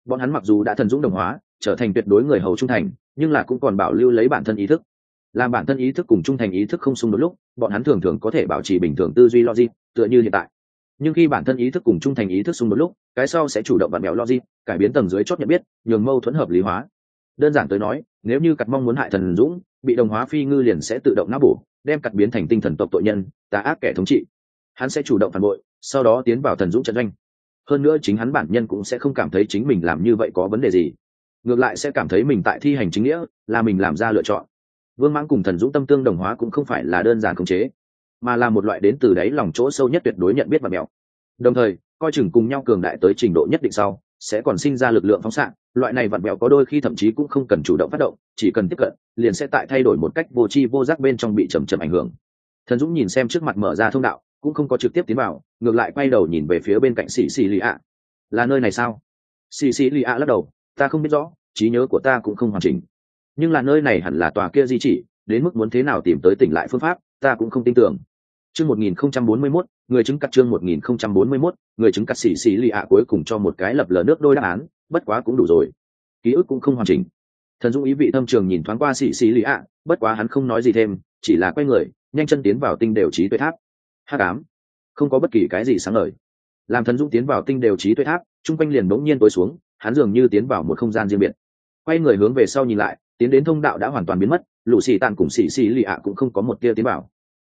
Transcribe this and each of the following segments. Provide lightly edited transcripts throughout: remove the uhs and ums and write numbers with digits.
Bọn hắn mặc dù đã thần dũng đồng hóa, trở thành tuyệt đối người hầu trung thành, nhưng là cũng còn bảo lưu lấy bản thân ý thức. Làm bản thân ý thức cùng trung thành ý thức không xung đột lúc, bọn hắn thường thường có thể bảo trì bình thường tư duy logic, tựa như hiện tại. Nhưng khi bản thân ý thức cùng trung thành ý thức xung đột lúc, cái sau sẽ chủ động vặn vẹo logic, cải biến tầng dưới chót nhận biết, nhường mâu thuẫn hợp lý hóa. Đơn giản tới nói, nếu như Cắt mong muốn hại Thần Dũng, bị đồng hóa phi ngư liền sẽ tự động não bổ, đem Cắt biến thành tinh thần tộc tội nhân, tà ác kẻ thống trị. Hắn sẽ chủ động phản bội, sau đó tiến vào Thần Dũng trận doanh. Hơn nữa chính hắn bản nhân cũng sẽ không cảm thấy chính mình làm như vậy có vấn đề gì, ngược lại sẽ cảm thấy mình tại thi hành chính nghĩa, là mình làm ra lựa chọn. Vương Mãng cùng Thần Dũng tâm tương đồng hóa cũng không phải là đơn giản khống chế, mà là một loại đến từ đáy lòng chỗ sâu nhất tuyệt đối nhận biết và mẹo. Đồng thời, coi chừng cùng nhau cường đại tới trình độ nhất định sau, sẽ còn sinh ra lực lượng phóng xạ. Loại này vặn vẹo có đôi khi thậm chí cũng không cần chủ động phát động, chỉ cần tiếp cận, liền sẽ tại thay đổi một cách vô tri vô giác bên trong bị chậm chậm ảnh hưởng. Thần Dũng nhìn xem trước mặt mở ra thông đạo, cũng không có trực tiếp tiến vào, ngược lại quay đầu nhìn về phía bên cạnh Sĩ Sĩ Lì ạ. Là nơi này sao? Sĩ Sĩ Lì ạ lắc đầu, ta không biết rõ, trí nhớ của ta cũng không hoàn chỉnh. Nhưng là nơi này hẳn là tòa kia di chỉ, đến mức muốn thế nào tìm tới tỉnh lại phương pháp, ta cũng không tin tưởng. Chương 1041, người chứng cắt chương 1041, người chứng cắt. Sĩ Sĩ Lì ạ cuối cùng cho một cái lập lờ nước đôi đáp án, bất quá cũng đủ rồi. Ký ức cũng không hoàn chỉnh. Thần Dũng ý vị thâm trường nhìn thoáng qua Sĩ Sĩ Lì ạ, bất quá hắn không nói gì thêm, chỉ là quay người, nhanh chân tiến vào tinh đều trí tuệ tháp. Hắc ám, không có bất kỳ cái gì sáng ngời. Làm Thần Dũng tiến vào tinh đều trí tuệ tháp, trung quanh liền bỗng nhiên tối xuống, hắn dường như tiến vào một không gian riêng biệt. Quay người hướng về sau nhìn lại, tiến đến thông đạo đã hoàn toàn biến mất, Lũ Xì Tàn cùng Sĩ Sĩ Lì ạ cũng không có một tia tiến vào.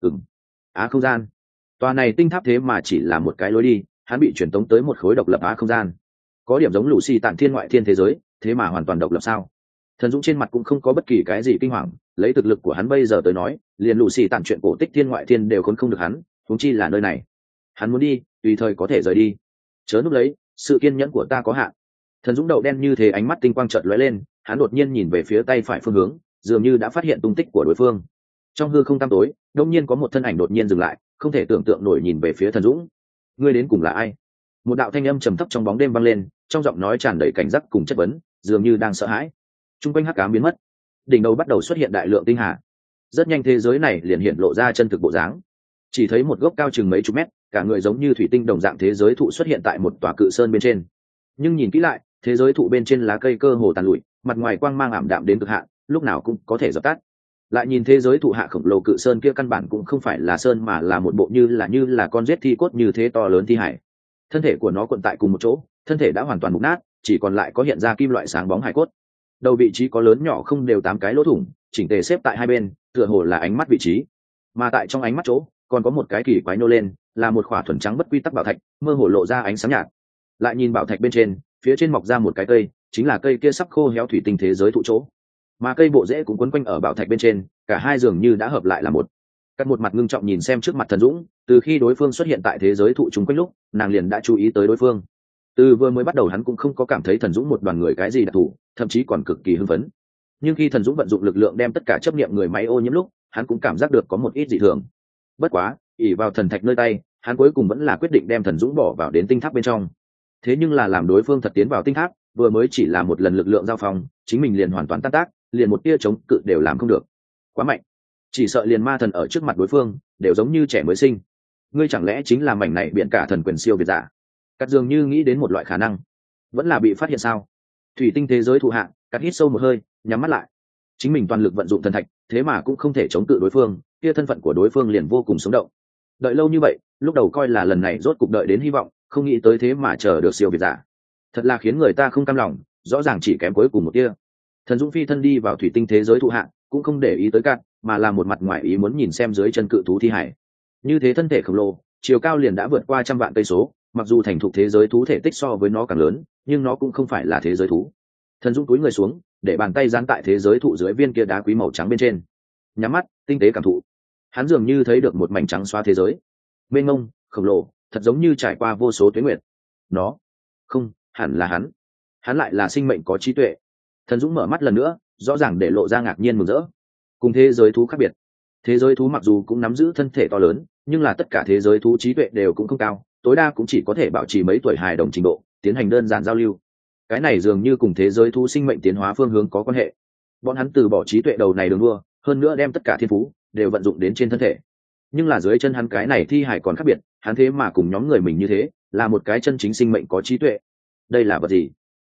Không gian. Tòa này tinh tháp thế mà chỉ là một cái lối đi, hắn bị truyền tống tới một khối độc lập không gian. Có điểm giống Lũ Xì Tàn thiên ngoại thiên thế giới, thế mà hoàn toàn độc lập sao? Thần Dũng trên mặt cũng không có bất kỳ cái gì kinh hoàng, lấy thực lực của hắn bây giờ tới nói, liền Lũ Xì Tàn chuyện cổ tích thiên ngoại thiên đều khốn không được hắn, huống chi là nơi này. Hắn muốn đi, tùy thời có thể rời đi. Chớ núp lấy, sự kiên nhẫn của ta có hạn. Thần Dũng đậu đen như thế, ánh mắt tinh quang chợt lóe lên, hắn đột nhiên nhìn về phía tay phải phương hướng, dường như đã phát hiện tung tích của đối phương. Trong hư không tăm tối, đột nhiên có một thân ảnh đột nhiên dừng lại, không thể tưởng tượng nổi nhìn về phía Thần Dũng. Ngươi đến cùng là ai? Một đạo thanh âm trầm thấp trong bóng đêm vang lên, trong giọng nói tràn đầy cảnh giác cùng chất vấn, dường như đang sợ hãi. Trung quanh hắc ám biến mất, đỉnh đầu bắt đầu xuất hiện đại lượng tinh hà. Rất nhanh thế giới này liền hiện lộ ra chân thực bộ dáng. Chỉ thấy một gốc cao chừng mấy chục mét, cả người giống như thủy tinh đồng dạng thế giới thụ xuất hiện tại một tòa cự sơn bên trên. Nhưng nhìn kỹ lại, thế giới thụ bên trên lá cây cơ hồ tàn lụi, mặt ngoài quang mang ảm đạm đến cực hạn, lúc nào cũng có thể dập tắt. Lại nhìn thế giới thụ hạ khổng lồ cự sơn kia, căn bản cũng không phải là sơn mà là một bộ như là con rết thi cốt như thế to lớn thi hải. Thân thể của nó cuộn tại cùng một chỗ, thân thể đã hoàn toàn mục nát, chỉ còn lại có hiện ra kim loại sáng bóng hải cốt. Đầu vị trí có lớn nhỏ không đều 8 cái lỗ thủng, chỉnh tề xếp tại hai bên, tựa hồ là ánh mắt vị trí. Mà tại trong ánh mắt chỗ, còn có một cái kỳ quái nô lên, là một khỏa thuần trắng bất quy tắc bảo thạch, mơ hồ lộ ra ánh sáng nhạt. Lại nhìn bảo thạch bên trên, phía trên mọc ra một cái cây, chính là cây kia sắp khô héo thủy tinh thế giới thụ chỗ. Mà cây bộ rễ cũng quấn quanh ở bảo thạch bên trên, cả hai dường như đã hợp lại là một. Cắt một mặt ngưng trọng nhìn xem trước mặt Thần Dũng, từ khi đối phương xuất hiện tại thế giới thụ chung quanh lúc, nàng liền đã chú ý tới đối phương. Từ vừa mới bắt đầu hắn cũng không có cảm thấy Thần Dũng một đoàn người cái gì đặc thù, thậm chí còn cực kỳ hưng phấn. Nhưng khi Thần Dũng vận dụng lực lượng đem tất cả chấp niệm người máy ô nhiễm lúc, hắn cũng cảm giác được có một ít dị thường. Bất quá, ỷ vào thần thạch nơi tay, hắn cuối cùng vẫn là quyết định đem Thần Dũng bỏ vào đến tinh tháp bên trong. Thế nhưng là làm đối phương thật tiến vào tinh tháp, vừa mới chỉ là một lần lực lượng giao phong, chính mình liền hoàn toàn tan tác, liền một tia chống cự đều làm không được. Quá mạnh, chỉ sợ liền ma thần ở trước mặt đối phương đều giống như trẻ mới sinh. Ngươi chẳng lẽ chính là mảnh này biển cả thần quyền siêu việt giả? Cắt dường như nghĩ đến một loại khả năng, vẫn là bị phát hiện sao? Thủy tinh thế giới thụ hạ, Cắt hít sâu một hơi, nhắm mắt lại. Chính mình toàn lực vận dụng thần thạch, thế mà cũng không thể chống cự đối phương, kia thân phận của đối phương liền vô cùng sống động. Đợi lâu như vậy, lúc đầu coi là lần này rốt cục đợi đến hy vọng, không nghĩ tới thế mà chờ được siêu việt giả. Thật là khiến người ta không cam lòng, rõ ràng chỉ kém cuối cùng một tia. Thần Dũng phi thân đi vào thủy tinh thế giới thụ hạ, cũng không để ý tới Cắt, mà là một mặt ngoài ý muốn nhìn xem dưới chân cự thú thi hải. Như thế thân thể khổng lồ, chiều cao liền đã vượt qua 100 vạn cây số, mặc dù thành thục thế giới thú thể tích so với nó càng lớn, nhưng nó cũng không phải là thế giới thú. Thần Dũng cúi người xuống, để bàn tay dán tại thế giới thụ dưới viên kia đá quý màu trắng bên trên, nhắm mắt tinh tế cảm thụ. Hắn dường như thấy được một mảnh trắng xóa thế giới, mênh mông khổng lồ, thật giống như trải qua vô số tuế nguyệt. Nó không hẳn là hắn lại là sinh mệnh có trí tuệ. Thần Dũng mở mắt lần nữa, rõ ràng để lộ ra ngạc nhiên mừng rỡ. Cùng thế giới thú khác biệt, thế giới thú mặc dù cũng nắm giữ thân thể to lớn, nhưng là tất cả thế giới thú trí tuệ đều cũng không cao, tối đa cũng chỉ có thể bảo trì mấy tuổi hài đồng trình độ, tiến hành đơn giản giao lưu. Cái này dường như cùng thế giới thú sinh mệnh tiến hóa phương hướng có quan hệ. Bọn hắn từ bỏ trí tuệ đầu này đường đua, hơn nữa đem tất cả thiên phú đều vận dụng đến trên thân thể. Nhưng là dưới chân hắn cái này thi hải còn khác biệt, hắn thế mà cùng nhóm người mình như thế, là một cái chân chính sinh mệnh có trí tuệ. Đây là vật gì?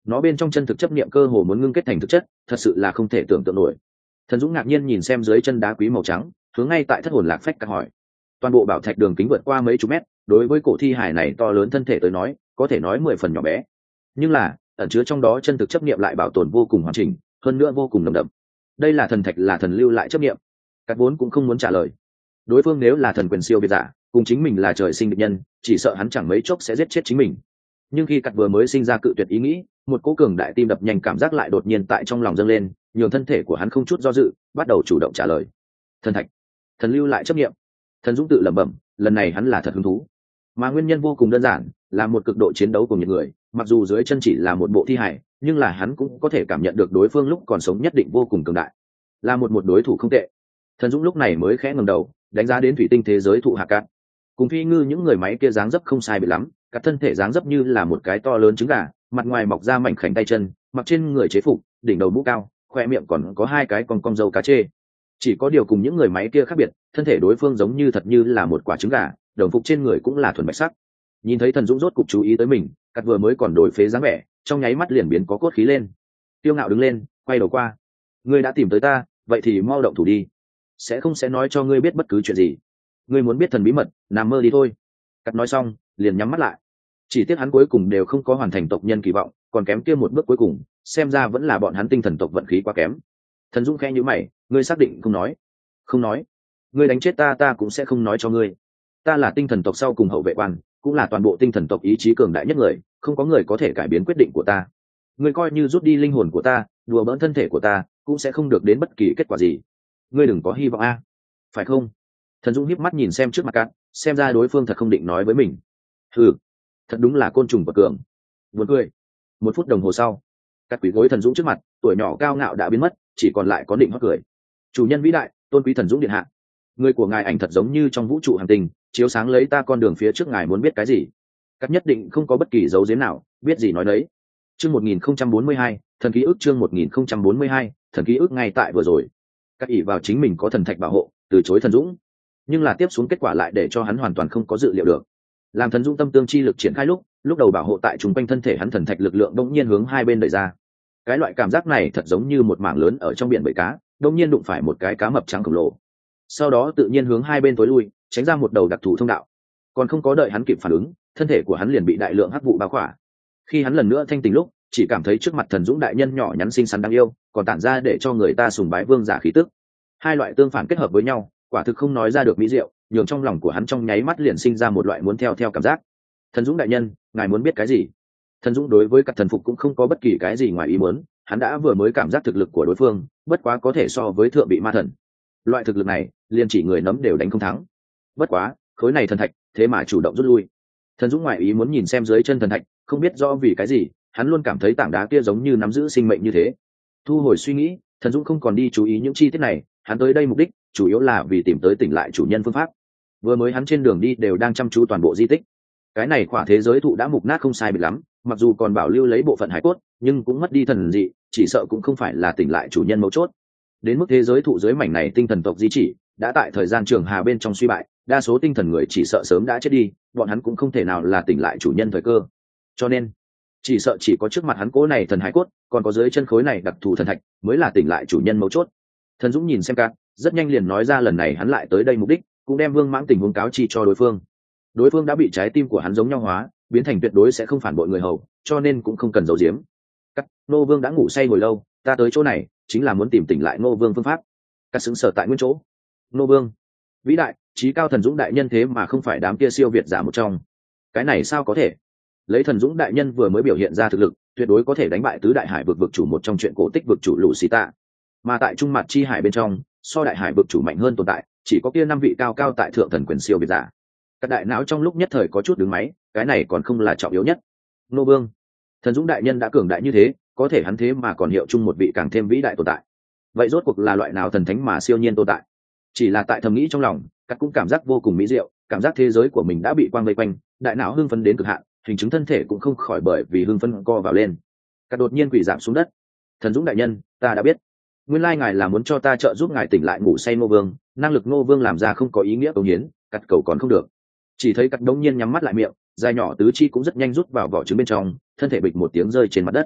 nó bên trong chân thực chấp niệm cơ hồ muốn ngưng kết thành thực chất, thật sự là không thể tưởng tượng nổi. Thần Dũng ngạc nhiên nhìn xem dưới chân đá quý màu trắng, hướng ngay tại thất hồn lạc phách cả hỏi. Toàn bộ bảo thạch đường kính vượt qua mấy chục mét, đối với cổ thi hải này to lớn thân thể tới nói, có thể nói 10 phần nhỏ bé. Nhưng là, ẩn chứa trong đó chân thực chấp niệm lại bảo tồn vô cùng hoàn chỉnh, hơn nữa vô cùng nồng đậm. Đây là thần thạch, là thần lưu lại chấp niệm. Các vốn cũng không muốn trả lời. Đối phương nếu là thần quyền siêu việt giả, cùng chính mình là trời sinh địch nhân, chỉ sợ hắn chẳng mấy chốc sẽ giết chết chính mình. Nhưng khi Cắt vừa mới sinh ra cự tuyệt ý nghĩ, một cỗ cường đại tim đập nhanh cảm giác lại đột nhiên tại trong lòng dâng lên, nhường thân thể của hắn không chút do dự, bắt đầu chủ động trả lời. Thần thạch, thần lưu lại chấp niệm. Thần Dũng tự lẩm bẩm, lần này hắn là thật hứng thú. Mà nguyên nhân vô cùng đơn giản, là một cực độ chiến đấu của những người, mặc dù dưới chân chỉ là một bộ thi hải, nhưng là hắn cũng có thể cảm nhận được đối phương lúc còn sống nhất định vô cùng cường đại, là một đối thủ không tệ. Thần Dũng lúc này mới khẽ ngẩng đầu, đánh giá đến thủy tinh thế giới thụ hạ cát. Cùng Phi Ngư những người máy kia dáng dấp không sai biệt lắm, cả thân thể dáng dấp như là một cái to lớn trứng gà, mặt ngoài mọc ra mảnh khảnh tay chân, mặc trên người chế phục, đỉnh đầu mũ cao, khoe miệng còn có hai cái cong râu cá chê. Chỉ có điều cùng những người máy kia khác biệt, thân thể đối phương giống như thật như là một quả trứng gà, đồng phục trên người cũng là thuần bạch sắc. Nhìn thấy Thần Dũng rốt cục chú ý tới mình, cắt vừa mới còn đổi phế dáng vẻ, trong nháy mắt liền biến có cốt khí lên. Tiêu ngạo đứng lên, quay đầu qua. Ngươi đã tìm tới ta, vậy thì mau động thủ đi. Sẽ nói cho ngươi biết bất cứ chuyện gì. Ngươi muốn biết thần bí mật, nằm mơ đi thôi. Cắt nói xong, liền nhắm mắt lại. Chỉ tiếc hắn cuối cùng đều không có hoàn thành tộc nhân kỳ vọng, còn kém kia một bước cuối cùng, xem ra vẫn là bọn hắn tinh thần tộc vận khí quá kém. Thần Dũng khẽ nhíu mày, ngươi xác định không nói? Không nói. Ngươi đánh chết ta, ta cũng sẽ không nói cho ngươi. Ta là tinh thần tộc sau cùng hậu vệ quan, cũng là toàn bộ tinh thần tộc ý chí cường đại nhất người, không có người có thể cải biến quyết định của ta. Ngươi coi như rút đi linh hồn của ta, đùa bỡn thân thể của ta, cũng sẽ không được đến bất kỳ kết quả gì. Ngươi đừng có hy vọng a, phải không? Thần Dũng híp mắt nhìn xem trước mặt cát, xem ra đối phương thật không định nói với mình. Ừ, thật đúng là côn trùng vật cường. Buồn cười. 1 phút đồng hồ sau, cát quỳ gối Thần Dũng trước mặt, tuổi nhỏ cao ngạo đã biến mất, chỉ còn lại có định hót cười. Chủ nhân vĩ đại, tôn quý Thần Dũng điện hạ, người của ngài ảnh thật giống như trong vũ trụ hành tinh, chiếu sáng lấy ta con đường phía trước, ngài muốn biết cái gì? Cát nhất định không có bất kỳ dấu giếm nào, biết gì nói đấy. Chương 1042, thần ký ức. Chương 1042, thần ký ức. Ngay tại vừa rồi, Cát ỷ vào chính mình có thần thạch bảo hộ, từ chối Thần Dũng, nhưng là tiếp xuống kết quả lại để cho hắn hoàn toàn không có dự liệu được. Làm Thần Dũng tâm tương chi lực triển khai lúc đầu bảo hộ tại trung quanh thân thể hắn thần thạch lực lượng đột nhiên hướng hai bên đẩy ra. Cái loại cảm giác này thật giống như một mảng lớn ở trong biển bầy cá, đột nhiên đụng phải một cái cá mập trắng khổng lồ, sau đó tự nhiên hướng hai bên tối lui, tránh ra một đầu đặc thù thông đạo. Còn không có đợi hắn kịp phản ứng, thân thể của hắn liền bị đại lượng hắc vụ bao khỏa. Khi hắn lần nữa thanh tỉnh lúc, chỉ cảm thấy trước mặt Thần Dũng đại nhân nhỏ nhắn xinh xắn đáng yêu, còn tản ra để cho người ta sùng bái vương giả khí tức. Hai loại tương phản kết hợp với nhau, quả thực không nói ra được mỹ diệu, nhường trong lòng của hắn trong nháy mắt liền sinh ra một loại muốn theo cảm giác. Thần Dũng đại nhân, ngài muốn biết cái gì? Thần Dũng đối với các thần phục cũng không có bất kỳ cái gì ngoài ý muốn, hắn đã vừa mới cảm giác thực lực của đối phương, bất quá có thể so với thượng vị ma thần. Loại thực lực này, liền chỉ người nấm đều đánh không thắng. Bất quá, khối này thần thạch, thế mà chủ động rút lui. Thần Dũng ngoại ý muốn nhìn xem dưới chân thần thạch, không biết do vì cái gì, hắn luôn cảm thấy tảng đá kia giống như nắm giữ sinh mệnh như thế. Thu hồi suy nghĩ, Thần Dũng không còn đi chú ý những chi tiết này, hắn tới đây mục đích chủ yếu là vì tìm tới tỉnh lại chủ nhân phương pháp. Vừa mới hắn trên đường đi đều đang chăm chú toàn bộ di tích. Cái này khỏa thế giới thụ đã mục nát không sai biệt lắm, mặc dù còn bảo lưu lấy bộ phận hải cốt, nhưng cũng mất đi thần dị, chỉ sợ cũng không phải là tỉnh lại chủ nhân mấu chốt. Đến mức thế giới thụ dưới mảnh này tinh thần tộc di chỉ đã tại thời gian trường hà bên trong suy bại, đa số tinh thần người chỉ sợ sớm đã chết đi, bọn hắn cũng không thể nào là tỉnh lại chủ nhân thời cơ. Cho nên chỉ sợ chỉ có trước mặt hắn cố này thần hải cốt, còn có dưới chân khối này đặc thù thần thạch mới là tỉnh lại chủ nhân mấu chốt. Thần Dũng nhìn xem Cát, rất nhanh liền nói ra lần này hắn lại tới đây mục đích, cũng đem Vương Mãng tình huống cáo chi cho đối phương. Đối phương đã bị trái tim của hắn giống nhau hóa, biến thành tuyệt đối sẽ không phản bội người hầu, cho nên cũng không cần giấu giếm. Cát, Nô Vương đã ngủ say hồi lâu, ta tới chỗ này chính là muốn tìm tỉnh lại Nô Vương phương pháp. Cát sững sờ tại nguyên chỗ. Nô Vương, vĩ đại, chí cao Thần Dũng đại nhân thế mà không phải đám kia siêu việt giả một trong. Cái này sao có thể? Lấy Thần Dũng đại nhân vừa mới biểu hiện ra thực lực, tuyệt đối có thể đánh bại tứ đại hải vực chủ một trong chuyện cổ tích vực chủ Lũ Xì Tạ. Mà tại trung mặt chi hải bên trong, so đại hải vực chủ mạnh hơn tồn tại, chỉ có kia 5 vị cao cao tại thượng thần quyền siêu việt giả. Các đại não trong lúc nhất thời có chút đứng máy, cái này còn không là trọng yếu nhất. Nô Vương, Thần Dũng đại nhân đã cường đại như thế, có thể hắn thế mà còn hiệu chung một vị càng thêm vĩ đại tồn tại. Vậy rốt cuộc là loại nào thần thánh mà siêu nhiên tồn tại? Chỉ là tại thầm nghĩ trong lòng, các cũng cảm giác vô cùng mỹ diệu, cảm giác thế giới của mình đã bị quang vây quanh, đại não hưng phấn đến cực hạn, hình chứng thân thể cũng không khỏi bởi vì hưng phấn co vào lên. Các đột nhiên quỳ giảm xuống đất. Thần Dũng đại nhân, ta đã biết. Nguyên lai ngài là muốn cho ta trợ giúp ngài tỉnh lại ngủ say Ngô Vương, năng lực Ngô Vương làm ra không có ý nghĩa cống hiến, cắt cầu còn không được. Chỉ thấy cắt đống nhiên nhắm mắt lại miệng, dài nhỏ tứ chi cũng rất nhanh rút vào vỏ trứng bên trong, thân thể bịch một tiếng rơi trên mặt đất.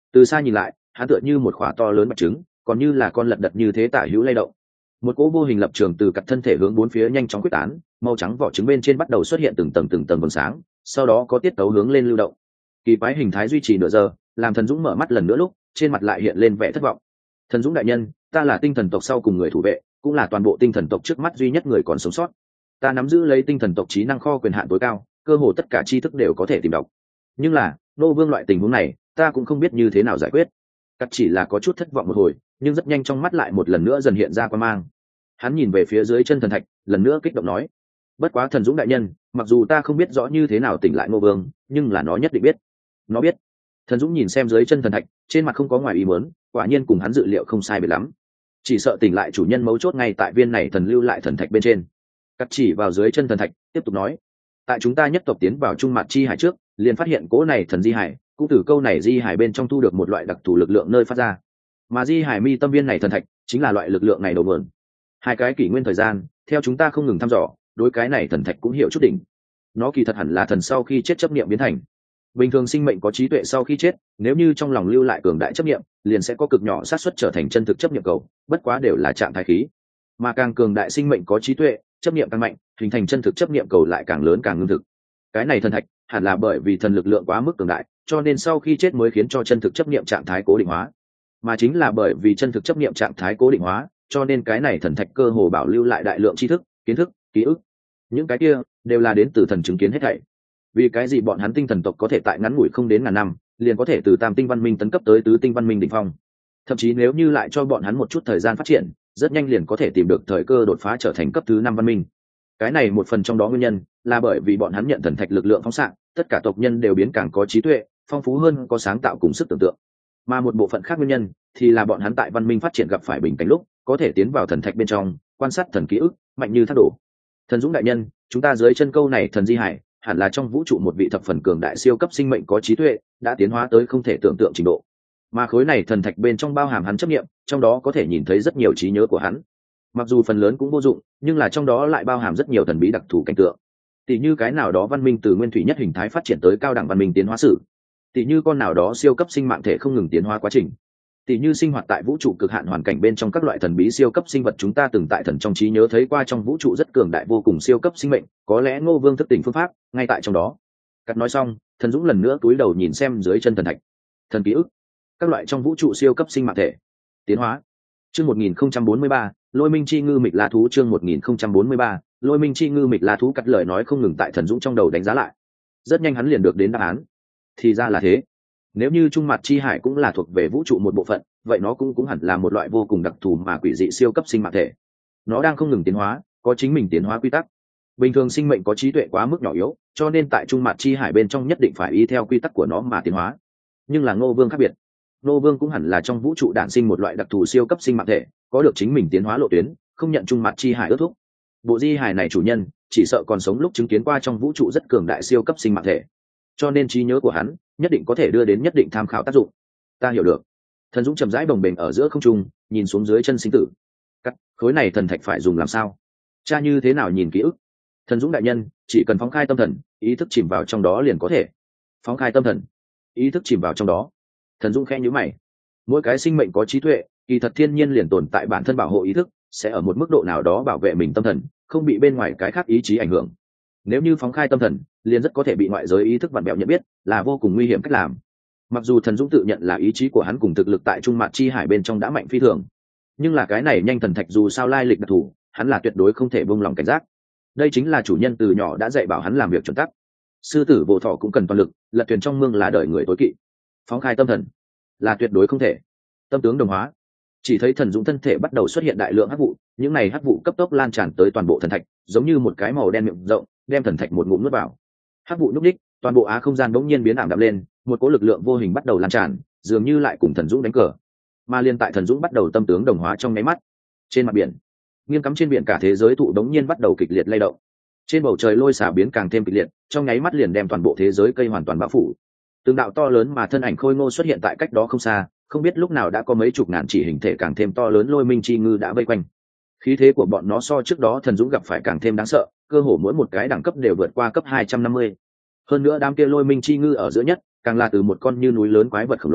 Từ xa nhìn lại, hắn tựa như một khỏa to lớn bạch trứng, còn như là con lật đật như thế tả hữu lay động. Một cỗ vô hình lập trường từ cặp thân thể hướng bốn phía nhanh chóng quyết tán, màu trắng vỏ trứng bên trên bắt đầu xuất hiện từng tầng vầng sáng, sau đó có tiết tấu hướng lên lưu động. Kỳ quái hình thái duy trì nửa giờ, làm Thần Dũng mở mắt lần nữa lúc, trên mặt lại hiện lên vẻ thất vọng. Thần Dũng đại nhân, ta là tinh thần tộc sau cùng người thủ vệ, cũng là toàn bộ tinh thần tộc trước mắt duy nhất người còn sống sót. Ta nắm giữ lấy tinh thần tộc trí năng kho quyền hạn tối cao, cơ hồ tất cả tri thức đều có thể tìm đọc. Nhưng là nô vương loại tình huống này, ta cũng không biết như thế nào giải quyết. Cắt chỉ là có chút thất vọng một hồi, nhưng rất nhanh trong mắt lại một lần nữa dần hiện ra quan mang. Hắn nhìn về phía dưới chân thần thạch, lần nữa kích động nói: bất quá Thần Dũng đại nhân, mặc dù ta không biết rõ như thế nào tỉnh lại ngô vương, nhưng là nó nhất định biết. Nó biết. Thần Dũng nhìn xem dưới chân thần thạch, trên mặt không có ngoài ý muốn, quả nhiên cùng hắn dự liệu không sai biệt lắm. Chỉ sợ tỉnh lại chủ nhân mấu chốt ngay tại viên này thần lưu lại thần thạch bên trên. Cắt chỉ vào dưới chân thần thạch, tiếp tục nói: tại chúng ta nhất tộc tiến vào trung mặt chi hải trước, liền phát hiện cỗ này thần di hải, cũng từ câu này di hải bên trong thu được một loại đặc thù lực lượng nơi phát ra, mà di hải mi tâm viên này thần thạch chính là loại lực lượng này đầu nguồn. Hai cái kỷ nguyên thời gian, theo chúng ta không ngừng thăm dò, đối cái này thần thạch cũng hiểu chút đỉnh. Nó kỳ thật hẳn là thần sau khi chết chấp niệm biến thành. Bình thường sinh mệnh có trí tuệ sau khi chết, nếu như trong lòng lưu lại cường đại chấp niệm, liền sẽ có cực nhỏ xác suất trở thành chân thực chấp niệm cầu, bất quá đều là trạng thái khí. Mà càng cường đại sinh mệnh có trí tuệ, chấp niệm càng mạnh, hình thành chân thực chấp niệm cầu lại càng lớn càng ngưng thực. Cái này thần thạch hẳn là bởi vì thần lực lượng quá mức cường đại, cho nên sau khi chết mới khiến cho chân thực chấp niệm trạng thái cố định hóa. Mà chính là bởi vì chân thực chấp niệm trạng thái cố định hóa, cho nên cái này thần thạch cơ hồ bảo lưu lại đại lượng tri thức, kiến thức, ký ức. Những cái kia đều là đến từ thần chứng kiến hết thảy. Vì cái gì bọn hắn tinh thần tộc có thể tại ngắn ngủi không đến ngàn năm, liền có thể từ tam tinh văn minh tấn cấp tới tứ tinh văn minh đỉnh phong. Thậm chí nếu như lại cho bọn hắn một chút thời gian phát triển, rất nhanh liền có thể tìm được thời cơ đột phá trở thành cấp thứ 5 văn minh. Cái này một phần trong đó nguyên nhân là bởi vì bọn hắn nhận thần thạch lực lượng phóng xạ, tất cả tộc nhân đều biến càng có trí tuệ, phong phú hơn, có sáng tạo cùng sức tưởng tượng. Mà một bộ phận khác nguyên nhân thì là bọn hắn tại văn minh phát triển gặp phải bình cảnh lúc, có thể tiến vào thần thạch bên trong, quan sát thần ký ức, mạnh như thác đổ. Thần Dũng đại nhân, chúng ta dưới chân câu này thần di hải, hẳn là trong vũ trụ một vị thập phần cường đại siêu cấp sinh mệnh có trí tuệ, đã tiến hóa tới không thể tưởng tượng trình độ. Mà khối này thần thạch bên trong bao hàm hắn chấp niệm, trong đó có thể nhìn thấy rất nhiều trí nhớ của hắn. Mặc dù phần lớn cũng vô dụng, nhưng là trong đó lại bao hàm rất nhiều thần bí đặc thù cảnh tượng. Tỷ như cái nào đó văn minh từ nguyên thủy nhất hình thái phát triển tới cao đẳng văn minh tiến hóa sử. Tỷ như con nào đó siêu cấp sinh mạng thể không ngừng tiến hóa quá trình. Tỷ như sinh hoạt tại vũ trụ cực hạn hoàn cảnh bên trong các loại thần bí siêu cấp sinh vật chúng ta từng tại thần trong trí nhớ thấy qua trong vũ trụ rất cường đại vô cùng siêu cấp sinh mệnh, có lẽ Ngô Vương thức tỉnh phương pháp ngay tại trong đó. Cắt nói xong, Thần Dũng lần nữa cúi đầu nhìn xem dưới chân thần thạch. Thần ký ức, các loại trong vũ trụ siêu cấp sinh mạng thể, tiến hóa. Chương 1043, Lôi Minh chi ngư mịch la thú. Chương 1043, Lôi Minh chi ngư mịch la thú. Cắt lời nói không ngừng tại Thần Dũng trong đầu đánh giá lại. Rất nhanh hắn liền được đến đáp án. Thì ra là thế. Nếu như trung mặt chi hải cũng là thuộc về vũ trụ một bộ phận, vậy nó cũng hẳn là một loại vô cùng đặc thù mà quỷ dị siêu cấp sinh mạng thể. Nó đang không ngừng tiến hóa, có chính mình tiến hóa quy tắc. Bình thường sinh mệnh có trí tuệ quá mức nhỏ yếu, cho nên tại trung mặt chi hải bên trong nhất định phải y theo quy tắc của nó mà tiến hóa. Nhưng là Ngô Vương khác biệt. Ngô Vương cũng hẳn là trong vũ trụ đản sinh một loại đặc thù siêu cấp sinh mạng thể, có được chính mình tiến hóa lộ tuyến, không nhận trung mặt chi hải ước thúc. Bộ di hải này chủ nhân chỉ sợ còn sống lúc chứng kiến qua trong vũ trụ rất cường đại siêu cấp sinh mạng thể, cho nên trí nhớ của hắn nhất định có thể đưa đến nhất định tham khảo tác dụng. Ta hiểu được. Thần Dũng chậm rãi bồng bềnh ở giữa không trung, nhìn xuống dưới chân sinh tử. Cắt, khối này thần thạch phải dùng làm sao? Cha như thế nào nhìn ký ức? Thần Dũng đại nhân, chỉ cần phóng khai tâm thần, ý thức chìm vào trong đó liền có thể. Phóng khai tâm thần, ý thức chìm vào trong đó. Thần Dũng khẽ nhíu mày. Mỗi cái sinh mệnh có trí tuệ, kỳ thật thiên nhiên liền tồn tại bản thân bảo hộ ý thức, sẽ ở một mức độ nào đó bảo vệ mình tâm thần, không bị bên ngoài cái khác ý chí ảnh hưởng. Nếu như phóng khai tâm thần, liền rất có thể bị ngoại giới ý thức vặn bẹo nhận biết, là vô cùng nguy hiểm cách làm. Mặc dù Thần Dũng tự nhận là ý chí của hắn cùng thực lực tại trung mạt chi hải bên trong đã mạnh phi thường, nhưng là cái này nhanh thần thạch dù sao lai lịch đặc thù, hắn là tuyệt đối không thể buông lòng cảnh giác. Đây chính là chủ nhân từ nhỏ đã dạy bảo hắn làm việc chuẩn tắc. Sư tử vô thọ cũng cần toàn lực, lật thuyền trong mương là đời người tối kỵ. Phóng khai tâm thần là tuyệt đối không thể. Tâm tướng đồng hóa. Chỉ thấy Thần Dũng thân thể bắt đầu xuất hiện đại lượng hắc vụ, những này hắc vụ cấp tốc lan tràn tới toàn bộ thần thạch, giống như một cái màu đen miệng rộng, đem thần thạch một ngụm nuốt vào. Hắc vụ nhúc nhích, toàn bộ á không gian bỗng nhiên biến ảm đạm lên, một cỗ lực lượng vô hình bắt đầu lan tràn, dường như lại cùng Thần Dũng đánh cờ. Mà liên tại Thần Dũng bắt đầu tâm tướng đồng hóa trong nháy mắt, trên mặt biển, nghiêng cắm trên biển cả thế giới thụ đống nhiên bắt đầu kịch liệt lay động. Trên bầu trời lôi xả biến càng thêm kịch liệt, trong nháy mắt liền đem toàn bộ thế giới cây hoàn toàn bao phủ. Từng đạo to lớn mà thân ảnh khôi ngô xuất hiện tại cách đó không xa, không biết lúc nào đã có mấy chục ngàn chỉ hình thể càng thêm to lớn lôi minh chi ngư đã vây quanh. Khí thế của bọn nó so trước đó Thần Dũng gặp phải càng thêm đáng sợ, cơ hồ mỗi một cái đẳng cấp đều vượt qua cấp 250. Hơn nữa đám kia lôi minh chi ngư ở giữa nhất, càng là từ một con như núi lớn quái vật khổng lồ,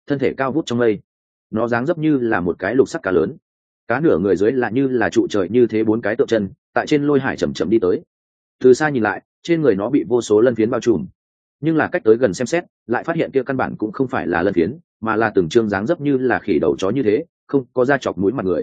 thân thể cao vút trong mây. Nó dáng dấp như là một cái lục sắc cá lớn, cá nửa người dưới là như là trụ trời như thế bốn cái tượng chân tại trên lôi hải chậm chậm đi tới. Từ xa nhìn lại, trên người nó bị vô số lân phiến bao trùm, nhưng là cách tới gần xem xét lại phát hiện kia căn bản cũng không phải là lân phiến, mà là từng trương dáng dấp như là khỉ đầu chó như thế, không có da chọc mũi mặt người.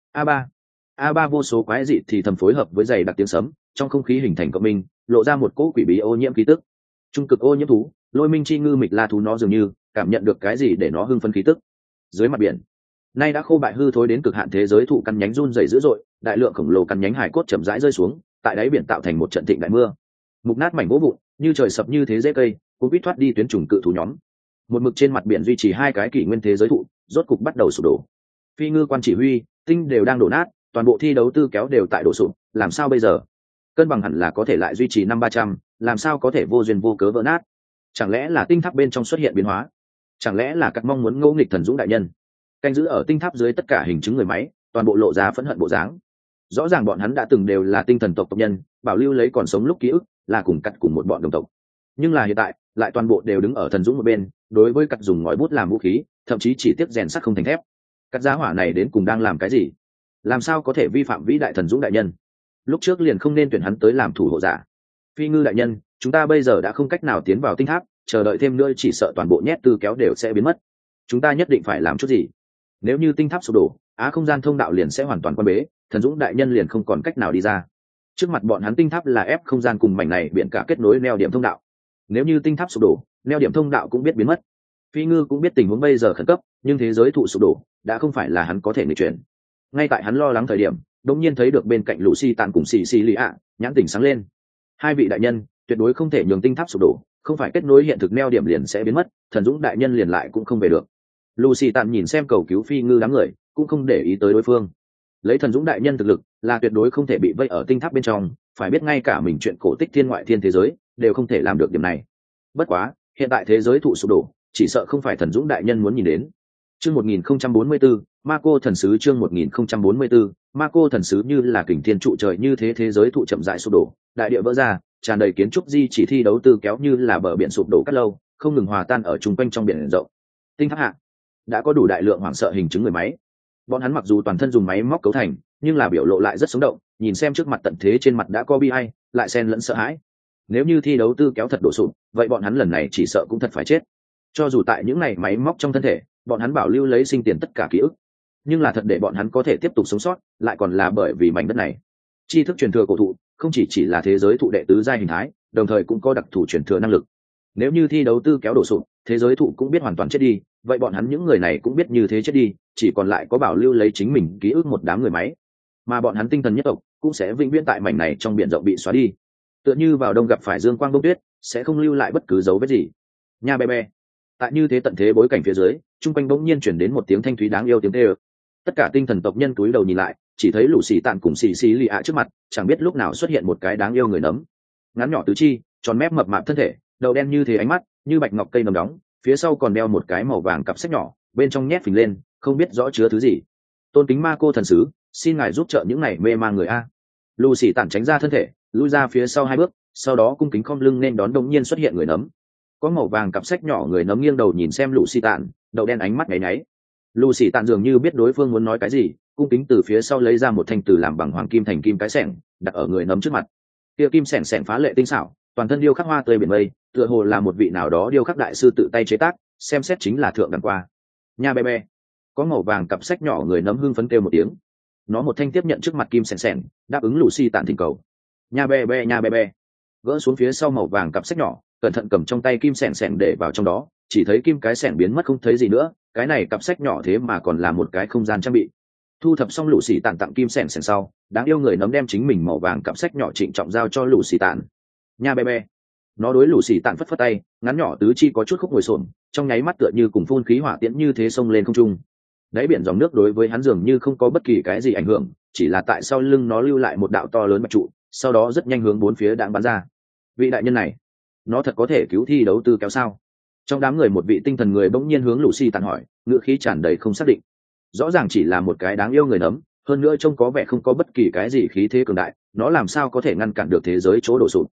A ba vô số quái dị thì thầm phối hợp với giày đặc tiếng sấm, trong không khí hình thành cộng minh, lộ ra một cỗ quỷ bí ô nhiễm khí tức. Trung cực ô nhiễm thú, Lôi Minh chi ngư mịch la thú, nó dường như cảm nhận được cái gì để nó hưng phấn khí tức. Dưới mặt biển nay đã khô bại hư thối đến cực hạn thế giới thụ căn nhánh run rẩy dữ dội, đại lượng khổng lồ căn nhánh hải cốt chậm rãi rơi xuống tại đáy biển, tạo thành một trận thịnh đại mưa. Mục nát mảnh gỗ vụn như trời sập như thế dễ cây cũng biết thoát đi tuyến trùng cự thú nhóm. Một mực trên mặt biển duy trì hai cái kỷ nguyên thế giới thụ rốt cục bắt đầu sụp đổ. Phi ngư quan chỉ huy tinh đều đang đổ nát, toàn bộ thi đấu tư kéo đều tại đổ sụp. Làm sao bây giờ? Cân bằng hẳn là có thể lại duy trì 500-300, làm sao có thể vô duyên vô cớ vỡ nát? Chẳng lẽ là tinh tháp bên trong xuất hiện biến hóa? Chẳng lẽ là các mong muốn ngỗ nghịch thần dũng đại nhân canh giữ ở tinh tháp dưới tất cả hình chứng người máy, toàn bộ lộ ra phẫn hận bộ dáng? Rõ ràng bọn hắn đã từng đều là tinh thần tộc tộc nhân, bảo lưu lấy còn sống lúc ký ức, là cùng cắt cùng một bọn đồng tộc. Nhưng là hiện tại lại toàn bộ đều đứng ở thần dũng một bên, đối với cắt dùng ngòi bút làm vũ khí, thậm chí chỉ tiếp rèn sắt không thành thép. Cắt giá hỏa này đến cùng đang làm cái gì? Làm sao có thể vi phạm vĩ đại thần dũng đại nhân? Lúc trước liền không nên tuyển hắn tới làm thủ hộ giả. Phi ngư đại nhân, chúng ta bây giờ đã không cách nào tiến vào tinh tháp, chờ đợi thêm nữa chỉ sợ toàn bộ nhét tư kéo đều sẽ biến mất. Chúng ta nhất định phải làm chút gì. Nếu như tinh tháp sụp đổ, không gian thông đạo liền sẽ hoàn toàn quan bế, thần dũng đại nhân liền không còn cách nào đi ra. Trước mặt bọn hắn tinh tháp là ép không gian cùng mảnh này biển cả kết nối neo điểm thông đạo. Nếu như tinh tháp sụp đổ, neo điểm thông đạo cũng biết biến mất. Phi ngư cũng biết tình huống bây giờ khẩn cấp, nhưng thế giới thụ sụp đổ đã không phải là hắn có thể nghịch chuyển. Ngay tại hắn lo lắng thời điểm, đột nhiên thấy được bên cạnh Lucy Tàn cùng Xì Lì ạ, nhãn tỉnh sáng lên. Hai vị đại nhân, tuyệt đối không thể nhường tinh tháp sụp đổ, không phải kết nối hiện thực neo điểm liền sẽ biến mất, thần dũng đại nhân liền lại cũng không về được. Lucy Tàn nhìn xem cầu cứu Phi ngư đám người, cũng không để ý tới đối phương. Lấy thần dũng đại nhân thực lực, là tuyệt đối không thể bị vây ở tinh tháp bên trong, phải biết ngay cả mình chuyện cổ tích thiên ngoại thiên thế giới đều không thể làm được điểm này. Bất quá, hiện tại thế giới thụ sụp đổ, chỉ sợ không phải thần dũng đại nhân muốn nhìn đến. Chương 1044, Marco thần sứ. Chương 1044, Marco thần sứ. Như là kình thiên trụ trời như thế, thế giới thụ chậm rãi sụp đổ, đại địa vỡ ra, tràn đầy kiến trúc di chỉ thi đấu tư kéo như là bờ biển sụp đổ cát lâu, không ngừng hòa tan ở chung quanh trong biển rộng. Tinh tháp hạ đã có đủ đại lượng hoảng sợ hình chứng người máy. Bọn hắn mặc dù toàn thân dùng máy móc cấu thành, nhưng là biểu lộ lại rất sống động, nhìn xem trước mặt tận thế trên mặt đã có bi ai, lại xen lẫn sợ hãi. Nếu như thi đấu tư kéo thật đổ sụp, vậy bọn hắn lần này chỉ sợ cũng thật phải chết. Cho dù tại những này máy móc trong thân thể, bọn hắn bảo lưu lấy sinh tiền tất cả ký ức, nhưng là thật để bọn hắn có thể tiếp tục sống sót, lại còn là bởi vì mảnh đất này. Tri thức truyền thừa cổ thụ không chỉ là thế giới thụ đệ tứ giai hình thái, đồng thời cũng có đặc thù truyền thừa năng lực. Nếu như thi đấu tư kéo đổ sụp, thế giới thụ cũng biết hoàn toàn chết đi, vậy bọn hắn những người này cũng biết như thế chết đi, chỉ còn lại có bảo lưu lấy chính mình ký ức một đám người máy, mà bọn hắn tinh thần nhất tộc cũng sẽ vĩnh viễn tại mảnh này trong biển rộng bị xóa đi, tựa như vào đông gặp phải dương quang bông tuyết, sẽ không lưu lại bất cứ dấu vết gì. Nha bé bé. Tại như thế tận thế bối cảnh phía dưới, trung quanh bỗng nhiên chuyển đến một tiếng thanh thúy đáng yêu tiếng tê ơ. Tất cả tinh thần tộc nhân cúi đầu nhìn lại, chỉ thấy Lũ Xì Tạn cùng Xì Lì ạ trước mặt, chẳng biết lúc nào xuất hiện một cái đáng yêu người nấm, ngắn nhỏ tứ chi, tròn mép mập mạp thân thể, đầu đen như thế ánh mắt như bạch ngọc cây nấm đóng, phía sau còn đeo một cái màu vàng cặp sách nhỏ, bên trong nhét phình lên, không biết rõ chứa thứ gì. Tôn kính ma cô thần sứ, xin ngài giúp trợ những này mê mang người a. Lũ Xì Tạn tránh ra thân thể, lui ra phía sau 2 bước, sau đó cung kính khom lưng nên đón đột nhiên xuất hiện người nấm. Có màu vàng cặp sách nhỏ người nấm nghiêng đầu nhìn xem Lũ Xì Tạn, đầu đen ánh mắt nháy nháy. Lũ Xì Tạn dường như biết đối phương muốn nói cái gì, cung kính từ phía sau lấy ra một thanh từ làm bằng hoàng kim thành kim cái xẻng, đặt ở người nấm trước mặt. Kia kim xẻng xẻng phá lệ tinh xảo, toàn thân điêu khắc hoa tươi biển mây, tựa hồ là một vị nào đó điêu khắc đại sư tự tay chế tác, xem xét chính là thượng đẳng qua. Nha bé bé. Có màu vàng cặp sách nhỏ người nấm hưng phấn kêu một tiếng. Nó một thanh tiếp nhận trước mặt kim xẻng xẻng, đáp ứng Lũ Xì Tạn thỉnh cầu. Nha bé bé, nha bé bé. Gỡ xuống phía sau màu vàng cặp sách nhỏ, cẩn thận cầm trong tay kim xẻng xẻng để vào trong đó, chỉ thấy kim cái xẻng biến mất không thấy gì nữa, cái này cặp sách nhỏ thế mà còn là một cái không gian trang bị. Thu thập xong Lũ Xì Tạn tặng kim xẻng xẻng sau, đáng yêu người nấm đem chính mình màu vàng cặp sách nhỏ trịnh trọng giao cho Lũ Xì Tạn. Nha bé bé. Nó đối Lũ Xì Tạn phất phất tay, ngắn nhỏ tứ chi có chút khúc ngồi xổm, trong nháy mắt tựa như cùng phun khí hỏa tiễn như thế xông lên không trung. Đáy biển dòng nước đối với hắn dường như không có bất kỳ cái gì ảnh hưởng, chỉ là tại sau lưng nó lưu lại một đạo to lớn bạch trụ, sau đó rất nhanh hướng bốn phía đãng bắn ra. Vị đại nhân này, nó thật có thể cứu thi đấu tư kéo sao? Trong đám người một vị tinh thần người bỗng nhiên hướng Lũ Xì Tạn hỏi, ngữ khí tràn đầy không xác định. Rõ ràng chỉ là một cái đáng yêu người nấm, hơn nữa trông có vẻ không có bất kỳ cái gì khí thế cường đại, nó làm sao có thể ngăn cản được thế giới chỗ đổ sụp?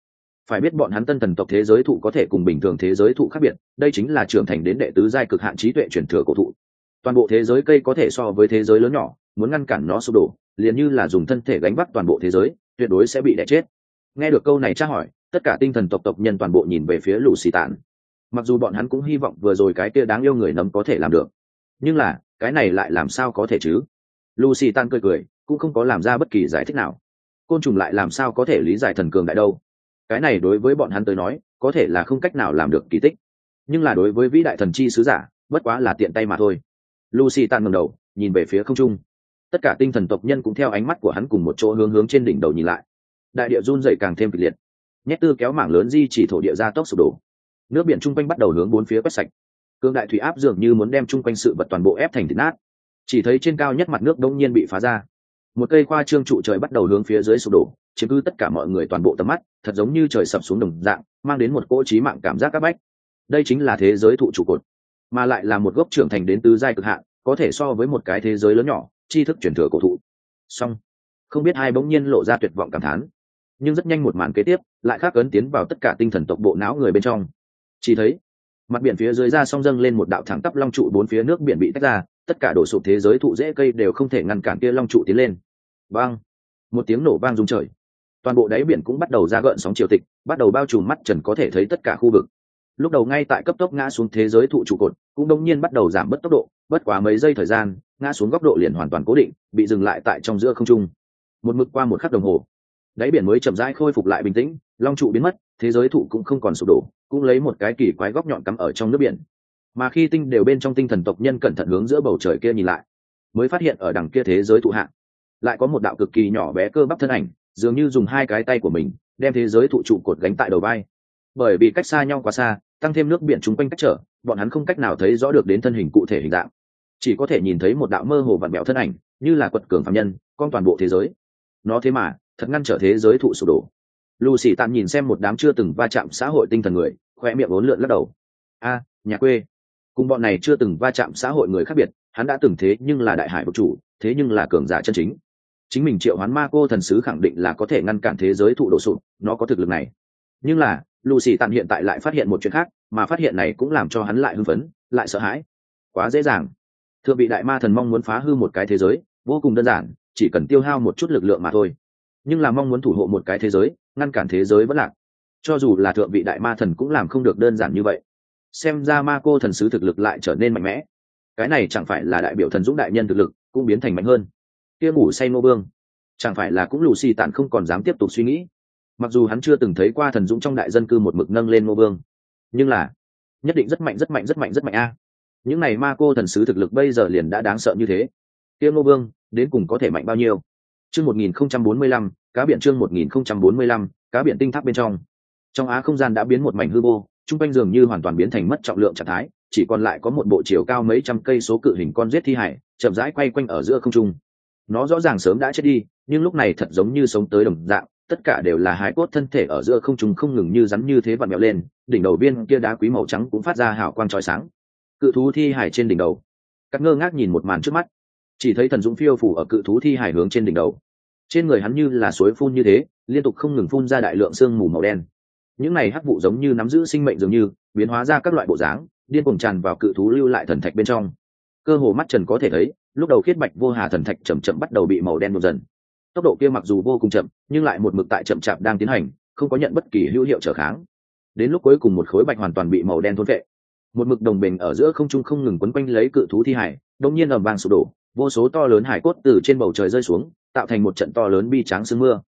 Phải biết bọn hắn tân thần tộc thế giới thụ có thể cùng bình thường thế giới thụ khác biệt, đây chính là trưởng thành đến đệ tứ giai cực hạn trí tuệ truyền thừa cổ thụ. Toàn bộ thế giới cây có thể so với thế giới lớn nhỏ, muốn ngăn cản nó sụp đổ liền như là dùng thân thể gánh vác toàn bộ thế giới, tuyệt đối sẽ bị đè chết. Nghe được câu này tra hỏi, tất cả tinh thần tộc tộc nhân toàn bộ nhìn về phía Lũ Xì Tản. Mặc dù bọn hắn cũng hy vọng vừa rồi cái kia đáng yêu người nấm có thể làm được, nhưng là cái này lại làm sao có thể chứ? Lũ Xì Tản cười cười, cũng không có làm ra bất kỳ giải thích nào. Côn trùng lại làm sao có thể lý giải thần cường đại đâu? Cái này đối với bọn hắn tới nói, có thể là không cách nào làm được kỳ tích, nhưng là đối với vĩ đại thần chi sứ giả, bất quá là tiện tay mà thôi. Lucy tan ngẩng đầu, nhìn về phía không trung. Tất cả tinh thần tộc nhân cũng theo ánh mắt của hắn cùng một chỗ hướng trên đỉnh đầu nhìn lại. Đại địa run rẩy càng thêm kịch liệt. Nhét tư kéo mảng lớn di chỉ thổ địa ra tốc sụp đổ. Nước biển trung quanh bắt đầu hướng bốn phía quét sạch. Cương đại thủy áp dường như muốn đem trung quanh sự vật toàn bộ ép thành thịt nát. Chỉ thấy trên cao nhất mặt nước đột nhiên bị phá ra. Một cây khoa trương trụ trời bắt đầu hướng phía dưới sụp đổ, chiếm cứ tất cả mọi người toàn bộ tầm mắt, thật giống như trời sập xuống đồng dạng, mang đến một cỗ chí mạng cảm giác áp bách. Đây chính là thế giới thụ trụ cột, mà lại là một gốc trưởng thành đến tứ giai cực hạn, có thể so với một cái thế giới lớn nhỏ, tri thức truyền thừa cổ thụ. Song, không biết hai bỗng nhiên lộ ra tuyệt vọng cảm thán, nhưng rất nhanh một màn kế tiếp lại khắc ấn tiến vào tất cả tinh thần tộc bộ não người bên trong. Chỉ thấy mặt biển phía dưới ra song dâng lên một đạo thẳng tắp long trụ, bốn phía nước biển bị tách ra, tất cả đổ sụp thế giới thụ rễ cây đều không thể ngăn cản kia long trụ tiến lên. Bang! Một tiếng nổ vang rung trời, toàn bộ đáy biển cũng bắt đầu ra gợn sóng triều tịch, bắt đầu bao trùm mắt trần có thể thấy tất cả khu vực. Lúc đầu ngay tại cấp tốc ngã xuống thế giới thụ trụ cột cũng đột nhiên bắt đầu giảm bớt tốc độ, bất quá mấy giây thời gian, ngã xuống góc độ liền hoàn toàn cố định, bị dừng lại tại trong giữa không trung. Một mực qua một khắc đồng hồ, đáy biển mới chậm rãi khôi phục lại bình tĩnh, long trụ biến mất, thế giới thụ cũng không còn sụp đổ, cũng lấy một cái kỳ quái góc nhọn cắm ở trong nước biển. Mà khi tinh đều bên trong tinh thần tộc nhân cẩn thận hướng giữa bầu trời kia nhìn lại, mới phát hiện ở đằng kia thế giới thụ hạ lại có một đạo cực kỳ nhỏ bé cơ bắp thân ảnh, dường như dùng hai cái tay của mình đem thế giới thụ trụ cột gánh tại đầu vai. Bởi vì cách xa nhau quá xa, tăng thêm nước biển chung quanh cách trở, bọn hắn không cách nào thấy rõ được đến thân hình cụ thể hình dạng, chỉ có thể nhìn thấy một đạo mơ hồ vặn vẹo thân ảnh, như là quật cường phàm nhân con toàn bộ thế giới. Nó thế mà thật ngăn trở thế giới thụ sụp đổ. Lucy tạm nhìn xem một đám chưa từng va chạm xã hội tinh thần người, khoe miệng uốn lượn lắc đầu. Nhà quê cùng bọn này chưa từng va chạm xã hội người khác biệt, hắn đã từng thế nhưng là đại hải vực chủ, thế nhưng là cường giả chân chính. Chính mình triệu hoán ma cô thần sứ khẳng định là có thể ngăn cản thế giới thụ đổ sụp, nó có thực lực này. Nhưng là Lucy tạm hiện tại lại phát hiện một chuyện khác, mà phát hiện này cũng làm cho hắn lại hưng phấn, lại sợ hãi. Quá dễ dàng. Thượng vị đại ma thần mong muốn phá hư một cái thế giới, vô cùng đơn giản, chỉ cần tiêu hao một chút lực lượng mà thôi. Nhưng là mong muốn thủ hộ một cái thế giới, ngăn cản thế giới vẫn lạc, cho dù là thượng vị đại ma thần cũng làm không được đơn giản như vậy. Xem ra ma cô thần sứ thực lực lại trở nên mạnh mẽ. Cái này chẳng phải là đại biểu thần dũng đại nhân thực lực cũng biến thành mạnh hơn. Kia ngủ say Ngô Vương, chẳng phải là cũng Lucy tản không còn dám tiếp tục suy nghĩ. Mặc dù hắn chưa từng thấy qua thần dũng trong đại dân cư một mực nâng lên Ngô Vương, nhưng là nhất định rất mạnh rất mạnh rất mạnh rất mạnh a. Những này ma cô thần sứ thực lực bây giờ liền đã đáng sợ như thế, kia Ngô Vương đến cùng có thể mạnh bao nhiêu? Chương 1045, cá biển. Chương 1045, cá biển tinh tháp bên trong á không gian đã biến một mảnh hư vô, trung quanh dường như hoàn toàn biến thành mất trọng lượng trạng thái, chỉ còn lại có một bộ chiều cao mấy trăm cây số cự hình con giết thi hải chậm rãi quay quanh ở giữa không trung. Nó rõ ràng sớm đã chết đi, nhưng lúc này thật giống như sống tới đồng dạng, tất cả đều là hài cốt thân thể ở giữa không trung không ngừng như rắn như thế vặn vẹo lên, đỉnh đầu viên kia đá quý màu trắng cũng phát ra hào quang chói sáng. Cự thú thi hải trên đỉnh đầu, các ngơ ngác nhìn một màn trước mắt, chỉ thấy thần dũng phiêu phủ ở cự thú thi hải hướng trên đỉnh đầu. Trên người hắn như là suối phun như thế, liên tục không ngừng phun ra đại lượng sương mù màu đen. Những này hắc vụ giống như nắm giữ sinh mệnh dường như, biến hóa ra các loại bộ dáng, điên cuồng tràn vào cự thú lưu lại thần thạch bên trong. Cơ hồ mắt trần có thể thấy, lúc đầu khiết bạch vô hà thần thạch chậm chậm bắt đầu bị màu đen nhuộm dần. Tốc độ kia mặc dù vô cùng chậm, nhưng lại một mực tại chậm chạp đang tiến hành, không có nhận bất kỳ hữu hiệu trở kháng. Đến lúc cuối cùng một khối bạch hoàn toàn bị màu đen thôn phệ. Một mực đồng bình ở giữa không trung không ngừng quấn quanh lấy cự thú thi hải, đột nhiên ầm vang sụp đổ, vô số to lớn hải cốt từ trên bầu trời rơi xuống, tạo thành một trận to lớn bi tráng sương mưa.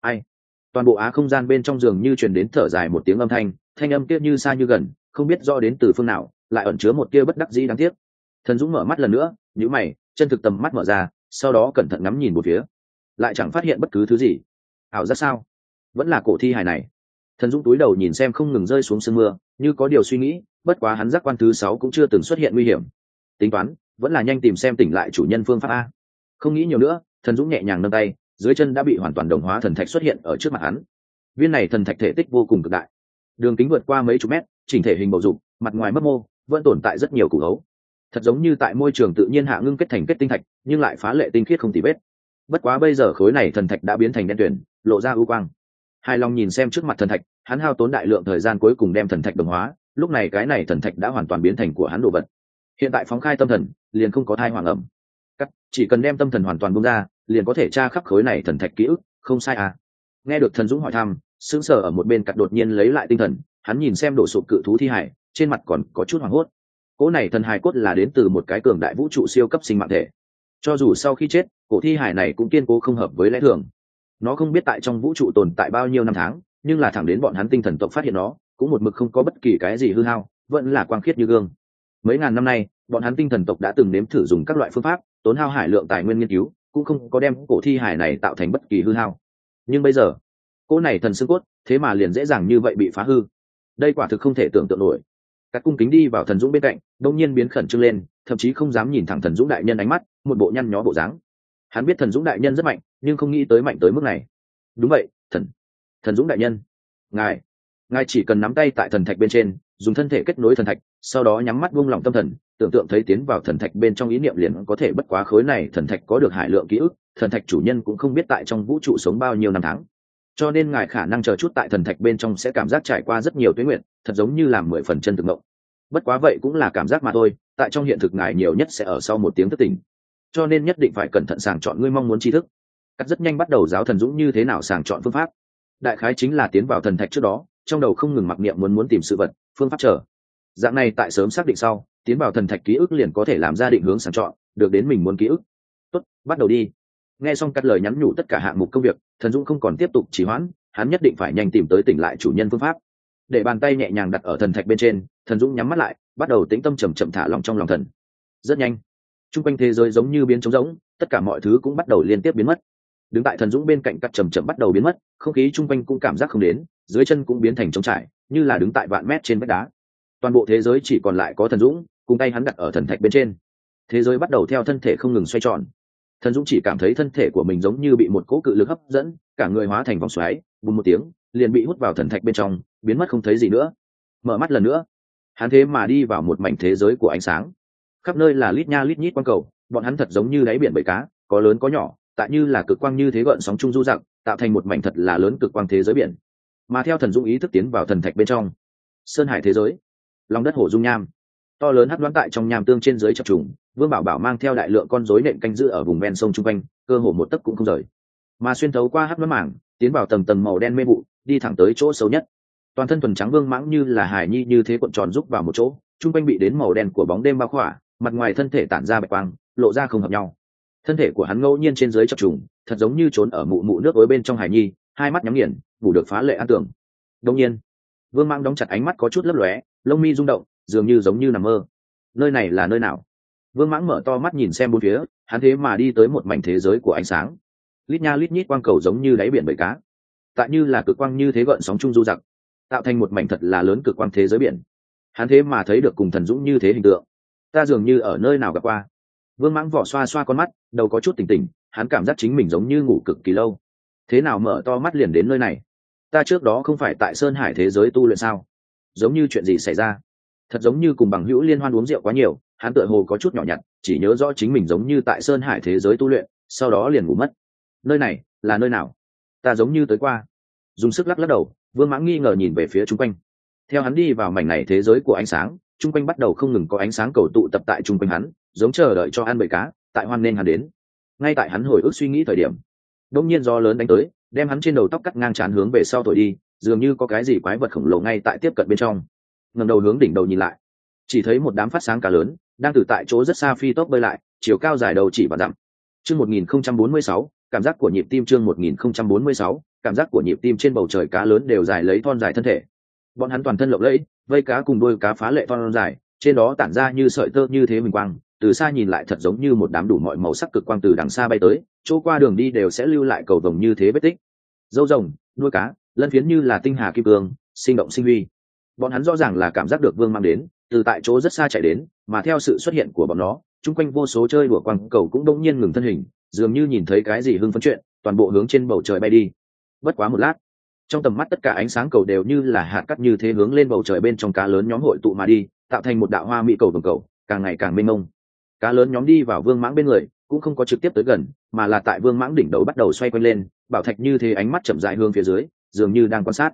Toàn bộ á không gian bên trong giường như truyền đến thở dài một tiếng âm thanh âm kia như xa như gần, không biết rõ đến từ phương nào, lại ẩn chứa một tia bất đắc dĩ đáng tiếc. Thần Dũng mở mắt lần nữa, nhíu mày, chân thực tầm mắt mở ra, sau đó cẩn thận ngắm nhìn một phía, lại chẳng phát hiện bất cứ thứ gì. Ảo giác sao? Vẫn là cổ thi hài này. Thần Dũng túi đầu nhìn xem không ngừng rơi xuống sương mưa, như có điều suy nghĩ, bất quá hắn giác quan thứ 6 cũng chưa từng xuất hiện nguy hiểm. Tính toán, vẫn là nhanh tìm xem tỉnh lại chủ nhân phương pháp a. Không nghĩ nhiều nữa, Thần Dũng nhẹ nhàng nâng tay, dưới chân đã bị hoàn toàn đồng hóa thần thạch xuất hiện ở trước mặt hắn. Viên này thần thạch thể tích vô cùng cực đại, đường kính vượt qua mấy chục mét, chỉnh thể hình bầu dục, mặt ngoài mấp mô, vẫn tồn tại rất nhiều củ hấu, thật giống như tại môi trường tự nhiên hạ ngưng kết thành kết tinh thạch, nhưng lại phá lệ tinh khiết không tì vết. Bất quá bây giờ khối này thần thạch đã biến thành đen tuyền, lộ ra ưu quang. Hài lòng nhìn xem trước mặt thần thạch, hắn hao tốn đại lượng thời gian cuối cùng đem thần thạch đồng hóa, lúc này cái này thần thạch đã hoàn toàn biến thành của hắn đồ vật. Hiện tại phóng khai tâm thần liền không có thai hoàng ẩm, chỉ cần đem tâm thần hoàn toàn bung ra liền có thể tra khắp khối này thần thạch ký ức, không sai à? Nghe được Thần Dũng hỏi thăm, sững sờ ở một bên cắt đột nhiên lấy lại tinh thần, hắn nhìn xem đổ sụp cự thú thi hải, trên mặt còn có chút hoảng hốt. Cỗ này thần hài cốt là đến từ một cái cường đại vũ trụ siêu cấp sinh mạng thể, cho dù sau khi chết cổ thi hải này cũng kiên cố không hợp với lẽ thường. Nó không biết tại trong vũ trụ tồn tại bao nhiêu năm tháng, nhưng là thẳng đến bọn hắn tinh thần tộc phát hiện nó cũng một mực không có bất kỳ cái gì hư hao, vẫn là quang khiết như gương. Mấy ngàn năm nay bọn hắn tinh thần tộc đã từng nếm thử dùng các loại phương pháp tốn hao hải lượng tài nguyên nghiên cứu, cũng không có đem cổ thi hải này tạo thành bất kỳ hư hao. Nhưng bây giờ cỗ này thần xương cốt thế mà liền dễ dàng như vậy bị phá hư, đây quả thực không thể tưởng tượng nổi. Các cung kính đi vào Thần Dũng bên cạnh, đông nhiên biến khẩn trương lên, thậm chí không dám nhìn thẳng Thần Dũng đại nhân ánh mắt, một bộ nhăn nhó bộ dáng. Hắn biết Thần Dũng đại nhân rất mạnh, nhưng không nghĩ tới mạnh tới mức này. Đúng vậy, thần Dũng đại nhân, ngài chỉ cần nắm tay tại thần thạch bên trên, dùng thân thể kết nối thần thạch, sau đó nhắm mắt buông lỏng tâm thần, tưởng tượng thấy tiến vào thần thạch bên trong ý niệm liền có thể bất quá khối này thần thạch có được hải lượng ký ức. Thần thạch chủ nhân cũng không biết tại trong vũ trụ sống bao nhiêu năm tháng, cho nên ngài khả năng chờ chút tại thần thạch bên trong sẽ cảm giác trải qua rất nhiều tuế nguyện, thật giống như làm 10 phần chân thực mộng. Bất quá vậy cũng là cảm giác mà thôi, tại trong hiện thực ngài nhiều nhất sẽ ở sau 1 tiếng thức tỉnh, cho nên nhất định phải cẩn thận sàng chọn ngươi mong muốn tri thức. Cắt rất nhanh bắt đầu giáo Thần Dũng như thế nào sàng chọn phương pháp. Đại khái chính là tiến vào thần thạch trước đó, trong đầu không ngừng mặc niệm muốn tìm sự vật, phương pháp chờ. Dạng này tại sớm xác định sau, tiến vào thần thạch ký ức liền có thể làm ra định hướng sàng chọn, được đến mình muốn ký ức. Tốt, bắt đầu đi. Nghe xong Cắt lời nhắn nhủ tất cả hạng mục công việc, Thần Dũng không còn tiếp tục trì hoãn, hắn nhất định phải nhanh tìm tới tỉnh lại chủ nhân phương pháp. Để bàn tay nhẹ nhàng đặt ở thần thạch bên trên, Thần Dũng nhắm mắt lại, bắt đầu tĩnh tâm chậm chậm thả lòng trong lòng thần. Rất nhanh, trung quanh thế giới giống như biến trống rỗng, tất cả mọi thứ cũng bắt đầu liên tiếp biến mất. Đứng tại Thần Dũng bên cạnh Cắt chậm chậm bắt đầu biến mất, không khí trung quanh cũng cảm giác không đến, dưới chân cũng biến thành trống trải, như là đứng tại vạn mét trên vách đá. Toàn bộ thế giới chỉ còn lại có Thần Dũng, cùng tay hắn đặt ở thần thạch bên trên. Thế giới bắt đầu theo thân thể không ngừng xoay tròn. Thần Dũng chỉ cảm thấy thân thể của mình giống như bị một cỗ cự lực hấp dẫn, cả người hóa thành vòng xoáy, bùng một tiếng, liền bị hút vào thần thạch bên trong, biến mất không thấy gì nữa. Mở mắt lần nữa, hắn thế mà đi vào một mảnh thế giới của ánh sáng. Khắp nơi là lít nha lít nhít quang cầu, bọn hắn thật giống như đáy biển bầy cá, có lớn có nhỏ, tại như là cực quang như thế gợn sóng trung du dặc, tạo thành một mảnh thật là lớn cực quang thế giới biển. Mà theo Thần Dũng ý thức tiến vào thần thạch bên trong, sơn hải thế giới, lòng đất hổ dung nham, to lớn hắc đoán tại trong nham tương trên dưới chập trùng. Vương Bảo Bảo mang theo đại lượng con rối nện canh giữ ở vùng ven sông trung quanh, cơ hồ một tấc cũng không rời. Mà xuyên thấu qua hắc đoán mảng, tiến vào tầng tầng màu đen mê vụ, đi thẳng tới chỗ xấu nhất. Toàn thân thuần trắng vương mãng như là hải nhi như thế cuộn tròn rúc vào một chỗ, trung quanh bị đến màu đen của bóng đêm bao khỏa, mặt ngoài thân thể tản ra bạch quang, lộ ra không hợp nhau. Thân thể của hắn ngẫu nhiên trên dưới chập trùng, thật giống như trốn ở mụ mụ nước ối bên trong hải nhi, hai mắt nhắm nghiền, ngủ được phá lệ an tưởng. Đương nhiên, vương mãng đóng chặt ánh mắt có chút lấp lóe, lông mi rung động, dường như giống như nằm mơ. Nơi này là nơi nào? Vương mãng mở to mắt nhìn xem bốn phía, hắn thế mà đi tới một mảnh thế giới của ánh sáng. Lít nha lít nhít quang cầu giống như đáy biển bầy cá, tại như là cực quang như thế gợn sóng trung du dặc, tạo thành một mảnh thật là lớn cực quang thế giới biển. Hắn thế mà thấy được cùng Thần Dũng như thế hình tượng, ta dường như ở nơi nào gặp qua. Vương mãng vỏ xoa xoa con mắt, đầu có chút tỉnh tỉnh, hắn cảm giác chính mình giống như ngủ cực kỳ lâu. Thế nào mở to mắt liền đến nơi này? Ta trước đó không phải tại sơn hải thế giới tu luyện sao? Giống như chuyện gì xảy ra? Thật giống như cùng bằng hữu liên hoan uống rượu quá nhiều, hắn tựa hồ có chút nhỏ nhặt, chỉ nhớ rõ chính mình giống như tại sơn hải thế giới tu luyện, sau đó liền ngủ mất. Nơi này là nơi nào? Ta giống như tới qua. Dùng sức lắc lắc đầu, Vương mãng nghi ngờ nhìn về phía chung quanh. Theo hắn đi vào mảnh này thế giới của ánh sáng, chung quanh bắt đầu không ngừng có ánh sáng cầu tụ tập tại chung quanh hắn, giống chờ đợi cho ăn bầy cá, tại hoan nên hắn đến. Ngay tại hắn hồi ức suy nghĩ thời điểm, đông nhiên gió lớn đánh tới, đem hắn trên đầu tóc cắt ngang trán hướng về sau thổi đi, dường như có cái gì quái vật khổng lồ ngay tại tiếp cận bên trong. Ngẩng đầu hướng đỉnh đầu nhìn lại, chỉ thấy một đám phát sáng cá lớn đang từ tại chỗ rất xa phi tốc bơi lại, chiều cao dài đầu chỉ và dặm. Chương 1046, cảm giác của nhịp tim. Chương 1046, cảm giác của nhịp tim. Trên bầu trời cá lớn đều dài lấy thon dài thân thể, bọn hắn toàn thân lộng lẫy, vây cá cùng đuôi cá phá lệ thon dài, trên đó tản ra như sợi tơ như thế huỳnh quang, từ xa nhìn lại thật giống như một đám đủ mọi màu sắc cực quang từ đằng xa bay tới, chỗ qua đường đi đều sẽ lưu lại cầu vồng như thế vết tích. Râu rồng, đuôi cá, lân phiến như là tinh hà kim cương, sinh động sinh huy. Bọn hắn rõ ràng là cảm giác được Vương mang đến, từ tại chỗ rất xa chạy đến, mà theo sự xuất hiện của bọn nó, chung quanh vô số chơi đùa quang cầu cũng đột nhiên ngừng thân hình, dường như nhìn thấy cái gì hưng phấn chuyện, toàn bộ hướng trên bầu trời bay đi. Bất quá một lát, trong tầm mắt tất cả ánh sáng cầu đều như là hạt cát như thế hướng lên bầu trời bên trong cá lớn nhóm hội tụ mà đi, tạo thành một đạo hoa mỹ cầu vồng cầu, càng ngày càng mênh mông. Cá lớn nhóm đi vào Vương mãng bên người, cũng không có trực tiếp tới gần, mà là tại Vương mãng đỉnh đầu bắt đầu xoay quanh lên, bảo thạch như thế ánh mắt chậm rãi hướng phía dưới, dường như đang quan sát.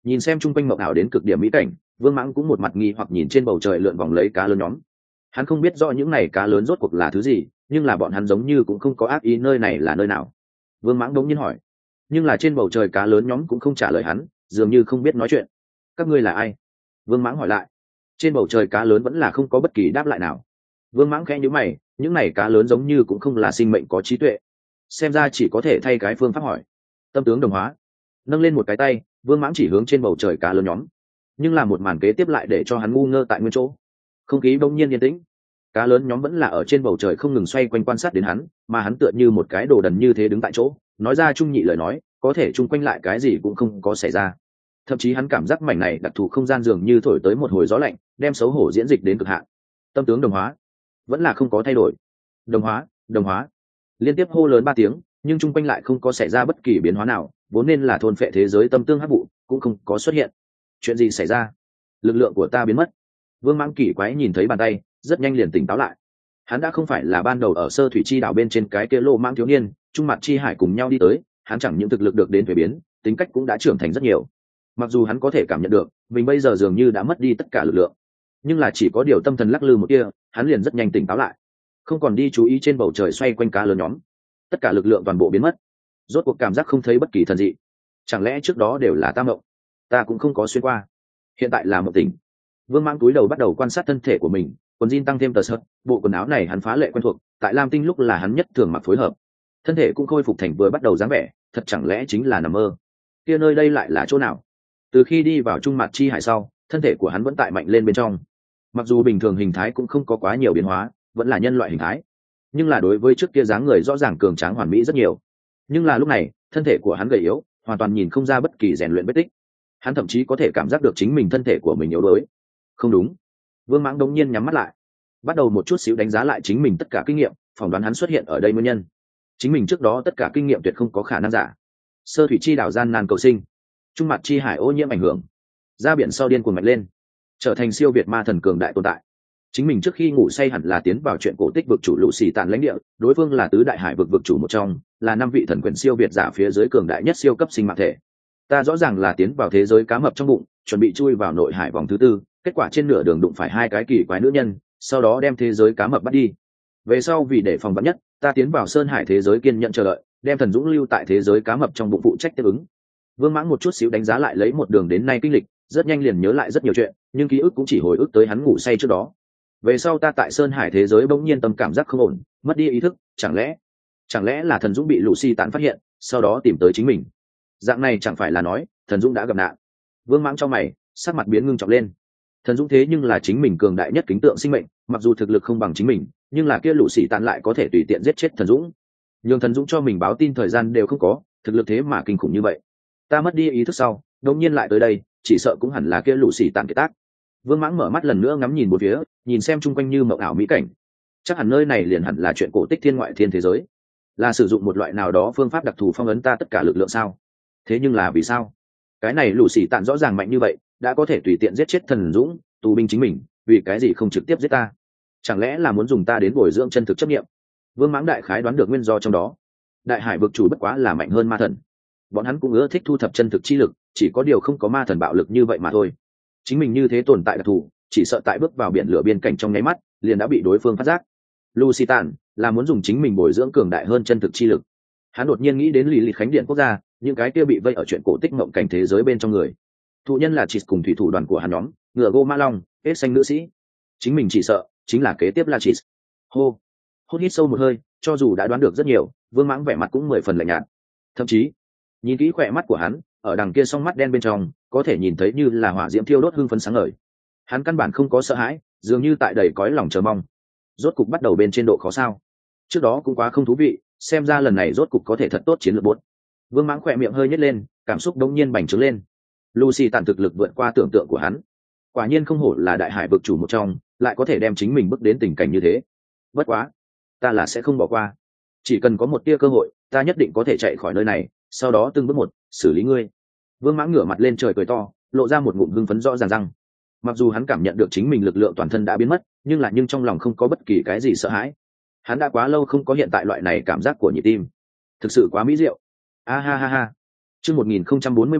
Nhìn xem chung quanh mộng ảo đến cực điểm mỹ cảnh, Vương Mãng cũng một mặt nghi hoặc nhìn trên bầu trời lượn vòng lấy cá lớn nhóm. Hắn không biết rõ những này cá lớn rốt cuộc là thứ gì, nhưng là bọn hắn giống như cũng không có ác ý, nơi này là nơi nào? Vương Mãng đống nhiên hỏi. Nhưng là trên bầu trời cá lớn nhóm cũng không trả lời hắn, dường như không biết nói chuyện. Các ngươi là ai? Vương Mãng hỏi lại. Trên bầu trời cá lớn vẫn là không có bất kỳ đáp lại nào. Vương Mãng khẽ nhíu mày, những này cá lớn giống như cũng không là sinh mệnh có trí tuệ, xem ra chỉ có thể thay cái phương pháp hỏi. Tâm tướng đồng hóa. Nâng lên một cái tay, Vương Mãng chỉ hướng trên bầu trời cá lớn nhóm, nhưng là một màn kế tiếp lại để cho hắn ngu ngơ tại nguyên chỗ. Không khí bỗng nhiên yên tĩnh, cá lớn nhóm vẫn là ở trên bầu trời không ngừng xoay quanh quan sát đến hắn, mà hắn tựa như một cái đồ đần như thế đứng tại chỗ, nói ra trung nhị lời nói, có thể chung quanh lại cái gì cũng không có xảy ra. Thậm chí hắn cảm giác mảnh này đặc thù không gian dường như thổi tới một hồi gió lạnh, đem xấu hổ diễn dịch đến cực hạn. Tâm tướng đồng hóa vẫn là không có thay đổi. Đồng hóa, đồng hóa. Liên tiếp hô lớn 3 tiếng, nhưng chung quanh lại không có xảy ra bất kỳ biến hóa nào, vốn nên là thôn phệ thế giới tâm tương hắc vụ cũng không có xuất hiện. Chuyện gì xảy ra? Lực lượng của ta biến mất. Vương Mãng kỳ quái nhìn thấy bàn tay, rất nhanh liền tỉnh táo lại. Hắn đã không phải là ban đầu ở Sơ Thủy Chi đảo bên trên cái kia lô mãng thiếu niên, Trung Mặt Chi Hải cùng nhau đi tới, hắn chẳng những thực lực được đến thuế biến, tính cách cũng đã trưởng thành rất nhiều. Mặc dù hắn có thể cảm nhận được mình bây giờ dường như đã mất đi tất cả lực lượng, nhưng là chỉ có điều tâm thần lắc lư một kia, hắn liền rất nhanh tỉnh táo lại, không còn đi chú ý trên bầu trời xoay quanh cá lớn nhóm. Tất cả lực lượng toàn bộ biến mất, rốt cuộc cảm giác không thấy bất kỳ thần dị. Chẳng lẽ trước đó đều là ta mộng? Ta cũng không có xuyên qua, hiện tại là mộng tỉnh. Vương Mãng túi đầu bắt đầu quan sát thân thể của mình, quần jean tăng thêm tờ sợt, bộ quần áo này hắn phá lệ quen thuộc, tại Lam Tinh lúc là hắn nhất thường mặc phối hợp. Thân thể cũng khôi phục thành vừa bắt đầu dáng vẻ, thật chẳng lẽ chính là nằm mơ? Kia nơi đây lại là chỗ nào? Từ khi đi vào Trung Mặt Chi Hải sau, thân thể của hắn vẫn tại mạnh lên bên trong. Mặc dù bình thường hình thái cũng không có quá nhiều biến hóa, vẫn là nhân loại hình thái, nhưng là đối với trước kia dáng người rõ ràng cường tráng hoàn mỹ rất nhiều. Nhưng là lúc này, thân thể của hắn gầy yếu, hoàn toàn nhìn không ra bất kỳ rèn luyện vết tích. Hắn thậm chí có thể cảm giác được chính mình thân thể của mình yếu đuối. Không đúng. Vương Mãng đống nhiên nhắm mắt lại, bắt đầu một chút xíu đánh giá lại chính mình tất cả kinh nghiệm, phỏng đoán hắn xuất hiện ở đây nguyên nhân. Chính mình trước đó tất cả kinh nghiệm tuyệt không có khả năng giả. Sơ Thủy Chi đảo gian nan cầu sinh, Trung Mặt Chi Hải ô nhiễm ảnh hưởng, ra biển sau điên cuồng mạnh lên, trở thành siêu việt ma thần cường đại tồn tại. Chính mình trước khi ngủ say hẳn là tiến vào chuyện cổ tích vực chủ Lũ Xì Tàn lãnh địa, đối phương là tứ đại hải vực vực chủ một trong, là 5 vị thần quyền siêu việt giả phía dưới cường đại nhất siêu cấp sinh mạng thể. Ta rõ ràng là tiến vào thế giới cá mập trong bụng, chuẩn bị chui vào nội hải vòng thứ 4, kết quả trên nửa đường đụng phải 2 cái kỳ quái nữ nhân, sau đó đem thế giới cá mập bắt đi. Về sau vì để phòng vắn nhất, ta tiến vào sơn hải thế giới kiên nhẫn chờ đợi, đem thần dũng lưu tại thế giới cá mập trong bụng phụ trách tiếp ứng. Vương Mãng một chút xíu đánh giá lại lấy một đường đến nay kinh lịch, rất nhanh liền nhớ lại rất nhiều chuyện, nhưng ký ức cũng chỉ hồi ức tới hắn ngủ say trước đó. Về sau ta tại sơn hải thế giới bỗng nhiên tâm cảm giác không ổn, mất đi ý thức, chẳng lẽ là thần dũng bị Lũ Xì Tàn phát hiện, sau đó tìm tới chính mình. Dạng này chẳng phải là nói thần dũng đã gặp nạn? Vương Mãng trong mày, sắc mặt biến ngưng trọng lên. Thần dũng thế nhưng là chính mình cường đại nhất kính tượng sinh mệnh, mặc dù thực lực không bằng chính mình, nhưng là kia Lũ Xì Tàn lại có thể tùy tiện giết chết thần dũng. Nhưng thần dũng cho mình báo tin thời gian đều không có, thực lực thế mà kinh khủng như vậy. Ta mất đi ý thức sau, đột nhiên lại tới đây, chỉ sợ cũng hẳn là kia Lũ Xì Tàn kiệt tác. Vương Mãng mở mắt lần nữa ngắm nhìn bốn phía, nhìn xem chung quanh như mộng ảo mỹ cảnh. Chắc hẳn nơi này liền hẳn là chuyện cổ tích thiên ngoại thiên thế giới, là sử dụng một loại nào đó phương pháp đặc thù phong ấn ta tất cả lực lượng sao? Thế nhưng là vì sao? Cái này Lũ Xì Tàn rõ ràng mạnh như vậy, đã có thể tùy tiện giết chết thần dũng, tù binh chính mình, vì cái gì không trực tiếp giết ta? Chẳng lẽ là muốn dùng ta đến bồi dưỡng chân thực chấp niệm? Vương Mãng đại khái đoán được nguyên do trong đó. Đại hải vực chủ bất quá là mạnh hơn ma thần, bọn hắn cũng ưa thích thu thập chân thực chi lực, chỉ có điều không có ma thần bạo lực như vậy mà thôi. Chính mình như thế tồn tại đặc thù, chỉ sợ tại bước vào biển lửa biên cảnh trong nháy mắt liền đã bị đối phương phát giác. Lũ Xì Tàn là muốn dùng chính mình bồi dưỡng cường đại hơn chân thực chi lực. Hắn đột nhiên nghĩ đến Lý Lịch Khánh Điện quốc gia, những cái kia bị vây ở chuyện cổ tích mộng cảnh thế giới bên trong người. Thụ nhân là Chis cùng thủy thủ đoàn của hắn nhóm, ngựa gô ma long, hết xanh nữ sĩ. Chính mình chỉ sợ chính là kế tiếp là Chis. Hô, hút hít sâu một hơi, cho dù đã đoán được rất nhiều, Vương Mãng vẻ mặt cũng 10 phần lạnh nhạt. Thậm chí nhìn kỹ khỏe mắt của hắn, ở đằng kia song mắt đen bên trong có thể nhìn thấy như là hỏa diễm thiêu đốt hưng phấn sáng ngời. Hắn căn bản không có sợ hãi, dường như tại đầy cõi lòng chờ mong. Rốt cục bắt đầu bên trên độ khó sao? Trước đó cũng quá không thú vị, xem ra lần này rốt cục có thể thật tốt chiến lược bốt. Vương Mãng khỏe miệng hơi nhếch lên, cảm xúc đống nhiên bành trướng lên. Lũ Xì Tàn thực lực vượt qua tưởng tượng của hắn, quả nhiên không hổ là đại hải vực chủ một trong, lại có thể đem chính mình bước đến tình cảnh như thế. Bất quá, ta là sẽ không bỏ qua. Chỉ cần có một tia cơ hội, ta nhất định có thể chạy khỏi nơi này, sau đó từng bước một xử lý ngươi. Vương Mãng ngửa mặt lên trời cười to, lộ ra một ngụm hưng phấn rõ ràng răng. Mặc dù hắn cảm nhận được chính mình lực lượng toàn thân đã biến mất, nhưng trong lòng không có bất kỳ cái gì sợ hãi. Hắn đã quá lâu không có hiện tại loại này cảm giác của nhịp tim, thực sự quá mỹ diệu. A ha ha ha. Chương 1047,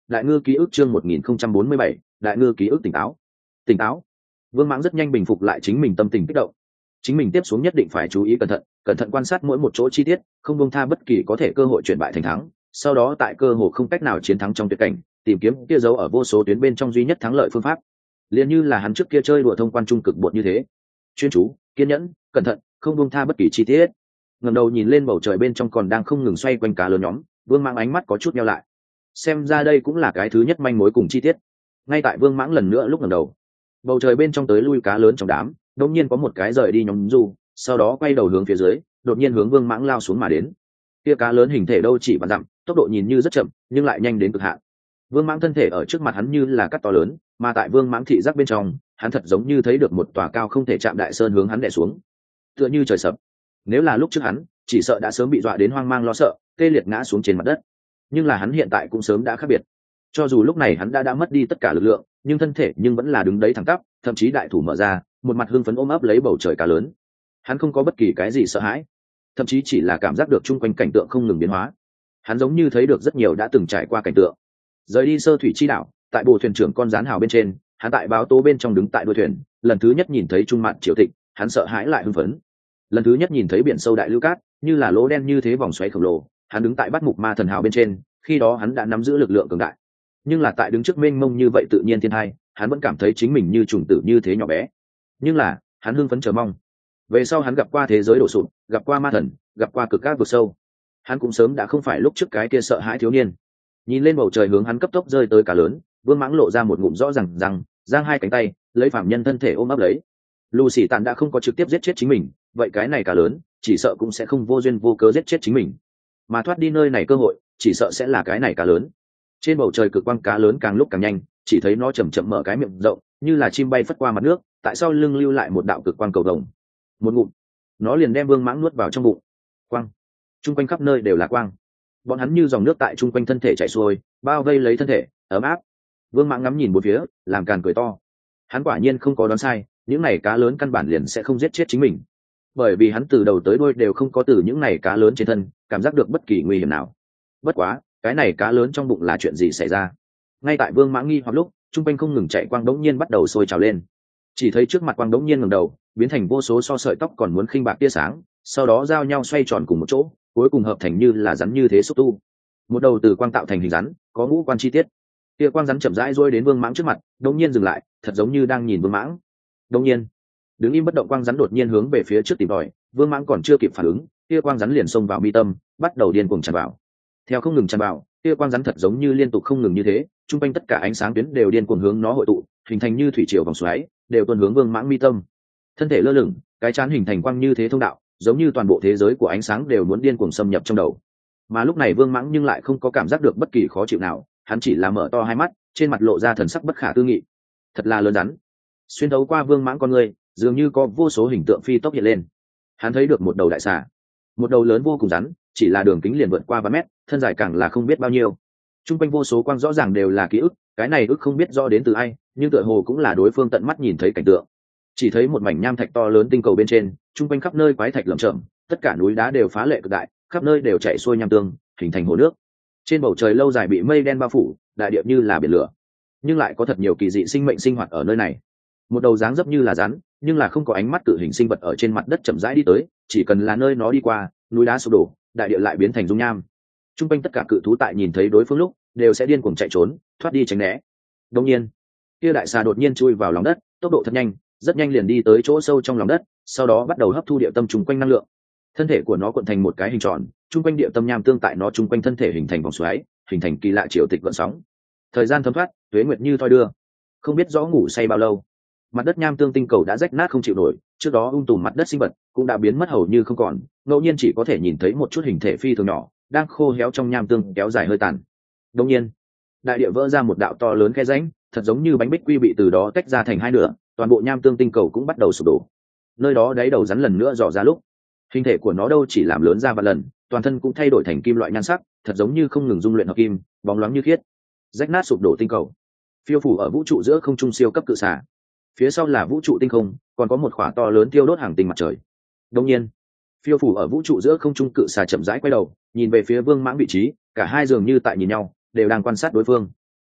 Đại ngư ký ức chương 1047, đại ngư ký ức tỉnh táo. Tỉnh táo. Vương Mãng rất nhanh bình phục lại chính mình tâm tình kích động. Chính mình tiếp xuống nhất định phải chú ý cẩn thận quan sát mỗi một chỗ chi tiết, không buông tha bất kỳ có thể cơ hội chuyển bại thành thắng. Sau đó tại cơ hội không cách nào chiến thắng trong tuyệt cảnh, tìm kiếm kia dấu ở vô số tuyến bên trong duy nhất thắng lợi phương pháp. Liền như là hắn trước kia chơi đùa thông quan trung cực bột như thế, chuyên chú, kiên nhẫn, cẩn thận, không buông tha bất kỳ chi tiết. Ngẩng đầu nhìn lên bầu trời bên trong còn đang không ngừng xoay quanh cá lớn nhóm, Vương Mãng ánh mắt có chút nheo lại. Xem ra đây cũng là cái thứ nhất manh mối cùng chi tiết. Ngay tại Vương Mãng lần nữa lúc ngẩng đầu, bầu trời bên trong tới lui cá lớn trong đám, đột nhiên có một cái rời đi nhóm du, sau đó quay đầu hướng phía dưới, đột nhiên hướng Vương Mãng lao xuống mà đến. Kia cá lớn hình thể đâu chỉ vạn dặm, tốc độ nhìn như rất chậm, nhưng lại nhanh đến cực hạn. Vương Mãng thân thể ở trước mặt hắn như là cắt to lớn, mà tại Vương Mãng thị giác bên trong, hắn thật giống như thấy được một tòa cao không thể chạm đại sơn hướng hắn đè xuống, tựa như trời sập. Nếu là lúc trước hắn, chỉ sợ đã sớm bị dọa đến hoang mang lo sợ, tê liệt ngã xuống trên mặt đất. Nhưng là hắn hiện tại cũng sớm đã khác biệt. Cho dù lúc này hắn đã mất đi tất cả lực lượng, nhưng thân thể nhưng vẫn là đứng đấy thẳng tắp, thậm chí đại thủ mở ra, một mặt hưng phấn ôm ấp lấy bầu trời cá lớn. Hắn không có bất kỳ cái gì sợ hãi, thậm chí chỉ là cảm giác được chung quanh cảnh tượng không ngừng biến hóa. Hắn giống như thấy được rất nhiều đã từng trải qua cảnh tượng. Rời đi sơ thủy chi đảo, tại bồ thuyền trưởng con rán hào bên trên, hắn tại báo tố bên trong đứng tại đuôi thuyền, lần thứ nhất nhìn thấy trung mạn triều thịnh, hắn sợ hãi lại hưng phấn. Lần thứ nhất nhìn thấy biển sâu đại lưu cát, như là lỗ đen như thế vòng xoáy khổng lồ, hắn đứng tại bắt mục ma thần hào bên trên, khi đó hắn đã nắm giữ lực lượng cường đại. Nhưng là tại đứng trước mênh mông như vậy tự nhiên thiên hai, hắn vẫn cảm thấy chính mình như trùng tử như thế nhỏ bé. Nhưng là hắn hưng phấn chờ mong. Về sau hắn gặp qua thế giới đổ sụp, gặp qua ma thần, gặp qua cực các vực sâu, hắn cũng sớm đã không phải lúc trước cái kia sợ hãi thiếu niên. Nhìn lên bầu trời hướng hắn cấp tốc rơi tới cá lớn, Vương Mãng lộ ra một ngụm rõ ràng rằng, giang hai cánh tay, lấy phạm nhân thân thể ôm ấp lấy. Lucy Tàn đã không có trực tiếp giết chết chính mình, vậy cái này cá lớn, chỉ sợ cũng sẽ không vô duyên vô cớ giết chết chính mình, mà thoát đi nơi này cơ hội, chỉ sợ sẽ là cái này cá lớn. Trên bầu trời cực quang cá lớn càng lúc càng nhanh, chỉ thấy nó chậm chậm mở cái miệng rộng, như là chim bay phất qua mặt nước, tại sau lưng lưu lại một đạo cực quang cầu vồng. Một ngụm, nó liền đem Vương Mãng nuốt vào trong bụng. Quang, trung quanh khắp nơi đều là quang. Bọn hắn như dòng nước tại trung quanh thân thể chảy xuôi, bao vây lấy thân thể, ấm áp. Vương Mãng ngắm nhìn bốn phía, làm càn cười to. Hắn quả nhiên không có đoán sai, những này cá lớn căn bản liền sẽ không giết chết chính mình, bởi vì hắn từ đầu tới đuôi đều không có từ những này cá lớn trên thân cảm giác được bất kỳ nguy hiểm nào. Bất quá, cái này cá lớn trong bụng là chuyện gì xảy ra? Ngay tại Vương Mãng nghi hoặc lúc, trung quanh không ngừng chạy quang đống nhiên bắt đầu sôi trào lên. Chỉ thấy trước mặt quang đống nhiên ngẩng đầu, biến thành vô số so sợi tóc còn muốn khinh bạc tia sáng, sau đó giao nhau xoay tròn cùng một chỗ, cuối cùng hợp thành như là rắn như thế xúc tu. Một đầu từ quang tạo thành hình rắn, có ngũ quan chi tiết. Tia quang rắn chậm rãi rôi đến Vương Mãng trước mặt, đống nhiên dừng lại, thật giống như đang nhìn Vương Mãng. Đống nhiên, đứng im bất động quang rắn đột nhiên hướng về phía trước tìm tòi, Vương Mãng còn chưa kịp phản ứng, tia quang rắn liền xông vào mi tâm, bắt đầu điên cuồng tràn vào. Theo không ngừng tràn vào, tia quang rắn thật giống như liên tục không ngừng như thế, trung quanh tất cả ánh sáng tuyến đều điên cuồng hướng nó hội tụ, hình thành như thủy triều vòng xoáy, đều tuôn hướng Vương Mãng mi tâm. Thân thể lơ lửng, cái chán hình thành quang như thế thông đạo, giống như toàn bộ thế giới của ánh sáng đều muốn điên cuồng xâm nhập trong đầu. Mà lúc này Vương Mãng nhưng lại không có cảm giác được bất kỳ khó chịu nào, hắn chỉ là mở to hai mắt, trên mặt lộ ra thần sắc bất khả tư nghị. Thật là lớn rắn. Xuyên thấu qua Vương Mãng con người, dường như có vô số hình tượng phi tốc hiện lên. Hắn thấy được một đầu đại xà, một đầu lớn vô cùng rắn, chỉ là đường kính liền vượt qua 3 mét, thân dài càng là không biết bao nhiêu. Trung quanh vô số quang rõ ràng đều là ký ức, cái này ức không biết rõ đến từ ai, nhưng tựa hồ cũng là đối phương tận mắt nhìn thấy cảnh tượng. Chỉ thấy một mảnh nham thạch to lớn tinh cầu bên trên, trung quanh khắp nơi quái thạch lởm chởm, tất cả núi đá đều phá lệ cực đại, khắp nơi đều chảy xuôi nham tương, hình thành hồ nước. Trên bầu trời lâu dài bị mây đen bao phủ, đại địa như là biển lửa, nhưng lại có thật nhiều kỳ dị sinh mệnh sinh hoạt ở nơi này. Một đầu dáng dấp như là rắn, nhưng là không có ánh mắt cự hình sinh vật ở trên mặt đất chậm rãi đi tới, chỉ cần là nơi nó đi qua, núi đá sụp đổ, đại địa lại biến thành dung nham. Trung quanh tất cả cự thú tại nhìn thấy đối phương lúc, đều sẽ điên cuồng chạy trốn, thoát đi tránh né. Đột nhiên, kia đại xà đột nhiên chui vào lòng đất, tốc độ thật nhanh, rất nhanh liền đi tới chỗ sâu trong lòng đất, sau đó bắt đầu hấp thu địa tâm trùng quanh năng lượng. Thân thể của nó cuộn thành một cái hình tròn, trung quanh địa tâm nham tương tại nó trung quanh thân thể hình thành vòng xoáy, hình thành kỳ lạ triều tịch gợn sóng. Thời gian thấm thoát, tuế nguyệt như thoi đưa, không biết rõ ngủ say bao lâu. Mặt đất nham tương tinh cầu đã rách nát không chịu nổi, trước đó tùm mặt đất sinh vật cũng đã biến mất hầu như không còn, ngẫu nhiên chỉ có thể nhìn thấy một chút hình thể phi thường nhỏ đang khô héo trong nham tương kéo dài hơi tàn. Đột nhiên, đại địa vỡ ra một đạo to lớn khe rãnh, thật giống như bánh bích quy bị từ đó tách ra thành hai nửa, toàn bộ nham tương tinh cầu cũng bắt đầu sụp đổ. Nơi đó đáy đầu rắn lần nữa dò ra lúc, hình thể của nó đâu chỉ làm lớn ra vài lần, toàn thân cũng thay đổi thành kim loại nhan sắc, thật giống như không ngừng dung luyện hợp kim, bóng loáng như khiết. Rách nát sụp đổ tinh cầu, phiêu phủ ở vũ trụ giữa không trung siêu cấp cự xà, phía sau là vũ trụ tinh không, còn có một khỏa to lớn tiêu đốt hàng tinh mặt trời. Đột nhiên, phiêu phủ ở vũ trụ giữa không trung cự xà chậm rãi quay đầu, nhìn về phía Vương Mãng vị trí, cả hai dường như tại nhìn nhau, đều đang quan sát đối phương.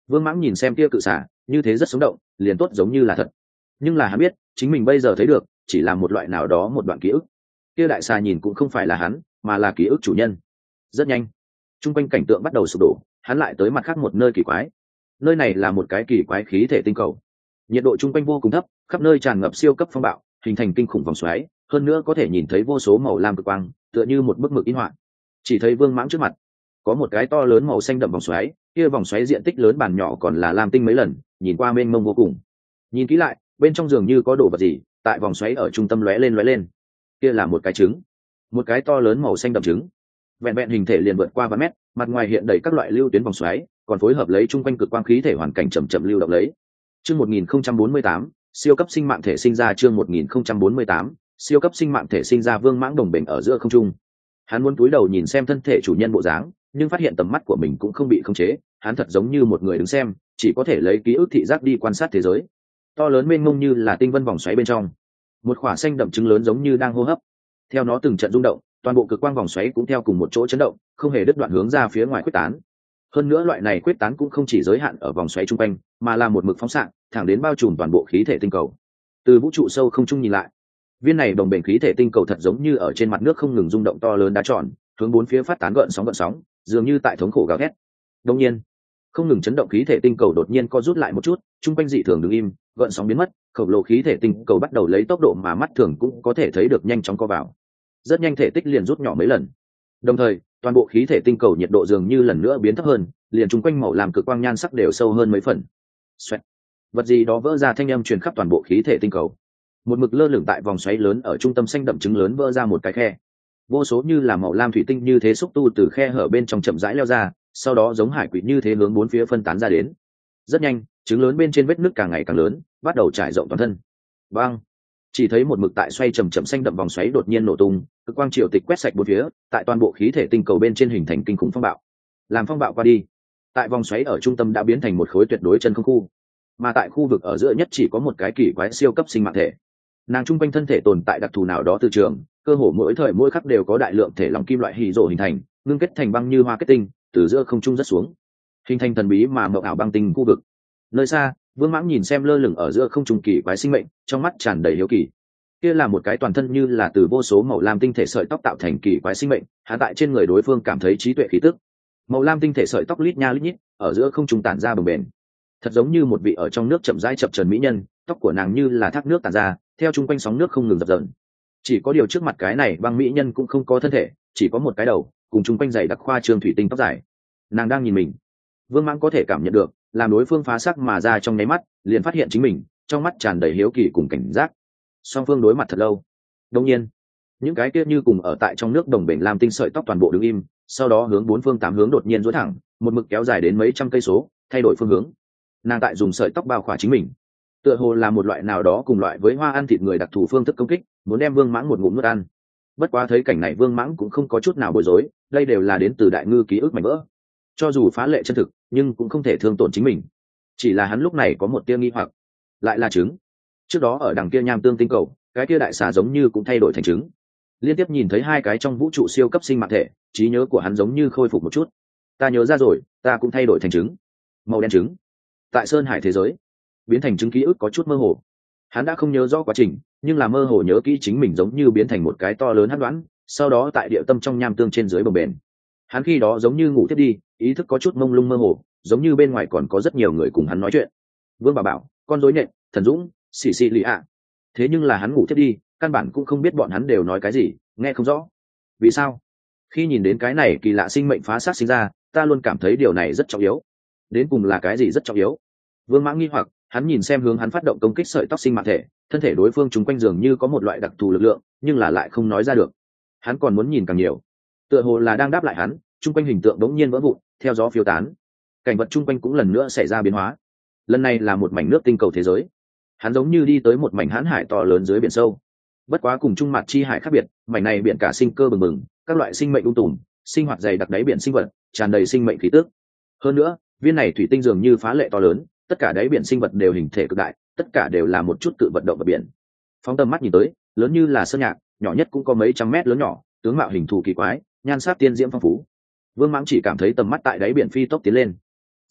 Vương Mãng nhìn xem kia cự xả như thế rất sống động, liền tốt giống như là thật, nhưng là hắn biết chính mình bây giờ thấy được chỉ là một loại nào đó một đoạn ký ức. Kia đại xà nhìn cũng không phải là hắn, mà là ký ức chủ nhân. Rất nhanh, trung quanh cảnh tượng bắt đầu sụp đổ, hắn lại tới mặt khác một nơi kỳ quái. Nơi này là một cái kỳ quái khí thể tinh cầu, nhiệt độ trung quanh vô cùng thấp, khắp nơi tràn ngập siêu cấp phong bạo, hình thành kinh khủng vòng xoáy, hơn nữa có thể nhìn thấy vô số màu lam cực quang, tựa như một bức mực in họa. Chỉ thấy Vương Mãng trước mặt có một cái to lớn màu xanh đậm vòng xoáy, kia vòng xoáy diện tích lớn bàn nhỏ còn là lam tinh mấy lần, nhìn qua mênh mông vô cùng. Nhìn kỹ lại, bên trong dường như có đồ vật gì tại vòng xoáy ở trung tâm lóe lên. Kia là một cái trứng, một cái to lớn màu xanh đậm trứng, vẹn vẹn hình thể liền vượt qua vài mét, mặt ngoài hiện đầy các loại lưu tuyến vòng xoáy, còn phối hợp lấy trung quanh cực quang khí thể hoàn cảnh chậm chậm lưu động lấy. Chương 1048, siêu cấp sinh mạng thể sinh ra. Chương 1048, siêu cấp sinh mạng thể sinh ra. Vương Mãng đồng bền ở giữa không trung, hắn muốn cúi đầu nhìn xem thân thể chủ nhân bộ dáng, nhưng phát hiện tầm mắt của mình cũng không bị khống chế, hắn thật giống như một người đứng xem, chỉ có thể lấy ký ức thị giác đi quan sát thế giới. To lớn mênh mông như là tinh vân vòng xoáy bên trong, một quả xanh đậm trứng lớn giống như đang hô hấp, theo nó từng trận rung động, toàn bộ cực quang vòng xoáy cũng theo cùng một chỗ chấn động, không hề đứt đoạn hướng ra phía ngoài quyết tán. Hơn nữa loại này quyết tán cũng không chỉ giới hạn ở vòng xoáy trung quanh, mà là một mực phóng xạ thẳng đến bao trùm toàn bộ khí thể tinh cầu. Từ vũ trụ sâu không trung nhìn lại, viên này đồng bền khí thể tinh cầu thật giống như ở trên mặt nước không ngừng rung động to lớn đá tròn, hướng bốn phía phát tán gợn sóng, dường như tại thống khổ gào thét. Đột nhiên, không ngừng chấn động khí thể tinh cầu đột nhiên co rút lại một chút, trung quanh dị thường đứng im, gợn sóng biến mất, khổng lồ khí thể tinh cầu bắt đầu lấy tốc độ mà mắt thường cũng có thể thấy được nhanh chóng co vào. Rất nhanh thể tích liền rút nhỏ mấy lần. Đồng thời, toàn bộ khí thể tinh cầu nhiệt độ dường như lần nữa biến thấp hơn, liền trung quanh màu làm cực quang nhan sắc đều sâu hơn mấy phần. Xoẹt. Vật gì đó vỡ ra, thanh âm truyền khắp toàn bộ khí thể tinh cầu. Một mực lơ lửng tại vòng xoáy lớn ở trung tâm xanh đậm trứng lớn vỡ ra một cái khe. Vô số như là màu lam thủy tinh như thế xúc tu từ khe hở bên trong chậm rãi leo ra, sau đó giống hải quỷ như thế hướng bốn phía phân tán ra đến. Rất nhanh, trứng lớn bên trên vết nứt càng ngày càng lớn, bắt đầu trải rộng toàn thân. Bang! Chỉ thấy một mực tại xoay chậm chậm xanh đậm vòng xoáy đột nhiên nổ tung, cực quang triều tịch quét sạch bốn phía, tại toàn bộ khí thể tinh cầu bên trên hình thành kinh khủng phong bạo. Làm phong bạo qua đi, tại vòng xoáy ở trung tâm đã biến thành một khối tuyệt đối chân không khu, mà tại khu vực ở giữa nhất chỉ có một cái kỳ quái siêu cấp sinh mạng thể. Nàng trung quanh thân thể tồn tại đặc thù nào đó từ trường, cơ hồ mỗi thời mỗi khắc đều có đại lượng thể lỏng kim loại hì rổ hình thành, ngưng kết thành băng như hoa kết tinh, từ giữa không trung rất xuống, hình thành thần bí mà mộng ảo băng tinh khu vực. Nơi xa, Vương Mãng nhìn xem lơ lửng ở giữa không trung kỳ quái sinh mệnh, trong mắt tràn đầy hiếu kỳ. Kia là một cái toàn thân như là từ vô số màu lam tinh thể sợi tóc tạo thành kỳ quái sinh mệnh, hắn tại trên người đối phương cảm thấy trí tuệ khí tức. Màu lam tinh thể sợi tóc lít nha lít nhít, ở giữa không trung tản ra bồng bềnh, thật giống như một vị ở trong nước chậm rãi chập chờn mỹ nhân, tóc của nàng như là thác nước tản ra, theo chung quanh sóng nước không ngừng dập dờn. Chỉ có điều trước mặt cái này băng mỹ nhân cũng không có thân thể, chỉ có một cái đầu, cùng chung quanh dày đặc khoa trương thủy tinh tóc dài. Nàng đang nhìn mình. Vương Mãng có thể cảm nhận được, làm đối phương phá sắc mà ra trong nháy mắt, liền phát hiện chính mình, trong mắt tràn đầy hiếu kỳ cùng cảnh giác. Song phương đối mặt thật lâu. Đương nhiên, những cái kia như cùng ở tại trong nước đồng bền làm tinh sợi tóc toàn bộ đứng im, sau đó hướng bốn phương tám hướng đột nhiên duỗi thẳng, một mực kéo dài đến mấy trăm cây số, thay đổi phương hướng. Nàng tại dùng sợi tóc bao khỏa chính mình, tựa hồ là một loại nào đó cùng loại với hoa ăn thịt người đặc thù phương thức công kích, muốn đem Vương Mãng một ngụm nuốt ăn. Bất quá thấy cảnh này Vương Mãng cũng không có chút nào bối rối, đây đều là đến từ đại ngư ký ức mảnh vỡ, cho dù phá lệ chân thực nhưng cũng không thể thương tổn chính mình. Chỉ là hắn lúc này có một tia nghi hoặc, lại là trứng. Trước đó ở đằng kia nham tương tinh cầu, cái kia đại xà giống như cũng thay đổi thành trứng. Liên tiếp nhìn thấy hai cái trong vũ trụ siêu cấp sinh mạng thể, trí nhớ của hắn giống như khôi phục một chút. Ta nhớ ra rồi, ta cũng thay đổi thành trứng, màu đen trứng. Tại sơn hải thế giới, biến thành trứng ký ức có chút mơ hồ. Hắn đã không nhớ rõ quá trình, nhưng là mơ hồ nhớ kỹ chính mình giống như biến thành một cái to lớn hắc đoán, sau đó tại địa tâm trong nham tương trên dưới bồng bềnh. Hắn khi đó giống như ngủ thiếp đi, ý thức có chút mông lung mơ hồ, giống như bên ngoài còn có rất nhiều người cùng hắn nói chuyện. Vương Bà Bảo, con rối nhện, Thần Dũng, xì xì lì ạ. Thế nhưng là hắn ngủ thiếp đi, căn bản cũng không biết bọn hắn đều nói cái gì, nghe không rõ. Vì sao? Khi nhìn đến cái này kỳ lạ sinh mệnh phá xác sinh ra, ta luôn cảm thấy điều này rất trọng yếu. Đến cùng là cái gì rất trọng yếu? Vương Mãng nghi hoặc, hắn nhìn xem hướng hắn phát động công kích sợi tóc sinh mạng thể, thân thể đối phương chúng quanh dường như có một loại đặc thù lực lượng, nhưng là lại không nói ra được. Hắn còn muốn nhìn càng nhiều. Tựa hồ là đang đáp lại hắn, chung quanh hình tượng đống nhiên vỡ vụn, theo gió phiêu tán. Cảnh vật chung quanh cũng lần nữa xảy ra biến hóa. Lần này là một mảnh nước tinh cầu thế giới. Hắn giống như đi tới một mảnh hãn hải to lớn dưới biển sâu. Bất quá cùng trung mặt chi hải khác biệt, mảnh này biển cả sinh cơ bừng bừng, các loại sinh mệnh tùm, sinh hoạt dày đặc đáy biển sinh vật, tràn đầy sinh mệnh khí tức. Hơn nữa, viên này thủy tinh dường như phá lệ to lớn, tất cả đáy biển sinh vật đều hình thể cực đại, tất cả đều là một chút tự vận động ở biển. Phóng tầm mắt nhìn tới, lớn như là sơn nhạc, nhỏ nhất cũng có mấy trăm mét lớn nhỏ, tướng mạo hình thù kỳ quái, nhan sắc tiên diễm phong phú. Vương Mãng chỉ cảm thấy tầm mắt tại đáy biển phi tốc tiến lên.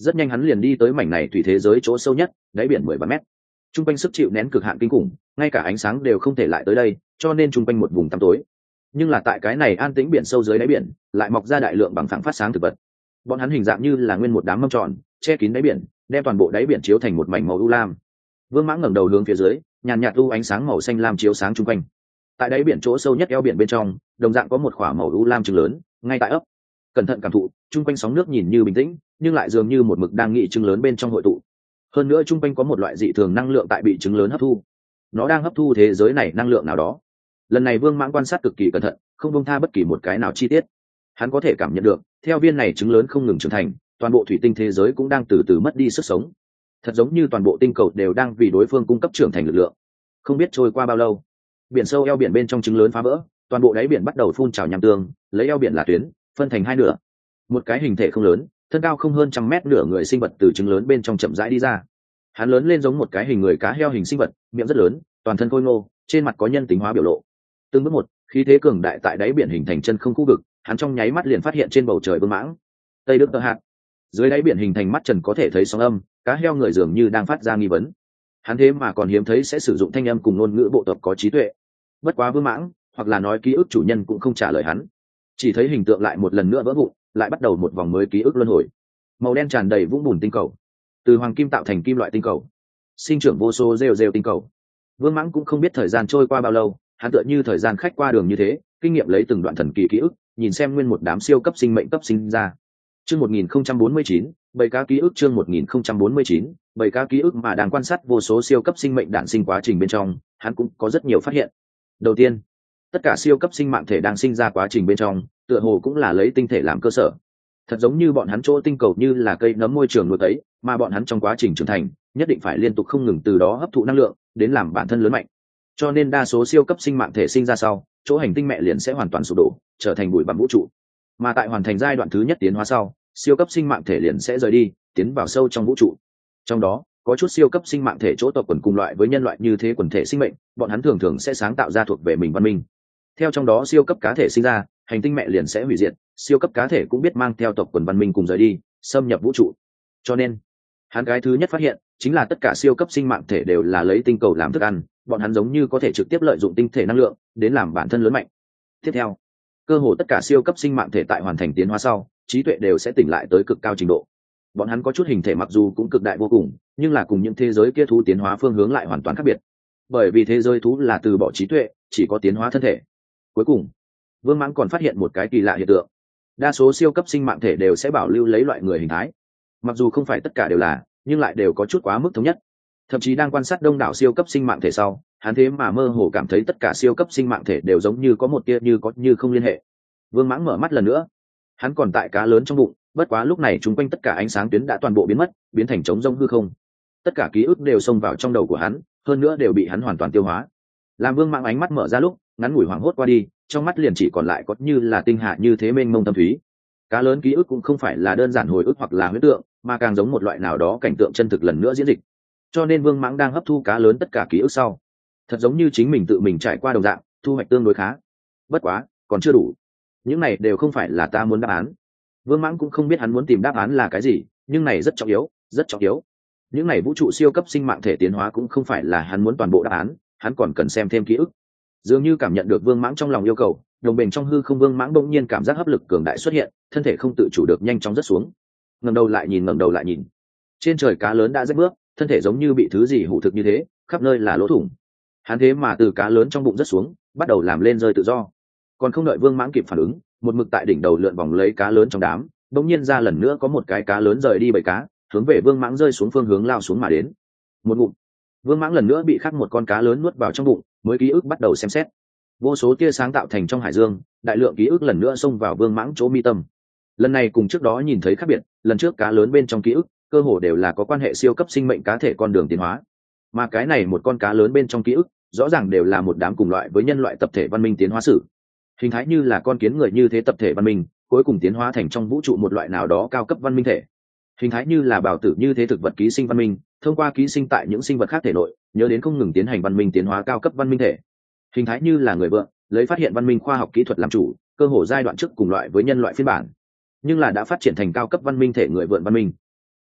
rất nhanh hắn liền đi tới mảnh này thủy thế giới chỗ sâu nhất, đáy biển 13 mét. Trung quanh sức chịu nén cực hạn kinh khủng, ngay cả ánh sáng đều không thể lại tới đây, cho nên trung quanh một vùng tăm tối. Nhưng là tại cái này an tĩnh biển sâu dưới đáy biển, lại mọc ra đại lượng bằng phẳng phát sáng thực vật. Bọn hắn hình dạng như là nguyên một đám mâm tròn, che kín đáy biển, đem toàn bộ đáy biển chiếu thành một mảnh màu u lam. Vương Mãng ngẩng đầu hướng phía dưới, nhàn nhạt u ánh sáng màu xanh lam chiếu sáng trung quanh. Tại đáy biển chỗ sâu nhất eo biển bên trong, đồng dạng có một khỏa màu u lam trứng lớn, ngay tại ấp. Cẩn thận cảm thụ, trung quanh sóng nước nhìn như bình tĩnh, nhưng lại dường như một mực đang nghị trứng lớn bên trong hội tụ. Hơn nữa trung quanh có một loại dị thường năng lượng tại bị trứng lớn hấp thu. Nó đang hấp thu thế giới này năng lượng nào đó. Lần này Vương Mãng quan sát cực kỳ cẩn thận, không buông tha bất kỳ một cái nào chi tiết. Hắn có thể cảm nhận được, theo viên này trứng lớn không ngừng trưởng thành, toàn bộ thủy tinh thế giới cũng đang từ từ mất đi sức sống. Thật giống như toàn bộ tinh cầu đều đang vì đối phương cung cấp trưởng thành lực lượng. Không biết trôi qua bao lâu, biển sâu eo biển bên trong trứng lớn phá vỡ, toàn bộ đáy biển bắt đầu phun trào nham tương, lấy eo biển là tuyến, phân thành hai nửa. Một cái hình thể không lớn, thân cao không hơn 100 mét nửa người sinh vật từ trứng lớn bên trong chậm rãi đi ra. Hắn lớn lên giống một cái hình người cá heo hình sinh vật, miệng rất lớn, toàn thân khôi ngô, trên mặt có nhân tính hóa biểu lộ. Từng bước một, khí thế cường đại tại đáy biển hình thành chân không khu vực, hắn trong nháy mắt liền phát hiện trên bầu trời Vương Mãng. Tây Đức Tơ Hạt. Dưới đáy biển hình thành mắt trần có thể thấy sóng âm, cá heo người dường như đang phát ra nghi vấn. Hắn thế mà còn hiếm thấy sẽ sử dụng thanh âm cùng ngôn ngữ bộ tộc có trí tuệ. Bất quá Vương Mãng, hoặc là nói ký ức chủ nhân cũng không trả lời hắn. Chỉ thấy hình tượng lại một lần nữa vỡ vụn, lại bắt đầu một vòng mới ký ức luân hồi. Màu đen tràn đầy vũng bùn tinh cầu, từ hoàng kim tạo thành kim loại tinh cầu, sinh trưởng vô số rêu rêu tinh cầu. Vương Mãng cũng không biết thời gian trôi qua bao lâu, hắn tựa như thời gian khách qua đường như thế, kinh nghiệm lấy từng đoạn thần kỳ ký ức, nhìn xem nguyên một đám siêu cấp sinh mệnh cấp sinh ra. Chương 1049, bầy cá ký ức. Chương 1049, bầy cá ký ức mà đang quan sát vô số siêu cấp sinh mệnh đản sinh quá trình bên trong, hắn cũng có rất nhiều phát hiện. Đầu tiên, tất cả siêu cấp sinh mạng thể đang sinh ra quá trình bên trong, tựa hồ cũng là lấy tinh thể làm cơ sở. Thật giống như bọn hắn chỗ tinh cầu như là cây nấm môi trường nuôi cấy, mà bọn hắn trong quá trình trưởng thành, nhất định phải liên tục không ngừng từ đó hấp thụ năng lượng, đến làm bản thân lớn mạnh. Cho nên đa số siêu cấp sinh mạng thể sinh ra sau, chỗ hành tinh mẹ liền sẽ hoàn toàn sụp đổ, trở thành bụi bặm vũ trụ. Mà tại hoàn thành giai đoạn thứ nhất tiến hóa sau, siêu cấp sinh mạng thể liền sẽ rời đi, tiến vào sâu trong vũ trụ. Trong đó, có chút siêu cấp sinh mạng thể chỗ tộc quần cùng loại với nhân loại như thế quần thể sinh mệnh, bọn hắn thường thường sẽ sáng tạo ra thuộc về mình văn minh. Theo trong đó siêu cấp cá thể sinh ra, hành tinh mẹ liền sẽ hủy diệt, siêu cấp cá thể cũng biết mang theo tộc quần văn minh cùng rời đi, xâm nhập vũ trụ. Cho nên, hắn cái thứ nhất phát hiện chính là tất cả siêu cấp sinh mạng thể đều là lấy tinh cầu làm thức ăn, bọn hắn giống như có thể trực tiếp lợi dụng tinh thể năng lượng đến làm bản thân lớn mạnh. Tiếp theo, cơ hồ tất cả siêu cấp sinh mạng thể tại hoàn thành tiến hóa sau, trí tuệ đều sẽ tỉnh lại tới cực cao trình độ. Bọn hắn có chút hình thể mặc dù cũng cực đại vô cùng, nhưng là cùng những thế giới kia thú tiến hóa phương hướng lại hoàn toàn khác biệt. Bởi vì thế giới thú là từ bỏ trí tuệ, chỉ có tiến hóa thân thể. Cuối cùng, Vương Mãng còn phát hiện một cái kỳ lạ hiện tượng. Đa số siêu cấp sinh mạng thể đều sẽ bảo lưu lấy loại người hình thái. Mặc dù không phải tất cả đều là, nhưng lại đều có chút quá mức thống nhất. Thậm chí đang quan sát đông đảo siêu cấp sinh mạng thể sau, hắn thế mà mơ hồ cảm thấy tất cả siêu cấp sinh mạng thể đều giống như có một tia như có như không liên hệ. Vương Mãng mở mắt lần nữa. Hắn còn tại cá lớn trong bụng, bất quá lúc này chúng quanh tất cả ánh sáng tuyến đã toàn bộ biến mất, biến thành trống rỗng hư không. Tất cả ký ức đều xông vào trong đầu của hắn, hơn nữa đều bị hắn hoàn toàn tiêu hóa. Làm Vương Mãng ánh mắt mở ra lúc, ngắn ngủi hoảng hốt qua đi, trong mắt liền chỉ còn lại có như là tinh hạ như thế mênh mông thâm thúy. Cá lớn ký ức cũng không phải là đơn giản hồi ức hoặc là huyễn tượng, mà càng giống một loại nào đó cảnh tượng chân thực lần nữa diễn dịch. Cho nên Vương Mãng đang hấp thu cá lớn tất cả ký ức sau, thật giống như chính mình tự mình trải qua đồng dạng, thu hoạch tương đối khá. Bất quá, còn chưa đủ. Những này đều không phải là ta muốn đáp án. Vương Mãng cũng không biết hắn muốn tìm đáp án là cái gì, nhưng này rất trọng yếu, rất trọng yếu. Những này vũ trụ siêu cấp sinh mạng thể tiến hóa cũng không phải là hắn muốn toàn bộ đáp án, hắn còn cần xem thêm ký ức. Dường như cảm nhận được Vương Mãng trong lòng yêu cầu, đồng bền trong hư không Vương Mãng bỗng nhiên cảm giác hấp lực cường đại xuất hiện, thân thể không tự chủ được nhanh chóng rớt xuống. Ngẩng đầu lại nhìn. Trên trời cá lớn đã rách bước, thân thể giống như bị thứ gì hủ thực như thế, khắp nơi là lỗ thủng. Hắn thế mà từ cá lớn trong bụng rớt xuống, bắt đầu làm lên rơi tự do. Còn không đợi Vương Mãng kịp phản ứng, một mực tại đỉnh đầu lượn vòng lấy cá lớn trong đám, bỗng nhiên ra lần nữa có một cái cá lớn rời đi bầy cá, hướng về Vương Mãng rơi xuống phương hướng lao xuống mà đến. Một ngụm, Vương Mãng lần nữa bị khắc một con cá lớn nuốt vào trong bụng, mới ký ức bắt đầu xem xét. Vô số tia sáng tạo thành trong hải dương, đại lượng ký ức lần nữa xông vào Vương Mãng chỗ mi tâm. Lần này cùng trước đó nhìn thấy khác biệt, lần trước cá lớn bên trong ký ức, cơ hồ đều là có quan hệ siêu cấp sinh mệnh cá thể con đường tiến hóa. Mà cái này một con cá lớn bên trong ký ức, rõ ràng đều là một đám cùng loại với nhân loại tập thể văn minh tiến hóa sử. Hình thái như là con kiến người như thế tập thể văn minh, cuối cùng tiến hóa thành trong vũ trụ một loại nào đó cao cấp văn minh thể. Hình thái như là bào tử như thế thực vật ký sinh văn minh, thông qua ký sinh tại những sinh vật khác thể nội, nhớ đến không ngừng tiến hành văn minh tiến hóa cao cấp văn minh thể. Hình thái như là người vợ, lấy phát hiện văn minh khoa học kỹ thuật làm chủ, cơ hồ giai đoạn trước cùng loại với nhân loại phiên bản, nhưng là đã phát triển thành cao cấp văn minh thể người vượn văn minh.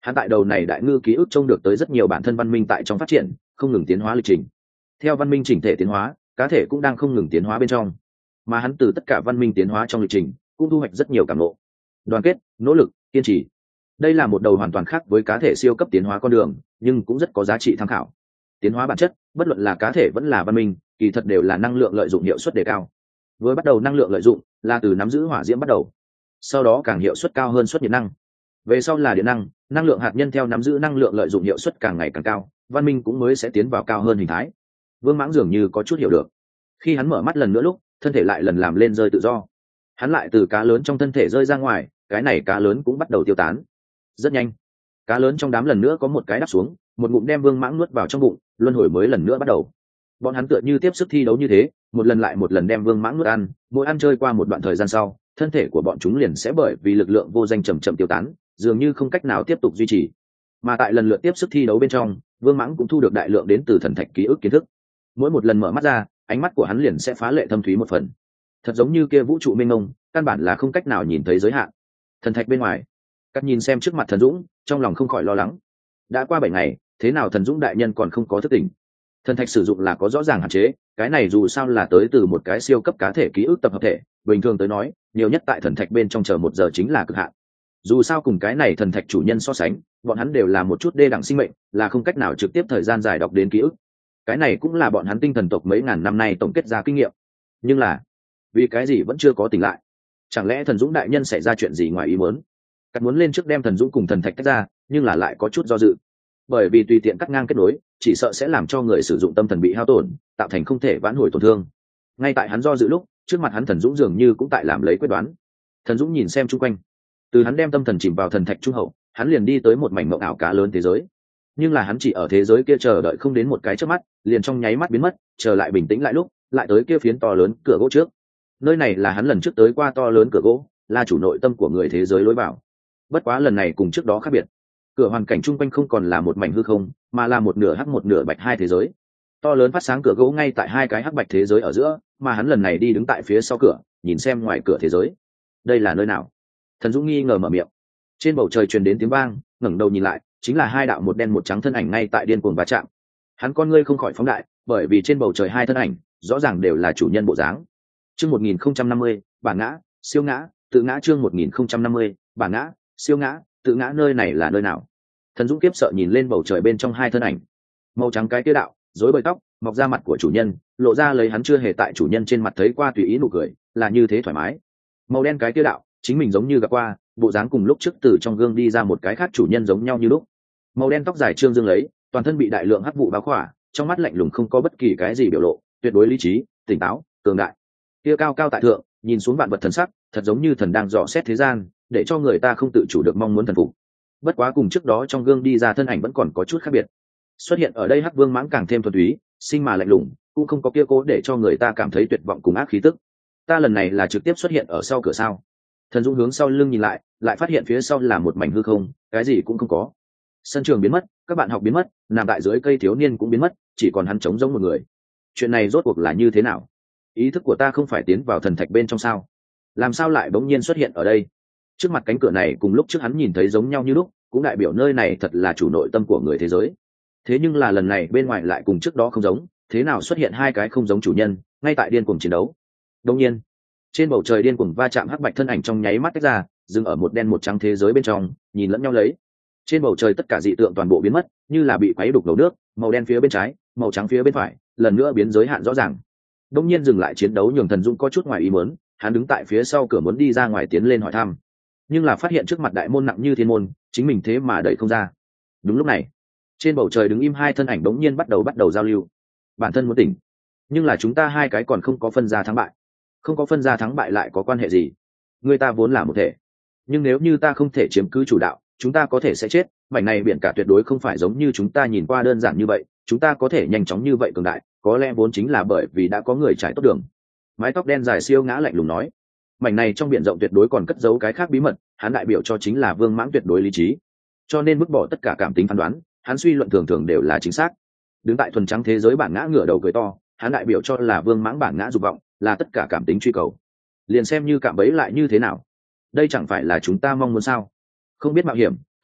Hắn tại đầu này đại ngư ký ức trông được tới rất nhiều bản thân văn minh tại trong phát triển, không ngừng tiến hóa lịch trình. Theo văn minh chỉnh thể tiến hóa, cá thể cũng đang không ngừng tiến hóa bên trong, mà hắn từ tất cả văn minh tiến hóa trong lịch trình cũng thu hoạch rất nhiều cảm ngộ. Đoàn kết, nỗ lực, kiên trì, đây là một đầu hoàn toàn khác với cá thể siêu cấp tiến hóa con đường, nhưng cũng rất có giá trị tham khảo. Tiến hóa bản chất, bất luận là cá thể vẫn là văn minh, kỳ thật đều là năng lượng lợi dụng hiệu suất đề cao. Với bắt đầu năng lượng lợi dụng là từ nắm giữ hỏa diễm bắt đầu, sau đó càng hiệu suất cao hơn suất nhiệt năng, về sau là điện năng, năng lượng hạt nhân theo nắm giữ năng lượng lợi dụng hiệu suất càng ngày càng cao, văn minh cũng mới sẽ tiến vào cao hơn hình thái. Vương Mãng dường như có chút hiểu được. Khi hắn mở mắt lần nữa lúc, thân thể lại lần làm lên rơi tự do. Hắn lại từ cá lớn trong thân thể rơi ra ngoài, cái này cá lớn cũng bắt đầu tiêu tán. Rất nhanh, cá lớn trong đám lần nữa có một cái đáp xuống, một ngụm đem Vương Mãng nuốt vào trong bụng, luân hồi mới lần nữa bắt đầu. Bọn hắn tựa như tiếp sức thi đấu như thế, một lần lại một lần đem Vương Mãng nuốt ăn, mỗi ăn chơi qua một đoạn thời gian sau, thân thể của bọn chúng liền sẽ bởi vì lực lượng vô danh chậm chậm tiêu tán, dường như không cách nào tiếp tục duy trì. Mà tại lần lượt tiếp sức thi đấu bên trong, Vương Mãng cũng thu được đại lượng đến từ thần thạch ký ức kiến thức. Mỗi một lần mở mắt ra, ánh mắt của hắn liền sẽ phá lệ thâm thúy một phần, thật giống như kia vũ trụ mênh mông, căn bản là không cách nào nhìn thấy giới hạn. Thần thạch bên ngoài, Cắt nhìn xem trước mặt Thần Dũng, trong lòng không khỏi lo lắng. Đã qua 7 ngày, thế nào Thần Dũng đại nhân còn không có thức tỉnh? Thần thạch sử dụng là có rõ ràng hạn chế, cái này dù sao là tới từ một cái siêu cấp cá thể ký ức tập hợp thể, bình thường tới nói, nhiều nhất tại thần thạch bên trong chờ 1 giờ chính là cực hạn. Dù sao cùng cái này thần thạch chủ nhân so sánh, bọn hắn đều là một chút đê đẳng sinh mệnh, là không cách nào trực tiếp thời gian dài đọc đến ký ức. Cái này cũng là bọn hắn tinh thần tộc mấy ngàn năm nay tổng kết ra kinh nghiệm. Nhưng là, vì cái gì vẫn chưa có tỉnh lại? Chẳng lẽ Thần Dũng đại nhân xảy ra chuyện gì ngoài ý muốn? Cắt muốn lên trước đem Thần Dũng cùng thần thạch tách ra, nhưng là lại có chút do dự. Bởi vì tùy tiện cắt ngang kết nối, chỉ sợ sẽ làm cho người sử dụng tâm thần bị hao tổn, tạo thành không thể vãn hồi tổn thương. Ngay tại hắn do dự lúc, trước mặt hắn Thần Dũng dường như cũng tại làm lấy quyết đoán. Thần Dũng nhìn xem chung quanh, từ hắn đem tâm thần chìm vào thần thạch trung hậu, hắn liền đi tới một mảnh mộng ảo cá lớn thế giới. Nhưng là hắn chỉ ở thế giới kia chờ đợi không đến một cái chớp mắt, liền trong nháy mắt biến mất, chờ lại bình tĩnh lại lúc, lại tới kia phiến to lớn cửa gỗ trước. Nơi này là hắn lần trước tới qua to lớn cửa gỗ, là chủ nội tâm của người thế giới lối vào. Bất quá lần này cùng trước đó khác biệt, cửa hoàn cảnh chung quanh không còn là một mảnh hư không, mà là một nửa hắc một nửa bạch hai thế giới. To lớn phát sáng cửa gỗ ngay tại hai cái hắc bạch thế giới ở giữa, mà hắn lần này đi đứng tại phía sau cửa, nhìn xem ngoài cửa thế giới. Đây là nơi nào? Thần Dũng nghi ngờ mở miệng. Trên bầu trời truyền đến tiếng vang, ngẩng đầu nhìn lại, chính là hai đạo một đen một trắng thân ảnh ngay tại điên cuồng va chạm. Hắn con ngươi không khỏi phóng đại, bởi vì trên bầu trời hai thân ảnh rõ ràng đều là chủ nhân bộ dáng. Chương 1050, bản ngã, siêu ngã, tự ngã. Chương 1050, bản ngã, siêu ngã, tự ngã. Nơi này là nơi nào? Thần Dũng kiếp sợ nhìn lên bầu trời bên trong hai thân ảnh. Màu trắng cái kia đạo, rối bời tóc, mọc ra mặt của chủ nhân, lộ ra lấy hắn chưa hề tại chủ nhân trên mặt thấy qua tùy ý nụ cười, là như thế thoải mái. Màu đen cái kia đạo, chính mình giống như gặp qua, bộ dáng cùng lúc trước từ trong gương đi ra một cái khác chủ nhân giống nhau như lúc. Màu đen tóc dài trương dương lấy, toàn thân bị đại lượng hắc vụ bao khỏa, trong mắt lạnh lùng không có bất kỳ cái gì biểu lộ, tuyệt đối lý trí, tỉnh táo, cường đại. Kia cao cao tại thượng, nhìn xuống vạn vật thần sắc, thật giống như thần đang dò xét thế gian, để cho người ta không tự chủ được mong muốn thần phục. Bất quá cùng trước đó trong gương đi ra thân ảnh vẫn còn có chút khác biệt. Xuất hiện ở đây Hắc Vương Mãng càng thêm thuần túy, sinh mà lạnh lùng, cũng không có kia cố để cho người ta cảm thấy tuyệt vọng cùng ác khí tức. Ta lần này là trực tiếp xuất hiện ở sau cửa sao? Thần Dũng hướng sau lưng nhìn lại, lại phát hiện phía sau là một mảnh hư không, cái gì cũng không có. Sân trường biến mất, các bạn học biến mất, nằm tại dưới cây thiếu niên cũng biến mất, chỉ còn hắn trống rỗng một người. Chuyện này rốt cuộc là như thế nào? Ý thức của ta không phải tiến vào thần thạch bên trong sao? Làm sao lại bỗng nhiên xuất hiện ở đây? Trước mặt cánh cửa này cùng lúc trước hắn nhìn thấy giống nhau như lúc, cũng đại biểu nơi này thật là chủ nội tâm của người thế giới. Thế nhưng là lần này bên ngoài lại cùng trước đó không giống, thế nào xuất hiện hai cái không giống chủ nhân, ngay tại điên cuồng chiến đấu. Đương nhiên, trên bầu trời điên cuồng va chạm hắc bạch thân ảnh trong nháy mắt tách ra, dừng ở một đen một trắng thế giới bên trong, nhìn lẫn nhau lấy. Trên bầu trời tất cả dị tượng toàn bộ biến mất, như là bị quấy đục đầu nước, màu đen phía bên trái, màu trắng phía bên phải, lần nữa biến giới hạn rõ ràng. Đương nhiên dừng lại chiến đấu nhường Thần Dũng có chút ngoài ý muốn, hắn đứng tại phía sau cửa muốn đi ra ngoài tiến lên hỏi thăm, nhưng là phát hiện trước mặt đại môn nặng như thiên môn, chính mình thế mà đẩy không ra. Đúng lúc này, trên bầu trời đứng im hai thân ảnh đống nhiên bắt đầu giao lưu. Bản thân muốn tỉnh, nhưng là chúng ta hai cái còn không có phân ra thắng bại. Không có phân ra thắng bại lại có quan hệ gì? Người ta vốn là một thể, nhưng nếu như ta không thể chiếm cứ chủ đạo, chúng ta có thể sẽ chết. Mảnh này biển cả tuyệt đối không phải giống như chúng ta nhìn qua đơn giản như vậy, chúng ta có thể nhanh chóng như vậy cường đại, có lẽ vốn chính là bởi vì đã có người trải tốt đường. Mái tóc đen dài siêu ngã lạnh lùng nói, mảnh này trong biển rộng tuyệt đối còn cất giấu cái khác bí mật, hắn đại biểu cho chính là Vương Mãng tuyệt đối lý trí, cho nên vứt bỏ tất cả cảm tính phán đoán, hắn suy luận thường thường đều là chính xác. Đứng tại thuần trắng thế giới bản ngã ngửa đầu cười to, hắn đại biểu cho là Vương Mãng bản ngã dục vọng, là tất cả cảm tính truy cầu. Liền xem như cạm bẫy lại như thế nào, đây chẳng phải là chúng ta mong muốn sao? Không biết mạo hiểm,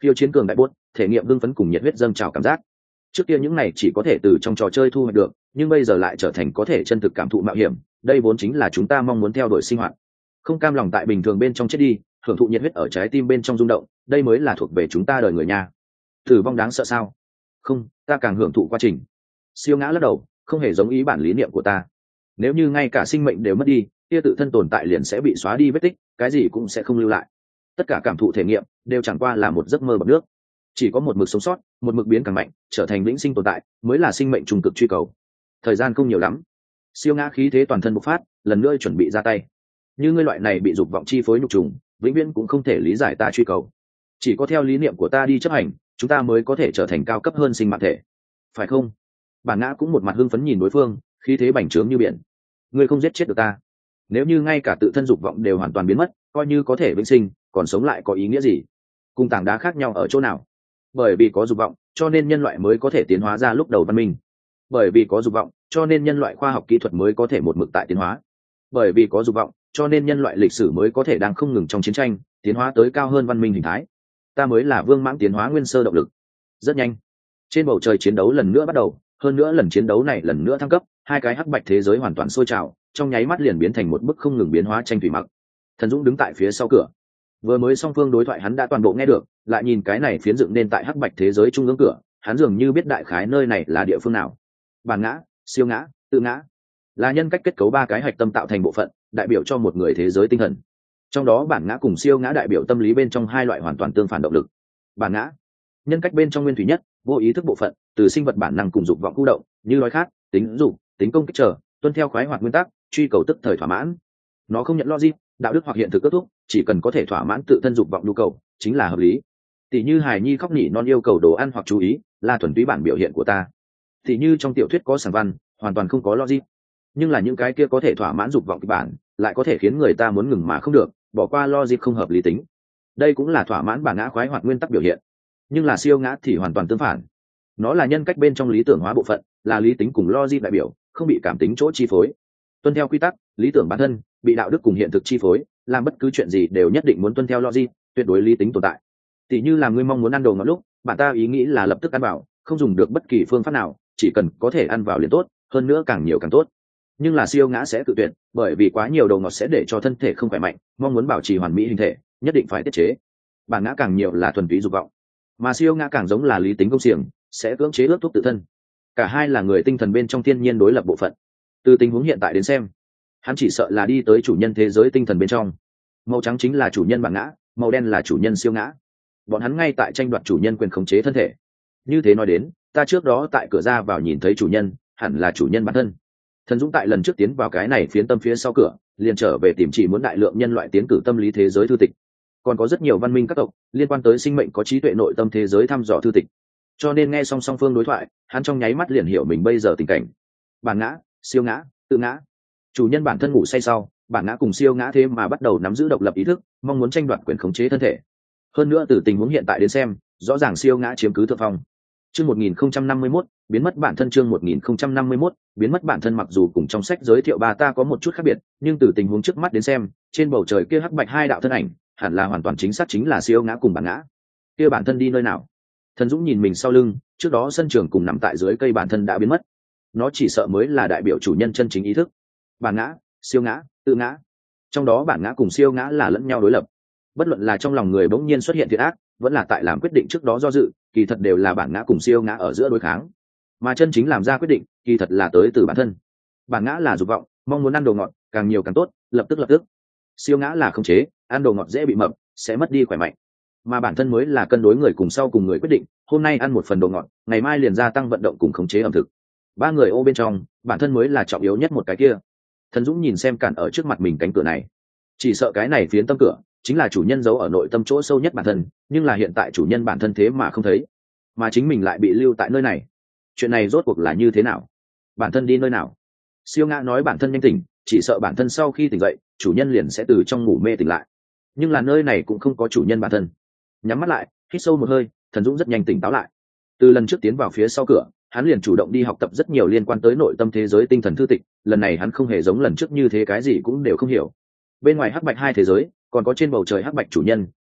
Khiêu chiến cường đại bốt thể nghiệm hưng phấn cùng nhiệt huyết dâng trào cảm giác. Trước kia những này chỉ có thể từ trong trò chơi thu hoạch được, nhưng bây giờ lại trở thành có thể chân thực cảm thụ mạo hiểm. Đây vốn chính là chúng ta mong muốn theo đuổi sinh hoạt. Không cam lòng tại bình thường bên trong chết đi, hưởng thụ nhiệt huyết ở trái tim bên trong rung động, đây mới là thuộc về chúng ta đời người nha. Tử vong đáng sợ sao? Không, ta càng hưởng thụ quá trình. Siêu ngã lắc đầu, không hề giống ý bản lý niệm của ta. Nếu như ngay cả sinh mệnh đều mất đi, kia tự thân tồn tại liền sẽ bị xóa đi vết tích, cái gì cũng sẽ không lưu lại. Tất cả cảm thụ thể nghiệm đều chẳng qua là một giấc mơ bọt nước. Chỉ có một mực sống sót, một mực biến càng mạnh, trở thành vĩnh sinh tồn tại, mới là sinh mệnh trung cực truy cầu. Thời gian không nhiều lắm. Siêu ngã khí thế toàn thân bộc phát, lần nữa chuẩn bị ra tay. Như ngươi loại này bị dục vọng chi phối nhục trùng, vĩnh viễn cũng không thể lý giải ta truy cầu. Chỉ có theo lý niệm của ta đi chấp hành, chúng ta mới có thể trở thành cao cấp hơn sinh mạng thể, phải không? Bản ngã cũng một mặt hưng phấn nhìn đối phương, khí thế bành trướng như biển. Ngươi không giết chết được ta. Nếu như ngay cả tự thân dục vọng đều hoàn toàn biến mất, coi như có thể vĩnh sinh, còn sống lại có ý nghĩa gì? Cùng tảng đá khác nhau ở chỗ nào? Bởi vì có dục vọng, cho nên nhân loại mới có thể tiến hóa ra lúc đầu văn minh. Bởi vì có dục vọng, cho nên nhân loại khoa học kỹ thuật mới có thể một mực tại tiến hóa. Bởi vì có dục vọng, cho nên nhân loại lịch sử mới có thể đang không ngừng trong chiến tranh tiến hóa tới cao hơn văn minh hình thái. Ta mới là vương mãng tiến hóa nguyên sơ động lực. Rất nhanh, trên bầu trời chiến đấu lần nữa bắt đầu, hơn nữa lần chiến đấu này lần nữa thăng cấp, hai cái hắc bạch thế giới hoàn toàn sôi trào, trong nháy mắt liền biến thành một bức không ngừng biến hóa tranh thủy mặc. Thần Dũng đứng tại phía sau cửa, vừa mới song phương đối thoại hắn đã toàn bộ nghe được, lại nhìn cái này phiến dựng nên tại hắc bạch thế giới trung ương cửa, hắn dường như biết đại khái nơi này là địa phương nào. Bản ngã, siêu ngã, tự ngã là nhân cách kết cấu ba cái hạch tâm tạo thành bộ phận, đại biểu cho một người thế giới tinh thần. Trong đó bản ngã cùng siêu ngã đại biểu tâm lý bên trong hai loại hoàn toàn tương phản động lực. Bản ngã, nhân cách bên trong nguyên thủy nhất, vô ý thức bộ phận, từ sinh vật bản năng cùng dục vọng khu động, như đói khát, tính dục, tính công kích trở, tuân theo khoái hoạt nguyên tắc, truy cầu tức thời thỏa mãn. Nó không nhận logic, đạo đức hoặc hiện thực kết thúc, chỉ cần có thể thỏa mãn tự thân dục vọng nhu cầu, chính là hợp lý. Tỷ như hài nhi khóc nỉ non yêu cầu đồ ăn hoặc chú ý, là thuần túy bản biểu hiện của ta. Tỷ như trong tiểu thuyết có sảng văn, hoàn toàn không có logic. Nhưng là những cái kia có thể thỏa mãn dục vọng kịch bản, lại có thể khiến người ta muốn ngừng mà không được, bỏ qua logic không hợp lý tính. Đây cũng là thỏa mãn bản ngã khoái hoạt nguyên tắc biểu hiện. Nhưng là siêu ngã thì hoàn toàn tương phản. Nó là nhân cách bên trong lý tưởng hóa bộ phận, là lý tính cùng logic đại biểu, không bị cảm tính chỗ chi phối. Tuân theo quy tắc, lý tưởng bản thân, bị đạo đức cùng hiện thực chi phối, làm bất cứ chuyện gì đều nhất định muốn tuân theo logic, tuyệt đối lý tính tồn tại. Tỷ như là ngươi mong muốn ăn đồ ngọt lúc, bạn ta ý nghĩ là lập tức ăn vào, không dùng được bất kỳ phương pháp nào, chỉ cần có thể ăn vào liền tốt, hơn nữa càng nhiều càng tốt. Nhưng là siêu ngã sẽ tự tuyệt, bởi vì quá nhiều đồ ngọt sẽ để cho thân thể không khỏe mạnh, mong muốn bảo trì hoàn mỹ hình thể, nhất định phải tiết chế. Bản ngã càng nhiều là thuần túy dục vọng, mà siêu ngã càng giống là lý tính công xiềng, sẽ cưỡng chế ước thúc tự thân. Cả hai là người tinh thần bên trong thiên nhiên đối lập bộ phận. Từ tình huống hiện tại đến xem, hắn chỉ sợ là đi tới chủ nhân thế giới tinh thần bên trong. Màu trắng chính là chủ nhân bản ngã, màu đen là chủ nhân siêu ngã. Bọn hắn ngay tại tranh đoạt chủ nhân quyền khống chế thân thể. Như thế nói đến, ta trước đó tại cửa ra vào nhìn thấy chủ nhân, hẳn là chủ nhân bản thân. Thần Dũng tại lần trước tiến vào cái này phiến tâm phía sau cửa, liền trở về tìm chỉ muốn đại lượng nhân loại tiến cử tâm lý thế giới thư tịch. Còn có rất nhiều văn minh các tộc liên quan tới sinh mệnh có trí tuệ nội tâm thế giới thăm dò thư tịch. Cho nên nghe song phương đối thoại, hắn trong nháy mắt liền hiểu mình bây giờ tình cảnh. Bản ngã, siêu ngã, tự ngã. Chủ nhân bản thân ngủ say sau, bản ngã cùng siêu ngã thế mà bắt đầu nắm giữ độc lập ý thức, mong muốn tranh đoạt quyền khống chế thân thể. Hơn nữa từ tình huống hiện tại đến xem, rõ ràng siêu ngã chiếm cứ thượng phong. Chương 1051, biến mất bản thân. Chương 1051, biến mất bản thân. Mặc dù cùng trong sách giới thiệu bà ta có một chút khác biệt, nhưng từ tình huống trước mắt đến xem, trên bầu trời kia hắc bạch hai đạo thân ảnh, hẳn là hoàn toàn chính xác chính là siêu ngã cùng bản ngã. Kia bản thân đi nơi nào? Thần Dũng nhìn mình sau lưng, trước đó sân trường cùng nằm tại dưới cây bản thân đã biến mất. Nó chỉ sợ mới là đại biểu chủ nhân chân chính ý thức. Bản ngã, siêu ngã, tự ngã. Trong đó bản ngã cùng siêu ngã là lẫn nhau đối lập. Bất luận là trong lòng người bỗng nhiên xuất hiện thiện ác, vẫn là tại làm quyết định trước đó do dự, kỳ thật đều là bản ngã cùng siêu ngã ở giữa đối kháng. Mà chân chính làm ra quyết định, kỳ thật là tới từ bản thân. Bản ngã là dục vọng, mong muốn ăn đồ ngọt, càng nhiều càng tốt, lập tức. Siêu ngã là khống chế, ăn đồ ngọt dễ bị mập, sẽ mất đi khỏe mạnh. Mà bản thân mới là cân đối người cùng sau cùng người quyết định, hôm nay ăn một phần đồ ngọt, ngày mai liền gia tăng vận động cùng khống chế ẩm thực. Ba người ô bên trong, bản thân mới là trọng yếu nhất một cái kia. Thần Dũng nhìn xem cản ở trước mặt mình cánh cửa này, chỉ sợ cái này phiến tâm cửa chính là chủ nhân giấu ở nội tâm chỗ sâu nhất bản thân, nhưng là hiện tại chủ nhân bản thân thế mà không thấy, mà chính mình lại bị lưu tại nơi này. Chuyện này rốt cuộc là như thế nào? Bản thân đi nơi nào? Siêu ngã nói bản thân nhanh tỉnh, chỉ sợ bản thân sau khi tỉnh dậy, chủ nhân liền sẽ từ trong ngủ mê tỉnh lại. Nhưng là nơi này cũng không có chủ nhân bản thân. Nhắm mắt lại, hít sâu một hơi, Thần Dũng rất nhanh tỉnh táo lại. Từ lần trước tiến vào phía sau cửa, hắn liền chủ động đi học tập rất nhiều liên quan tới nội tâm thế giới tinh thần thư tịch. Lần này hắn không hề giống lần trước như thế, cái gì cũng đều không hiểu. Bên ngoài hắc bạch hai thế giới, còn có trên bầu trời hắc bạch chủ nhân,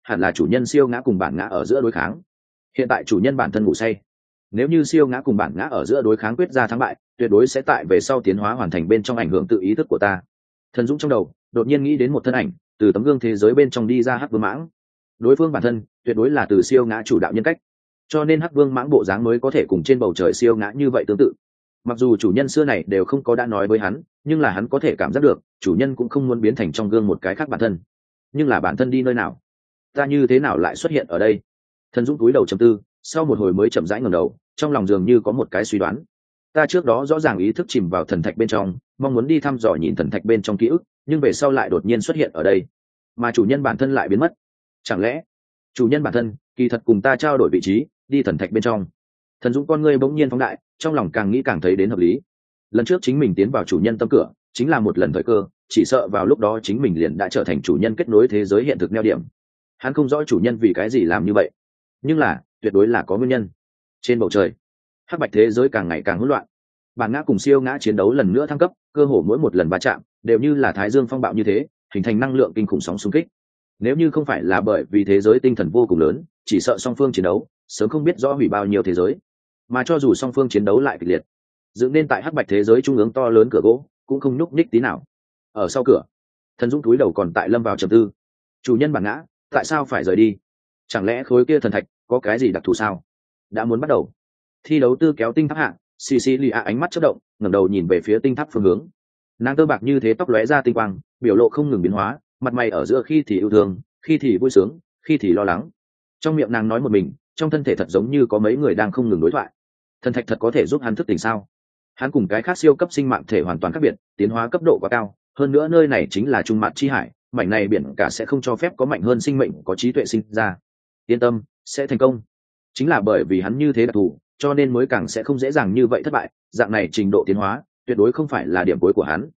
hẳn là chủ nhân siêu ngã cùng bản ngã ở giữa đối kháng. Hiện tại chủ nhân bản thân ngủ say, nếu như siêu ngã cùng bản ngã ở giữa đối kháng quyết ra thắng bại, tuyệt đối sẽ tại về sau tiến hóa hoàn thành bên trong ảnh hưởng tự ý thức của ta. Thần Dũng trong đầu đột nhiên nghĩ đến một thân ảnh từ tấm gương thế giới bên trong đi ra Hắc Vương Mãng. Đối phương bản thân tuyệt đối là từ siêu ngã chủ đạo nhân cách, cho nên Hắc Vương Mãng bộ dáng mới có thể cùng trên bầu trời siêu ngã như vậy tương tự. Mặc dù chủ nhân xưa này đều không có đã nói với hắn, nhưng là hắn có thể cảm giác được chủ nhân cũng không muốn biến thành trong gương một cái khác bản thân. Nhưng là bản thân đi nơi nào, ta như thế nào lại xuất hiện ở đây? Thần Dũng cúi đầu trầm tư, sau một hồi mới chậm rãi ngẩng đầu, trong lòng dường như có một cái suy đoán. Ta trước đó rõ ràng ý thức chìm vào thần thạch bên trong, mong muốn đi thăm dò nhìn thần thạch bên trong ký ức, nhưng về sau lại đột nhiên xuất hiện ở đây, mà chủ nhân bản thân lại biến mất. Chẳng lẽ chủ nhân bản thân kỳ thật cùng ta trao đổi vị trí, đi thần thạch bên trong? Thần Dũng con ngươi bỗng nhiên phóng đại, trong lòng càng nghĩ càng thấy đến hợp lý. Lần trước chính mình tiến vào chủ nhân tâm cửa, chính là một lần thời cơ, chỉ sợ vào lúc đó chính mình liền đã trở thành chủ nhân kết nối thế giới hiện thực neo điểm. Hắn không rõ chủ nhân vì cái gì làm như vậy, nhưng là tuyệt đối là có nguyên nhân. Trên bầu trời, hắc bạch thế giới càng ngày càng hỗn loạn, bản ngã cùng siêu ngã chiến đấu lần nữa thăng cấp, cơ hồ mỗi một lần va chạm đều như là thái dương phong bạo như thế, hình thành năng lượng kinh khủng sóng xung kích. Nếu như không phải là bởi vì thế giới tinh thần vô cùng lớn, chỉ sợ song phương chiến đấu sớm không biết rõ hủy bao nhiêu thế giới. Mà cho dù song phương chiến đấu lại kịch liệt, dựng nên tại hắc bạch thế giới trung ương to lớn cửa gỗ cũng không nhúc nhích tí nào. Ở sau cửa, Thần Dũng túi đầu còn tại lâm vào trầm tư. Chủ nhân bản ngã tại sao phải rời đi? Chẳng lẽ khối kia thần thạch có cái gì đặc thù sao? Đã muốn bắt đầu thi đấu tư kéo tinh tháp hạng, Cecilia ánh mắt chớp động, ngẩng đầu nhìn về phía tinh tháp phương hướng. Nàng tơ bạc như thế tóc lóe ra tinh quang, biểu lộ không ngừng biến hóa, mặt mày ở giữa khi thì yêu thương, khi thì vui sướng, khi thì lo lắng. Trong miệng nàng nói một mình, trong thân thể thật giống như có mấy người đang không ngừng đối thoại. Thần thạch thật có thể giúp hắn thức tỉnh sao? Hắn cùng cái khác siêu cấp sinh mạng thể hoàn toàn khác biệt, tiến hóa cấp độ quá cao, hơn nữa nơi này chính là trung mạn chi hải, mảnh này biển cả sẽ không cho phép có mạnh hơn sinh mệnh có trí tuệ sinh ra. Yên tâm, sẽ thành công. Chính là bởi vì hắn như thế đặc thù, cho nên mới càng sẽ không dễ dàng như vậy thất bại. Dạng này trình độ tiến hóa tuyệt đối không phải là điểm cuối của hắn.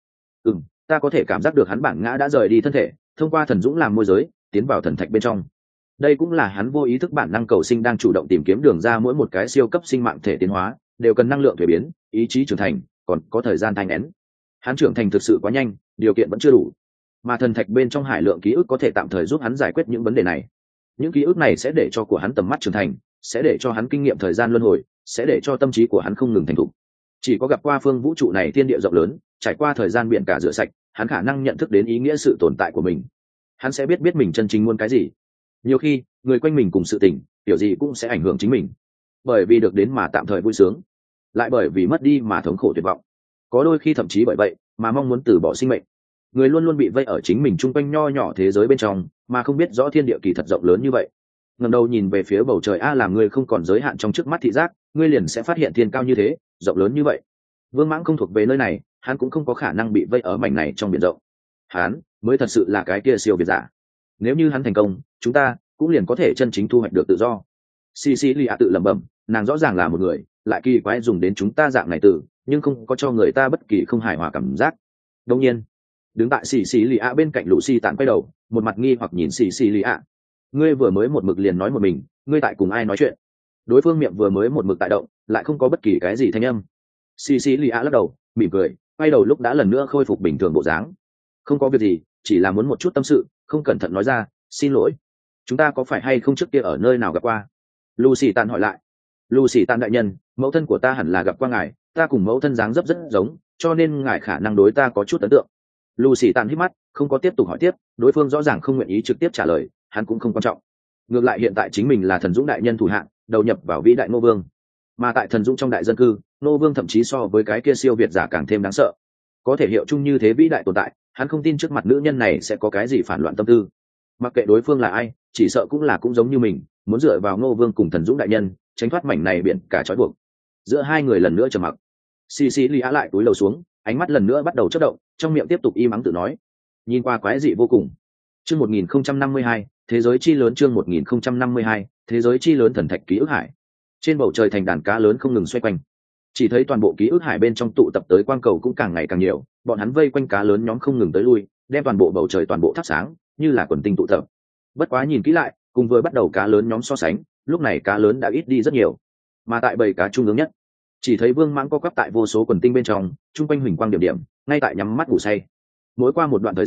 Ta có thể cảm giác được hắn bản ngã đã rời đi thân thể, thông qua Thần Dũng làm môi giới tiến vào thần thạch bên trong. Đây cũng là hắn vô ý thức bản năng cầu sinh đang chủ động tìm kiếm đường ra. Mỗi một cái siêu cấp sinh mạng thể tiến hóa đều cần năng lượng thuế biến, ý chí trưởng thành, còn có thời gian thai nghén. Hắn trưởng thành thực sự quá nhanh, điều kiện vẫn chưa đủ, mà thần thạch bên trong hải lượng ký ức có thể tạm thời giúp hắn giải quyết những vấn đề này. Những ký ức này sẽ để cho của hắn tầm mắt trưởng thành, sẽ để cho hắn kinh nghiệm thời gian luân hồi, sẽ để cho tâm trí của hắn không ngừng thành thục. Chỉ có gặp qua phương vũ trụ này thiên địa rộng lớn, trải qua thời gian biển cả rửa sạch, hắn khả năng nhận thức đến ý nghĩa sự tồn tại của mình. Hắn sẽ biết mình chân chính muốn cái gì. Nhiều khi người quanh mình cùng sự tình kiểu gì cũng sẽ ảnh hưởng chính mình, bởi vì được đến mà tạm thời vui sướng, lại bởi vì mất đi mà thống khổ tuyệt vọng, có đôi khi thậm chí bởi vậy mà mong muốn từ bỏ sinh mệnh. Người luôn luôn bị vây ở chính mình chung quanh nho nhỏ thế giới bên trong, mà không biết rõ thiên địa kỳ thật rộng lớn như vậy. Ngẩng đầu nhìn về phía bầu trời, làm người không còn giới hạn trong trước mắt thị giác, ngươi liền sẽ phát hiện thiên cao như thế, rộng lớn như vậy. Vương Mãng không thuộc về nơi này, hắn cũng không có khả năng bị vây ở mảnh này trong biển rộng. Hắn mới thật sự là cái kia siêu việt giả. Nếu như hắn thành công, chúng ta cũng liền có thể chân chính thu hoạch được tự do. Cecilia tự lẩm bẩm, nàng rõ ràng là một người, lại kỳ quái dùng đến chúng ta dạng này từ, nhưng không có cho người ta bất kỳ không hài hòa cảm giác. Đương nhiên, đứng tại Cecilia bên cạnh Lucy tản quay đầu, một mặt nghi hoặc nhìn Cecilia. Ngươi vừa mới một mực liền nói một mình, ngươi tại cùng ai nói chuyện? Đối phương miệng vừa mới một mực tại động, lại không có bất kỳ cái gì thanh âm. Cecilia lắc đầu, mỉm cười, quay đầu lúc đã lần nữa khôi phục bình thường bộ dáng. Không có việc gì, chỉ là muốn một chút tâm sự, không cẩn thận nói ra, xin lỗi. Chúng ta có phải hay không trước kia ở nơi nào gặp qua? Lucy Tàn hỏi lại. Lucy Tàn đại nhân, mẫu thân của ta hẳn là gặp qua ngài, ta cùng mẫu thân dáng dấp rất giống, cho nên ngài khả năng đối ta có chút ấn tượng. Lucy Tàn hít mắt, không có tiếp tục hỏi tiếp, đối phương rõ ràng không nguyện ý trực tiếp trả lời, hắn cũng không quan trọng. Ngược lại hiện tại chính mình là Thần Dũng đại nhân thủ hạng, đầu nhập vào vĩ đại Ngô Vương, mà tại Thần Dũng trong đại dân cư, Ngô Vương thậm chí so với cái kia siêu việt giả càng thêm đáng sợ. Có thể hiệu chung như thế vĩ đại tồn tại, hắn không tin trước mặt nữ nhân này sẽ có cái gì phản loạn tâm tư. Mặc kệ đối phương là ai, chỉ sợ cũng giống như mình, muốn dựa vào Ngô Vương cùng Thần Dũng đại nhân tránh thoát mảnh này biển cả trói buộc. Giữa hai người lần nữa trầm mặc. Cecilia lại túi lầu xuống, ánh mắt lần nữa bắt đầu chớp động, trong miệng tiếp tục im ắng tự nói, nhìn qua quái dị vô cùng. Chương 1052, thế giới chi lớn. Chương 1052, thế giới chi lớn. Thần thạch ký ức hải. Trên bầu trời thành đàn cá lớn không ngừng xoay quanh, chỉ thấy toàn bộ ký ức hải bên trong tụ tập tới quang cầu cũng càng ngày càng nhiều, bọn hắn vây quanh cá lớn nhóm không ngừng tới lui, đem toàn bộ bầu trời toàn bộ thắp sáng, như là quần tinh tụ tập. Bất quá nhìn kỹ lại, cùng vừa bắt đầu cá lớn nhóm so sánh, lúc này cá lớn đã ít đi rất nhiều. Mà tại bầy cá trung ương nhất, chỉ thấy Vương Mãng co quắp tại vô số quần tinh bên trong, trung quanh huỳnh quang điểm điểm, ngay tại nhắm mắt ngủ say. Mỗi qua một đoạn thời gian,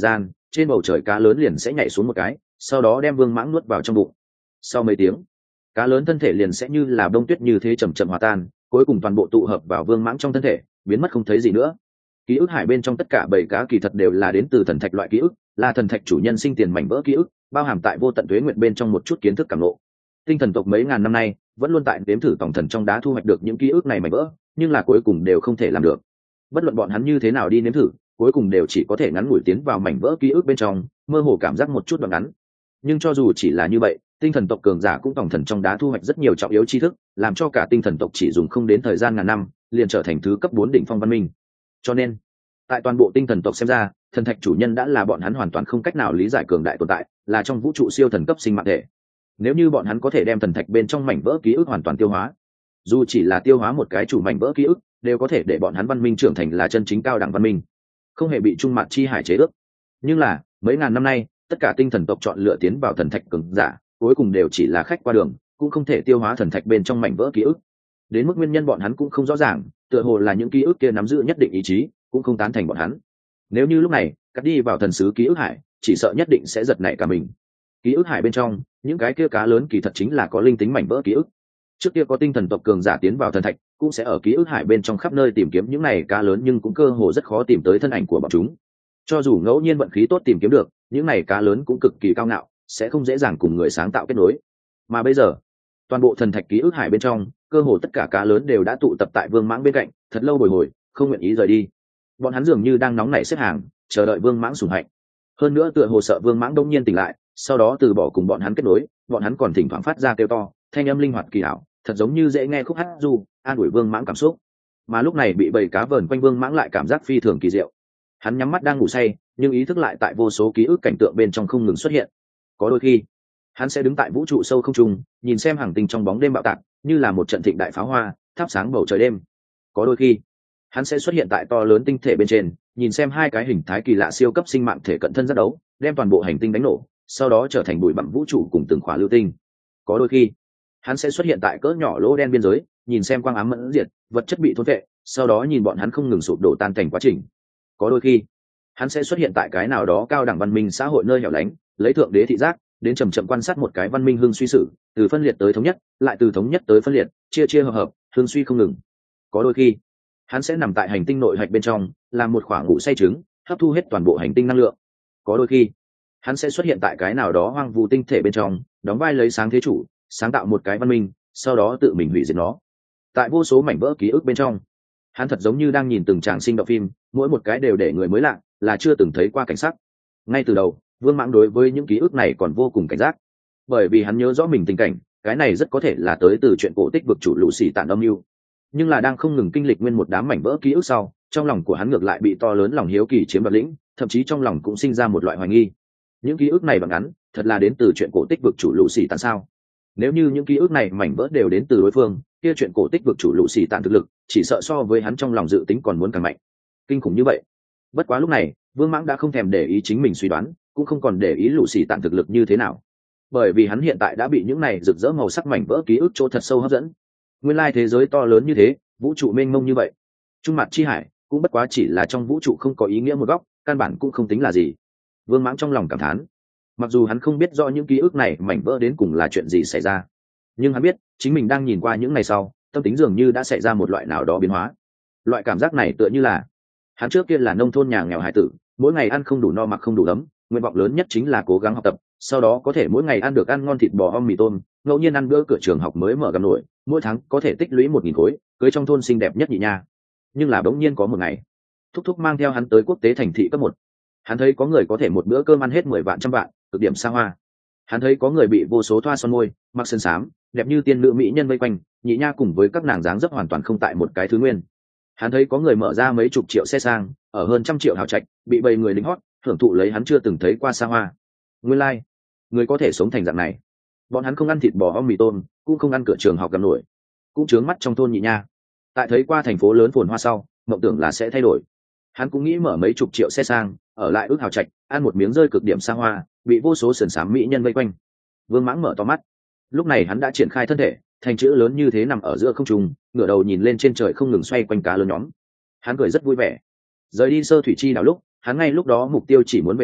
trên bầu trời cá lớn liền sẽ nhảy xuống một cái, sau đó đem vương mãng nuốt vào trong bụng. Sau mấy tiếng, cá lớn thân thể liền sẽ như là bông tuyết như thế chầm chậm hòa tan, cuối cùng toàn bộ tụ hợp vào vương mãng trong thân thể, biến mất không thấy gì nữa. Ký ức hải bên trong tất cả bảy cá kỳ thật đều là đến từ thần thạch loại ký ức, là thần thạch chủ nhân sinh tiền mảnh vỡ ký ức, bao hàm tại vô tận tuế nguyện bên trong một chút kiến thức cảm ngộ. Tinh thần tộc mấy ngàn năm nay vẫn luôn tại đếm thử tổng thần trong đá thu hoạch được những ký ức này mảnh vỡ, nhưng là cuối cùng đều không thể làm được. Bất luận bọn hắn như thế nào đi nếm thử, cuối cùng đều chỉ có thể ngắn ngủi tiến vào mảnh vỡ ký ức bên trong, mơ hồ cảm giác một chút đoạn ngắn. Nhưng cho dù chỉ là như vậy, tinh thần tộc cường giả cũng tổng thần trong đá thu hoạch rất nhiều trọng yếu tri thức, làm cho cả tinh thần tộc chỉ dùng không đến thời gian ngàn năm liền trở thành thứ cấp 4 đỉnh phong văn minh. Cho nên tại toàn bộ tinh thần tộc xem ra, thần thạch chủ nhân đã là bọn hắn hoàn toàn không cách nào lý giải cường đại tồn tại, là trong vũ trụ siêu thần cấp sinh mạng thể. Nếu như bọn hắn có thể đem thần thạch bên trong mảnh vỡ ký ức hoàn toàn tiêu hóa, dù chỉ là tiêu hóa một cái chủ mảnh vỡ ký ức, đều có thể để bọn hắn văn minh trưởng thành là chân chính cao đẳng văn minh, không hề bị trung mạn chi hải chế ước. Nhưng là mấy ngàn năm nay, tất cả tinh thần tộc chọn lựa tiến vào thần thạch cường giả, cuối cùng đều chỉ là khách qua đường, cũng không thể tiêu hóa thần thạch bên trong mảnh vỡ ký ức. Đến mức nguyên nhân bọn hắn cũng không rõ ràng, tựa hồ là những ký ức kia nắm giữ nhất định ý chí, cũng không tán thành bọn hắn. Nếu như lúc này cắt đi vào thần sứ ký ức hải, chỉ sợ nhất định sẽ giật nảy cả mình. Ký ức hải bên trong những cái kia cá lớn kỳ thật chính là có linh tính mảnh vỡ ký ức. Trước kia có tinh thần tộc cường giả tiến vào thần thạch, cũng sẽ ở ký ức hải bên trong khắp nơi tìm kiếm những này cá lớn, nhưng cũng cơ hồ rất khó tìm tới thân ảnh của bọn chúng. Cho dù ngẫu nhiên vận khí tốt tìm kiếm được, những này cá lớn cũng cực kỳ cao ngạo, sẽ không dễ dàng cùng người sáng tạo kết nối. Mà bây giờ, toàn bộ thần thạch ký ức hải bên trong, cơ hồ tất cả cá lớn đều đã tụ tập tại vương mãng bên cạnh, thật lâu bồi hồi, không nguyện ý rời đi. Bọn hắn dường như đang nóng nảy xếp hàng, chờ đợi vương mãng sủng hạnh. Hơn nữa tựa hồ sợ vương mãng đông nhiên tỉnh lại, sau đó từ bỏ cùng bọn hắn kết nối. Bọn hắn còn thỉnh thoảng phát ra kêu to, thanh âm linh hoạt kỳ ảo, thật giống như dễ nghe khúc hát du, an ủi vương mãng cảm xúc. Mà lúc này bị bầy cá vờn quanh vương mãng lại cảm giác phi thường kỳ diệu. Hắn nhắm mắt đang ngủ say, nhưng ý thức lại tại vô số ký ức cảnh tượng bên trong không ngừng xuất hiện. Có đôi khi hắn sẽ đứng tại vũ trụ sâu không trung, nhìn xem hàng tinh trong bóng đêm bạo tạc, như là một trận thịnh đại pháo hoa thắp sáng bầu trời đêm. Có đôi khi hắn sẽ xuất hiện tại to lớn tinh thể bên trên, nhìn xem hai cái hình thái kỳ lạ siêu cấp sinh mạng thể cận thân giác đấu, đem toàn bộ hành tinh đánh nổ, sau đó trở thành bụi bặm vũ trụ cùng từng khỏa lưu tinh. Có đôi khi hắn sẽ xuất hiện tại cỡ nhỏ lỗ đen biên giới, nhìn xem quang ám mẫn diệt, vật chất bị thôn vệ, sau đó nhìn bọn hắn không ngừng sụp đổ tan cảnh quá trình. Có đôi khi hắn sẽ xuất hiện tại cái nào đó cao đẳng văn minh xã hội nơi hẻo lánh, lấy thượng đế thị giác đến chầm chậm quan sát một cái văn minh hưng suy sử, từ phân liệt tới thống nhất, lại từ thống nhất tới phân liệt, chia chia hợp hợp, hưng suy không ngừng. Có đôi khi hắn sẽ nằm tại hành tinh nội hạch bên trong, làm một khoảng ngủ say trứng, hấp thu hết toàn bộ hành tinh năng lượng. Có đôi khi hắn sẽ xuất hiện tại cái nào đó hoang vu tinh thể bên trong, đóng vai lấy sáng thế chủ, sáng tạo một cái văn minh, sau đó tự mình hủy diệt nó. Tại vô số mảnh vỡ ký ức bên trong, hắn thật giống như đang nhìn từng tràng sinh động phim, mỗi một cái đều để người mới lạ, là chưa từng thấy qua cảnh sắc. Ngay từ đầu vương mãng đối với những ký ức này còn vô cùng cảnh giác, bởi vì hắn nhớ rõ mình tình cảnh, cái này rất có thể là tới từ chuyện cổ tích vực chủ lũ xì tản âm mưu. Nhưng là đang không ngừng kinh lịch nguyên một đám mảnh vỡ ký ức sau, trong lòng của hắn ngược lại bị to lớn lòng hiếu kỳ chiếm đoạt lĩnh, thậm chí trong lòng cũng sinh ra một loại hoài nghi. Những ký ức này bằng ngắn thật là đến từ chuyện cổ tích vực chủ lũ xì tản sao? Nếu như những ký ức này mảnh vỡ đều đến từ đối phương, kia chuyện cổ tích vực chủ lũ xì tản thực lực chỉ sợ so với hắn trong lòng dự tính còn muốn càng mạnh, kinh khủng như vậy. Bất quá lúc này vương mãng đã không thèm để ý chính mình suy đoán, cũng không còn để ý lũ xì tản thực lực như thế nào, bởi vì hắn hiện tại đã bị những này rực rỡ màu sắc mảnh vỡ ký ức chỗ thật sâu hấp dẫn. Nguyên lai thế giới to lớn như thế, vũ trụ mênh mông như vậy, trung mặt chi hải cũng bất quá chỉ là trong vũ trụ không có ý nghĩa một góc, căn bản cũng không tính là gì. Vương mãng trong lòng cảm thán, mặc dù hắn không biết rõ những ký ức này mảnh vỡ đến cùng là chuyện gì xảy ra, nhưng hắn biết chính mình đang nhìn qua những ngày sau, tâm tính dường như đã xảy ra một loại nào đó biến hóa. Loại cảm giác này tựa như là hắn trước kia là nông thôn nhà nghèo hải tử, mỗi ngày ăn không đủ no mặc không đủ ấm, nguyện vọng lớn nhất chính là cố gắng học tập, sau đó có thể mỗi ngày ăn được ăn ngon thịt bò om mì tôm, ngẫu nhiên ăn bữa cửa trường học mới mở gầm nổi, mỗi tháng có thể tích lũy 1.000 khối, cưới trong thôn xinh đẹp nhất nhị nha. Nhưng là bỗng nhiên có một ngày, thúc thúc mang theo hắn tới quốc tế thành thị cấp 1. Hắn thấy có người có thể một bữa cơm ăn hết 10 vạn trăm vạn, cực điểm xa hoa. Hắn thấy có người bị vô số thoa son môi, mặc sơn xám, đẹp như tiên nữ mỹ nhân vây quanh, nhị nha cùng với các nàng dáng dấp hoàn toàn không tại một cái thứ nguyên. Hắn thấy có người mở ra mấy chục triệu xe sang, ở hơn trăm triệu hào trạch, bị bầy người lính hót, hưởng thụ lấy hắn chưa từng thấy qua xa hoa. Nguyên lai, người có thể sống thành dạng này. Bọn hắn không ăn thịt bò om mì tôm, cũng không ăn cửa trường học gầm nổi, cũng trướng mắt trong thôn nhị nha. Tại thấy qua thành phố lớn phồn hoa sau, mộng tưởng là sẽ thay đổi. Hắn cũng nghĩ mở mấy chục triệu xe sang, ở lại ước hào trạch, ăn một miếng rơi cực điểm xa hoa, bị vô số sườn xám mỹ nhân vây quanh. Vương mãng mở to mắt, lúc này hắn đã triển khai thân thể, thành chữ lớn như thế nằm ở giữa không trung, ngửa đầu nhìn lên trên trời không ngừng xoay quanh cá lớn nhóm. Hắn cười rất vui vẻ. Rời đi sơ thủy chi đảo lúc, hắn ngay lúc đó mục tiêu chỉ muốn về nhà,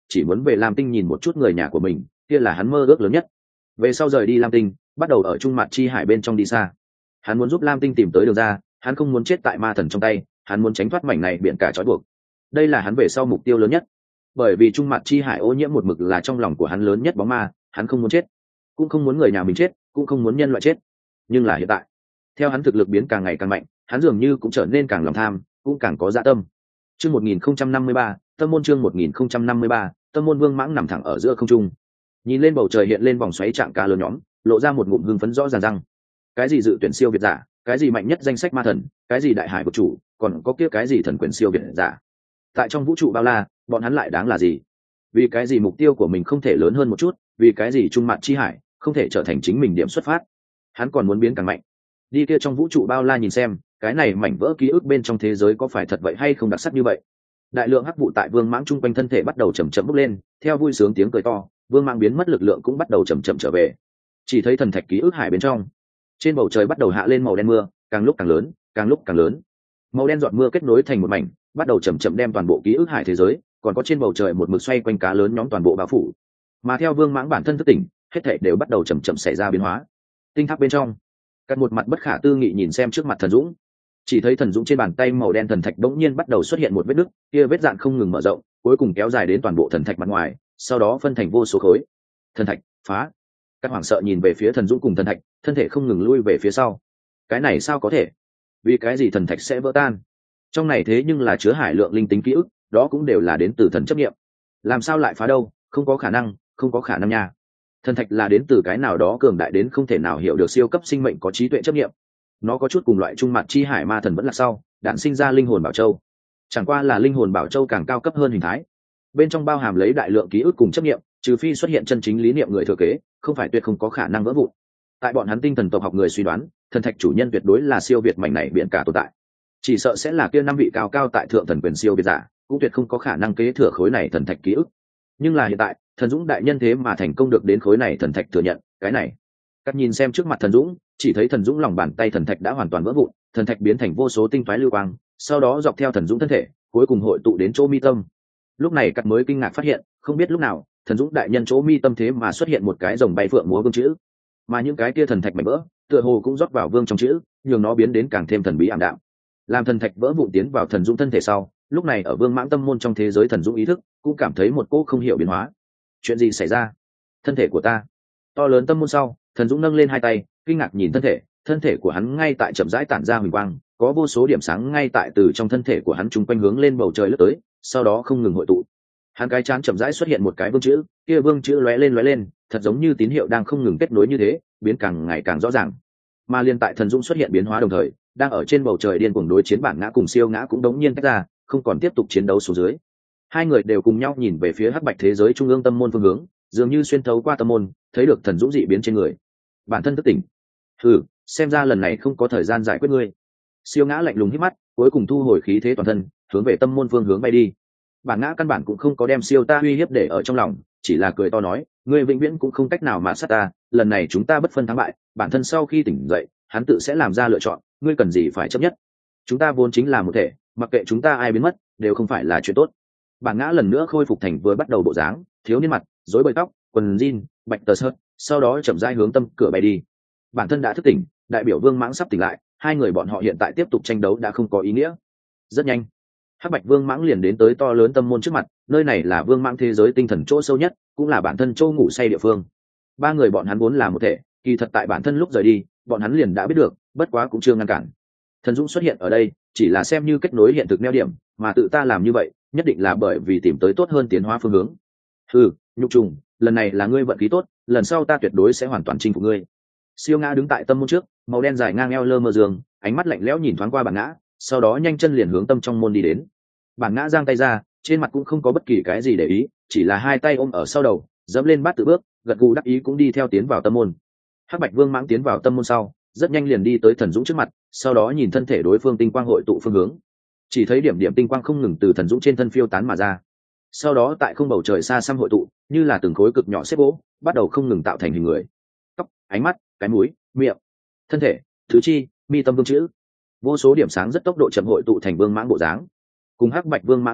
chỉ muốn về lam tinh nhìn một chút người nhà của mình, kia là hắn mơ ước lớn nhất. Về sau rời đi lam tinh, bắt đầu ở trung mặt chi hải bên trong đi xa. Hắn muốn giúp lam tinh tìm tới đường ra, hắn không muốn chết tại ma thần trong tay, hắn muốn tránh thoát mảnh này biển cả trói buộc. Đây là hắn về sau mục tiêu lớn nhất. Bởi vì trung mặt chi hải ô nhiễm một mực là trong lòng của hắn lớn nhất bóng ma, hắn không muốn chết, cũng không muốn người nhà mình chết, cũng không muốn nhân loại chết. Nhưng là hiện tại, theo hắn thực lực biến càng ngày càng mạnh, hắn dường như cũng trở nên càng lòng tham, cũng càng có dạ tâm. Chương 1053, Tâm môn chương 1053, Tâm môn Vương Mãng nằm thẳng ở giữa không trung. Nhìn lên bầu trời hiện lên vòng xoáy trạng cá lớn nhóm, lộ ra một ngụm hưng phấn rõ ràng răng. Cái gì dự tuyển siêu việt giả, cái gì mạnh nhất danh sách ma thần, cái gì đại hải vực chủ, còn có kia cái gì thần quyền siêu việt giả. Tại trong vũ trụ bao la, bọn hắn lại đáng là gì? Vì cái gì mục tiêu của mình không thể lớn hơn một chút, vì cái gì trung mặt chi hải không thể trở thành chính mình điểm xuất phát? Hắn còn muốn biến càng mạnh. Đi kia trong vũ trụ bao la nhìn xem, cái này mảnh vỡ ký ức bên trong thế giới có phải thật vậy hay không đặc sắc như vậy. Đại lượng hắc vụ tại Vương Mãng trung quanh thân thể bắt đầu chậm chậm bốc lên, theo vui sướng tiếng cười to, Vương Mãng biến mất lực lượng cũng bắt đầu chậm chậm trở về. Chỉ thấy thần thạch ký ức hải bên trong, trên bầu trời bắt đầu hạ lên màu đen mưa, càng lúc càng lớn, càng lúc càng lớn. Màu đen giọt mưa kết nối thành một mảnh, bắt đầu chậm chậm đem toàn bộ ký ức hải thế giới, còn có trên bầu trời một mực xoay quanh cá lớn nhóm toàn bộ bao phủ. Mà theo Vương Mãng bản thân thức tỉnh, hết thảy đều bắt đầu chậm chậm xảy ra biến hóa. Tinh tháp bên trong, cắt một mặt bất khả tư nghị nhìn xem trước mặt Thần Dũng. Chỉ thấy Thần Dũng trên bàn tay màu đen thần thạch bỗng nhiên bắt đầu xuất hiện một vết nứt, kia vết dạn không ngừng mở rộng, cuối cùng kéo dài đến toàn bộ thần thạch mặt ngoài, sau đó phân thành vô số khối. Thần thạch phá. Các hoảng sợ nhìn về phía Thần Dũng cùng thần thạch, thân thể không ngừng lui về phía sau. Cái này sao có thể? Vì cái gì thần thạch sẽ vỡ tan? Trong này thế nhưng là chứa hải lượng linh tính ký ức, đó cũng đều là đến từ thần chấp nghiệm. Làm sao lại phá đâu? Không có khả năng, không có khả năng nha. Thần thạch là đến từ cái nào đó cường đại đến không thể nào hiểu được siêu cấp sinh mệnh có trí tuệ chấp nghiệm. Nó có chút cùng loại trung mặt chi hải ma thần vẫn là sau đạn sinh ra linh hồn bảo châu, chẳng qua là linh hồn bảo châu càng cao cấp hơn hình thái, bên trong bao hàm lấy đại lượng ký ức cùng chấp nghiệm, trừ phi xuất hiện chân chính lý niệm người thừa kế, không phải tuyệt không có khả năng vỡ vụn. Tại bọn hắn tinh thần tộc học người suy đoán, thần thạch chủ nhân tuyệt đối là siêu việt mảnh này biển cả tồn tại, chỉ sợ sẽ là kia năm vị cao cao tại thượng thần quyền siêu việt giả, cũng tuyệt không có khả năng kế thừa khối này thần thạch ký ức. Nhưng là hiện tại Thần Dũng đại nhân thế mà thành công được đến khối này thần thạch thừa nhận cái này. Cắt nhìn xem trước mặt Thần Dũng, chỉ thấy Thần Dũng lòng bàn tay thần thạch đã hoàn toàn vỡ vụn, thần thạch biến thành vô số tinh toái lưu quang, sau đó dọc theo Thần Dũng thân thể, cuối cùng hội tụ đến chỗ mi tâm. Lúc này Cắt mới kinh ngạc phát hiện, không biết lúc nào, Thần Dũng đại nhân chỗ mi tâm thế mà xuất hiện một cái rồng bay phượng múa vương chữ, mà những cái kia thần thạch mảnh vỡ, tựa hồ cũng rót vào vương trong chữ, nhường nó biến đến càng thêm thần bí ảm đạm. Làm thần thạch vỡ vụn tiến vào Thần Dũng thân thể sau, lúc này ở Vương Mãng tâm môn trong thế giới Thần Dũng ý thức cũng cảm thấy một cỗ không hiểu biến hóa. Chuyện gì xảy ra? Thân thể của ta. To lớn tâm môn sau, Thần Dũng nâng lên hai tay, kinh ngạc nhìn thân thể của hắn ngay tại chậm rãi tản ra huỳnh quang, có vô số điểm sáng ngay tại từ trong thân thể của hắn chung quanh hướng lên bầu trời lướt tới, sau đó không ngừng hội tụ. Hắn cái trán chậm rãi xuất hiện một cái vương chữ, kia vương chữ lóe lên, thật giống như tín hiệu đang không ngừng kết nối như thế, biến càng ngày càng rõ ràng. Mà liên tại Thần Dũng xuất hiện biến hóa đồng thời, đang ở trên bầu trời điên cuồng đối chiến bản ngã cùng siêu ngã cũng đống nhiên tách ra, không còn tiếp tục chiến đấu xuống dưới. Hai người đều cùng nhau nhìn về phía hắc bạch thế giới trung ương tâm môn phương hướng, dường như xuyên thấu qua tâm môn, thấy được Thần Dũng dị biến trên người. Bản thân thức tỉnh. Xem ra lần này không có thời gian giải quyết ngươi. Siêu ngã lạnh lùng hít mắt, cuối cùng thu hồi khí thế toàn thân, hướng về tâm môn phương hướng bay đi. Bản ngã căn bản cũng không có đem siêu ta uy hiếp để ở trong lòng, chỉ là cười to nói, ngươi vĩnh viễn cũng không cách nào mà sát ta, lần này chúng ta bất phân thắng bại, bản thân sau khi tỉnh dậy, hắn tự sẽ làm ra lựa chọn, ngươi cần gì phải chấp nhất. Chúng ta vốn chính là một thể, mặc kệ chúng ta ai biến mất, đều không phải là chuyện tốt. Bản ngã lần nữa khôi phục thành vừa bắt đầu bộ dáng, thiếu niên mặt, rối bời tóc, quần jean, bạch tờ sợt, sau đó chậm rãi hướng tâm cửa bay đi. Bản thân đã thức tỉnh, đại biểu Vương Mãng sắp tỉnh lại, hai người bọn họ hiện tại tiếp tục tranh đấu đã không có ý nghĩa. Rất nhanh, hắc bạch Vương Mãng liền đến tới to lớn tâm môn trước mặt, nơi này là Vương Mãng thế giới tinh thần chỗ sâu nhất, cũng là bản thân chỗ ngủ say địa phương. Ba người bọn hắn vốn là một thể, kỳ thật tại bản thân lúc rời đi, bọn hắn liền đã biết được, bất quá cũng chưa ngăn cản. Thần Dũng xuất hiện ở đây, chỉ là xem như kết nối hiện thực neo điểm, mà tự ta làm như vậy, nhất định là bởi vì tìm tới tốt hơn tiến hóa phương hướng. Nhục trùng, lần này là ngươi vận khí tốt, lần sau ta tuyệt đối sẽ hoàn toàn chinh phục ngươi. Siêu ngã đứng tại tâm môn trước, màu đen dài ngang eo lơ mơ giường, ánh mắt lạnh lẽo nhìn thoáng qua bản ngã, sau đó nhanh chân liền hướng tâm trong môn đi đến. Bản ngã giang tay ra, trên mặt cũng không có bất kỳ cái gì để ý, chỉ là hai tay ôm ở sau đầu, dẫm lên bát tự bước, gật gù đắc ý cũng đi theo tiến vào tâm môn. Hắc bạch Vương Mãng tiến vào tâm môn sau, rất nhanh liền đi tới Thần Dũng trước mặt, sau đó nhìn thân thể đối phương tinh quang hội tụ phương hướng, chỉ thấy điểm điểm tinh quang không ngừng từ Thần Dũng trên thân phiêu tán mà ra, sau đó tại không bầu trời xa xăm hội tụ, như là từng khối cực nhỏ xếp gỗ, bắt đầu không ngừng tạo thành hình người. Tóc, ánh mắt, cái mũi, miệng, thân thể, tứ chi, mi tâm vương chữ, vô số điểm sáng rất tốc độ chậm hội tụ thành Vương Mãng bộ dáng. Cùng hắc bạch Vương Mãng khác biệt,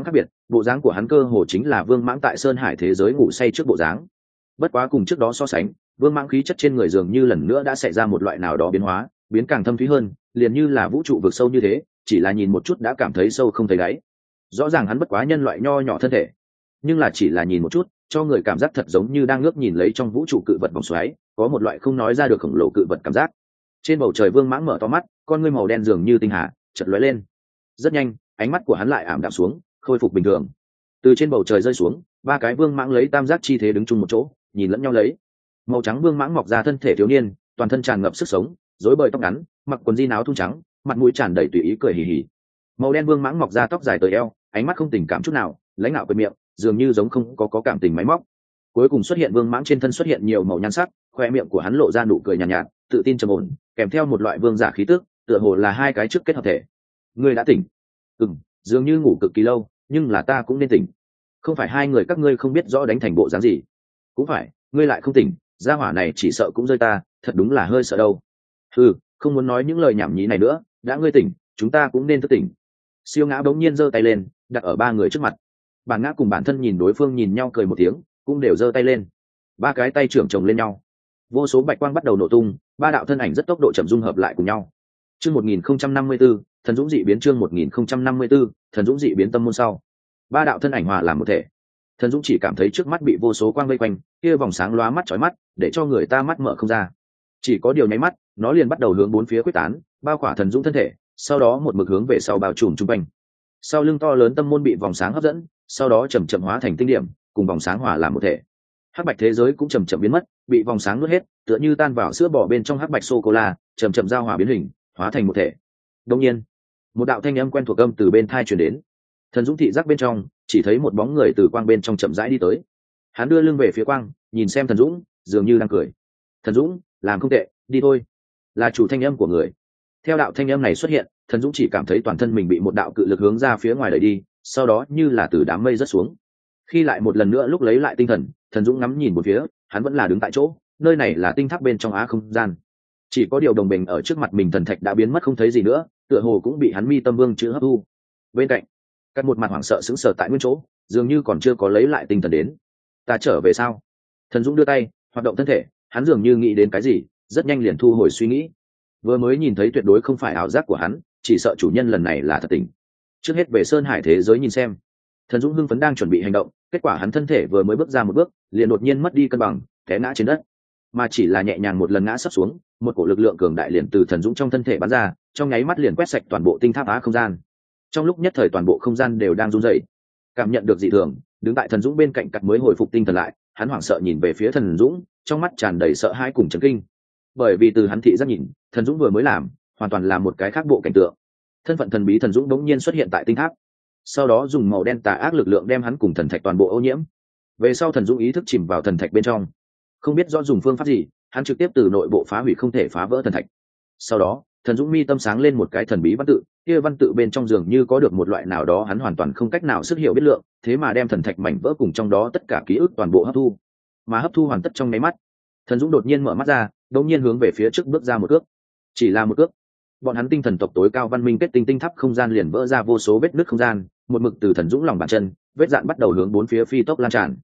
bộ dáng của hắn cơ hồ chính là Vương Mãng tại Sơn Hải thế giới ngủ say trước bộ dáng. Bất quá cùng trước đó so sánh, Vương Mãng khí chất trên người dường như lần nữa đã xảy ra một loại nào đó biến hóa, biến càng thâm thúy hơn, liền như là vũ trụ vực sâu như thế, chỉ là nhìn một chút đã cảm thấy sâu không thấy đáy. Rõ ràng hắn bất quá nhân loại nho nhỏ thân thể, nhưng là chỉ là nhìn một chút, cho người cảm giác thật giống như đang ngước nhìn lấy trong vũ trụ cự vật vòng xoáy, có một loại không nói ra được khổng lồ cự vật cảm giác. Trên bầu trời Vương Mãng mở to mắt, con ngươi màu đen dường như tinh hà chợt lóe lên. Rất nhanh, ánh mắt của hắn lại ảm đạm xuống, khôi phục bình thường. Từ trên bầu trời rơi xuống, ba cái Vương Mãng lấy tam giác chi thế đứng chung một chỗ, nhìn lẫn nhau lấy. Màu trắng Vương Mãng mọc ra thân thể thiếu niên, toàn thân tràn ngập sức sống, rối bời tóc ngắn, mặc quần jean áo thun trắng, mặt mũi tràn đầy tùy ý cười hì hì. Màu đen Vương Mãng mọc ra tóc dài tới eo, ánh mắt không tình cảm chút nào, lãnh ngạo cười miệng, dường như giống không có cảm tình máy móc. Cuối cùng xuất hiện Vương Mãng trên thân xuất hiện nhiều màu nhan sắc, khoe miệng của hắn lộ ra nụ cười nhàn nhạt, tự tin trầm ổn, kèm theo một loại vương giả khí tức, tựa hồ là hai cái trước kết hợp thể. Ngươi đã tỉnh? Dường như ngủ cực kỳ lâu, nhưng là ta cũng nên tỉnh. Không phải hai người các ngươi không biết rõ đánh thành bộ dáng gì? Cũng phải, ngươi lại không tỉnh, gia hỏa này chỉ sợ cũng rơi ta, thật đúng là hơi sợ đâu. Không muốn nói những lời nhảm nhí này nữa, đã ngươi tỉnh, chúng ta cũng nên thức tỉnh. Siêu Ngã bỗng nhiên giơ tay lên, đặt ở ba người trước mặt. Bản Ngã cùng bản thân nhìn đối phương nhìn nhau cười một tiếng, cũng đều giơ tay lên. Ba cái tay trưởng chồng lên nhau, vô số bạch quang bắt đầu nổ tung, ba đạo thân ảnh rất tốc độ chậm dung hợp lại cùng nhau. Chương 1054, thần dũng dị biến. Chương 1054, thần dũng dị biến. Tâm môn sau, ba đạo thân ảnh hòa làm một thể. Thần dũng chỉ cảm thấy trước mắt bị vô số quang vây quanh, kia vòng sáng lóa mắt chói mắt, để cho người ta mắt mở không ra. Chỉ có điều nháy mắt, nó liền bắt đầu hướng bốn phía quyết tán, bao khỏa thần dũng thân thể, sau đó một mực hướng về sau bao trùm trung quanh. Sau lưng to lớn tâm môn bị vòng sáng hấp dẫn, sau đó chậm chậm hóa thành tinh điểm, cùng vòng sáng hòa làm một thể. Hắc bạch thế giới cũng chậm chậm biến mất, bị vòng sáng nuốt hết, tựa như tan vào sữa bò bên trong hắc bạch sô cô la, chậm chậm giao hòa biến hình, hóa thành một thể. Đương nhiên, một đạo thanh âm quen thuộc âm từ bên tai truyền đến. Thần dũng thị giác bên trong, chỉ thấy một bóng người từ quang bên trong chậm rãi đi tới. Hắn đưa lưng về phía quang, nhìn xem thần dũng, dường như đang cười. Thần dũng, làm không tệ, đi thôi. Là chủ thanh âm của người. Theo đạo thanh âm này xuất hiện, thần dũng chỉ cảm thấy toàn thân mình bị một đạo cự lực hướng ra phía ngoài đẩy đi, sau đó như là từ đám mây rớt xuống. Khi lại một lần nữa lúc lấy lại tinh thần, thần dũng ngắm nhìn một phía, hắn vẫn là đứng tại chỗ, nơi này là tinh tháp bên trong á không gian. Chỉ có điều đồng bình ở trước mặt mình thần thạch đã biến mất không thấy gì nữa, tựa hồ cũng bị hắn mi tâm vương chữ hấp thu. Bên cạnh, cắt một mặt hoảng sợ sững sờ tại nguyên chỗ, dường như còn chưa có lấy lại tinh thần đến. Ta trở về sao? Thần dũng đưa tay hoạt động thân thể, hắn dường như nghĩ đến cái gì, rất nhanh liền thu hồi suy nghĩ. Vừa mới nhìn thấy tuyệt đối không phải ảo giác của hắn, chỉ sợ chủ nhân lần này là thật tình. Trước hết về Sơn Hải thế giới nhìn xem. Thần dũng hưng phấn đang chuẩn bị hành động, kết quả hắn thân thể vừa mới bước ra một bước, liền đột nhiên mất đi cân bằng, té ngã trên đất. Mà chỉ là nhẹ nhàng một lần ngã sấp xuống, một cổ lực lượng cường đại liền từ thần dũng trong thân thể bắn ra, trong nháy mắt liền quét sạch toàn bộ tinh tháp á không gian. Trong lúc nhất thời toàn bộ không gian đều đang run rẩy. Cảm nhận được dị thường, đứng tại thần dũng bên cạnh cặp mới hồi phục tinh thần lại, hắn hoảng sợ nhìn về phía thần dũng, trong mắt tràn đầy sợ hãi cùng chấn kinh. Bởi vì từ hắn thị giác nhìn, thần dũng vừa mới làm, hoàn toàn là một cái khác bộ cảnh tượng. Thân phận thần bí thần dũng đống nhiên xuất hiện tại tinh tháp, sau đó dùng màu đen tà ác lực lượng đem hắn cùng thần thạch toàn bộ ô nhiễm. Về sau thần dũng ý thức chìm vào thần thạch bên trong, không biết do dùng phương pháp gì, hắn trực tiếp từ nội bộ phá hủy không thể phá vỡ thần thạch. Sau đó thần dũng mi tâm sáng lên một cái thần bí văn tự, kia văn tự bên trong dường như có được một loại nào đó hắn hoàn toàn không cách nào sức hiểu biết lượng, thế mà đem thần thạch mảnh vỡ cùng trong đó tất cả ký ức toàn bộ hấp thu. Mà hấp thu hoàn tất trong nháy mắt, thần dũng đột nhiên mở mắt ra, đột nhiên hướng về phía trước bước ra một cước. Chỉ là một cước, bọn hắn tinh thần tộc tối cao văn minh kết tinh tinh tháp không gian liền vỡ ra vô số vết nứt không gian, một mực từ thần dũng lòng bàn chân, vết dạn bắt đầu hướng bốn phía phi tốc lan tràn.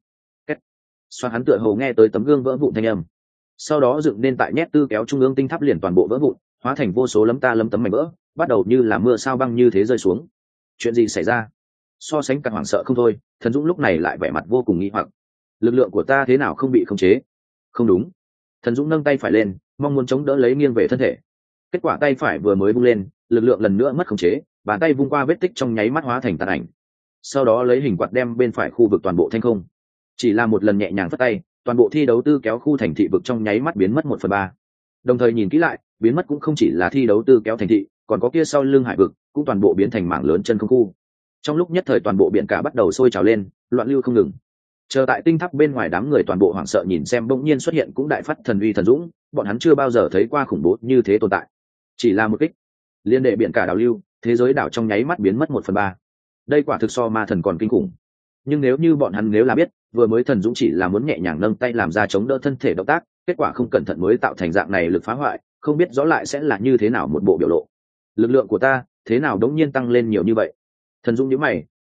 Xoa hắn tựa hồ nghe tới tấm gương vỡ vụn thanh âm, sau đó dựng nên tại nhét tư kéo trung ương tinh tháp liền toàn bộ vỡ vụn, hóa thành vô số lấm ta lấm tấm mảnh vỡ, bắt đầu như là mưa sao băng như thế rơi xuống. Chuyện gì xảy ra? So sánh càng hoảng sợ không thôi, thần dũng lúc này lại vẻ mặt vô cùng nghi hoặc. Lực lượng của ta thế nào không bị khống chế? Không đúng. Thần dũng nâng tay phải lên, mong muốn chống đỡ lấy nghiêng về thân thể. Kết quả tay phải vừa mới vung lên, lực lượng lần nữa mất khống chế, bàn tay vung qua vết tích trong nháy mắt hóa thành tàn ảnh. Sau đó lấy hình quạt đem bên phải khu vực toàn bộ thanh không. Chỉ là một lần nhẹ nhàng phất tay, toàn bộ thi đấu tư kéo khu thành thị vực trong nháy mắt biến mất 1/3. Đồng thời nhìn kỹ lại, biến mất cũng không chỉ là thi đấu tư kéo thành thị, còn có kia sau lưng hải vực cũng toàn bộ biến thành mảng lớn chân không khu. Trong lúc nhất thời toàn bộ biển cả bắt đầu sôi trào lên, loạn lưu không ngừng. Chờ tại tinh tháp bên ngoài đám người toàn bộ hoảng sợ nhìn xem bỗng nhiên xuất hiện cũng đại phát thần uy thần dũng, bọn hắn chưa bao giờ thấy qua khủng bố như thế tồn tại. Chỉ là một kích, liên đệ biển cả đảo lưu, thế giới đảo trong nháy mắt biến mất 1/3. Đây quả thực so ma thần còn kinh khủng. Nhưng nếu như bọn hắn nếu là biết, vừa mới thần dũng chỉ là muốn nhẹ nhàng nâng tay làm ra chống đỡ thân thể động tác, kết quả không cẩn thận mới tạo thành dạng này lực phá hoại, không biết rõ lại sẽ là như thế nào một bộ biểu lộ. Lực lượng của ta thế nào đống nhiên tăng lên nhiều như vậy? Thần dũng nhíu mày,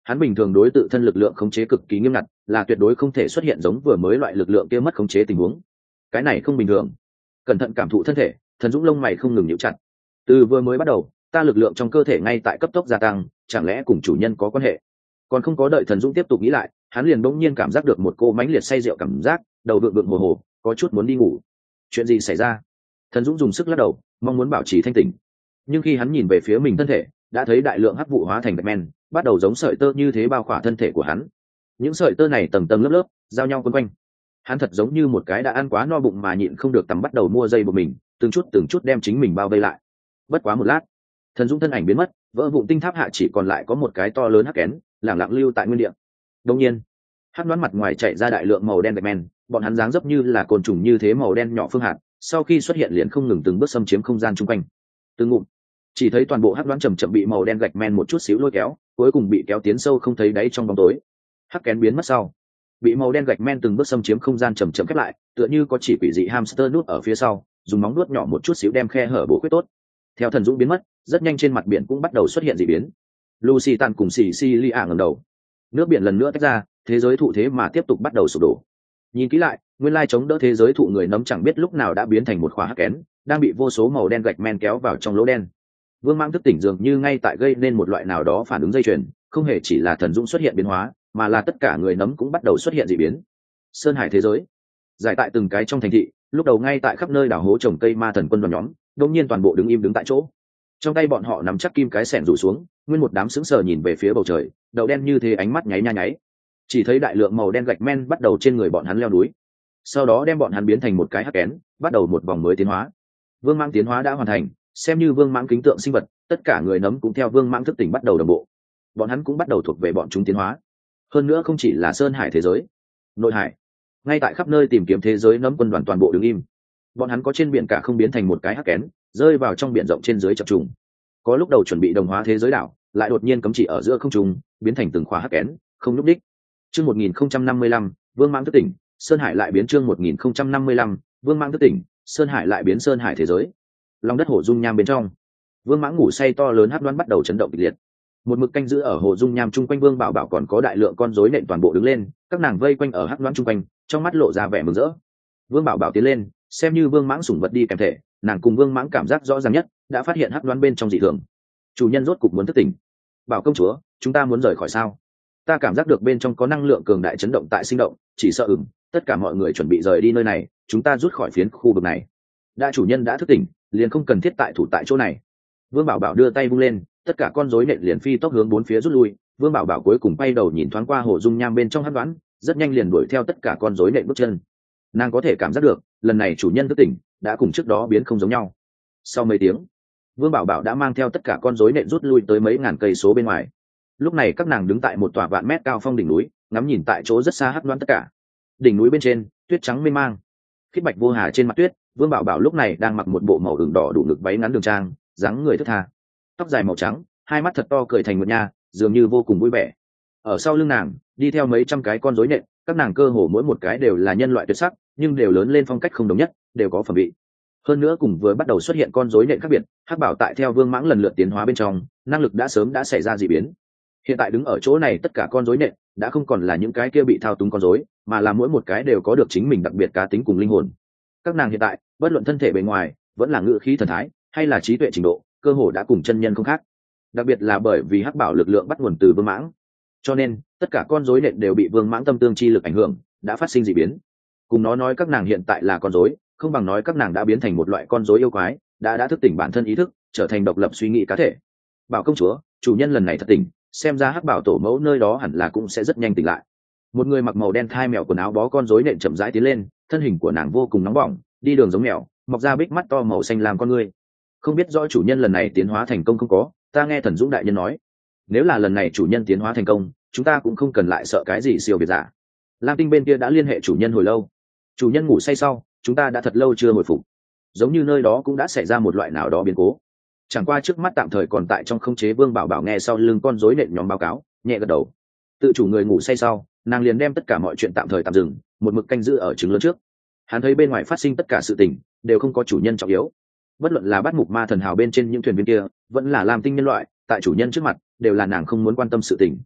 hắn bình thường đối tự thân lực lượng khống chế cực kỳ nghiêm ngặt, là tuyệt đối không thể xuất hiện giống vừa mới loại lực lượng kia mất khống chế tình huống. Cái này không bình thường. Cẩn thận cảm thụ thân thể, Thần Dũng lông mày không ngừng nhíu chặt. Từ vừa mới bắt đầu, ta lực lượng trong cơ thể ngay tại cấp tốc gia tăng, chẳng lẽ cùng chủ nhân có quan hệ? Còn không có đợi Thần Dũng tiếp tục nghĩ lại, hắn liền bỗng nhiên cảm giác được một cô mãnh liệt say rượu cảm giác, đầu vượng vượng hồ hồ, có chút muốn đi ngủ. Chuyện gì xảy ra? Thần Dũng dùng sức lắc đầu, mong muốn bảo trì thanh tỉnh. Nhưng khi hắn nhìn về phía mình thân thể, đã thấy đại lượng hắc vụ hóa thành bạch men, bắt đầu giống sợi tơ như thế bao khỏa thân thể của hắn. Những sợi tơ này tầng tầng lớp lớp, giao nhau quấn quanh. Hắn thật giống như một cái đã ăn quá no bụng mà nhịn không được tầm bắt đầu mua dây buộc mình, từng chút đem chính mình bao vây lại. Bất quá một lát, Thần Dũng thân ảnh biến mất, vỡ vụn tinh tháp hạ chỉ còn lại có một cái to lớn hắc kén, lẳng lặng lưu tại nguyên địa. Đương nhiên, hắc đoán mặt ngoài chạy ra đại lượng màu đen bạch men, bọn hắn dáng dấp như là côn trùng như thế màu đen nhỏ phương hạt, sau khi xuất hiện liền không ngừng từng bước xâm chiếm không gian chung quanh. Từng ngụm, chỉ thấy toàn bộ hắc đoán chậm chậm bị màu đen gạch men một chút xíu lôi kéo, cuối cùng bị kéo tiến sâu không thấy đáy trong bóng tối. Hắc kén biến mất sau, bị màu đen gạch men từng bước xâm chiếm không gian chậm chậm khép lại, tựa như có chỉ quỷ dị hamster nút ở phía sau, dùng móng nuốt nhỏ một chút xíu đem khe hở bổ khuyết tốt. Theo Thần Dũng biến mất, rất nhanh trên mặt biển cũng bắt đầu xuất hiện dị biến. Lucy Tan cùng Cecilia ngẩng đầu, nước biển lần nữa tách ra, thế giới thụ thế mà tiếp tục bắt đầu sụp đổ. Nhìn kỹ lại, nguyên lai chống đỡ thế giới thụ người nấm chẳng biết lúc nào đã biến thành một khóa hắc kén, đang bị vô số màu đen gạch men kéo vào trong lỗ đen. Vương Mãng thức tỉnh dường như ngay tại gây nên một loại nào đó phản ứng dây chuyền, không hề chỉ là Thần Dũng xuất hiện biến hóa, mà là tất cả người nấm cũng bắt đầu xuất hiện dị biến. Sơn hải thế giới, giải tại từng cái trong thành thị, lúc đầu ngay tại khắp nơi đào hố trồng cây ma thần quân đoàn nhóm, đột nhiên toàn bộ đứng im đứng tại chỗ. Trong tay bọn họ nắm chắc kim cái xẻng rủ xuống, nguyên một đám sững sờ nhìn về phía bầu trời, đầu đen như thế ánh mắt nháy nha nháy. Chỉ thấy đại lượng màu đen gạch men bắt đầu trên người bọn hắn leo núi, sau đó đem bọn hắn biến thành một cái hắc kén, bắt đầu một vòng mới tiến hóa. Vương Mãng tiến hóa đã hoàn thành, xem như Vương Mãng kính tượng sinh vật, tất cả người nấm cũng theo Vương Mãng thức tỉnh bắt đầu đồng bộ. Bọn hắn cũng bắt đầu thuộc về bọn chúng tiến hóa. Hơn nữa không chỉ là sơn hải thế giới, nội hải, ngay tại khắp nơi tìm kiếm thế giới nấm quân đoàn toàn bộ đứng im. Bọn hắn có trên biển cả không biến thành một cái hắc kén, rơi vào trong biển rộng trên dưới chập trùng. Có lúc đầu chuẩn bị đồng hóa thế giới đảo, lại đột nhiên cấm chỉ ở giữa không trung, biến thành từng khóa hắc kén, không nhúc đích. Chương 1055, Vương Mãng thức tỉnh, Sơn Hải lại biến chương 1055, Vương Mãng thức tỉnh, Sơn Hải lại biến Sơn Hải thế giới. Lòng đất hồ dung nham bên trong, Vương Mãng ngủ say to lớn hắc đoán bắt đầu chấn động kịch liệt. Một mực canh giữ ở hồ dung nham chung quanh Vương Bảo Bảo còn có đại lượng con rối nện toàn bộ đứng lên, các nàng vây quanh ở hắc đoán chung quanh, trong mắt lộ ra vẻ mừng rỡ. Vương Bảo Bảo tiến lên, xem như Vương Mãng sủng vật đi kèm thể, nàng cùng Vương Mãng cảm giác rõ ràng nhất, đã phát hiện hắc đoán bên trong dị thường. Chủ nhân rốt cục muốn thức tỉnh. Bảo công chúa, chúng ta muốn rời khỏi sao? Ta cảm giác được bên trong có năng lượng cường đại chấn động tại sinh động, chỉ sợ tất cả mọi người chuẩn bị rời đi nơi này, chúng ta rút khỏi phiến khu vực này. Đã chủ nhân đã thức tỉnh, liền không cần thiết tại thủ tại chỗ này. Vương Bảo Bảo đưa tay vung lên, tất cả con rối nện liền phi tốc hướng bốn phía rút lui. Vương Bảo Bảo cuối cùng quay đầu nhìn thoáng qua hồ dung nham bên trong hắc đoán, rất nhanh liền đuổi theo tất cả con rối nện bước chân. Nàng có thể cảm giác được, lần này chủ nhân thức tỉnh đã cùng trước đó biến không giống nhau. Sau mấy tiếng, Vương Bảo Bảo đã mang theo tất cả con rối nện rút lui tới mấy ngàn cây số bên ngoài. Lúc này các nàng đứng tại một tòa vạn mét cao phong đỉnh núi, ngắm nhìn tại chỗ rất xa hắc đoán tất cả. Đỉnh núi bên trên, tuyết trắng mênh mang, khiết bạch vô hà trên mặt tuyết. Vương Bảo Bảo lúc này đang mặc một bộ màu ửng đỏ đủ ngực váy ngắn đường trang, dáng người thướt tha, tóc dài màu trắng, hai mắt thật to cười thành một nha, dường như vô cùng vui vẻ. Ở sau lưng nàng đi theo mấy trăm cái con rối nện, các nàng cơ hồ mỗi một cái đều là nhân loại tuyệt sắc, nhưng đều lớn lên phong cách không đồng nhất, đều có phẩm vị. Hơn nữa cùng vừa bắt đầu xuất hiện con rối nện khác biệt, hắc bảo tại theo Vương Mãng lần lượt tiến hóa bên trong, năng lực đã sớm đã xảy ra dị biến. Hiện tại đứng ở chỗ này tất cả con rối nện đã không còn là những cái kia bị thao túng con rối, mà là mỗi một cái đều có được chính mình đặc biệt cá tính cùng linh hồn. Các nàng hiện tại, bất luận thân thể bề ngoài, vẫn là ngữ khí thần thái, hay là trí tuệ trình độ, cơ hồ đã cùng chân nhân không khác. Đặc biệt là bởi vì hắc bảo lực lượng bắt nguồn từ Vương Mãng, cho nên tất cả con rối nện đều bị Vương Mãng tâm tương chi lực ảnh hưởng, đã phát sinh dị biến. Cùng nó nói các nàng hiện tại là con rối, không bằng nói các nàng đã biến thành một loại con rối yêu quái, đã thức tỉnh bản thân ý thức, trở thành độc lập suy nghĩ cá thể. Bảo công chúa, chủ nhân lần này thật tỉnh, xem ra hắc bảo tổ mẫu nơi đó hẳn là cũng sẽ rất nhanh tỉnh lại. Một người mặc màu đen thai mèo quần áo bó con rối nện chậm rãi tiến lên, thân hình của nàng vô cùng nóng bỏng, đi đường giống mèo, mọc ra bích mắt to màu xanh làm con ngươi. Không biết rõ chủ nhân lần này tiến hóa thành công không có, ta nghe Thần Dũng đại nhân nói, nếu là lần này chủ nhân tiến hóa thành công, chúng ta cũng không cần lại sợ cái gì siêu việt giả. Lam Tinh bên kia đã liên hệ chủ nhân hồi lâu, chủ nhân ngủ say sau, chúng ta đã thật lâu chưa hồi phục, giống như nơi đó cũng đã xảy ra một loại nào đó biến cố. Chẳng qua trước mắt tạm thời còn tại trong khống chế. Vương Bảo Bảo nghe sau lưng con rối nện nhóm báo cáo, nhẹ gật đầu. Tự chủ người ngủ say sau, nàng liền đem tất cả mọi chuyện tạm thời tạm dừng, một mực canh giữ ở trứng lớn trước. Hắn thấy bên ngoài phát sinh tất cả sự tình đều không có chủ nhân trọng yếu, bất luận là Bát Mục Ma Thần Hào bên trên những thuyền viên kia, vẫn là Lam Tinh nhân loại, tại chủ nhân trước mặt đều là nàng không muốn quan tâm sự tình.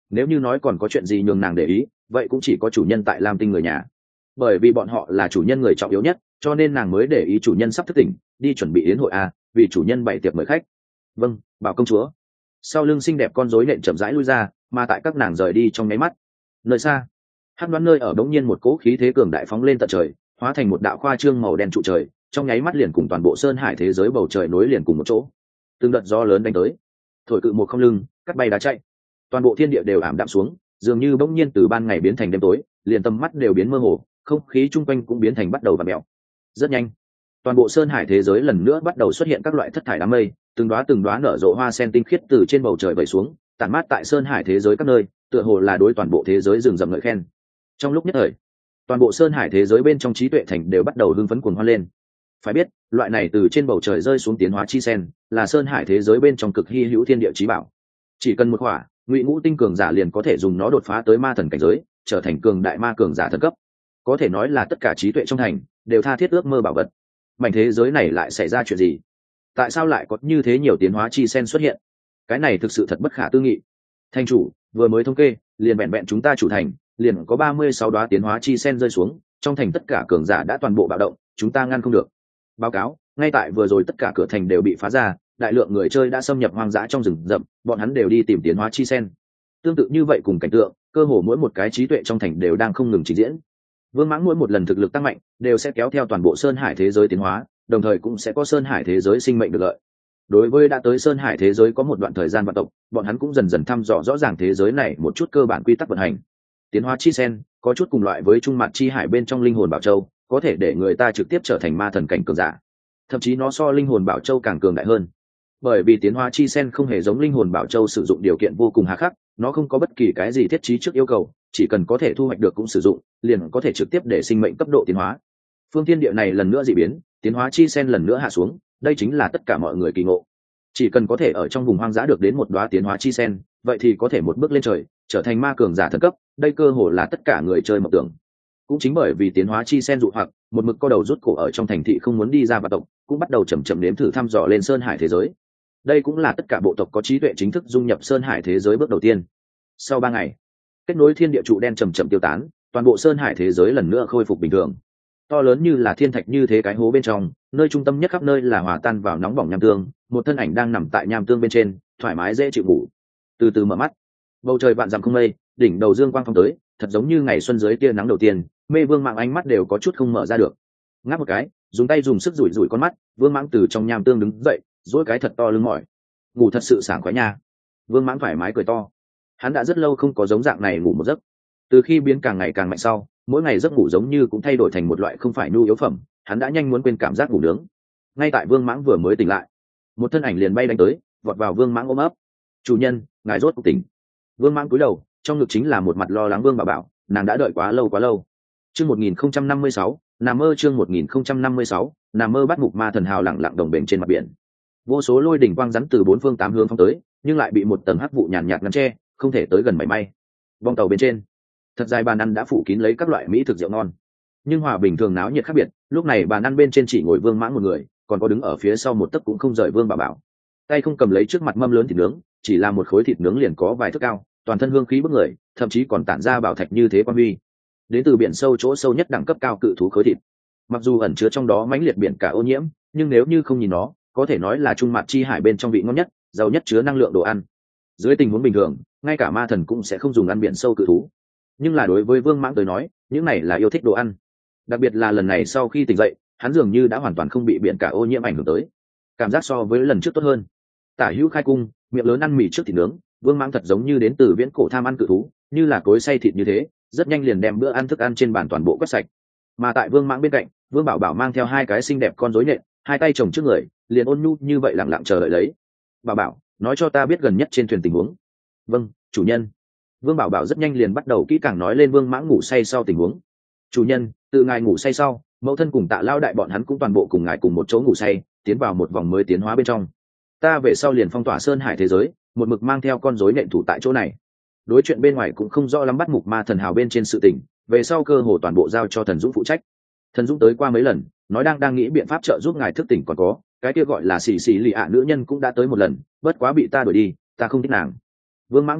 nếu như nói còn có chuyện gì nhường nàng để ý, vậy cũng chỉ có chủ nhân tại lam tinh người nhà, bởi vì bọn họ là chủ nhân người trọng yếu nhất, cho nên nàng mới để ý chủ nhân sắp thức tỉnh, đi chuẩn bị yến hội a, vì chủ nhân bày tiệc mời khách. Vâng, bảo công chúa. Sau lưng xinh đẹp con rối nện chậm rãi lui ra, mà tại các nàng rời đi trong nháy mắt, nơi xa hát đoán nơi ở đống nhiên một cỗ khí thế cường đại phóng lên tận trời, hóa thành một đạo khoa trương màu đen trụ trời, trong nháy mắt liền cùng toàn bộ sơn hải thế giới bầu trời nối liền cùng một chỗ. Từng đợt gió lớn đánh tới, thổi cự một không lưng, cắt bay đá chạy, toàn bộ thiên địa đều ảm đạm xuống, dường như bỗng nhiên từ ban ngày biến thành đêm tối, liền tầm mắt đều biến mơ hồ, không khí chung quanh cũng biến thành bắt đầu vặn mèo. Rất nhanh, toàn bộ sơn hải thế giới lần nữa bắt đầu xuất hiện các loại thất thải đám mây, từng đóa nở rộ hoa sen tinh khiết từ trên bầu trời vẩy xuống, tản mát tại sơn hải thế giới các nơi, tựa hồ là đối toàn bộ thế giới rừng rậm ngợi khen. Trong lúc nhất thời, toàn bộ sơn hải thế giới bên trong trí tuệ thành đều bắt đầu hưng phấn cuồng hoan lên. Phải biết, loại này từ trên bầu trời rơi xuống tiến hóa chi sen, là sơn hải thế giới bên trong cực hy hữu thiên địa chí bảo. Chỉ cần một khỏa, Ngụy Ngũ tinh cường giả liền có thể dùng nó đột phá tới ma thần cảnh giới, trở thành cường đại ma cường giả thần cấp. Có thể nói là tất cả trí tuệ trong thành đều tha thiết ước mơ bảo vật. Mảnh thế giới này lại xảy ra chuyện gì? Tại sao lại có như thế nhiều tiến hóa chi sen xuất hiện? Cái này thực sự thật bất khả tư nghị. Thành chủ vừa mới thống kê, liền vẹn vẹn chúng ta chủ thành, liền có 36 đóa tiến hóa chi sen rơi xuống, trong thành tất cả cường giả đã toàn bộ bạo động, chúng ta ngăn không được. Báo cáo, ngay tại vừa rồi tất cả cửa thành đều bị phá ra, đại lượng người chơi đã xâm nhập hoang dã trong rừng rậm, bọn hắn đều đi tìm tiến hóa chi sen. Tương tự như vậy cùng cảnh tượng, cơ hồ mỗi một cái trí tuệ trong thành đều đang không ngừng trình diễn. Vương Mãng mỗi một lần thực lực tăng mạnh, đều sẽ kéo theo toàn bộ sơn hải thế giới tiến hóa, đồng thời cũng sẽ có sơn hải thế giới sinh mệnh được lợi. Đối với đã tới sơn hải thế giới có một đoạn thời gian vận tộc, bọn hắn cũng dần dần thăm dò rõ ràng thế giới này một chút cơ bản quy tắc vận hành. Tiến hóa chi sen có chút cùng loại với trung mạt chi hải bên trong linh hồn bảo châu, có thể để người ta trực tiếp trở thành ma thần cảnh cường giả, thậm chí nó so linh hồn bảo châu càng cường đại hơn. Bởi vì tiến hóa chi sen không hề giống linh hồn bảo châu sử dụng điều kiện vô cùng hà khắc, nó không có bất kỳ cái gì thiết trí trước yêu cầu, chỉ cần có thể thu hoạch được cũng sử dụng, liền có thể trực tiếp để sinh mệnh cấp độ tiến hóa. Phương thiên địa này lần nữa dị biến, tiến hóa chi sen lần nữa hạ xuống, đây chính là tất cả mọi người kỳ ngộ. Chỉ cần có thể ở trong vùng hoang dã được đến một đóa tiến hóa chi sen, vậy thì có thể một bước lên trời, trở thành ma cường giả thần cấp, đây cơ hồ là tất cả người chơi mộng tưởng. Cũng chính bởi vì tiến hóa chi sen dụ hoặc, một mực co đầu rút cổ ở trong thành thị không muốn đi ra vạn tộc, cũng bắt đầu chậm chậm nếm thử thăm dò lên sơn hải thế giới. Đây cũng là tất cả bộ tộc có trí tuệ chính thức dung nhập sơn hải thế giới bước đầu tiên. Sau 3 ngày, kết nối thiên địa trụ đen chậm chậm tiêu tán, toàn bộ sơn hải thế giới lần nữa khôi phục bình thường. To lớn như là thiên thạch như thế cái hố bên trong, nơi trung tâm nhất khắp nơi là hòa tan vào nóng bỏng nham tương, một thân ảnh đang nằm tại nham tương bên trên, thoải mái dễ chịu ngủ. Từ từ mở mắt, bầu trời vạn dặm không mây, đỉnh đầu dương quang phong tới, thật giống như ngày xuân dưới tia nắng đầu tiên. Mê Vương Mãng ánh mắt đều có chút không mở ra được. Ngáp một cái, dùng tay dùng sức rủi rủi con mắt, Vương Mãng từ trong nham tương đứng dậy, duỗi cái thật to lưng mỏi. Ngủ thật sự sảng khoái nha. Vương Mãng thoải mái cười to. Hắn đã rất lâu không có giống dạng này ngủ một giấc. Từ khi biến càng ngày càng mạnh sau, mỗi ngày giấc ngủ giống như cũng thay đổi thành một loại không phải nhu yếu phẩm, hắn đã nhanh muốn quên cảm giác ngủ nướng. Ngay tại Vương Mãng vừa mới tỉnh lại, một thân ảnh liền bay đánh tới, vọt vào Vương Mãng ôm ấp. "Chủ nhân, ngài rốt cuộc tỉnh." Vương Mãng cúi đầu, trong ngực chính là một mặt lo lắng Vương Bảo Bảo, nàng đã đợi quá lâu. Chương 1056, nằm mơ. Chương 1056, nằm mơ. Bắt Mục Ma Thần hào lặng lặng đồng bền trên mặt biển. Vô số lôi đỉnh quang rắn từ 4 phương 8 hướng phóng tới, nhưng lại bị một tầng hắc vụ nhàn nhạt ngăn che, không thể tới gần mảy may. Vòng tàu bên trên, thật dài bàn ăn đã phủ kín lấy các loại mỹ thực rượu ngon. Nhưng hòa bình thường náo nhiệt khác biệt, lúc này bàn ăn bên trên chỉ ngồi Vương Mãng một người, còn có đứng ở phía sau một tấc cũng không rời Vương Bảo Bảo. Tay không cầm lấy trước mặt mâm lớn thịt nướng, chỉ là một khối thịt nướng liền có vài thước cao, toàn thân hương khí bức người, thậm chí còn tản ra bảo thạch như thế quan huy. Đến từ biển sâu chỗ sâu nhất đẳng cấp cao cự thú khối thịt, mặc dù ẩn chứa trong đó mãnh liệt biển cả ô nhiễm, nhưng nếu như không nhìn nó, có thể nói là trung mạt chi hải bên trong vị ngon nhất, giàu nhất chứa năng lượng đồ ăn. Dưới tình huống bình thường, ngay cả ma thần cũng sẽ không dùng ăn biển sâu cự thú, nhưng là đối với Vương Mãng tới nói, những này là yêu thích đồ ăn. Đặc biệt là lần này sau khi tỉnh dậy, hắn dường như đã hoàn toàn không bị biển cả ô nhiễm ảnh hưởng tới, cảm giác so với lần trước tốt hơn. Tả hữu khai cung, miệng lớn ăn mì trước thịt nướng, Vương Mãng thật giống như đến từ viễn cổ tham ăn cự thú, như là cối xay thịt như thế, rất nhanh liền đem bữa ăn thức ăn trên bàn toàn bộ quét sạch. Mà tại Vương Mãng bên cạnh, Vương Bảo Bảo mang theo 2 cái xinh đẹp con rối nện, 2 tay chồng trước người, liền ôn nhu như vậy lặng lặng chờ đợi lấy. "Bảo Bảo, nói cho ta biết gần nhất trên thuyền tình huống." "Vâng, chủ nhân." Vương Bảo Bảo rất nhanh liền bắt đầu kỹ càng nói lên Vương Mãng ngủ say sau tình huống. "Chủ nhân, từ ngài ngủ say sau, mẫu thân cùng Tạ Lao đại bọn hắn cũng toàn bộ cùng ngài cùng một chỗ ngủ say, tiến vào một vòng mới tiến hóa bên trong. Ta về sau liền phong tỏa sơn hải thế giới, một mực mang theo con rối nện thủ tại chỗ này. Đối chuyện bên ngoài cũng không rõ lắm, Bắt Mục Ma Thần hào bên trên sự tình, về sau cơ hồ toàn bộ giao cho Thần Dũng phụ trách. Thần Dũng tới qua mấy lần, nói đang nghĩ biện pháp trợ giúp ngài thức tỉnh, còn có cái kia gọi là xì xì lì ạ nữ nhân cũng đã tới một lần, bất quá bị ta đuổi đi, ta không thích nàng." Vương Mãng gật đầu,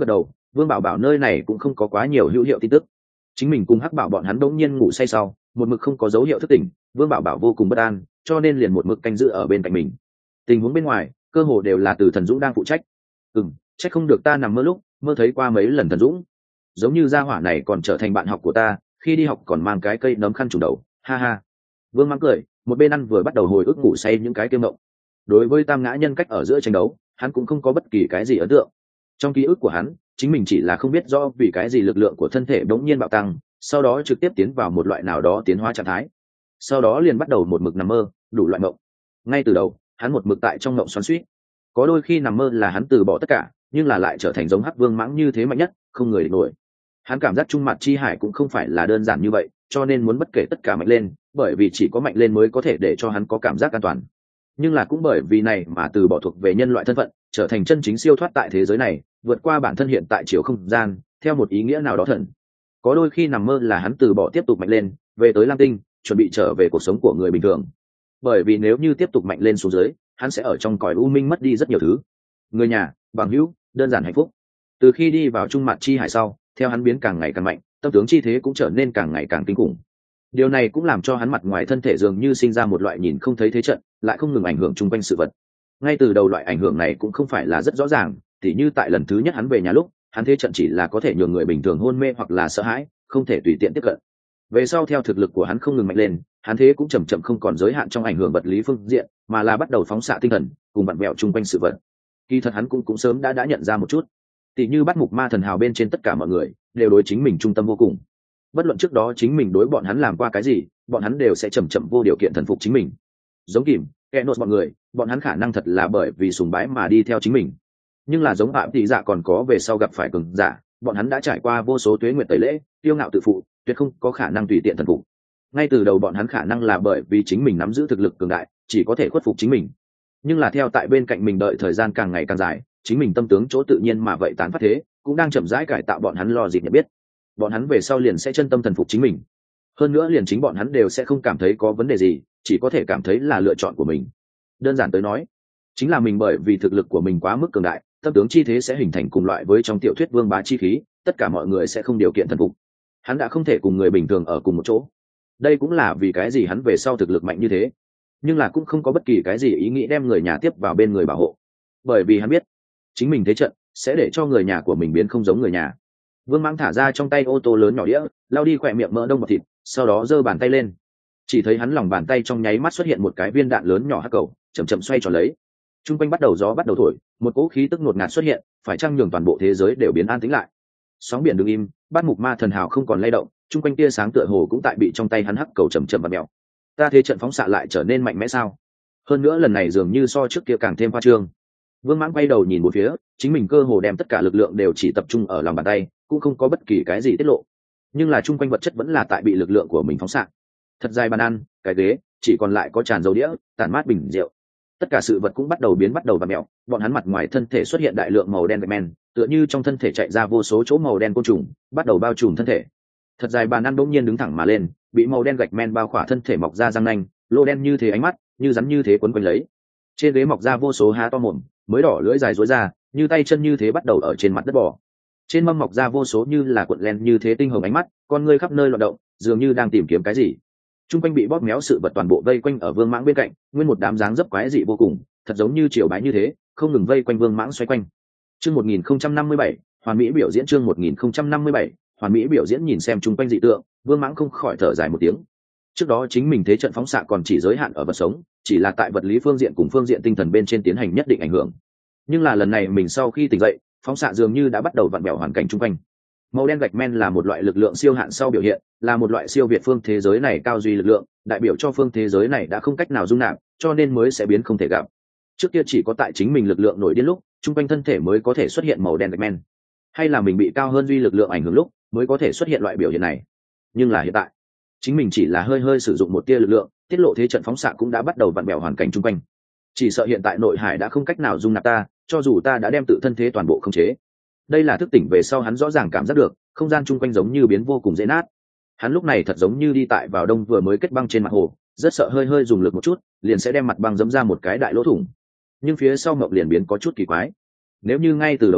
Vương Bảo Bảo nơi này cũng không có quá nhiều hữu hiệu tin tức. Chính mình cùng Hắc Bảo bọn hắn đột nhiên ngủ say sau, một mực không có dấu hiệu thức tỉnh, Vương Bảo Bảo vô cùng bất an, cho nên liền một mực canh giữ ở bên cạnh mình. Tình huống bên ngoài, cơ hồ đều là từ Thần Dũng đang phụ trách. Trách không được ta nằm mơ lúc mơ thấy qua mấy lần Thần Dũng. Giống như gia hỏa này còn trở thành bạn học của ta, khi đi học còn mang cái cây nấm khăn trùm đầu, ha ha. Vương mắng cười, một bên ăn vừa bắt đầu hồi ức ngủ say những cái kiêu mộng. Đối với tam ngã nhân cách ở giữa tranh đấu, hắn cũng không có bất kỳ cái gì ấn tượng. Trong ký ức của hắn, chính mình chỉ là không biết rõ vì cái gì lực lượng của thân thể bỗng nhiên bạo tăng, sau đó trực tiếp tiến vào một loại nào đó tiến hóa trạng thái. Sau đó liền bắt đầu một mực nằm mơ, đủ loại mộng. Ngay từ đầu, hắn một mực tại trong mộng xoắn xuýt. Có đôi khi nằm mơ là hắn từ bỏ tất cả, nhưng là lại trở thành giống Hắc Vương mãng như thế mạnh nhất, không người địch nổi. Hắn cảm giác Trung Mặt Chi Hải cũng không phải là đơn giản như vậy, cho nên muốn bất kể tất cả mạnh lên, bởi vì chỉ có mạnh lên mới có thể để cho hắn có cảm giác an toàn. Nhưng là cũng bởi vì này mà từ bỏ thuộc về nhân loại thân phận, trở thành chân chính siêu thoát tại thế giới này, vượt qua bản thân hiện tại chiều không gian, theo một ý nghĩa nào đó thần. Có đôi khi nằm mơ là hắn từ bỏ tiếp tục mạnh lên, về tới Lam Tinh, chuẩn bị trở về cuộc sống của người bình thường. Bởi vì nếu như tiếp tục mạnh lên xuống dưới, hắn sẽ ở trong cõi u minh mất đi rất nhiều thứ. Người nhà, bằng hữu, đơn giản hạnh phúc. Từ khi đi vào Trung Mặt Chi Hải sau, theo hắn biến càng ngày càng mạnh, tâm tướng chi thế cũng trở nên càng ngày càng kinh khủng. Điều này cũng làm cho hắn mặt ngoài thân thể dường như sinh ra một loại nhìn không thấy thế trận, lại không ngừng ảnh hưởng chung quanh sự vật. Ngay từ đầu loại ảnh hưởng này cũng không phải là rất rõ ràng, tỉ như tại lần thứ nhất hắn về nhà lúc, hắn thế trận chỉ là có thể nhường người bình thường hôn mê hoặc là sợ hãi, không thể tùy tiện tiếp cận. Về sau theo thực lực của hắn không ngừng mạnh lên, hắn thế cũng chậm chậm không còn giới hạn trong ảnh hưởng vật lý phương diện, mà là bắt đầu phóng xạ tinh thần, cùng vặn vẹo chung quanh sự vật. Kỳ thật hắn cũng sớm đã nhận ra một chút, tỉ như bắt mục ma thần hào bên trên tất cả mọi người đều đối chính mình trung tâm vô cùng. Bất luận trước đó chính mình đối bọn hắn làm qua cái gì, bọn hắn đều sẽ chậm chậm vô điều kiện thần phục chính mình. Giống Kìm, Kenos bọn người, bọn hắn khả năng thật là bởi vì sùng bái mà đi theo chính mình. Nhưng là giống Phạm Tỷ Dạ còn có về sau gặp phải cường giả, bọn hắn đã trải qua vô số tuế nguyệt tẩy lễ, tiêu ngạo tự phụ, tuyệt không có khả năng tùy tiện thần phục. Ngay từ đầu bọn hắn khả năng là bởi vì chính mình nắm giữ thực lực cường đại, chỉ có thể khuất phục chính mình. Nhưng là theo tại bên cạnh mình đợi thời gian càng ngày càng dài, chính mình tâm tướng chỗ tự nhiên mà vậy tán phát thế, cũng đang chậm rãi cải tạo bọn hắn lo dịp nhận biết. Bọn hắn về sau liền sẽ chân tâm thần phục chính mình. Hơn nữa liền chính bọn hắn đều sẽ không cảm thấy có vấn đề gì, chỉ có thể cảm thấy là lựa chọn của mình. Đơn giản tới nói, chính là mình bởi vì thực lực của mình quá mức cường đại, tâm tướng chi thế sẽ hình thành cùng loại với trong tiểu thuyết vương bá chi khí, tất cả mọi người sẽ không điều kiện thần phục. Hắn đã không thể cùng người bình thường ở cùng một chỗ. Đây cũng là vì cái gì hắn về sau thực lực mạnh như thế, nhưng là cũng không có bất kỳ cái gì ý nghĩ đem người nhà tiếp vào bên người bảo hộ, bởi vì hắn biết chính mình thế trận sẽ để cho người nhà của mình biến không giống người nhà. Vương Mãng thả ra trong tay ô tô lớn nhỏ đĩa, lao đi khỏe miệng mỡ đông bọt thịt, sau đó giơ bàn tay lên. Chỉ thấy hắn lòng bàn tay trong nháy mắt xuất hiện một cái viên đạn lớn nhỏ hắc cầu, chậm chậm xoay tròn lấy. Trung quanh bắt đầu gió bắt đầu thổi, một cỗ khí tức ngột ngạt xuất hiện, phải chăng nhường toàn bộ thế giới đều biến an tĩnh lại. Sóng biển đứng im, bát mục ma thần hào không còn lay động, trung quanh tia sáng tựa hồ cũng tại bị trong tay hắn hắc cầu chậm chậm vặn mèo. Ta thế trận phóng xạ lại trở nên mạnh mẽ sao? Hơn nữa lần này dường như so trước kia càng thêm khoa trương. Vương Mãng quay đầu nhìn một phía, chính mình cơ hồ đem tất cả lực lượng đều chỉ tập trung ở lòng bàn tay, cũng không có bất kỳ cái gì tiết lộ. Nhưng là chung quanh vật chất vẫn là tại bị lực lượng của mình phóng xạ. Thật dài bàn ăn, cái ghế, chỉ còn lại có tràn dầu đĩa, tàn mát bình rượu. Tất cả sự vật cũng bắt đầu vặn mèo, bọn hắn mặt ngoài thân thể xuất hiện đại lượng màu đen men, tựa như trong thân thể chạy ra vô số chỗ màu đen côn trùng, bắt đầu bao trùm thân thể. Thật dài bàn ăn bỗng nhiên đứng thẳng mà lên, bị màu đen gạch men bao khỏa thân thể, mọc ra răng nanh, lô đen như thế ánh mắt, như rắn như thế quấn quanh lấy. Trên ghế mọc ra vô số há to mồm, mới đỏ lưỡi dài rối ra, như tay chân như thế bắt đầu ở trên mặt đất bò. Trên mâm mọc ra vô số như là cuộn len như thế tinh hồng ánh mắt, con ngươi khắp nơi loạn động, dường như đang tìm kiếm cái gì. Trung quanh bị bóp méo sự vật toàn bộ vây quanh ở Vương Mãng bên cạnh, nguyên một đám dáng dấp quái dị vô cùng, thật giống như triều bái như thế, không ngừng vây quanh Vương Mãng xoay quanh. Chương 1057, hoàn mỹ biểu diễn. Chương 1057, hoàn mỹ biểu diễn. Nhìn xem trung quanh dị tượng, Vương Mãng không khỏi thở dài một tiếng. Trước đó chính mình thế trận phóng xạ còn chỉ giới hạn ở vật sống, chỉ là tại vật lý phương diện cùng phương diện tinh thần bên trên tiến hành nhất định ảnh hưởng. Nhưng là lần này mình sau khi tỉnh dậy, phóng xạ dường như đã bắt đầu vặn vẹo hoàn cảnh chung quanh. Màu đen gạch men là một loại lực lượng siêu hạn sau biểu hiện, là một loại siêu việt phương thế giới này cao duy lực lượng, đại biểu cho phương thế giới này đã không cách nào dung nạp, cho nên mới sẽ biến không thể gặp. Trước kia chỉ có tại chính mình lực lượng nổi điên lúc, chung quanh thân thể mới có thể xuất hiện màu đen gạch men, hay là mình bị cao hơn duy lực lượng ảnh hưởng lúc mới có thể xuất hiện loại biểu hiện này. Nhưng là hiện tại, chính mình chỉ là hơi sử dụng một tia lực lượng, tiết lộ thế trận phóng xạ cũng đã bắt đầu vặn vẹo hoàn cảnh chung quanh. Chỉ sợ hiện tại nội hải đã không cách nào dung nạp ta, cho dù ta đã đem tự thân thế toàn bộ khống chế. Đây là thức tỉnh về sau hắn rõ ràng cảm giác được, không gian chung quanh giống như biến vô cùng dễ nát. Hắn lúc này thật giống như đi tại vào đông vừa mới kết băng trên mặt hồ, rất sợ hơi dùng lực một chút, liền sẽ đem mặt băng dẫm ra một cái đại lỗ thủng. Nhưng phía sau ngộng liền biến có chút kỳ quái. Nếu như ngay từ đầu ngộng,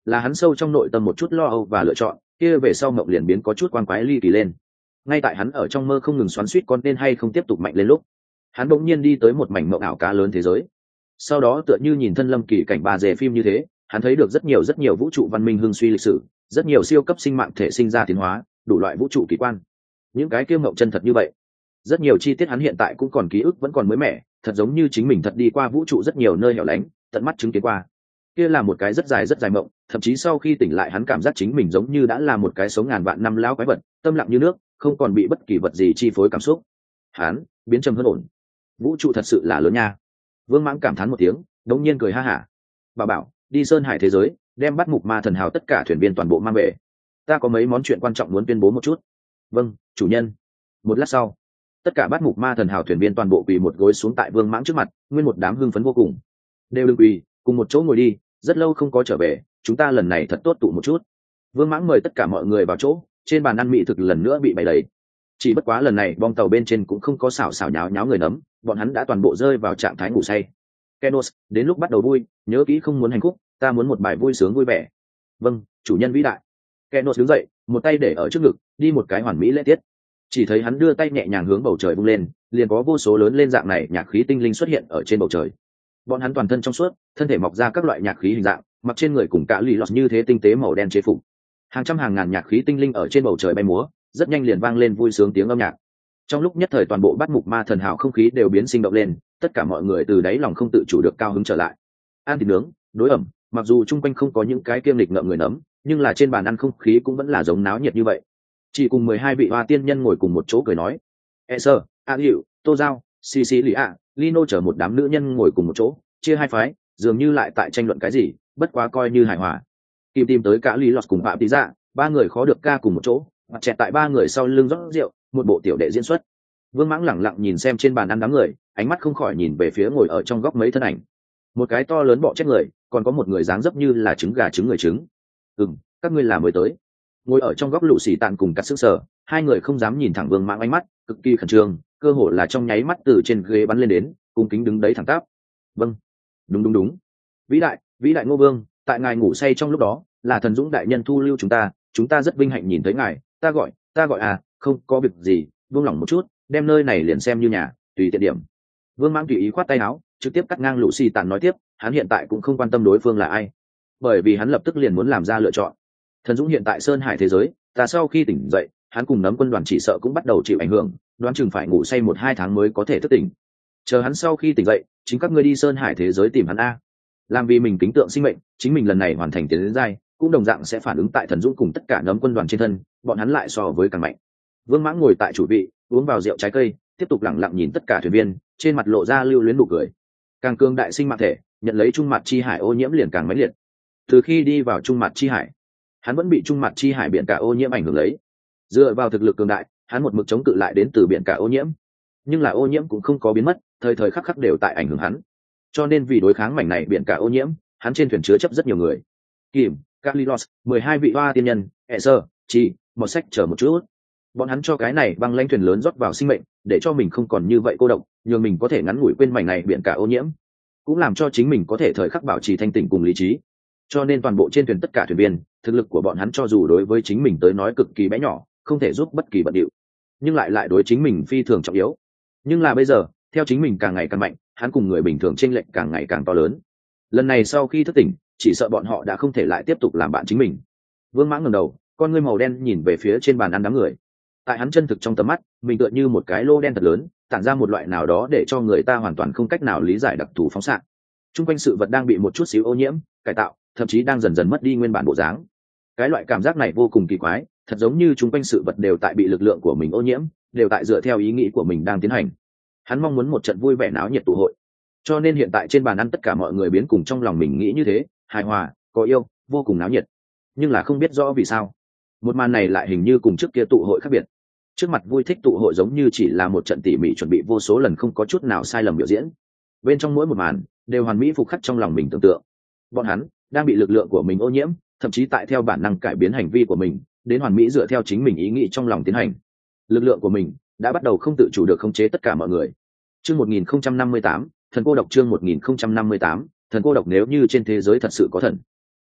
là hắn sâu trong nội tâm một chút lo âu và lựa chọn, kia về sau mộng liền biến có chút quan quái ly kỳ lên. Ngay tại hắn ở trong mơ không ngừng xoắn xuýt con nên hay không tiếp tục mạnh lên lúc, hắn bỗng nhiên đi tới một mảnh mộng ảo cá lớn thế giới. Sau đó tựa như nhìn thân lâm kỳ cảnh bà dề phim như thế, hắn thấy được rất nhiều vũ trụ văn minh hưng suy lịch sử, rất nhiều siêu cấp sinh mạng thể sinh ra tiến hóa, đủ loại vũ trụ kỳ quan. Những cái kiêu mộng chân thật như vậy, rất nhiều chi tiết hắn hiện tại cũng còn ký ức vẫn còn mới mẻ, thật giống như chính mình thật đi qua vũ trụ rất nhiều nơi hẻo lánh, tận mắt chứng kiến qua. Kia là một cái rất dài mộng, thậm chí sau khi tỉnh lại hắn cảm giác chính mình giống như đã là một cái sống ngàn vạn năm lão quái vật, tâm lặng như nước, không còn bị bất kỳ vật gì chi phối cảm xúc. Hắn biến trầm hơn ổn. Vũ trụ thật sự là lớn nha. Vương Mãng cảm thán một tiếng, đống nhiên cười ha hả. Bà bảo, đi sơn hải thế giới, đem bắt mục ma thần hào tất cả thuyền viên toàn bộ mang về. Ta có mấy món chuyện quan trọng muốn tuyên bố một chút. Vâng, chủ nhân. Một lát sau, tất cả bắt mục ma thần hào thuyền viên toàn bộ quỳ một gối xuống tại Vương Mãng trước mặt, nguyên một đám hưng phấn vô cùng. Đều đừng quỳ, cùng một chỗ ngồi đi, rất lâu không có trở về, chúng ta lần này thật tốt tụ một chút. Vương Mãng mời tất cả mọi người vào chỗ, trên bàn ăn mỹ thực lần nữa bị bày đầy. Chỉ bất quá lần này bong tàu bên trên cũng không có xảo nháo nháo người nấm, bọn hắn đã toàn bộ rơi vào trạng thái ngủ say. Kenos, đến lúc bắt đầu vui, nhớ kỹ không muốn hành khúc, ta muốn một bài vui sướng vui vẻ. Vâng, chủ nhân vĩ đại. Kenos đứng dậy, một tay để ở trước ngực, đi một cái hoàn mỹ lễ tiết. Chỉ thấy hắn đưa tay nhẹ nhàng hướng bầu trời vung lên, liền có vô số lớn lên dạng này nhạc khí tinh linh xuất hiện ở trên bầu trời. Bọn hắn toàn thân trong suốt, thân thể mọc ra các loại nhạc khí hình dạng, mặc trên người cùng cả lì lọt như thế tinh tế màu đen chế phục. Hàng trăm hàng ngàn nhạc khí tinh linh ở trên bầu trời bay múa, rất nhanh liền vang lên vui sướng tiếng âm nhạc. Trong lúc nhất thời toàn bộ bắt mục ma thần hào không khí đều biến sinh động lên, tất cả mọi người từ đáy lòng không tự chủ được cao hứng trở lại. Ăn thịt nướng, đối ẩm, mặc dù chung quanh không có những cái kiêm lịch ngợm người nấm, nhưng là trên bàn ăn không khí cũng vẫn là giống náo nhiệt như vậy. Chỉ cùng 12 vị hoa tiên nhân ngồi cùng một chỗ cười nói. Sơ, A Liu, Tô Giao, Sicilia, Lino chở một đám nữ nhân ngồi cùng một chỗ, chia hai phái, dường như lại tại tranh luận cái gì, bất quá coi như hài hòa. Kim tìm tới cả Lý Lọt cùng Phạm Tí Dạ, ba người khó được ca cùng một chỗ, mặt chẹt tại ba người sau lưng rót rượu, một bộ tiểu đệ diễn xuất. Vương Mãng lẳng lặng nhìn xem trên bàn ăn đám người, ánh mắt không khỏi nhìn về phía ngồi ở trong góc mấy thân ảnh. Một cái to lớn bọ chết người, còn có một người dáng dấp như là trứng gà trứng người trứng. Các ngươi là mới tới. Ngồi ở trong góc Lũ Xì Tạn cùng Cắt Sức Sở, hai người không dám nhìn thẳng Vương Mãng, ánh mắt cực kỳ khẩn trương, cơ hồ là trong nháy mắt từ trên ghế bắn lên đến, cung kính đứng đấy thẳng tắp. Vâng, đúng. Vĩ đại Ngô Vương, tại ngài ngủ say trong lúc đó, là thần dũng đại nhân thu lưu chúng ta rất vinh hạnh nhìn thấy ngài, ta gọi à, không có việc gì, buông lỏng một chút, đem nơi này liền xem như nhà, tùy tiện điểm. Vương Mãng tùy ý khoát tay áo, trực tiếp cắt ngang Lũ Xì Tạn nói tiếp, hắn hiện tại cũng không quan tâm đối phương là ai, bởi vì hắn lập tức liền muốn làm ra lựa chọn. Thần dũng hiện tại sơn hải thế giới, ta sau khi tỉnh dậy, hắn cùng nấm quân đoàn chỉ sợ cũng bắt đầu chịu ảnh hưởng, đoán chừng phải ngủ say 1-2 tháng mới có thể thức tỉnh. Chờ hắn sau khi tỉnh dậy, chính các ngươi đi sơn hải thế giới tìm hắn a. Làm vì mình kính tượng sinh mệnh, chính mình lần này hoàn thành tiến đến giai, cũng đồng dạng sẽ phản ứng tại thần dũng cùng tất cả nấm quân đoàn trên thân, bọn hắn lại so với càng mạnh. Vương Mãng ngồi tại chủ vị, uống vào rượu trái cây, tiếp tục lẳng lặng nhìn tất cả thuyền viên, trên mặt lộ ra lưu luyến nụ cười. Càng cường đại sinh mạng thể, nhận lấy trung mặt chi hải ô nhiễm liền càng mãnh liệt. Từ khi đi vào trung mặt chi hải, hắn vẫn bị trung mặt chi hải biển cả ô nhiễm ảnh hưởng lấy. Dựa vào thực lực cường đại, hắn một mực chống cự lại đến từ biển cả ô nhiễm, nhưng là ô nhiễm cũng không có biến mất, thời thời khắc khắc đều tại ảnh hưởng hắn. Cho nên vì đối kháng mảnh này biển cả ô nhiễm, hắn trên thuyền chứa chấp rất nhiều người. Kim, Carlilos, 12 vị hoa tiên nhân, Sơ, Chi, một sách chờ một chút. Bọn hắn cho cái này băng lãnh thuyền lớn rót vào sinh mệnh, để cho mình không còn như vậy cô độc, nhường mình có thể ngắn ngủi quên mảnh này biển cả ô nhiễm, cũng làm cho chính mình có thể thời khắc bảo trì thanh tỉnh cùng lý trí. Cho nên toàn bộ trên thuyền tất cả thuyền viên, thực lực của bọn hắn cho dù đối với chính mình tới nói cực kỳ bé nhỏ, không thể giúp bất kỳ bận điệu, nhưng lại đối chính mình phi thường trọng yếu. Nhưng là bây giờ, theo chính mình càng ngày càng mạnh, hắn cùng người bình thường chênh lệch càng ngày càng to lớn. Lần này sau khi thức tỉnh, chỉ sợ bọn họ đã không thể lại tiếp tục làm bạn chính mình. Vương Mãng ngẩng đầu, con ngươi màu đen nhìn về phía trên bàn ăn đám người. Tại hắn chân thực trong tầm mắt, mình tựa như một cái lô đen thật lớn, tản ra một loại nào đó để cho người ta hoàn toàn không cách nào lý giải đặc thù phóng xạ. Trung quanh sự vật đang bị một chút xíu ô nhiễm, cải tạo, thậm chí đang dần dần mất đi nguyên bản bộ dáng. Cái loại cảm giác này vô cùng kỳ quái, thật giống như trung quanh sự vật đều tại bị lực lượng của mình ô nhiễm, đều tại dựa theo ý nghĩ của mình đang tiến hành. Hắn mong muốn một trận vui vẻ náo nhiệt tụ hội, cho nên hiện tại trên bàn ăn tất cả mọi người biến cùng trong lòng mình nghĩ như thế, hài hòa, có yêu, vô cùng náo nhiệt. Nhưng là không biết rõ vì sao, một màn này lại hình như cùng trước kia tụ hội khác biệt. Trước mặt vui thích tụ hội giống như chỉ là một trận tỉ mỉ chuẩn bị vô số lần không có chút nào sai lầm biểu diễn. Bên trong mỗi một màn đều hoàn mỹ phục khắc trong lòng mình tưởng tượng. Bọn hắn đang bị lực lượng của mình ô nhiễm, thậm chí tại theo bản năng cải biến hành vi của mình, đến hoàn mỹ dựa theo chính mình ý nghĩ trong lòng tiến hành. Lực lượng của mình đã bắt đầu không tự chủ được khống chế tất cả mọi người. Chương 1058, thần cô độc. Chương 1058, thần cô độc. Nếu như trên thế giới thật sự có thần,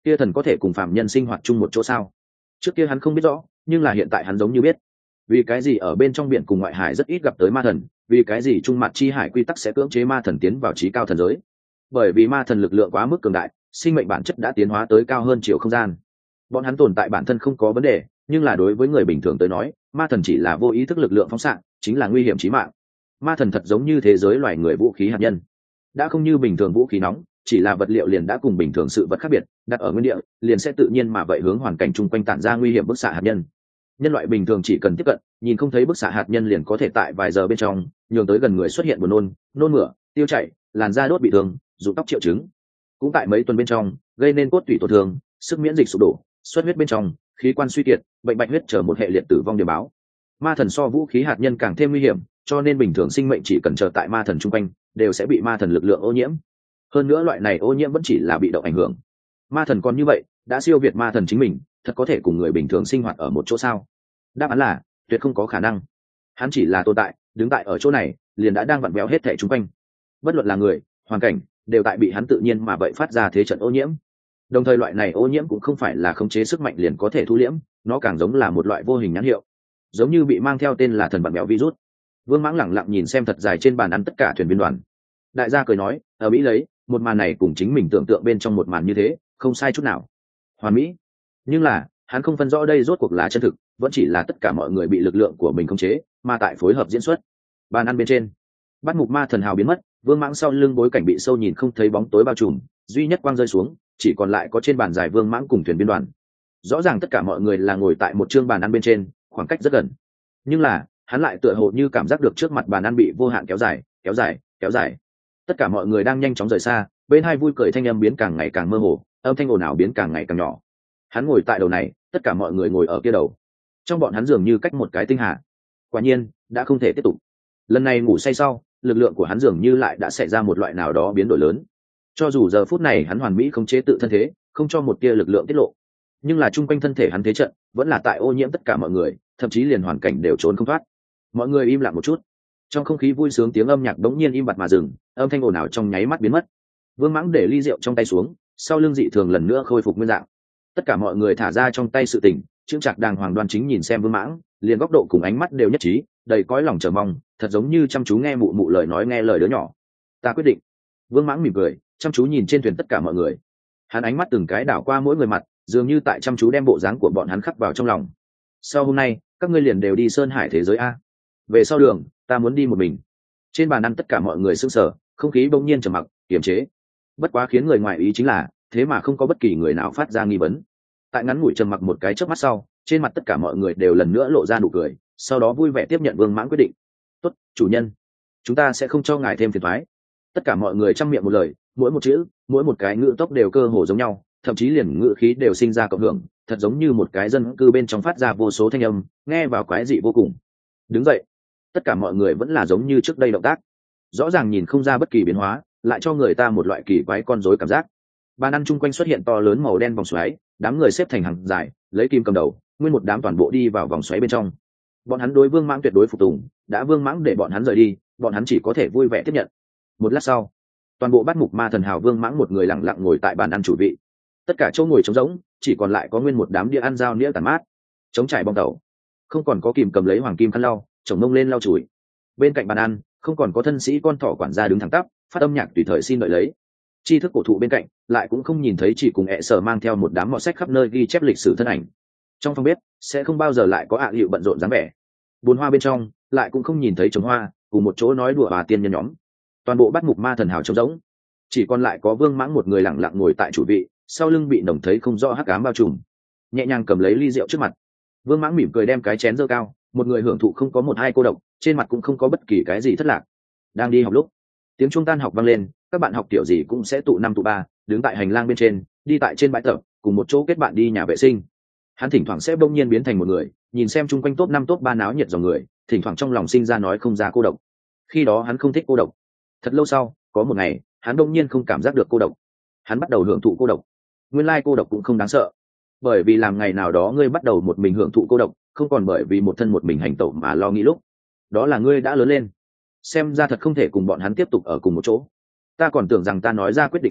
kia thần có thể cùng phạm nhân sinh hoạt chung một chỗ sao? Trước kia hắn không biết rõ, nhưng là hiện tại hắn giống như biết. Vì cái gì ở bên trong biển cùng ngoại hải rất ít gặp tới ma thần, vì cái gì trung mặt chi hải quy tắc sẽ cưỡng chế ma thần tiến vào trí cao thần giới? Bởi vì ma thần lực lượng quá mức cường đại, sinh mệnh bản chất đã tiến hóa tới cao hơn chiều không gian. Bọn hắn tồn tại bản thân không có vấn đề, nhưng là đối với người bình thường tới nói, ma thần chỉ là vô ý thức lực lượng phóng xạ, chính là nguy hiểm chí mạng. Ma thần thật giống như thế giới loài người vũ khí hạt nhân, đã không như bình thường vũ khí nóng, chỉ là vật liệu liền đã cùng bình thường sự vật khác biệt, đặt ở nguyên địa liền sẽ tự nhiên mà vậy hướng hoàn cảnh chung quanh tản ra nguy hiểm bức xạ hạt nhân. Nhân loại bình thường chỉ cần tiếp cận, nhìn không thấy bức xạ hạt nhân liền có thể tại vài giờ bên trong nhường tới gần người xuất hiện buồn nôn, nôn mửa, tiêu chảy, làn da đốt bị thương, rụng tóc triệu chứng. Cũng tại mấy tuần bên trong gây nên cốt tủy tổn thương, sức miễn dịch sụp đổ, xuất huyết bên trong, khí quan suy kiệt, bệnh bạch huyết trở một hệ liệt tử vong điểm báo. Ma thần so vũ khí hạt nhân càng thêm nguy hiểm, cho nên bình thường sinh mệnh chỉ cần chờ tại ma thần chung quanh đều sẽ bị ma thần lực lượng ô nhiễm. Hơn nữa loại này ô nhiễm vẫn chỉ là bị động ảnh hưởng. Ma thần còn như vậy đã siêu việt ma thần chính mình, thật có thể cùng người bình thường sinh hoạt ở một chỗ sao? Đáp án là tuyệt không có khả năng. Hắn chỉ là tồn tại, đứng tại ở chỗ này liền đã đang vặn vẹo hết thảy chung quanh. Bất luận là người, hoàn cảnh đều tại bị hắn tự nhiên mà vậy phát ra thế trận ô nhiễm. Đồng thời loại này ô nhiễm cũng không phải là khống chế sức mạnh liền có thể thu liễm, nó càng giống là một loại vô hình nhãn hiệu, giống như bị mang theo tên là thần vặn vẹo virus. Vương Mãng lẳng lặng nhìn xem thật dài trên bàn ăn tất cả thuyền viên đoàn. Đại gia cười nói, ở Mỹ lấy, một màn này cùng chính mình tưởng tượng bên trong một màn như thế, không sai chút nào. Hoàn mỹ. Nhưng là, hắn không phân rõ đây rốt cuộc là chân thực, vẫn chỉ là tất cả mọi người bị lực lượng của mình khống chế, mà tại phối hợp diễn xuất. Bàn ăn bên trên, Bát Mục Ma Thần hào biến mất, Vương Mãng sau lưng bối cảnh bị sâu nhìn không thấy bóng tối bao trùm, duy nhất quang rơi xuống, chỉ còn lại có trên bàn dài Vương Mãng cùng thuyền viên đoàn. Rõ ràng tất cả mọi người là ngồi tại một chương bàn ăn bên trên, khoảng cách rất gần. Nhưng là, hắn lại tựa hồ như cảm giác được trước mặt bàn ăn bị vô hạn kéo dài, kéo dài, kéo dài. Tất cả mọi người đang nhanh chóng rời xa, bên hai vui cười thanh âm biến càng ngày càng mơ hồ, âm thanh ồn ào biến càng ngày càng nhỏ. Hắn ngồi tại đầu này, tất cả mọi người ngồi ở kia đầu. Trong bọn hắn dường như cách một cái tinh hà. Quả nhiên, đã không thể tiếp tục. Lần này ngủ say sau, lực lượng của hắn dường như lại đã xảy ra một loại nào đó biến đổi lớn. Cho dù giờ phút này hắn hoàn mỹ khống chế tự thân thế, không cho một tia lực lượng tiết lộ, nhưng là chung quanh thân thể hắn thế trận vẫn là tại ô nhiễm tất cả mọi người, thậm chí liền hoàn cảnh đều trốn không thoát. Mọi người im lặng một chút, trong không khí vui sướng tiếng âm nhạc đống nhiên im bặt mà dừng, âm thanh ồn ào trong nháy mắt biến mất. Vương Mãng để ly rượu trong tay xuống, sau lưng dị thường lần nữa khôi phục nguyên dạng. Tất cả mọi người thả ra trong tay sự tình, chững chạc đàng hoàng đoan chính nhìn xem Vương Mãng, liền góc độ cùng ánh mắt đều nhất trí, đầy cõi lòng chờ mong, thật giống như chăm chú nghe mụ mụ lời nói nghe lời đứa nhỏ. Ta quyết định. Vương Mãng mỉm cười, chăm chú nhìn trên thuyền tất cả mọi người. Hắn ánh mắt từng cái đảo qua mỗi người mặt, dường như tại chăm chú đem bộ dáng của bọn hắn khắc vào trong lòng. Sau hôm nay, các ngươi liền đều đi sơn hải thế giới a. Về sau đường, ta muốn đi một mình. Trên bàn ăn tất cả mọi người sững sờ, không khí bỗng nhiên trầm mặc, kiềm chế. Bất quá khiến người ngoài ý chính là, thế mà không có bất kỳ người nào phát ra nghi vấn. Tại ngắn ngủi trầm mặc một cái chớp mắt sau, trên mặt tất cả mọi người đều lần nữa lộ ra nụ cười, sau đó vui vẻ tiếp nhận Vương Mãng quyết định. Tốt, chủ nhân, chúng ta sẽ không cho ngài thêm phiền toái. Tất cả mọi người trăm miệng một lời, mỗi một chữ, mỗi một cái ngữ tốc đều cơ hồ giống nhau, thậm chí liền ngữ khí đều sinh ra cộng hưởng, thật giống như một cái dân cư bên trong phát ra vô số thanh âm, nghe vào quái dị vô cùng. Đứng dậy, tất cả mọi người vẫn là giống như trước đây động tác, rõ ràng nhìn không ra bất kỳ biến hóa, lại cho người ta một loại kỳ quái con rối cảm giác. Bàn ăn chung quanh xuất hiện to lớn màu đen vòng xoáy, đám người xếp thành hàng dài, lấy kim cầm đầu, nguyên một đám toàn bộ đi vào vòng xoáy bên trong. Bọn hắn đối Vương Mãng tuyệt đối phục tùng, đã Vương Mãng để bọn hắn rời đi, bọn hắn chỉ có thể vui vẻ tiếp nhận. Một lát sau, toàn bộ Bát Mục Ma Thần hào Vương Mãng một người lặng lặng ngồi tại bàn ăn chủ vị. Tất cả chỗ ngồi trống rỗng, chỉ còn lại có nguyên một đám đĩa ăn dao nĩa tàn mát, trống trải bong tàu, không còn có kìm cầm lấy hoàng kim khăn lau, chồng mông lên lau chùi. Bên cạnh bàn ăn, không còn có thân sĩ con thỏ quản gia đứng thẳng tắp, phát âm nhạc tùy thời xin đợi lấy. Tri thức cổ thụ bên cạnh, lại cũng không nhìn thấy chỉ cùng ẹ sở mang theo một đám mọt sách khắp nơi ghi chép lịch sử thân ảnh. Trong phòng bếp, sẽ không bao giờ lại có hiệu bận rộn dáng vẻ. Buồn hoa bên trong, lại cũng không nhìn thấy trồng hoa, cùng một chỗ nói đùa và tiên nhân nhóm. Toàn bộ Bát Mục Ma Thần hào trống rỗng, chỉ còn lại có Vương Mãng một người lặng lặng ngồi tại chủ vị, sau lưng bị nồng thấy không rõ hắc ám bao trùm, nhẹ nhàng cầm lấy ly rượu trước mặt. Vương Mãng mỉm cười đem cái chén giơ cao, một người hưởng thụ không có một hai cô độc, trên mặt cũng không có bất kỳ cái gì thất lạc. Đang đi học lúc, tiếng chuông tan học vang lên, các bạn học tiểu gì cũng sẽ tụ năm tụ ba, đứng tại hành lang bên trên, đi tại trên bãi tập, cùng một chỗ kết bạn đi nhà vệ sinh. Hắn thỉnh thoảng sẽ bỗng nhiên biến thành một người, nhìn xem chung quanh top 5 top 3 náo nhiệt dòng người, thỉnh thoảng trong lòng sinh ra nói không ra cô độc. Khi đó hắn không thích cô độc. Thật lâu sau, có một ngày, hắn bỗng nhiên không cảm giác được cô độc. Hắn bắt đầu hưởng thụ cô độc. Nguyên lai cô độc cũng không đáng sợ, bởi vì làm ngày nào đó ngươi bắt đầu một mình hưởng thụ cô độc, không còn bởi vì một thân một mình hành tẩu mà lo nghĩ lúc đó là ngươi đã lớn lên. Xem ra thật không thể cùng bọn hắn tiếp tục ở cùng một chỗ. Ta còn tưởng rằng ta nói ra quyết định sau,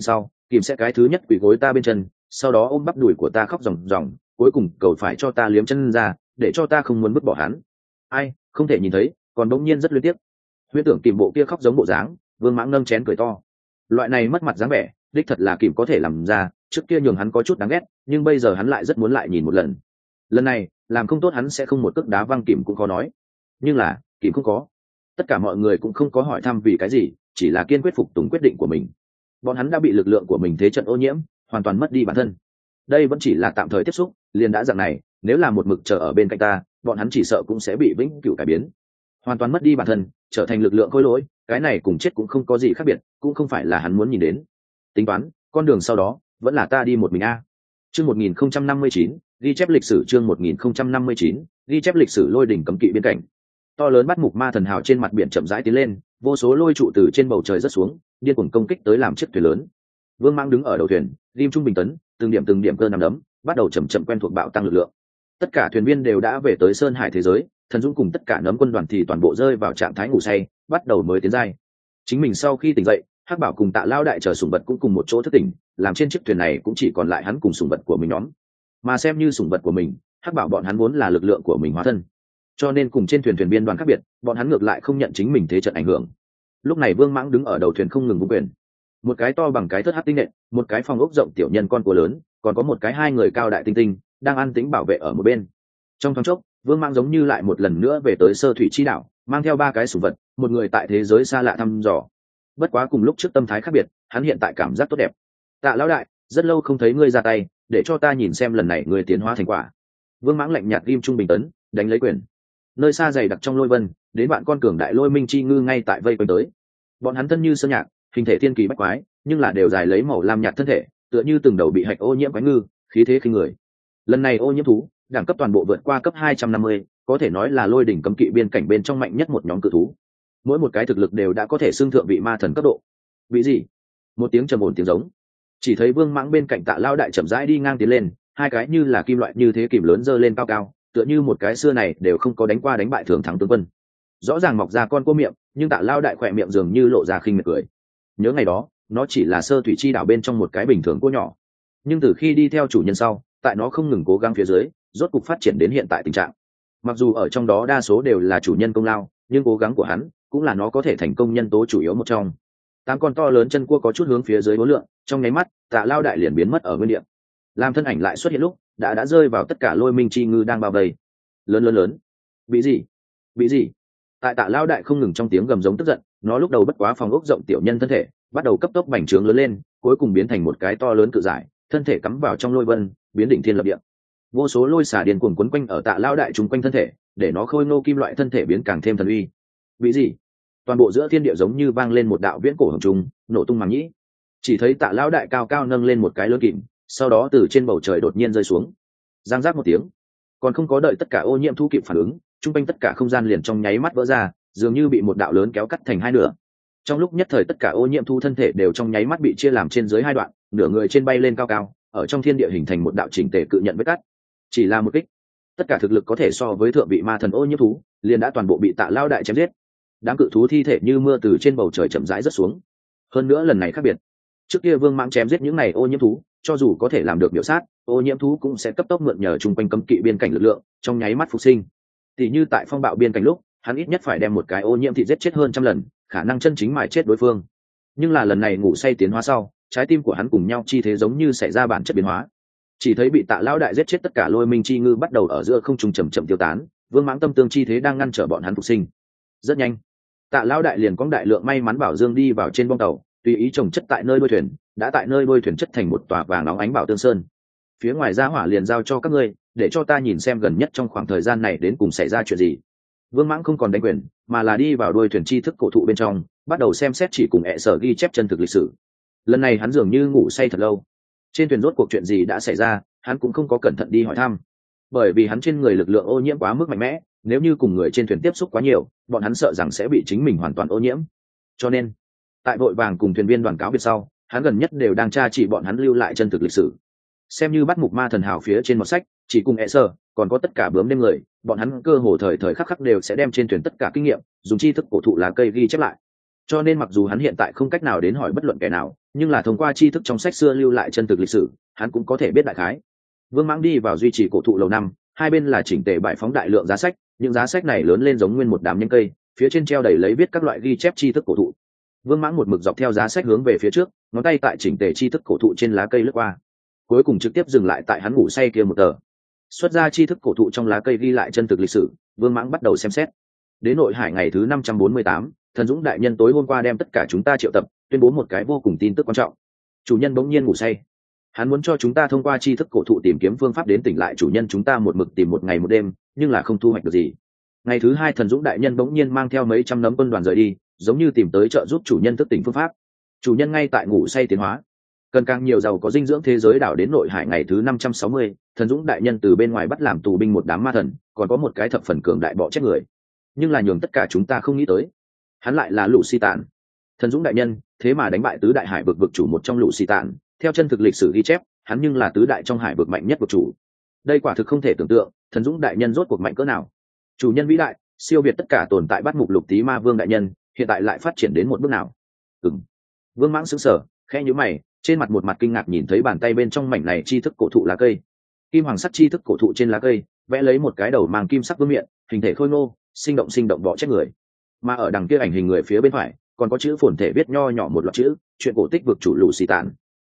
kìm sẽ cái thứ nhất quỳ gối ta bên chân, sau đó ôm bắp đùi của ta khóc ròng ròng, cuối cùng cầu phải cho ta liếm chân ra, để cho ta không muốn vứt bỏ hắn. Ai không thể nhìn thấy, còn bỗng nhiên rất luyến tiếc. Huyễn tưởng kìm bộ kia khóc giống bộ dáng, Vương Mãng nâng chén cười to. Loại này mất mặt dáng vẻ, đích thật là kìm có thể làm ra, trước kia nhường hắn có chút đáng ghét, nhưng bây giờ hắn lại rất muốn lại nhìn một lần. Lần này làm không tốt hắn sẽ không một cước đá văng kìm cũng khó nói. Nhưng là kìm không có. Tất cả mọi người cũng không có hỏi thăm vì cái gì, chỉ là kiên quyết phục tùng quyết định của mình. Bọn hắn đã bị lực lượng của mình thế trận ô nhiễm, hoàn toàn mất đi bản thân. Đây vẫn chỉ là tạm thời tiếp xúc, liền đã dạng này, nếu là một mực chờ ở bên cạnh ta, bọn hắn chỉ sợ cũng sẽ bị vĩnh cửu cải biến, hoàn toàn mất đi bản thân, trở thành lực lượng khôi lỗi. Cái này cùng chết cũng không có gì khác biệt, cũng không phải là hắn muốn nhìn đến. Tính toán con đường sau đó vẫn là ta đi một mình a. Chương 1059, ghi chép lịch sử. Chương 1059, ghi chép lịch sử. Lôi đỉnh cấm kỵ biên cảnh. To lớn bắt mục ma thần hào trên mặt biển chậm rãi tiến lên, vô số lôi trụ từ trên bầu trời rớt xuống, điên cuồng công kích tới làm chiếc thuyền lớn. Vương Mãng đứng ở đầu thuyền, ghim trung bình tấn, từng điểm cơ nằm đấm, bắt đầu chậm chậm quen thuộc bạo tăng lực lượng. Tất cả thuyền viên đều đã về tới sơn hải thế giới, thần dũng cùng tất cả nấm quân đoàn thì toàn bộ rơi vào trạng thái ngủ say, bắt đầu mới tiến giai. Chính mình sau khi tỉnh dậy, Hắc Bảo cùng Tạ Lao đại chờ sủng vật cũng cùng một chỗ thức tỉnh, làm trên chiếc thuyền này cũng chỉ còn lại hắn cùng sủng vật của mình nhóm. Mà xem như sủng vật của mình, Hắc Bảo bọn hắn vốn là lực lượng của mình hóa thân, cho nên cùng trên thuyền thuyền viên đoàn khác biệt, bọn hắn ngược lại không nhận chính mình thế trận ảnh hưởng. Lúc này Vương Mãng đứng ở đầu thuyền không ngừng vung quyền, một cái to bằng cái thớt hắc tinh nện, một cái phòng ốc rộng tiểu nhân con cua lớn, còn có một cái hai người cao đại tinh tinh đang an tĩnh bảo vệ ở một bên. Trong thoáng chốc, Vương Mãng giống như lại một lần nữa về tới sơ thủy chi đảo, mang theo ba cái sủng vật, một người tại thế giới xa lạ thăm dò. Bất quá cùng lúc trước tâm thái khác biệt, hắn hiện tại cảm giác tốt đẹp. Tạ lão đại, rất lâu không thấy ngươi ra tay, để cho ta nhìn xem lần này ngươi tiến hóa thành quả. Vương Mãng lạnh nhạt ghim trung bình tấn, đánh lấy quyền. Nơi xa dày đặc trong lôi vân, đến bạn con cường đại lôi minh chi ngư ngay tại vây quanh tới. Bọn hắn thân như sơn nhạc, hình thể thiên kỳ bách quái, nhưng là đều dài lấy màu lam nhạt thân thể, tựa như từng đầu bị hạch ô nhiễm quái ngư, khí thế khinh người. Lần này ô nhiễm thú, đẳng cấp toàn bộ vượt qua cấp 250, có thể nói là lôi đỉnh cấm kỵ biên cảnh bên trong mạnh nhất một nhóm cự thú. Mỗi một cái thực lực đều đã có thể xưng thượng vị ma thần cấp độ. Vị gì? Một tiếng trầm ổn tiếng giống. Chỉ thấy Vương Mãng bên cạnh Tạ Lao đại chậm rãi đi ngang tiến lên, hai cái như là kim loại như thế kìm lớn giơ lên cao cao, tựa như một cái xưa này đều không có đánh qua đánh bại thường thắng tướng quân. Rõ ràng mọc ra con cua miệng, nhưng Tạ Lao đại khỏe miệng dường như lộ ra khinh miệt cười. Nhớ ngày đó, nó chỉ là sơ thủy chi đảo bên trong một cái bình thường cua nhỏ, nhưng từ khi đi theo chủ nhân sau, tại nó không ngừng cố gắng phía dưới, rốt cục phát triển đến hiện tại tình trạng. Mặc dù ở trong đó đa số đều là chủ nhân công lao, nhưng cố gắng của hắn cũng là nó có thể thành công nhân tố chủ yếu một trong. Tám con to lớn chân cua có chút hướng phía dưới uốn lượn, trong nháy mắt, Tạ Lao đại liền biến mất ở nguyên địa. Làm thân ảnh lại xuất hiện lúc, đã rơi vào tất cả lôi minh chi ngư đang bao vây. Lớn. Bị gì? Bị gì? Tại Tạ Lao đại không ngừng trong tiếng gầm giống tức giận, nó lúc đầu bất quá phòng ốc rộng tiểu nhân thân thể, bắt đầu cấp tốc bành trướng lớn lên, cuối cùng biến thành một cái to lớn cự giải, thân thể cắm vào trong lôi vân, biến đỉnh thiên lập địa. Vô số lôi xả điên cuồng quấn quanh ở Tạ Lao đại chung quanh thân thể, để nó khôi ngô kim loại thân thể biến càng thêm thần uy. Bị gì? Toàn bộ giữa thiên địa giống như vang lên một đạo viễn cổ hồng trùng, nổ tung màng nhĩ. Chỉ thấy Tạ Lao đại cao cao nâng lên một cái lớn kìm, sau đó từ trên bầu trời đột nhiên rơi xuống. Giang giác một tiếng, còn không có đợi tất cả ô nhiễm thu kịp phản ứng, chung quanh tất cả không gian liền trong nháy mắt vỡ ra, dường như bị một đạo lớn kéo cắt thành hai nửa. Trong lúc nhất thời tất cả ô nhiễm thu thân thể đều trong nháy mắt bị chia làm trên dưới hai đoạn, nửa người trên bay lên cao cao, ở trong thiên địa hình thành một đạo chỉnh tề cự nhận vết cắt. Chỉ là một kích, tất cả thực lực có thể so với thượng vị ma thần ô nhiễm thú liền đã toàn bộ bị Tạ Lao đại chém giết. Đám cự thú thi thể như mưa từ trên bầu trời chậm rãi rớt xuống. Hơn nữa lần này khác biệt, trước kia Vương Mãng chém giết những này ô nhiễm thú, cho dù có thể làm được biểu sát, ô nhiễm thú cũng sẽ cấp tốc mượn nhờ chung quanh cấm kỵ biên cảnh lực lượng, trong nháy mắt phục sinh. Tỷ như tại phong bạo biên cảnh lúc, hắn ít nhất phải đem một cái ô nhiễm thị giết chết hơn trăm lần, khả năng chân chính mài chết đối phương. Nhưng là lần này ngủ say tiến hóa sau, trái tim của hắn cùng nhau chi thế giống như xảy ra bản chất biến hóa. Chỉ thấy bị Tạ Lao đại giết chết tất cả lôi minh chi ngư bắt đầu ở giữa không trung chậm chậm tiêu tán, Vương Mãng tâm tương chi thế đang ngăn trở bọn hắn phục sinh. Rất nhanh, Tạ Lao đại liền có đại lượng may mắn bảo dương đi vào trên bong tàu, tùy ý trồng chất tại nơi đuôi thuyền, đã tại nơi đuôi thuyền chất thành một tòa vàng óng ánh bảo tương sơn. Phía ngoài ra hỏa liền giao cho các ngươi, để cho ta nhìn xem gần nhất trong khoảng thời gian này đến cùng xảy ra chuyện gì. Vương Mãng không còn đánh quyền, mà là đi vào đuôi thuyền tri thức cổ thụ bên trong, bắt đầu xem xét chỉ cùng ẹ sở ghi chép chân thực lịch sử. Lần này hắn dường như ngủ say thật lâu. Trên thuyền rốt cuộc chuyện gì đã xảy ra, hắn cũng không có cẩn thận đi hỏi thăm, bởi vì hắn trên người lực lượng ô nhiễm quá mức mạnh mẽ, nếu như cùng người trên thuyền tiếp xúc quá nhiều, bọn hắn sợ rằng sẽ bị chính mình hoàn toàn ô nhiễm. Cho nên, tại vội vàng cùng thuyền viên đoàn cáo biệt sau, hắn gần nhất đều đang tra chỉ bọn hắn lưu lại chân thực lịch sử. Xem như bắt mục ma thần hào phía trên một sách, chỉ cùng e sơ, còn có tất cả bướm đêm người, bọn hắn cơ hồ thời thời khắc khắc đều sẽ đem trên thuyền tất cả kinh nghiệm, dùng tri thức cổ thụ lá cây ghi chép lại. Cho nên mặc dù hắn hiện tại không cách nào đến hỏi bất luận kẻ nào, nhưng là thông qua tri thức trong sách xưa lưu lại chân thực lịch sử, hắn cũng có thể biết đại khái. Vương Mãng đi vào duy trì cổ thụ lầu năm, hai bên là chỉnh tề bãi phóng đại lượng giá sách, những giá sách này lớn lên giống nguyên một đám nhánh cây, phía trên treo đầy lấy viết các loại ghi chép tri thức cổ thụ. Vương Mãng một mực dọc theo giá sách hướng về phía trước, ngón tay tại chỉnh tề tri thức cổ thụ trên lá cây lướt qua, cuối cùng trực tiếp dừng lại tại hắn ngủ say kia một tờ. Xuất ra tri thức cổ thụ trong lá cây ghi lại chân thực lịch sử, Vương Mãng bắt đầu xem xét. Đến Nội Hải ngày thứ 548, Thần Dũng đại nhân tối hôm qua đem tất cả chúng ta triệu tập, tuyên bố một cái vô cùng tin tức quan trọng. Chủ nhân bỗng nhiên ngủ say. Hắn muốn cho chúng ta thông qua tri thức cổ thụ tìm kiếm phương pháp đến tỉnh lại chủ nhân chúng ta, một mực tìm một ngày một đêm, nhưng là không thu hoạch được gì. Ngày thứ hai Thần Dũng đại nhân bỗng nhiên mang theo mấy trăm nấm quân đoàn rời đi, giống như tìm tới trợ giúp chủ nhân thức tỉnh phương pháp. Chủ nhân ngay tại ngủ say tiến hóa, cần càng nhiều giàu có dinh dưỡng thế giới đảo. Đến Nội Hải ngày thứ 560, Thần Dũng đại nhân từ bên ngoài bắt làm tù binh một đám ma thần, còn có một cái thập phần cường đại bọ chết người, nhưng là nhường tất cả chúng ta không nghĩ tới, hắn lại là Lũ Xì Tản. Thần Dũng đại nhân thế mà đánh bại tứ đại hải vực vực chủ một trong Lũ Xì Tản, theo chân thực lịch sử ghi chép, hắn nhưng là tứ đại trong hải vực mạnh nhất vực chủ. Đây quả thực không thể tưởng tượng, Thần Dũng đại nhân rốt cuộc mạnh cỡ nào. Chủ nhân vĩ đại, siêu việt tất cả tồn tại bắt mục lục tí ma vương đại nhân, hiện tại lại phát triển đến một bước nào? Vương Mãng sững sờ, khẽ nhíu mày, trên mặt một mặt kinh ngạc nhìn thấy bàn tay bên trong mảnh này tri thức cổ thụ lá cây. Kim hoàng sắc tri thức cổ thụ trên lá cây vẽ lấy một cái đầu màng kim sắc vương miện, hình thể khôi ngô, sinh động bọ chết người. Mà ở đằng kia ảnh hình người phía bên phải còn có chữ phồn thể viết nho nhỏ một loạt chữ: chuyện cổ tích vực chủ Lũ Xì Tản.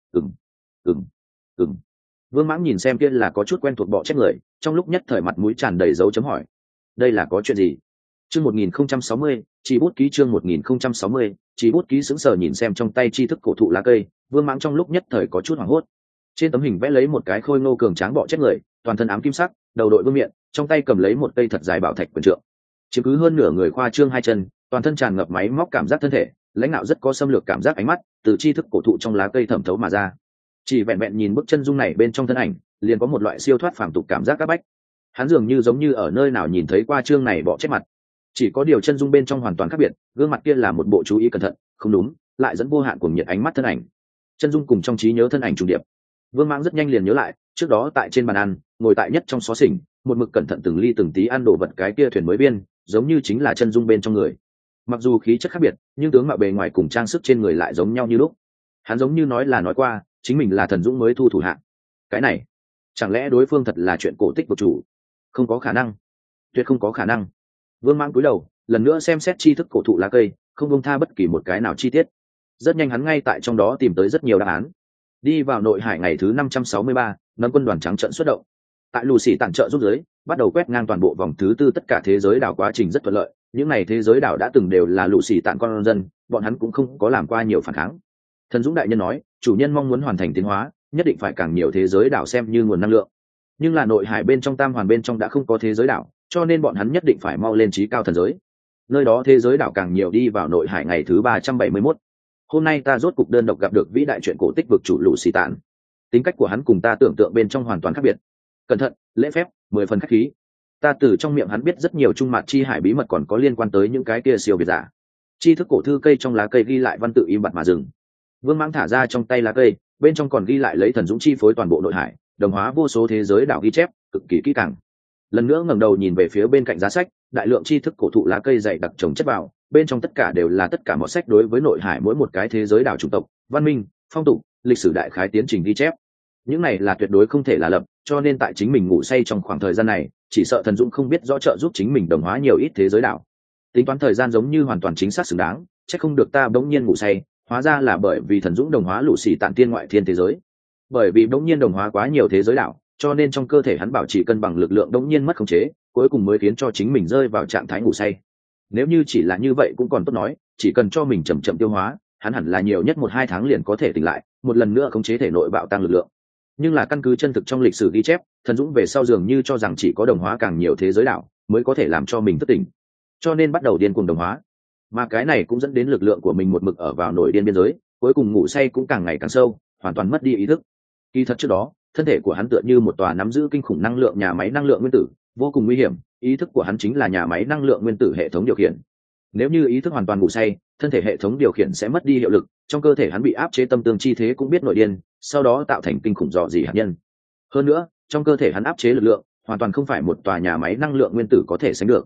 Vương Mãng nhìn xem kia là có chút quen thuộc bọ chết người, trong lúc nhất thời mặt mũi tràn đầy dấu chấm hỏi. Đây là có chuyện gì? Chương 1060, chỉ bút ký. Chương 1060, chỉ bút ký. Sững sờ nhìn xem trong tay tri thức cổ thụ lá cây, Vương Mãng trong lúc nhất thời có chút hoảng hốt. Trên tấm hình vẽ lấy một cái khôi ngô cường tráng bọ chết người, toàn thân ám kim sắc, đầu đội vương miện, trong tay cầm lấy một cây thật dài bảo thạch quyền trượng, chiếm cứ hơn nửa người, khoa trương hai chân, toàn thân tràn ngập máy móc cảm giác thân thể, lãnh đạo rất có xâm lược cảm giác ánh mắt từ tri thức cổ thụ trong lá cây thẩm thấu mà ra. Chỉ vẹn vẹn nhìn bức chân dung này bên trong thân ảnh, liền có một loại siêu thoát phàm tục cảm giác các bách. Hắn dường như giống như ở nơi nào nhìn thấy qua chương này bọ chết mặt. Chỉ có điều chân dung bên trong hoàn toàn khác biệt, gương mặt kia là một bộ chú ý cẩn thận, không đúng, lại dẫn vô hạn cuồng nhiệt ánh mắt thân ảnh. Chân dung cùng trong trí nhớ thân ảnh trùng điệp. Vương Mãng rất nhanh liền nhớ lại, trước đó tại trên bàn ăn, ngồi tại nhất trong xó xỉnh, một mực cẩn thận từng ly từng tí ăn đồ vật cái kia thuyền mới biên, giống như chính là chân dung bên trong người. Mặc dù khí chất khác biệt, nhưng tướng mạo bề ngoài cùng trang sức trên người lại giống nhau như lúc. Hắn giống như nói qua, chính mình là Thần Dũng mới thu thủ hạng. Cái này, chẳng lẽ đối phương thật là chuyện cổ tích vực chủ? Không có khả năng, tuyệt không có khả năng. Vương Mãng cúi đầu, lần nữa xem xét tri thức cổ thụ lá cây, không buông tha bất kỳ một cái nào chi tiết. Rất nhanh hắn ngay tại trong đó tìm tới rất nhiều đáp án. Đi vào Nội Hải ngày thứ 563, nấm quân đoàn trắng trận xuất động. Tại Lũ Xì Tản trợ giúp giới, bắt đầu quét ngang toàn bộ vòng thứ tư tất cả thế giới đảo, quá trình rất thuận lợi. Những này thế giới đảo đã từng đều là Lũ Xì Tản con dân, bọn hắn cũng không có làm qua nhiều phản kháng. Thần Dũng đại nhân nói, chủ nhân mong muốn hoàn thành tiến hóa, nhất định phải càng nhiều thế giới đảo xem như nguồn năng lượng. Nhưng là Nội Hải bên trong tam hoàn bên trong đã không có thế giới đảo, cho nên bọn hắn nhất định phải mau lên trí cao thần giới. Nơi đó thế giới đảo càng nhiều. Đi vào Nội Hải ngày thứ 371. Hôm nay ta rốt cục đơn độc gặp được vĩ đại chuyện cổ tích vực chủ Lũ Xì Tản. Tính cách của hắn cùng ta tưởng tượng bên trong hoàn toàn khác biệt. Cẩn thận, lễ phép, 10 phần khách khí. Ta từ trong miệng hắn biết rất nhiều trung mạt chi hải bí mật, còn có liên quan tới những cái kia siêu việt giả. Tri thức cổ thư cây trong lá cây ghi lại văn tự im bặt mà dừng. Vương Mãng thả ra trong tay lá cây, bên trong còn ghi lại lấy Thần Dũng chi phối toàn bộ Nội Hải, đồng hóa vô số thế giới đảo ghi chép, cực kỳ kỹ càng. Lần nữa ngẩng đầu nhìn về phía bên cạnh giá sách, đại lượng tri thức cổ thụ lá cây dày đặc chồng chất vào, bên trong tất cả đều là tất cả mọi sách đối với Nội Hải mỗi một cái thế giới đảo chủng tộc, văn minh, phong tục, lịch sử đại khái tiến trình ghi chép. Những này là tuyệt đối không thể là lập, cho nên tại chính mình ngủ say trong khoảng thời gian này, chỉ sợ Thần Dũng không biết rõ trợ giúp chính mình đồng hóa nhiều ít thế giới đảo. Tính toán thời gian giống như hoàn toàn chính xác xứng đáng, chắc không được ta bỗng nhiên ngủ say, hóa ra là bởi vì Thần Dũng đồng hóa Lũ Xì Tản tiên ngoại thiên thế giới. Bởi vì bỗng nhiên đồng hóa quá nhiều thế giới đảo, cho nên trong cơ thể hắn bảo trì cân bằng lực lượng bỗng nhiên mất khống chế, cuối cùng mới khiến cho chính mình rơi vào trạng thái ngủ say. Nếu như chỉ là như vậy cũng còn tốt nói, chỉ cần cho mình chậm chậm tiêu hóa, hắn hẳn là nhiều nhất 1-2 tháng liền có thể tỉnh lại, một lần nữa khống chế thể nội bạo tăng lực lượng. Nhưng là căn cứ chân thực trong lịch sử ghi chép, Thần Dũng về sau dường như cho rằng chỉ có đồng hóa càng nhiều thế giới đảo mới có thể làm cho mình thức tỉnh, cho nên bắt đầu điên cuồng đồng hóa. Mà cái này cũng dẫn đến lực lượng của mình một mực ở vào nổi điên biên giới, cuối cùng ngủ say cũng càng ngày càng sâu, hoàn toàn mất đi ý thức. Kỳ thật trước đó, thân thể của hắn tựa như một tòa nắm giữ kinh khủng năng lượng nhà máy năng lượng nguyên tử, vô cùng nguy hiểm, ý thức của hắn chính là nhà máy năng lượng nguyên tử hệ thống điều khiển. Nếu như ý thức hoàn toàn ngủ say, thân thể hệ thống điều khiển sẽ mất đi hiệu lực, trong cơ thể hắn bị áp chế tâm tương chi thế cũng biết nổi điên, sau đó tạo thành kinh khủng rò rỉ hạt nhân. Hơn nữa, trong cơ thể hắn áp chế lực lượng, hoàn toàn không phải một tòa nhà máy năng lượng nguyên tử có thể sánh được.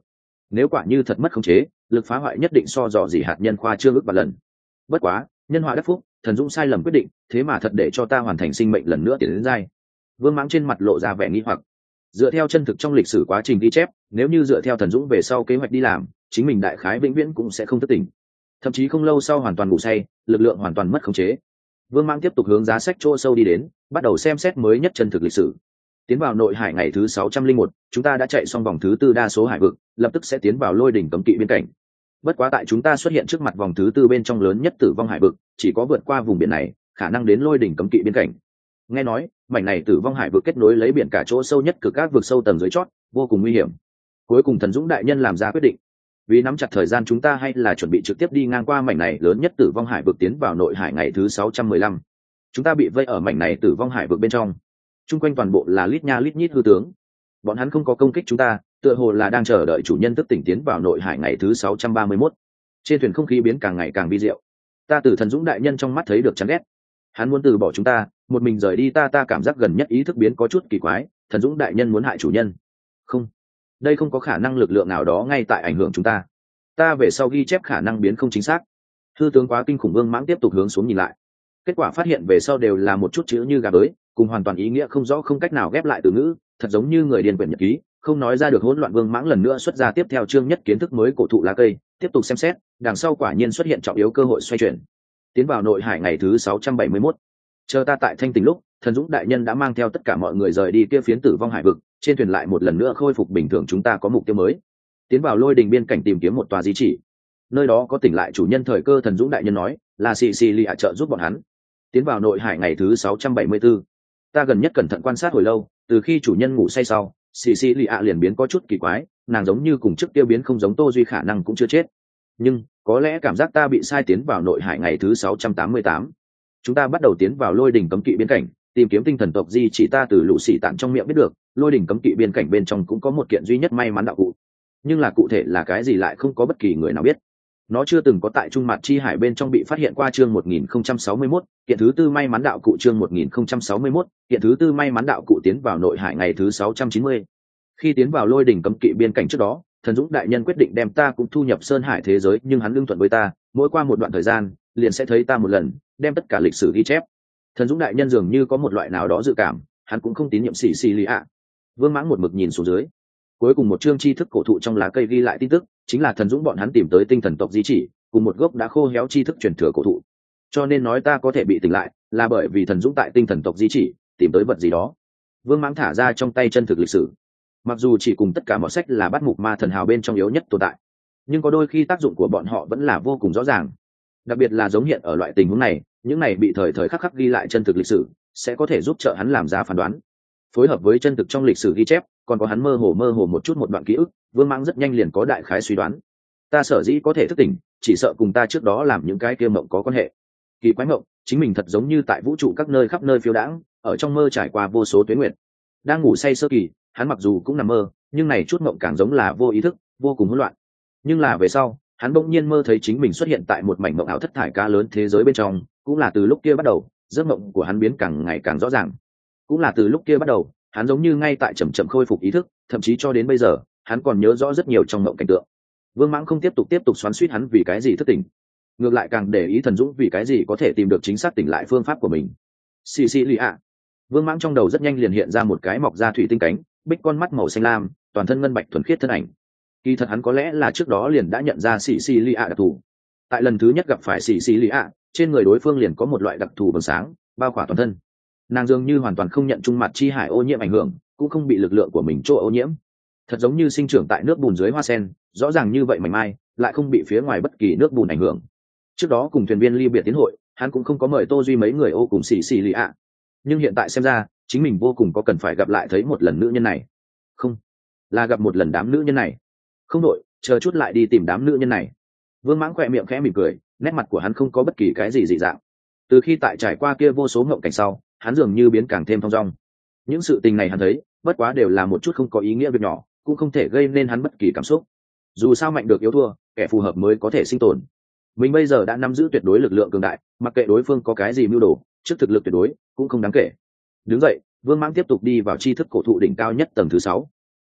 nếu quả như thật mất khống chế, lực phá hoại nhất định so dò dỉ hạt nhân khoa trương ước và lần. Bất quá nhân họa đắc phúc, thần dũng sai lầm quyết định, thế mà thật để cho ta hoàn thành sinh mệnh lần nữa tiến đến giai. Vương Mãng trên mặt lộ ra vẻ nghi hoặc. Dựa theo chân thực trong lịch sử quá trình ghi chép, nếu như dựa theo thần dũng về sau kế hoạch đi làm, chính mình đại khái vĩnh viễn cũng sẽ không thất tỉnh, thậm chí không lâu sau hoàn toàn ngủ say, lực lượng hoàn toàn mất khống chế. Vương Mãng tiếp tục hướng giá sách chỗ sâu đi đến, bắt đầu xem xét mới nhất chân thực lịch sử. Tiến vào nội hải ngày thứ 601, chúng ta đã chạy xong vòng thứ tư đa số hải vực, lập tức sẽ tiến vào lôi đỉnh cấm kỵ biên cảnh. Bất quá tại chúng ta xuất hiện trước mặt vòng thứ tư bên trong lớn nhất tử vong hải vực, chỉ có vượt qua vùng biển này, khả năng đến lôi đỉnh cấm kỵ biên cảnh. Nghe nói mảnh này tử vong hải vực kết nối lấy biển cả chỗ sâu nhất cực các vực sâu tầng dưới chót, vô cùng nguy hiểm. Cuối cùng thần dũng đại nhân làm ra quyết định, vì nắm chặt thời gian chúng ta hay là chuẩn bị trực tiếp đi ngang qua mảnh này lớn nhất tử vong hải vực tiến vào nội hải ngày thứ 615. Chúng ta bị vây ở mảnh này tử vong hải vực bên trong, chung quanh toàn bộ là lít nha lít nhít hư tướng. Bọn hắn không có công kích chúng ta, tựa hồ là đang chờ đợi chủ nhân thức tỉnh tiến vào nội hải ngày thứ 631. Trên thuyền không khí biến càng ngày càng vi diệu. Ta từ thần dũng đại nhân trong mắt thấy được chán ghét. Hắn muốn từ bỏ chúng ta, một mình rời đi. Ta cảm giác gần nhất ý thức biến có chút kỳ quái. Thần dũng đại nhân muốn hại chủ nhân? Không, đây không có khả năng, lực lượng nào đó ngay tại ảnh hưởng chúng ta. Ta về sau ghi chép khả năng biến không chính xác. Hư tướng quá kinh khủng. Vương Mãng tiếp tục hướng xuống nhìn lại, kết quả phát hiện về sau đều là một chút chữ như gà bới, cùng hoàn toàn ý nghĩa không rõ, không cách nào ghép lại từ ngữ, thật giống như người điên quyển nhật ký, không nói ra được hỗn loạn. Vương Mãng lần nữa xuất ra tiếp theo chương nhất kiến thức mới cổ thụ lá cây, tiếp tục xem xét, đằng sau quả nhiên xuất hiện trọng yếu cơ hội xoay chuyển. Tiến vào nội hải ngày thứ 671. Chờ ta tại thanh tỉnh lúc, thần dũng đại nhân đã mang theo tất cả mọi người rời đi kia phiến tử vong hải vực, trên thuyền lại một lần nữa khôi phục bình thường. Chúng ta có mục tiêu mới, tiến vào lôi đình biên cảnh tìm kiếm một tòa di chỉ, nơi đó có tỉnh lại chủ nhân thời cơ. Thần dũng đại nhân nói là Sicilia trợ giúp bọn hắn. Tiến vào nội hải ngày thứ 674. Ta gần nhất cẩn thận quan sát hồi lâu, từ khi chủ nhân ngủ say sau, Sicilia liền biến có chút kỳ quái, nàng giống như cùng trước tiêu biến không giống. Tô Duy khả năng cũng chưa chết, nhưng có lẽ cảm giác ta bị sai. Tiến vào nội hải ngày thứ 688. Chúng ta bắt đầu tiến vào lôi đỉnh cấm kỵ biên cảnh, tìm kiếm tinh thần tộc di chỉ. Ta từ lũ xỉ tạn trong miệng biết được, lôi đỉnh cấm kỵ biên cảnh bên trong cũng có một kiện duy nhất may mắn đạo cụ, nhưng là cụ thể là cái gì lại không có bất kỳ người nào biết. Nó chưa từng có tại trung mặt chi hải bên trong bị phát hiện qua. Chương 1061, kiện thứ tư may mắn đạo cụ. Chương 1061, kiện thứ tư may mắn đạo cụ. Tiến vào nội hải ngày thứ 690. Khi tiến vào lôi đỉnh cấm kỵ biên cảnh trước đó, thần dũng đại nhân quyết định đem ta cũng thu nhập sơn hải thế giới, nhưng hắn lương thuận với ta, mỗi qua một đoạn thời gian liền sẽ thấy ta một lần, đem tất cả lịch sử ghi chép. Thần dũng đại nhân dường như có một loại nào đó dự cảm, hắn cũng không tín nhiệm Sicilia. Vương Mãng một mực nhìn xuống dưới, cuối cùng một chương tri thức cổ thụ trong lá cây ghi lại tin tức, chính là thần dũng bọn hắn tìm tới tinh thần tộc di chỉ cùng một gốc đã khô héo tri thức truyền thừa cổ thụ. Cho nên nói ta có thể bị tỉnh lại, là bởi vì thần dũng tại tinh thần tộc di chỉ tìm tới vật gì đó. Vương Mãng thả ra trong tay chân thực lịch sử, mặc dù chỉ cùng tất cả mọi sách là bắt mục ma thần hào bên trong yếu nhất tồn tại, nhưng có đôi khi tác dụng của bọn họ vẫn là vô cùng rõ ràng. Đặc biệt là giống hiện ở loại tình huống này, những này bị thời thời khắc khắc ghi lại chân thực lịch sử sẽ có thể giúp trợ hắn làm ra phán đoán. Phối hợp với chân thực trong lịch sử ghi chép, còn có hắn mơ hồ một chút một đoạn ký ức, Vương Mãng rất nhanh liền có đại khái suy đoán. Ta sở dĩ có thể thức tỉnh, chỉ sợ cùng ta trước đó làm những cái kia mộng có quan hệ. Kỳ quái mộng, chính mình thật giống như tại vũ trụ các nơi khắp nơi phiêu đãng, ở trong mơ trải qua vô số tuế nguyệt. Đang ngủ say sơ kỳ, hắn mặc dù cũng nằm mơ, nhưng này chút mộng càng giống là vô ý thức, vô cùng hỗn loạn. Nhưng là về sau, hắn bỗng nhiên mơ thấy chính mình xuất hiện tại một mảnh mộng ảo thất thải cá lớn thế giới bên trong, cũng là từ lúc kia bắt đầu, giấc mộng của hắn biến càng ngày càng rõ ràng. Cũng là từ lúc kia bắt đầu, hắn giống như ngay tại chậm chậm khôi phục ý thức, thậm chí cho đến bây giờ, hắn còn nhớ rõ rất nhiều trong mộng cảnh tượng. Vương Mãng không tiếp tục xoắn xuýt hắn vì cái gì thức tỉnh, ngược lại càng để ý thần dũng vì cái gì có thể tìm được chính xác tỉnh lại phương pháp của mình. Sicilia. Vương Mãng trong đầu rất nhanh liền hiện ra một cái mọc ra thủy tinh cánh, bích con mắt màu xanh lam, toàn thân ngân bạch thuần khiết thân ảnh. Kỳ thật hắn có lẽ là trước đó liền đã nhận ra Sicilia đặc thù. Tại lần thứ nhất gặp phải Sicilia, trên người đối phương liền có một loại đặc thù vầng sáng bao khỏa toàn thân. Nàng dường như hoàn toàn không nhận trung mặt chi hải ô nhiễm ảnh hưởng, cũng không bị lực lượng của mình chỗ ô nhiễm, thật giống như sinh trưởng tại nước bùn dưới hoa sen, rõ ràng như vậy mảnh mai, lại không bị phía ngoài bất kỳ nước bùn ảnh hưởng. Trước đó cùng thuyền viên ly biệt tiến hội, hắn cũng không có mời Tô Duy mấy người ô cùng Sicilia, nhưng hiện tại xem ra chính mình vô cùng có cần phải gặp lại thấy một lần nữ nhân này. Không, là gặp một lần đám nữ nhân này. Không đội, chờ chút lại đi tìm đám nữ nhân này. Vương Mãng khỏe miệng khẽ mỉm cười, nét mặt của hắn không có bất kỳ cái gì dị dạng. Từ khi tại trải qua kia vô số ngộng cảnh sau, hắn dường như biến càng thêm thong dong. Những sự tình này hắn thấy, bất quá đều là một chút không có ý nghĩa việc nhỏ, cũng không thể gây nên hắn bất kỳ cảm xúc. Dù sao mạnh được yếu thua, kẻ phù hợp mới có thể sinh tồn. Mình bây giờ đã nắm giữ tuyệt đối lực lượng cường đại, mặc kệ đối phương có cái gì mưu đồ, trước thực lực tuyệt đối cũng không đáng kể. Đứng dậy, Vương Mãng tiếp tục đi vào tri thức cổ thụ đỉnh cao nhất tầng thứ 6.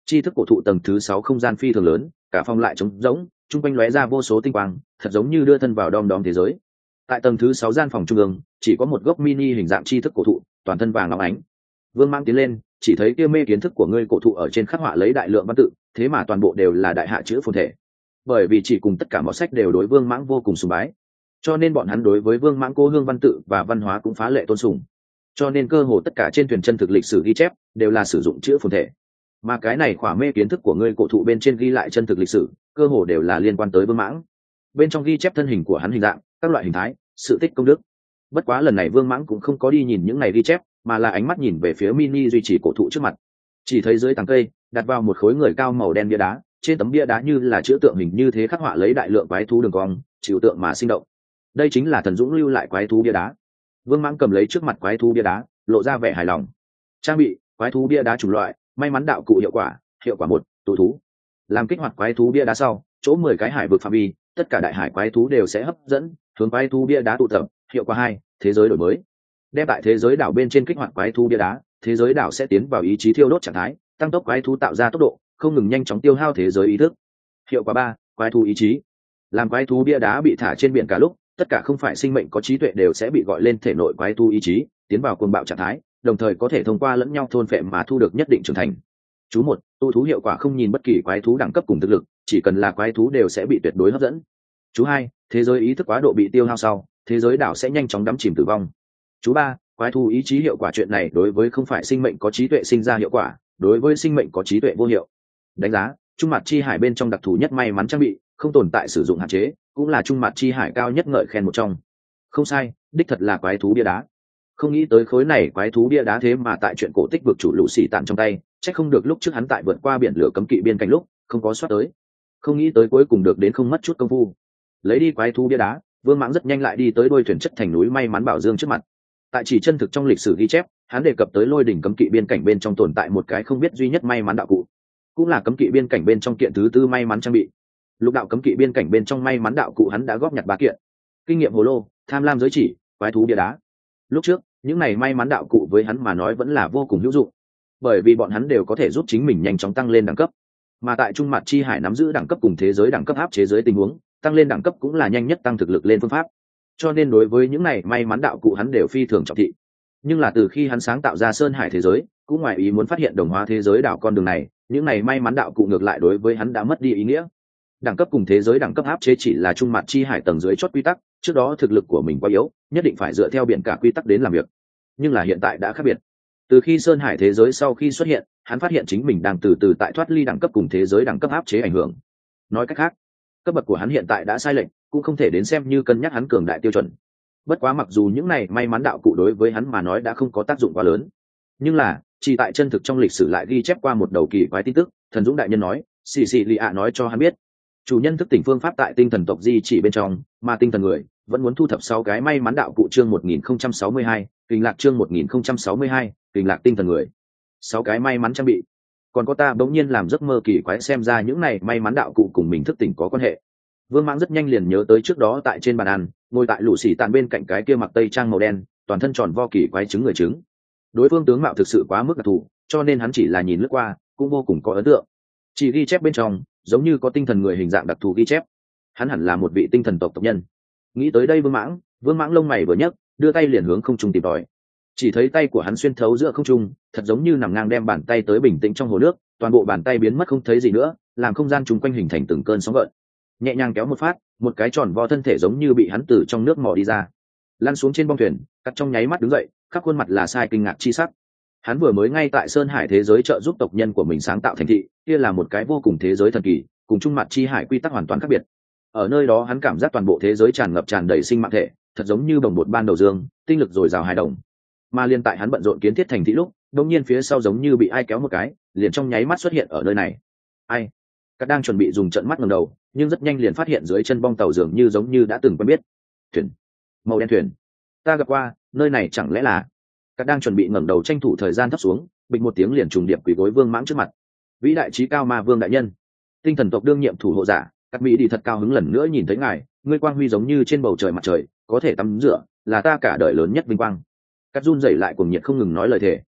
tri thức cổ thụ tầng thứ 6 không gian phi thường lớn, cả phòng lại trống rỗng, chung quanh lóe ra vô số tinh quang, thật giống như đưa thân vào đom đóm thế giới. Tại tầng thứ 6 gian phòng trung ương, chỉ có một gốc mini hình dạng tri thức cổ thụ, toàn thân vàng óng ánh. Vương Mãng tiến lên, chỉ thấy kia mê kiến thức của ngươi cổ thụ ở trên khắc họa lấy đại lượng văn tự, thế mà toàn bộ đều là đại hạ chữ phồn thể. Bởi vì chỉ cùng tất cả mọi sách đều đối Vương Mãng vô cùng sùng bái, cho nên bọn hắn đối với Vương Mãng cô hương văn tự và văn hóa cũng phá lệ tôn sùng. Cho nên cơ hồ tất cả trên thuyền chân thực lịch sử ghi chép đều là sử dụng chữ phồn thể. Mà cái này khỏa mê kiến thức của ngươi cổ thụ bên trên ghi lại chân thực lịch sử, cơ hồ đều là liên quan tới Vương Mãng. Bên trong ghi chép thân hình của hắn hình dạng, các loại hình thái, sự tích công đức. Bất quá lần này Vương Mãng cũng không có đi nhìn những này ghi chép, mà là ánh mắt nhìn về phía mini duy trì cổ thụ trước mặt. Chỉ thấy dưới tàng cây đặt vào một khối người cao màu đen bia đá, trên tấm bia đá như là chữ tượng hình như thế khắc họa lấy đại lượng quái thú đường cong, chịu tượng mà sinh động. Đây chính là Thần Dũng lưu lại quái thú bia đá. Vương Mãng cầm lấy trước mặt quái thú bia đá, lộ ra vẻ hài lòng. Trang bị: quái thú bia đá chủng loại, may mắn đạo cụ hiệu quả 1, tụ thú. Làm kích hoạt quái thú bia đá sau, chỗ 10 cái hải vực phạm vi, tất cả đại hải quái thú đều sẽ hấp dẫn, hướng quái thú bia đá tụ tập. Hiệu quả 2, thế giới đổi mới. Đem tại thế giới đảo bên trên kích hoạt quái thú bia đá, thế giới đảo sẽ tiến vào ý chí thiêu đốt trạng thái, tăng tốc quái thú tạo ra tốc độ, không ngừng nhanh chóng tiêu hao thế giới ý thức. Hiệu quả 3, quái thú ý chí. Làm quái thú bia đá bị thả trên biển cả lúc, tất cả không phải sinh mệnh có trí tuệ đều sẽ bị gọi lên thể nội quái thú ý chí, tiến vào cuồng bạo trạng thái, đồng thời có thể thông qua lẫn nhau thôn phệ mà thu được nhất định trưởng thành. Chú 1, tu thú hiệu quả không nhìn bất kỳ quái thú đẳng cấp cùng thực lực, chỉ cần là quái thú đều sẽ bị tuyệt đối hấp dẫn. Chú 2, thế giới ý thức quá độ bị tiêu hao sau, thế giới đảo sẽ nhanh chóng đắm chìm tử vong. Chú 3, quái thú ý chí hiệu quả chuyện này đối với không phải sinh mệnh có trí tuệ sinh ra hiệu quả, đối với sinh mệnh có trí tuệ vô hiệu. Đánh giá: trung mặt chi hải bên trong đặc thù nhất may mắn trang bị, không tồn tại sử dụng hạn chế, cũng là trung mặt chi hải cao nhất ngợi khen một trong. Không sai, đích thật là quái thú bia đá. Không nghĩ tới khối này quái thú bia đá thế mà tại chuyện cổ tích vực chủ lũ xì tàn trong tay, chắc không được lúc trước hắn tại vượt qua biển lửa cấm kỵ biên cảnh lúc không có soát tới. Không nghĩ tới cuối cùng được đến không mất chút công phu. Lấy đi quái thú bia đá, Vương Mãng rất nhanh lại đi tới đôi thuyền chất thành núi may mắn bảo dương trước mặt. Tại chỉ chân thực trong lịch sử ghi chép, hắn đề cập tới lôi đỉnh cấm kỵ biên cảnh bên trong tồn tại một cái không biết duy nhất may mắn đạo cụ, cũng là cấm kỵ biên cảnh bên trong kiện thứ tư may mắn trang bị. Lục đạo cấm kỵ biên cảnh bên trong may mắn đạo cụ hắn đã góp nhặt 3 kiện: kinh nghiệm hồ lô, tham lam giới chỉ, quái thú bia đá. Lúc trước những này may mắn đạo cụ với hắn mà nói vẫn là vô cùng hữu dụng, bởi vì bọn hắn đều có thể giúp chính mình nhanh chóng tăng lên đẳng cấp, mà tại trung mặt chi hải nắm giữ đẳng cấp cùng thế giới đẳng cấp áp chế dưới tình huống, tăng lên đẳng cấp cũng là nhanh nhất tăng thực lực lên phương pháp, cho nên đối với những này may mắn đạo cụ hắn đều phi thường trọng thị. Nhưng là từ khi hắn sáng tạo ra sơn hải thế giới, cũng ngoài ý muốn phát hiện đồng hóa thế giới đảo con đường này, những này may mắn đạo cụ ngược lại đối với hắn đã mất đi ý nghĩa. Đẳng cấp cùng thế giới đẳng cấp áp chế chỉ là trung mặt chi hải tầng dưới chót quy tắc, trước đó thực lực của mình quá yếu, nhất định phải dựa theo biển cả quy tắc đến làm việc. Nhưng là hiện tại đã khác biệt. Từ khi sơn hải thế giới sau khi xuất hiện, hắn phát hiện chính mình đang từ từ tại thoát ly đẳng cấp cùng thế giới đẳng cấp áp chế ảnh hưởng. Nói cách khác, cấp bậc của hắn hiện tại đã sai lệch, cũng không thể đến xem như cân nhắc hắn cường đại tiêu chuẩn. Bất quá mặc dù những này may mắn đạo cụ đối với hắn mà nói đã không có tác dụng quá lớn, nhưng là chỉ tại chân thực trong lịch sử lại ghi chép qua một đầu kỳ quái tin tức. Thần Dũng đại nhân nói, xì xì lì ạ nói cho hắn biết, chủ nhân thức tỉnh phương pháp tại tinh thần tộc di chỉ bên trong, mà tinh thần người vẫn muốn thu thập 6 cái may mắn đạo cụ. Chương 1062, kinh lạc. Chương 1062, kinh lạc tinh thần người. 6 cái may mắn trang bị. Còn có ta bỗng nhiên làm giấc mơ kỳ quái xem ra những này may mắn đạo cụ cùng mình thức tỉnh có quan hệ. Vương Mãng rất nhanh liền nhớ tới trước đó tại trên bàn ăn, ngồi tại lũ xỉ tàn bên cạnh cái kia mặc tây trang màu đen, toàn thân tròn vo kỳ quái trứng người trứng. Đối phương tướng mạo thực sự quá mức đặc thù, cho nên hắn chỉ là nhìn lướt qua, cũng vô cùng có ấn tượng. Chỉ ghi chép bên trong, giống như có tinh thần người hình dạng đặc thù ghi chép. Hắn hẳn là một vị tinh thần tộc tộc nhân. Nghĩ tới đây Vương Mãng lông mày vừa nhấc, đưa tay liền hướng không trung tìm tòi. Chỉ thấy tay của hắn xuyên thấu giữa không trung, thật giống như nằm ngang đem bàn tay tới bình tĩnh trong hồ nước, toàn bộ bàn tay biến mất không thấy gì nữa, làm không gian chung quanh hình thành từng cơn sóng gợn. Nhẹ nhàng kéo một phát, một cái tròn vo thân thể giống như bị hắn từ trong nước mò đi ra, lăn xuống trên bong thuyền, cắt trong nháy mắt đứng dậy, khắp khuôn mặt là sai kinh ngạc chi sắc. Hắn vừa mới ngay tại sơn hải thế giới trợ giúp tộc nhân của mình sáng tạo thành thị, kia là một cái vô cùng thế giới thần kỳ, cùng trung mặt chi hải quy tắc hoàn toàn khác biệt. Ở nơi đó hắn cảm giác toàn bộ thế giới tràn ngập tràn đầy sinh mạng thể, thật giống như bồng bột ban đầu dương, tinh lực dồi dào hài đồng. Mà liên tại hắn bận rộn kiến thiết thành thị lúc, đột nhiên phía sau giống như bị ai kéo một cái, liền trong nháy mắt xuất hiện ở nơi này. Ai? Cắt đang chuẩn bị dùng trận mắt ngẩng đầu, nhưng rất nhanh liền phát hiện dưới chân bong tàu dường như giống như đã từng quen biết. Thuyền, màu đen thuyền, ta gặp qua, nơi này chẳng lẽ là? Cắt đang chuẩn bị ngẩng đầu tranh thủ thời gian thấp xuống, bịch một tiếng liền trùng điệp quỳ gối Vương Mãng trước mặt. Vĩ đại trí cao ma vương đại nhân, tinh thần tộc đương nhiệm thủ hộ giả, Cắt Mỹ đi thật cao hứng lần nữa nhìn thấy ngài, ngươi quang huy giống như trên bầu trời mặt trời, có thể tắm rửa, là ta cả đời lớn nhất vinh quang. Cắt run rẩy lại cuồng nhiệt không ngừng nói lời thề.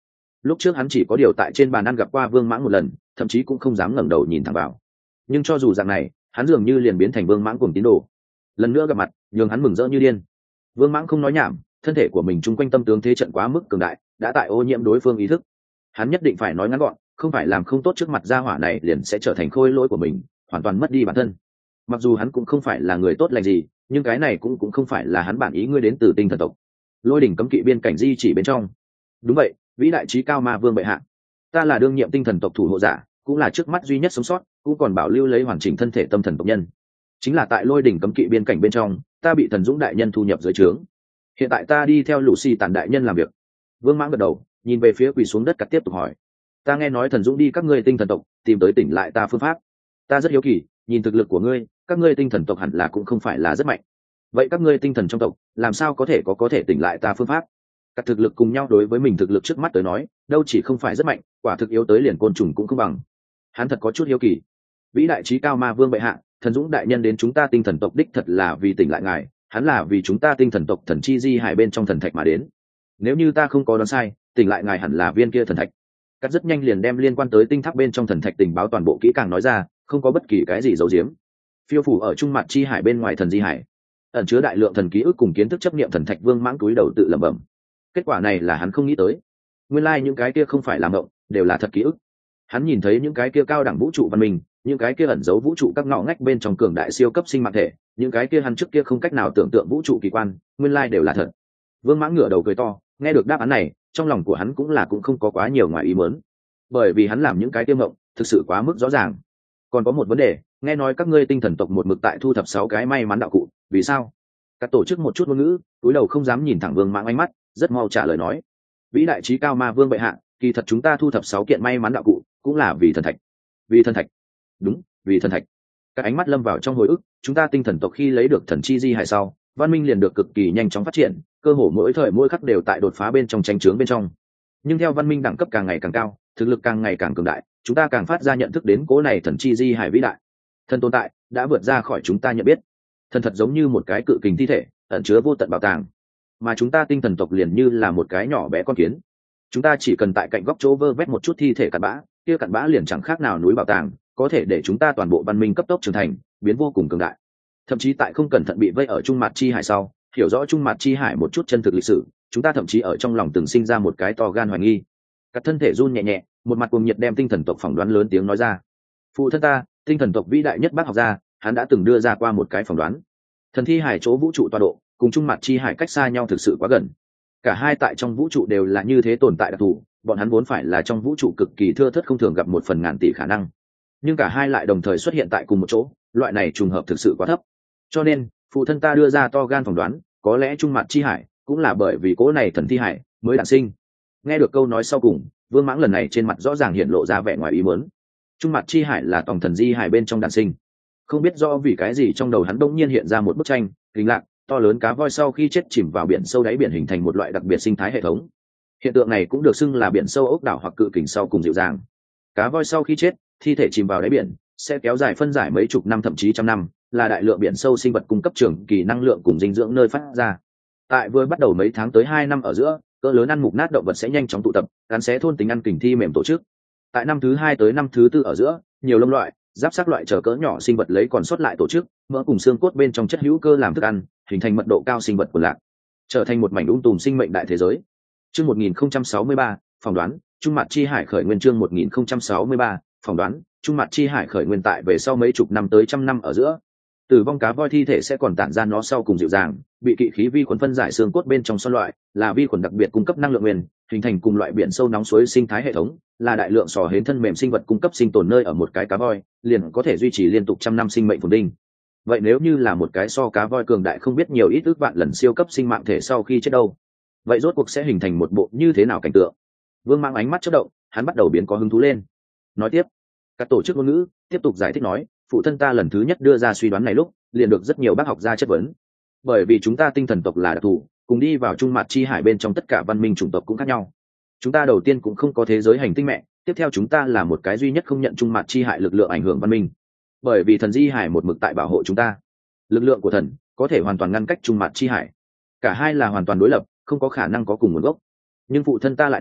Lúc trước hắn chỉ có điều tại trên bàn ăn gặp qua Vương Mãng một lần, thậm chí cũng không dám ngẩng đầu nhìn thẳng vào. Nhưng cho dù dạng này, hắn dường như liền biến thành Vương Mãng cùng tín đồ. Lần nữa gặp mặt, nhường hắn mừng rỡ như điên. Vương Mãng không nói nhảm, thân thể của mình chung quanh tâm tướng thế trận quá mức cường đại, đã tại ô nhiễm đối phương ý thức. Hắn nhất định phải nói ngắn gọn, không phải làm không tốt trước mặt gia hỏa này liền sẽ trở thành khôi lỗi của mình, hoàn toàn mất đi bản thân. Mặc dù hắn cũng không phải là người tốt lành gì, nhưng cái này cũng không phải là hắn bản ý. Ngươi đến từ tinh thần tộc. Lôi đỉnh cấm kỵ biên cảnh di chỉ bên trong. Đúng vậy, vĩ đại trí cao ma vương bệ hạ, ta là đương nhiệm tinh thần tộc thủ hộ giả, cũng là trước mắt duy nhất sống sót, cũng còn bảo lưu lấy hoàn chỉnh thân thể tâm thần tộc nhân. Chính là tại lôi đỉnh cấm kỵ biên cảnh bên trong, ta bị thần dũng đại nhân thu nhập dưới trướng. Hiện tại ta đi theo Lucy tàn đại nhân làm việc. Vương Mãng gật đầu, nhìn về phía quỳ xuống đất cắt tiếp tục hỏi: ta nghe nói thần dũng đi các ngươi tinh thần tộc tìm tới tỉnh lại ta phương pháp. Ta rất hiếu kỳ, nhìn thực lực của ngươi, các ngươi tinh thần tộc hẳn là cũng không phải là rất mạnh. Vậy các ngươi tinh thần trong tộc làm sao có thể tỉnh lại ta phương pháp? Các thực lực cùng nhau đối với mình thực lực trước mắt tới nói, đâu chỉ không phải rất mạnh, quả thực yếu tới liền côn trùng cũng không bằng. Hắn thật có chút hiếu kỳ. Vĩ đại trí cao ma vương bệ hạ, thần dũng đại nhân đến chúng ta tinh thần tộc đích thật là vì tỉnh lại ngài, hắn là vì chúng ta tinh thần tộc thần chi di hải bên trong thần thạch mà đến. Nếu như ta không có đoán sai, tỉnh lại ngài hẳn là viên kia thần thạch. Cắt rất nhanh liền đem liên quan tới tinh tháp bên trong thần thạch tình báo toàn bộ kỹ càng nói ra, không có bất kỳ cái gì giấu giếm. Phiêu phủ ở trung mặt chi hải bên ngoài thần di hải, ẩn chứa đại lượng thần ký ức cùng kiến thức chấp niệm thần thạch. Vương Mãng túi đầu tự lẩm bẩm. Kết quả này là hắn không nghĩ tới. Nguyên lai những cái kia không phải là mộng, đều là thật ký ức. Hắn nhìn thấy những cái kia cao đẳng vũ trụ văn minh, những cái kia ẩn giấu vũ trụ các ngõ ngách bên trong cường đại siêu cấp sinh mạng thể, những cái kia hắn trước kia không cách nào tưởng tượng vũ trụ kỳ quan, nguyên lai đều là thật. Vương Mãng ngửa đầu cười to, nghe được đáp án này, trong lòng của hắn cũng không có quá nhiều ngoài ý muốn, bởi vì hắn làm những cái tiêu mộng thực sự quá mức rõ ràng. Còn có một vấn đề, nghe nói các ngươi tinh thần tộc một mực tại thu thập 6 cái may mắn đạo cụ, vì sao? Các tổ chức một chút ngôn ngữ, cúi đầu không dám nhìn thẳng Vương Mãng ánh mắt, rất mau trả lời nói: vĩ đại trí cao ma vương bệ hạ, kỳ thật chúng ta thu thập 6 kiện may mắn đạo cụ cũng là vì thần thạch. Vì thần thạch? Đúng, vì thần thạch. Các ánh mắt lâm vào trong hồi ức. Chúng ta tinh thần tộc khi lấy được thần chi di hải sau, văn minh liền được cực kỳ nhanh chóng phát triển, cơ hồ mỗi thời mỗi khắc đều tại đột phá bên trong tranh chướng bên trong. Nhưng theo văn minh đẳng cấp càng ngày càng cao, thực lực càng ngày càng cường đại, chúng ta càng phát ra nhận thức đến cố này thần chi di hải vĩ đại. Thần tồn tại đã vượt ra khỏi chúng ta nhận biết. Thần thật giống như một cái cự kình thi thể, ẩn chứa vô tận bảo tàng, mà chúng ta tinh thần tộc liền như là một cái nhỏ bé con kiến. Chúng ta chỉ cần tại cạnh góc chỗ vơ vét một chút thi thể cặn bã, kia cặn bã liền chẳng khác nào núi bảo tàng, có thể để chúng ta toàn bộ văn minh cấp tốc trưởng thành, biến vô cùng cường đại. Thậm chí tại không cẩn thận bị vây ở trung mặt chi hải sau, hiểu rõ trung mặt chi hải một chút chân thực lịch sử, chúng ta thậm chí ở trong lòng từng sinh ra một cái to gan hoài nghi. Các thân thể run nhẹ nhẹ, một mặt cuồng nhiệt đem tinh thần tộc phỏng đoán lớn tiếng nói ra: phụ thân ta, tinh thần tộc vĩ đại nhất bác học gia, hắn đã từng đưa ra qua một cái phỏng đoán. Thần thi hải chỗ vũ trụ tọa độ cùng trung mặt chi hải cách xa nhau thực sự quá gần. Cả hai tại trong vũ trụ đều là như thế tồn tại đặc thù, bọn hắn vốn phải là trong vũ trụ cực kỳ thưa thớt không thường gặp một phần ngàn tỷ khả năng, nhưng cả hai lại đồng thời xuất hiện tại cùng một chỗ, loại này trùng hợp thực sự quá thấp. Cho nên phụ thân ta đưa ra to gan phỏng đoán, có lẽ trung mặt chi hải cũng là bởi vì cỗ này thần thi hải mới đản sinh. Nghe được câu nói sau cùng, Vương Mãng lần này trên mặt rõ ràng hiện lộ ra vẻ ngoài ý muốn. Trung mặt chi hải là tòng thần di hải bên trong đản sinh. Không biết do vì cái gì trong đầu hắn đông nhiên hiện ra một bức tranh kinh lạc, to lớn cá voi sau khi chết chìm vào biển sâu đáy biển hình thành một loại đặc biệt sinh thái hệ thống. Hiện tượng này cũng được xưng là biển sâu ốc đảo hoặc cự kình sau cùng dịu dàng. Cá voi sau khi chết, thi thể chìm vào đáy biển sẽ kéo dài phân giải mấy chục năm thậm chí trăm năm, là đại lượng biển sâu sinh vật cung cấp trường kỳ năng lượng cùng dinh dưỡng nơi phát ra. Tại vừa bắt đầu mấy tháng tới 2 năm ở giữa, cỡ lớn ăn mục nát động vật sẽ nhanh chóng tụ tập, cắn xé thôn tính ăn kình thi mềm tổ chức. Tại năm thứ 2 tới năm thứ 4 ở giữa, nhiều lông loại, giáp xác loại chờ cỡ nhỏ sinh vật lấy còn sót lại tổ chức, mỡ cùng xương cốt bên trong chất hữu cơ làm thức ăn, hình thành mật độ cao sinh vật quần lạc, trở thành một mảnh tùm sinh mệnh đại thế giới. Chương 1063, phỏng đoán, trung mặt chi hải khởi nguyên. Chương 1063, phỏng đoán, trung mặt chi hải khởi nguyên. Tại về sau mấy chục năm tới trăm năm ở giữa, tử vong cá voi thi thể sẽ còn tản ra nó sau cùng dịu dàng, bị kỵ khí vi khuẩn phân giải xương cốt bên trong son loại, là vi khuẩn đặc biệt cung cấp năng lượng nguyên, hình thành cùng loại biển sâu nóng suối sinh thái hệ thống, là đại lượng sò hến thân mềm sinh vật cung cấp sinh tồn nơi ở một cái cá voi, liền có thể duy trì liên tục trăm năm sinh mệnh phồn vinh. Vậy nếu như là một cái so cá voi cường đại không biết nhiều ít ước vạn lần siêu cấp sinh mạng thể sau khi chết đâu? Vậy rốt cuộc sẽ hình thành một bộ như thế nào cảnh tượng? Vương Mãng ánh mắt chớp động, hắn bắt đầu biến có hứng thú lên. Nói tiếp, các tổ chức ngôn ngữ tiếp tục giải thích nói: phụ thân ta lần thứ nhất đưa ra suy đoán này lúc, liền được rất nhiều bác học gia chất vấn. Bởi vì chúng ta tinh thần tộc là đặc thù, cùng đi vào trung mặt chi hải bên trong tất cả văn minh chủng tộc cũng khác nhau. Chúng ta đầu tiên cũng không có thế giới hành tinh mẹ, tiếp theo chúng ta là một cái duy nhất không nhận trung mặt chi hải lực lượng ảnh hưởng văn minh. Bởi vì thần di hải một mực tại bảo hộ chúng ta, lực lượng của thần có thể hoàn toàn ngăn cách trung mặt chi hải. Cả hai là hoàn toàn đối lập, không có khả năng có cùng nguồn gốc. Nhưng phụ thân ta lại nói,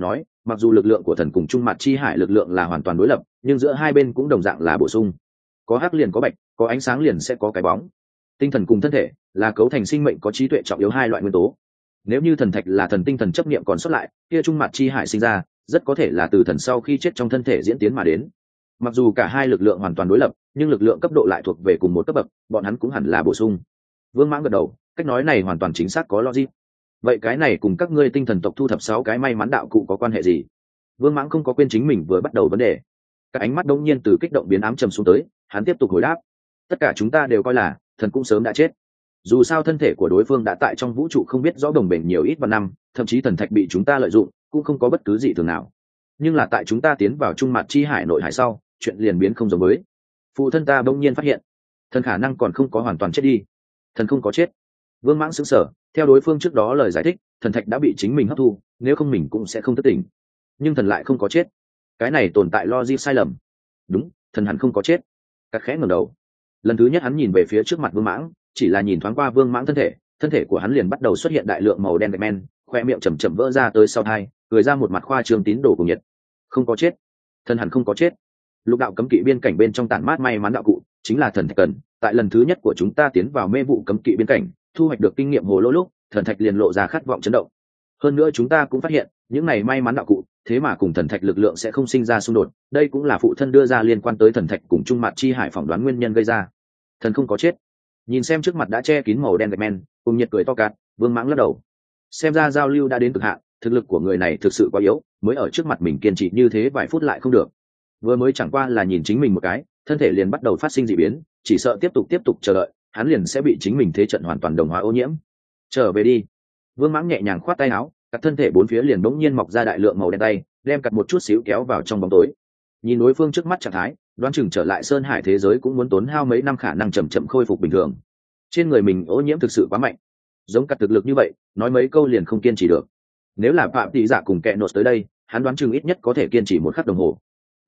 mặc dù lực lượng của thần cùng trung mặt chi hải lực lượng là hoàn toàn đối lập, nhưng giữa hai bên cũng đồng dạng là bổ sung. Có hắc liền có bạch, có ánh sáng liền sẽ có cái bóng. Tinh thần cùng thân thể là cấu thành sinh mệnh có trí tuệ trọng yếu hai loại nguyên tố. Nếu như thần thạch là thần tinh thần chấp niệm còn sót lại, kia trung mặt chi hải sinh ra rất có thể là từ thần sau khi chết trong thân thể diễn tiến mà đến. Mặc dù cả hai lực lượng hoàn toàn đối lập, nhưng lực lượng cấp độ lại thuộc về cùng một cấp bậc, bọn hắn cũng hẳn là bổ sung. Vương Mãng gật đầu, cách nói này hoàn toàn chính xác, có logic. Vậy cái này cùng các ngươi tinh thần tộc thu thập 6 cái may mắn đạo cụ có quan hệ gì? Vương Mãng không có quên chính mình vừa bắt đầu vấn đề. Các ánh mắt đống nhiên từ kích động biến ám trầm xuống tới, hắn tiếp tục hồi đáp: tất cả chúng ta đều coi là thần cũng sớm đã chết. Dù sao thân thể của đối phương đã tại trong vũ trụ không biết rõ đồng bền nhiều ít vạn năm, thậm chí thần thạch bị chúng ta lợi dụng cũng không có bất cứ gì thường nào. Nhưng là tại chúng ta tiến vào trung mặt chi hải nội hải sau, chuyện liền biến không giống với. Phụ thân ta bỗng nhiên phát hiện, thần khả năng còn không có hoàn toàn chết đi. Thần không có chết. Vương Mãng sững sờ, theo đối phương trước đó lời giải thích, thần thạch đã bị chính mình hấp thu, nếu không mình cũng sẽ không thức tỉnh. Nhưng thần lại không có chết. Cái này tồn tại logic sai lầm. Đúng, thần hẳn không có chết. Cắt khẽ ngẩng đầu. Lần thứ nhất hắn nhìn về phía trước mặt Vương Mãng, chỉ là nhìn thoáng qua Vương Mãng thân thể của hắn liền bắt đầu xuất hiện đại lượng màu đen gạch men, khoe miệng chầm chậm vỡ ra tới sau hai, cười ra một mặt khoa trương tín đồ cùng nhiệt. Không có chết. Thần hẳn không có chết. Lục đạo cấm kỵ biên cảnh bên trong tản mát may mắn đạo cụ chính là thần thạch cần. Tại lần thứ nhất của chúng ta tiến vào mê vụ cấm kỵ biên cảnh, thu hoạch được kinh nghiệm hồ lô lúc, thần thạch liền lộ ra khát vọng chấn động. Hơn nữa chúng ta cũng phát hiện, những này may mắn đạo cụ thế mà cùng thần thạch lực lượng sẽ không sinh ra xung đột, đây cũng là phụ thân đưa ra liên quan tới thần thạch cùng trung mặt chi hải phỏng đoán nguyên nhân gây ra. Thần không có chết. Nhìn xem trước mặt đã che kín màu đen gạch men, cùng nhiệt cười to cạt, Vương Mãng lắc đầu. Xem ra giao lưu đã đến cực hạn, thực lực của người này thực sự quá yếu, mới ở trước mặt mình kiên trì như thế vài phút lại không được. Vừa mới chẳng qua là nhìn chính mình một cái, thân thể liền bắt đầu phát sinh dị biến, chỉ sợ tiếp tục chờ đợi, hắn liền sẽ bị chính mình thế trận hoàn toàn đồng hóa ô nhiễm. Trở về đi. Vương Mãng nhẹ nhàng khoát tay áo, các thân thể bốn phía liền bỗng nhiên mọc ra đại lượng màu đen tay, đem cặt một chút xíu kéo vào trong bóng tối. Nhìn đối phương trước mắt trạng thái, đoán chừng trở lại sơn hải thế giới cũng muốn tốn hao mấy năm khả năng chậm chậm khôi phục bình thường. Trên người mình ô nhiễm thực sự quá mạnh, giống cặt thực lực như vậy, nói mấy câu liền không kiên trì được. Nếu là phạm tỷ giả cùng kẹ nốt tới đây, hắn đoán chừng ít nhất có thể kiên trì 1 khắc đồng hồ.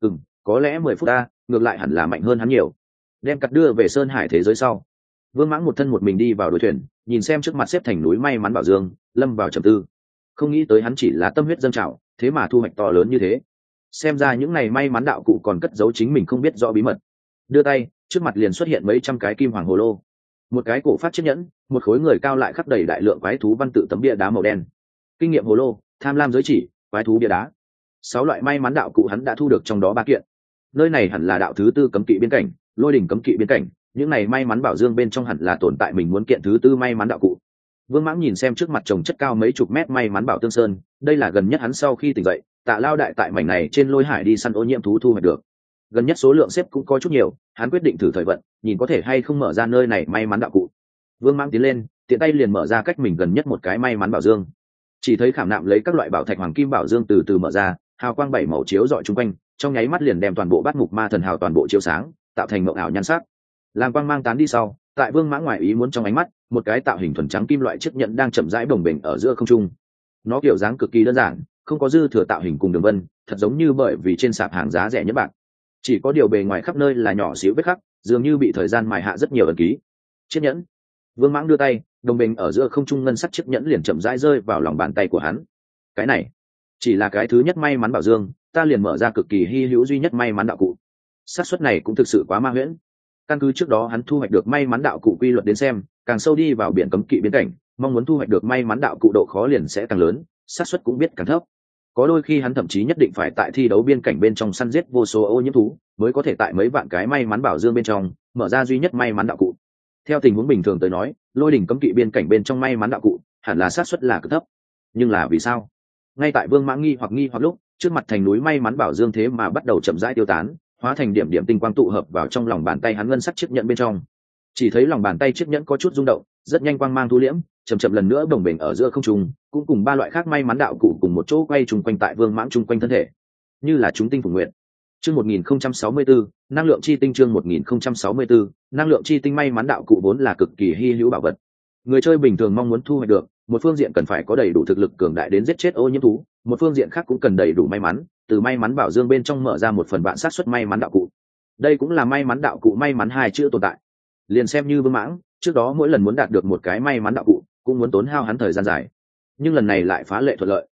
Có lẽ 10 phút ta, ngược lại hẳn là mạnh hơn hắn nhiều. Đem cặt đưa về sơn hải thế giới sau, Vương Mãng một thân một mình đi vào đuôi thuyền, nhìn xem trước mặt xếp thành núi may mắn bảo dương, lâm vào trầm tư. Không nghĩ tới hắn chỉ là tâm huyết dâng trào, thế mà thu hoạch to lớn như thế. Xem ra những này may mắn đạo cụ còn cất giấu chính mình không biết rõ bí mật. Đưa tay, trước mặt liền xuất hiện mấy trăm cái kim hoàng hồ lô, một cái cổ phát chiếc nhẫn, một khối người cao lại khắc đầy đại lượng quái thú văn tự tấm bia đá màu đen, kinh nghiệm hồ lô, tham lam giới chỉ, quái thú bia đá. 6 loại may mắn đạo cụ hắn đã thu được trong đó 3 kiện. Nơi này hẳn là đạo thứ 4 cấm kỵ biên cảnh, lôi đỉnh cấm kỵ biên cảnh, những này may mắn bảo dương bên trong hẳn là tồn tại mình muốn kiện thứ 4 may mắn đạo cụ. Vương Mãng nhìn xem trước mặt chồng chất cao mấy chục mét may mắn bảo tương sơn, đây là gần nhất hắn sau khi tỉnh dậy, Tạ Lao đại tại mảnh này trên lôi hải đi săn ô nhiễm thú thu hoạch được. Gần nhất số lượng xếp cũng có chút nhiều, hắn quyết định thử thời vận, nhìn có thể hay không mở ra nơi này may mắn đạo cụ. Vương Mãng tiến lên, tiện tay liền mở ra cách mình gần nhất một cái may mắn bảo dương. Chỉ thấy khảm nạm lấy các loại bảo thạch hoàng kim bảo dương từ từ mở ra, hào quang 7 màu chiếu rọi chung quanh, trong nháy mắt liền đem toàn bộ bát mục ma thần hào toàn bộ chiếu sáng, tạo thành mộng ảo nhan sắc. Làm quang mang tán đi sau, tại Vương Mãng ngoài ý muốn trong ánh mắt, một cái tạo hình thuần trắng kim loại chiếc nhẫn đang chậm rãi bồng bềnh ở giữa không trung. Nó kiểu dáng cực kỳ đơn giản, không có dư thừa tạo hình cùng đường vân, thật giống như bởi vì trên sạp hàng giá rẻ nhất bạc. Chỉ có điều bề ngoài khắp nơi là nhỏ xíu vết khắc, dường như bị thời gian mài hạ rất nhiều ẩn ký. Chiếc nhẫn. Vương Mãng đưa tay, đồng bềnh ở giữa không trung ngân sắc chiếc nhẫn liền chậm rãi rơi vào lòng bàn tay của hắn. Cái này chỉ là cái thứ nhất may mắn bảo dương, ta liền mở ra cực kỳ hy hữu duy nhất may mắn đạo cụ. Xác suất này cũng thực sự quá ma huyễn. Căn cứ trước đó hắn thu hoạch được may mắn đạo cụ quy luật đến xem, càng sâu đi vào biển cấm kỵ biên cảnh, mong muốn thu hoạch được may mắn đạo cụ độ khó liền sẽ càng lớn, xác suất cũng biết càng thấp. Có đôi khi hắn thậm chí nhất định phải tại thi đấu biên cảnh bên trong săn giết vô số ô nhiễm thú, mới có thể tại mấy vạn cái may mắn bảo dương bên trong mở ra duy nhất may mắn đạo cụ. Theo tình huống bình thường tới nói, lôi đỉnh cấm kỵ biên cảnh bên trong may mắn đạo cụ hẳn là xác suất là cực thấp. Nhưng là vì sao? Ngay tại Vương Mãng nghi hoặc lúc, trước mặt thành núi may mắn bảo dương thế mà bắt đầu chậm rãi tiêu tán, hóa thành điểm điểm tinh quang tụ hợp vào trong lòng bàn tay hắn ngân sắc chiếc nhẫn bên trong. Chỉ thấy lòng bàn tay chiếc nhẫn có chút rung động, rất nhanh quang mang thu liễm, chậm lần nữa bồng bềnh ở giữa không trung, cũng cùng 3 loại khác may mắn đạo cụ cùng một chỗ quay trùng quanh tại Vương Mãng trung quanh thân thể, như là chúng tinh phùng nguyện. Chương 1064, năng lượng chi tinh. Chương 1064, năng lượng chi tinh. May mắn đạo cụ vốn là cực kỳ hy hữu bảo vật. Người chơi bình thường mong muốn thu hoạch được, một phương diện cần phải có đầy đủ thực lực cường đại đến giết chết ô nhiễm thú, một phương diện khác cũng cần đầy đủ may mắn, từ may mắn bảo dương bên trong mở ra 1 phần vạn xác suất may mắn đạo cụ. Đây cũng là may mắn đạo cụ may mắn 2 chữ tồn tại. Liền xem như Vương Mãng, trước đó mỗi lần muốn đạt được một cái may mắn đạo cụ, cũng muốn tốn hao hắn thời gian dài. Nhưng lần này lại phá lệ thuận lợi.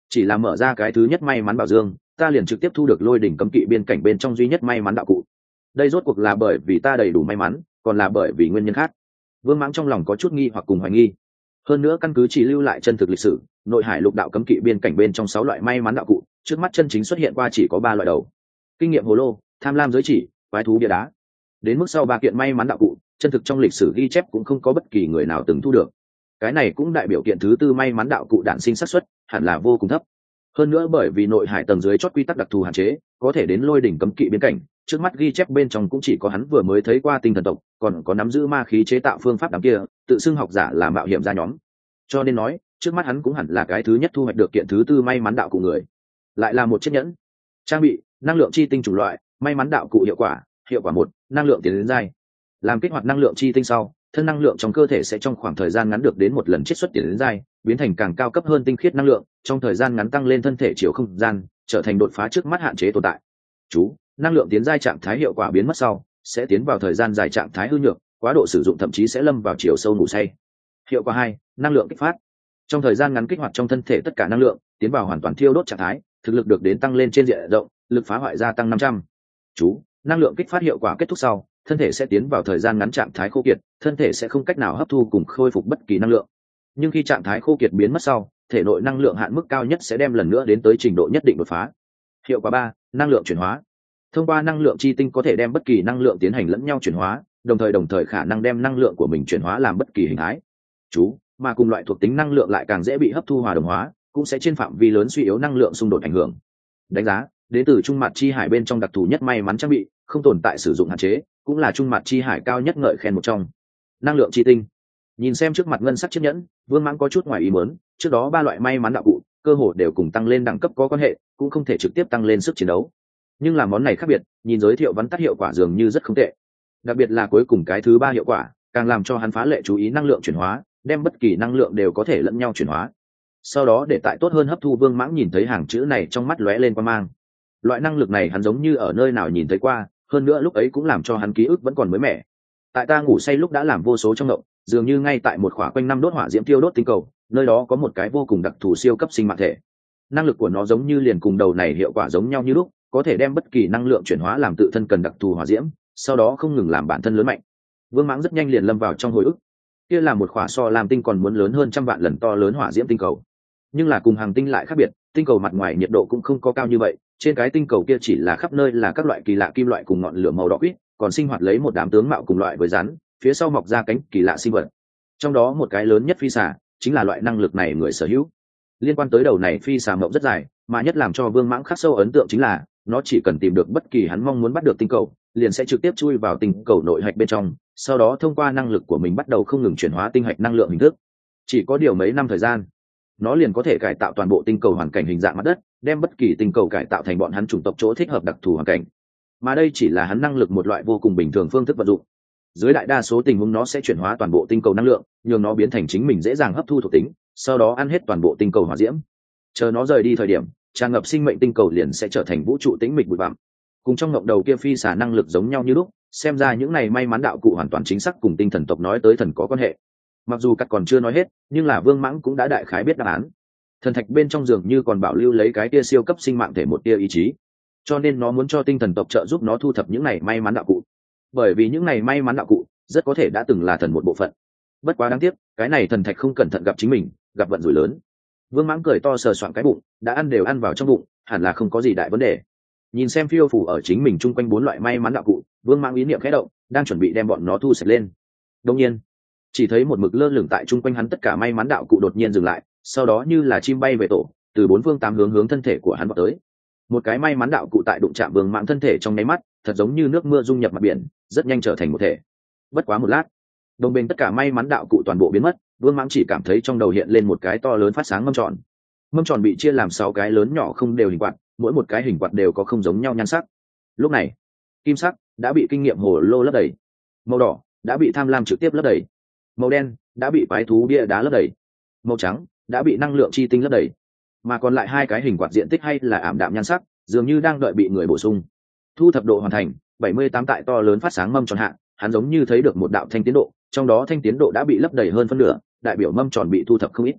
chỉ là mở ra cái thứ nhất may mắn bảo dương, ta liền trực tiếp thu được lôi đỉnh cấm kỵ biên cảnh bên trong duy nhất may mắn đạo cụ. Đây rốt cuộc là bởi vì ta đầy đủ may mắn, còn là bởi vì nguyên nhân khác? Vương Mãng trong lòng có chút nghi hoặc cùng hoài nghi. Hơn nữa căn cứ chỉ lưu lại chân thực lịch sử, nội hải lục đạo cấm kỵ biên cảnh bên trong 6 loại may mắn đạo cụ, trước mắt chân chính xuất hiện qua chỉ có 3 loại đầu. Kinh nghiệm hồ lô, tham lam giới chỉ, quái thú bia đá. Đến mức sau 3 kiện may mắn đạo cụ, chân thực trong lịch sử ghi chép cũng không có bất kỳ người nào từng thu được. Cái này cũng đại biểu kiện thứ tư may mắn đạo cụ đản sinh xác suất hẳn là vô cùng thấp. Hơn nữa bởi vì nội hải tầng dưới chót quy tắc đặc thù hạn chế, có thể đến lôi đỉnh cấm kỵ biên cảnh, trước mắt ghi chép bên trong cũng chỉ có hắn vừa mới thấy qua tinh thần tộc, còn có nắm giữ ma khí chế tạo phương pháp đám kia, tự xưng học giả là mạo hiểm ra nhóm. Cho nên nói, trước mắt hắn cũng hẳn là cái thứ nhất thu hoạch được kiện thứ tư may mắn đạo cụ người. Lại là một chiếc nhẫn. Trang bị, năng lượng chi tinh chủng loại, may mắn đạo cụ hiệu quả 1, năng lượng tiến đến giai. Làm kích hoạt năng lượng chi tinh sau, thân năng lượng trong cơ thể sẽ trong khoảng thời gian ngắn được đến một lần chiết xuất tiến đến giai, biến thành càng cao cấp hơn tinh khiết năng lượng, trong thời gian ngắn tăng lên thân thể chiều không gian, trở thành đột phá trước mắt hạn chế tồn tại. Chú, năng lượng tiến giai trạng thái hiệu quả biến mất sau, sẽ tiến vào thời gian dài trạng thái hư nhược, quá độ sử dụng thậm chí sẽ lâm vào chiều sâu ngủ say. Hiệu quả 2, năng lượng kích phát. Trong thời gian ngắn kích hoạt trong thân thể tất cả năng lượng, tiến vào hoàn toàn thiêu đốt trạng thái, thực lực được đến tăng lên trên diện rộng, lực phá hoại gia tăng 500. Chú, năng lượng kích phát hiệu quả kết thúc sau, thân thể sẽ tiến vào thời gian ngắn trạng thái khô kiệt, thân thể sẽ không cách nào hấp thu cùng khôi phục bất kỳ năng lượng. Nhưng khi trạng thái khô kiệt biến mất sau, thể nội năng lượng hạn mức cao nhất sẽ đem lần nữa đến tới trình độ nhất định đột phá. Hiệu quả 3, năng lượng chuyển hóa. Thông qua năng lượng chi tinh có thể đem bất kỳ năng lượng tiến hành lẫn nhau chuyển hóa, đồng thời khả năng đem năng lượng của mình chuyển hóa làm bất kỳ hình thái. Chú, mà cùng loại thuộc tính năng lượng lại càng dễ bị hấp thu hòa đồng hóa, cũng sẽ trên phạm vi lớn suy yếu năng lượng xung đột ảnh hưởng. Đánh giá, đến từ trung mặt chi hải bên trong đặc thù nhất may mắn trang bị, không tồn tại sử dụng hạn chế, cũng là trung mặt chi hải cao nhất ngợi khen một trong. Năng lượng chi tinh. Nhìn xem trước mặt ngân sắc chiếc nhẫn, Vương Mãng có chút ngoài ý muốn, trước đó 3 loại may mắn đạo cụ, cơ hồ đều cùng tăng lên đẳng cấp có quan hệ, cũng không thể trực tiếp tăng lên sức chiến đấu. Nhưng là món này khác biệt, nhìn giới thiệu vắn tắt hiệu quả dường như rất không tệ. Đặc biệt là cuối cùng cái thứ 3 hiệu quả, càng làm cho hắn phá lệ chú ý năng lượng chuyển hóa, đem bất kỳ năng lượng đều có thể lẫn nhau chuyển hóa. Sau đó để tại tốt hơn hấp thu, Vương Mãng nhìn thấy hàng chữ này trong mắt lóe lên quang mang. Loại năng lực này hắn giống như ở nơi nào nhìn thấy qua, hơn nữa lúc ấy cũng làm cho hắn ký ức vẫn còn mới mẻ. Tại ta ngủ say lúc đã làm vô số trong động, dường như ngay tại một khỏa quanh năm đốt hỏa diễm tiêu đốt tinh cầu, nơi đó có một cái vô cùng đặc thù siêu cấp sinh mạng thể. Năng lực của nó giống như liền cùng đầu này hiệu quả giống nhau như lúc, có thể đem bất kỳ năng lượng chuyển hóa làm tự thân cần đặc thù hỏa diễm, sau đó không ngừng làm bản thân lớn mạnh. Vương Mãng rất nhanh liền lâm vào trong hồi ức. Kia là một khỏa so làm tinh còn muốn lớn hơn trăm vạn lần to lớn hỏa diễm tinh cầu. Nhưng là cùng hàng tinh lại khác biệt, tinh cầu mặt ngoài nhiệt độ cũng không có cao như vậy, trên cái tinh cầu kia chỉ là khắp nơi là các loại kỳ lạ kim loại cùng ngọn lửa màu đỏ quýt, còn sinh hoạt lấy một đám tướng mạo cùng loại với rắn, phía sau mọc ra cánh kỳ lạ sinh vật. Trong đó một cái lớn nhất phi xà, chính là loại năng lực này người sở hữu. Liên quan tới đầu này phi xà mộng rất dài, mà nhất làm cho Vương Mãng khắc sâu ấn tượng chính là, nó chỉ cần tìm được bất kỳ hắn mong muốn bắt được tinh cầu, liền sẽ trực tiếp chui vào tinh cầu nội hạch bên trong, sau đó thông qua năng lực của mình bắt đầu không ngừng chuyển hóa tinh hạch năng lượng hình thức. Chỉ có điều mấy năm thời gian, nó liền có thể cải tạo toàn bộ tinh cầu hoàn cảnh hình dạng mặt đất, đem bất kỳ tinh cầu cải tạo thành bọn hắn chủng tộc chỗ thích hợp đặc thù hoàn cảnh. Mà đây chỉ là hắn năng lực một loại vô cùng bình thường phương thức vận dụng. Dưới đại đa số tình huống nó sẽ chuyển hóa toàn bộ tinh cầu năng lượng, nhường nó biến thành chính mình dễ dàng hấp thu thuộc tính, sau đó ăn hết toàn bộ tinh cầu hỏa diễm. Chờ nó rời đi thời điểm, tràn ngập sinh mệnh tinh cầu liền sẽ trở thành vũ trụ tĩnh mịch bụi bặm. Cùng trong ngộng đầu kia phi xả năng lực giống nhau như lúc, xem ra những này may mắn đạo cụ hoàn toàn chính xác cùng tinh thần tộc nói tới thần có quan hệ. Mặc dù cắt còn chưa nói hết, nhưng là Vương Mãng cũng đã đại khái biết đáp án. Thần thạch bên trong dường như còn bảo lưu lấy cái tia siêu cấp sinh mạng thể một tia ý chí, cho nên nó muốn cho tinh thần tộc trợ giúp nó thu thập những này may mắn đạo cụ, bởi vì những này may mắn đạo cụ rất có thể đã từng là thần một bộ phận. Bất quá đáng tiếc, cái này thần thạch không cẩn thận gặp chính mình, gặp vận rủi lớn. Vương Mãng cười to sờ soạng cái bụng, đã ăn đều ăn vào trong bụng, hẳn là không có gì đại vấn đề. Nhìn xem phiêu phủ ở chính mình chung quanh 4 loại may mắn đạo cụ, Vương Mãng ý niệm khẽ động, đang chuẩn bị đem bọn nó thu sạch lên. Đương nhiên, chỉ thấy một mực lơ lửng tại chung quanh hắn tất cả may mắn đạo cụ đột nhiên dừng lại, sau đó như là chim bay về tổ, từ 4 phương 8 hướng thân thể của hắn vọt tới. Một cái may mắn đạo cụ tại đụng chạm Vương Mãng thân thể trong nháy mắt, thật giống như nước mưa dung nhập mặt biển, rất nhanh trở thành một thể. Bất quá một lát, đồng bên tất cả may mắn đạo cụ toàn bộ biến mất, Vương Mãng chỉ cảm thấy trong đầu hiện lên một cái to lớn phát sáng mâm tròn. Mâm tròn bị chia làm 6 cái lớn nhỏ không đều hình quạt, mỗi một cái hình quạt đều có không giống nhau nhan sắc. Lúc này, kim sắc đã bị kinh nghiệm hồ lô lấp đầy, màu đỏ đã bị tham lam trực tiếp lấp đầy, màu đen đã bị quái thú bia đá lấp đầy, màu trắng đã bị năng lượng chi tinh lấp đầy, mà còn lại 2 cái hình quạt diện tích hay là ảm đạm nhan sắc, dường như đang đợi bị người bổ sung. Thu thập độ hoàn thành 78 tại to lớn phát sáng mâm tròn hạ, hắn giống như thấy được một đạo thanh tiến độ, trong đó thanh tiến độ đã bị lấp đầy hơn phân nửa, đại biểu mâm tròn bị thu thập không ít.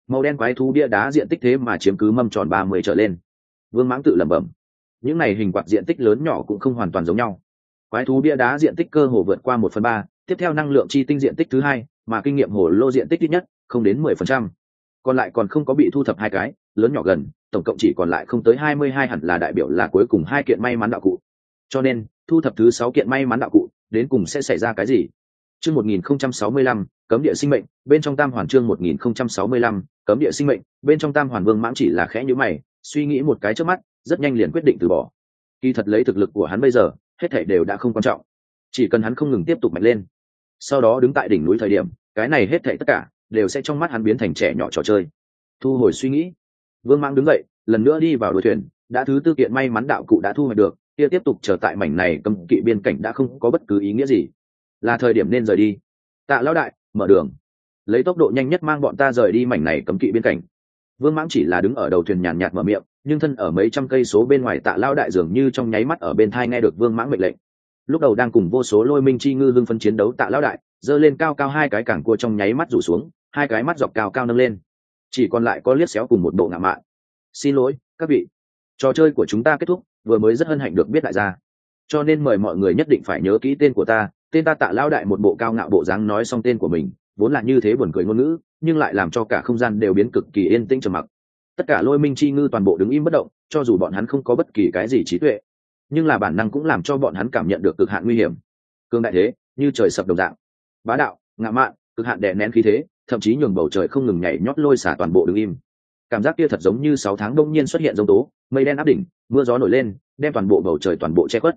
màu đen quái thú bia đá diện tích thế mà chiếm cứ mâm tròn 30 trở lên. Vương Mãng tự lẩm bẩm, những này hình quạt diện tích lớn nhỏ cũng không hoàn toàn giống nhau. Quái thú bia đá diện tích cơ hồ vượt qua 1/3, tiếp theo năng lượng chi tinh diện tích thứ hai, mà kinh nghiệm hồ lô diện tích ít nhất không đến 10%. Còn lại còn không có bị thu thập hai cái, lớn nhỏ gần, tổng cộng chỉ còn lại không tới 22, hẳn là đại biểu là cuối cùng hai kiện may mắn đạo cụ. Cho nên, thu thập thứ 6 kiện may mắn đạo cụ, đến cùng sẽ xảy ra cái gì? Chương 1065, cấm địa sinh mệnh, bên trong Tam Hoàn chương 1065, cấm địa sinh mệnh, bên trong Tam Hoàn. Vương Mãng chỉ là khẽ nhíu mày, suy nghĩ một cái trước mắt, rất nhanh liền quyết định từ bỏ. Kỳ thật lấy thực lực của hắn bây giờ, hết thảy đều đã không quan trọng, chỉ cần hắn không ngừng tiếp tục mạnh lên. Sau đó đứng tại đỉnh núi thời điểm, cái này hết thảy tất cả đều sẽ trong mắt hắn biến thành trẻ nhỏ trò chơi. Thu hồi suy nghĩ, Vương Mãng đứng dậy, lần nữa đi vào đuôi thuyền, đã thứ 4 kiện may mắn đạo cụ đã thu hoạch được, kia tiếp tục chờ tại mảnh này cấm kỵ biên cảnh đã không có bất cứ ý nghĩa gì, là thời điểm nên rời đi. Tạ lão đại, mở đường, lấy tốc độ nhanh nhất mang bọn ta rời đi mảnh này cấm kỵ biên cảnh. Vương Mãng chỉ là đứng ở đầu thuyền nhàn nhạt mở miệng, nhưng thân ở mấy trăm cây số bên ngoài Tạ lão đại dường như trong nháy mắt ở bên thai nghe được Vương Mãng mệnh lệnh. Lúc đầu đang cùng vô số lôi minh chi ngư hưng phấn chiến đấu Tạ lão đại giơ lên cao cao hai cái cảng cua, trong nháy mắt rủ xuống, hai cái mắt dọc cao cao nâng lên, chỉ còn lại có liếc xéo cùng một bộ ngạo mạn. Xin lỗi các vị, trò chơi của chúng ta kết thúc, vừa mới rất hân hạnh được biết đại gia, cho nên mời mọi người nhất định phải nhớ kỹ tên của ta. Tên ta Tạ lão đại. Một bộ cao ngạo bộ dáng nói xong tên của mình, vốn là như thế buồn cười ngôn ngữ, nhưng lại làm cho cả không gian đều biến cực kỳ yên tĩnh trầm mặc. Tất cả lôi minh chi ngư toàn bộ đứng im bất động, cho dù bọn hắn không có bất kỳ cái gì trí tuệ, nhưng là bản năng cũng làm cho bọn hắn cảm nhận được cực hạn nguy hiểm. Cương đại thế như trời sập đồng dạng, bá đạo ngạo mạn, cực hạn đè nén khí thế, thậm chí nhường bầu trời không ngừng nhảy nhót lôi xả toàn bộ đứng im. Cảm giác kia thật giống như 6 tháng đông nhiên xuất hiện giông tố, mây đen áp đỉnh, mưa gió nổi lên, đem toàn bộ bầu trời toàn bộ che khuất.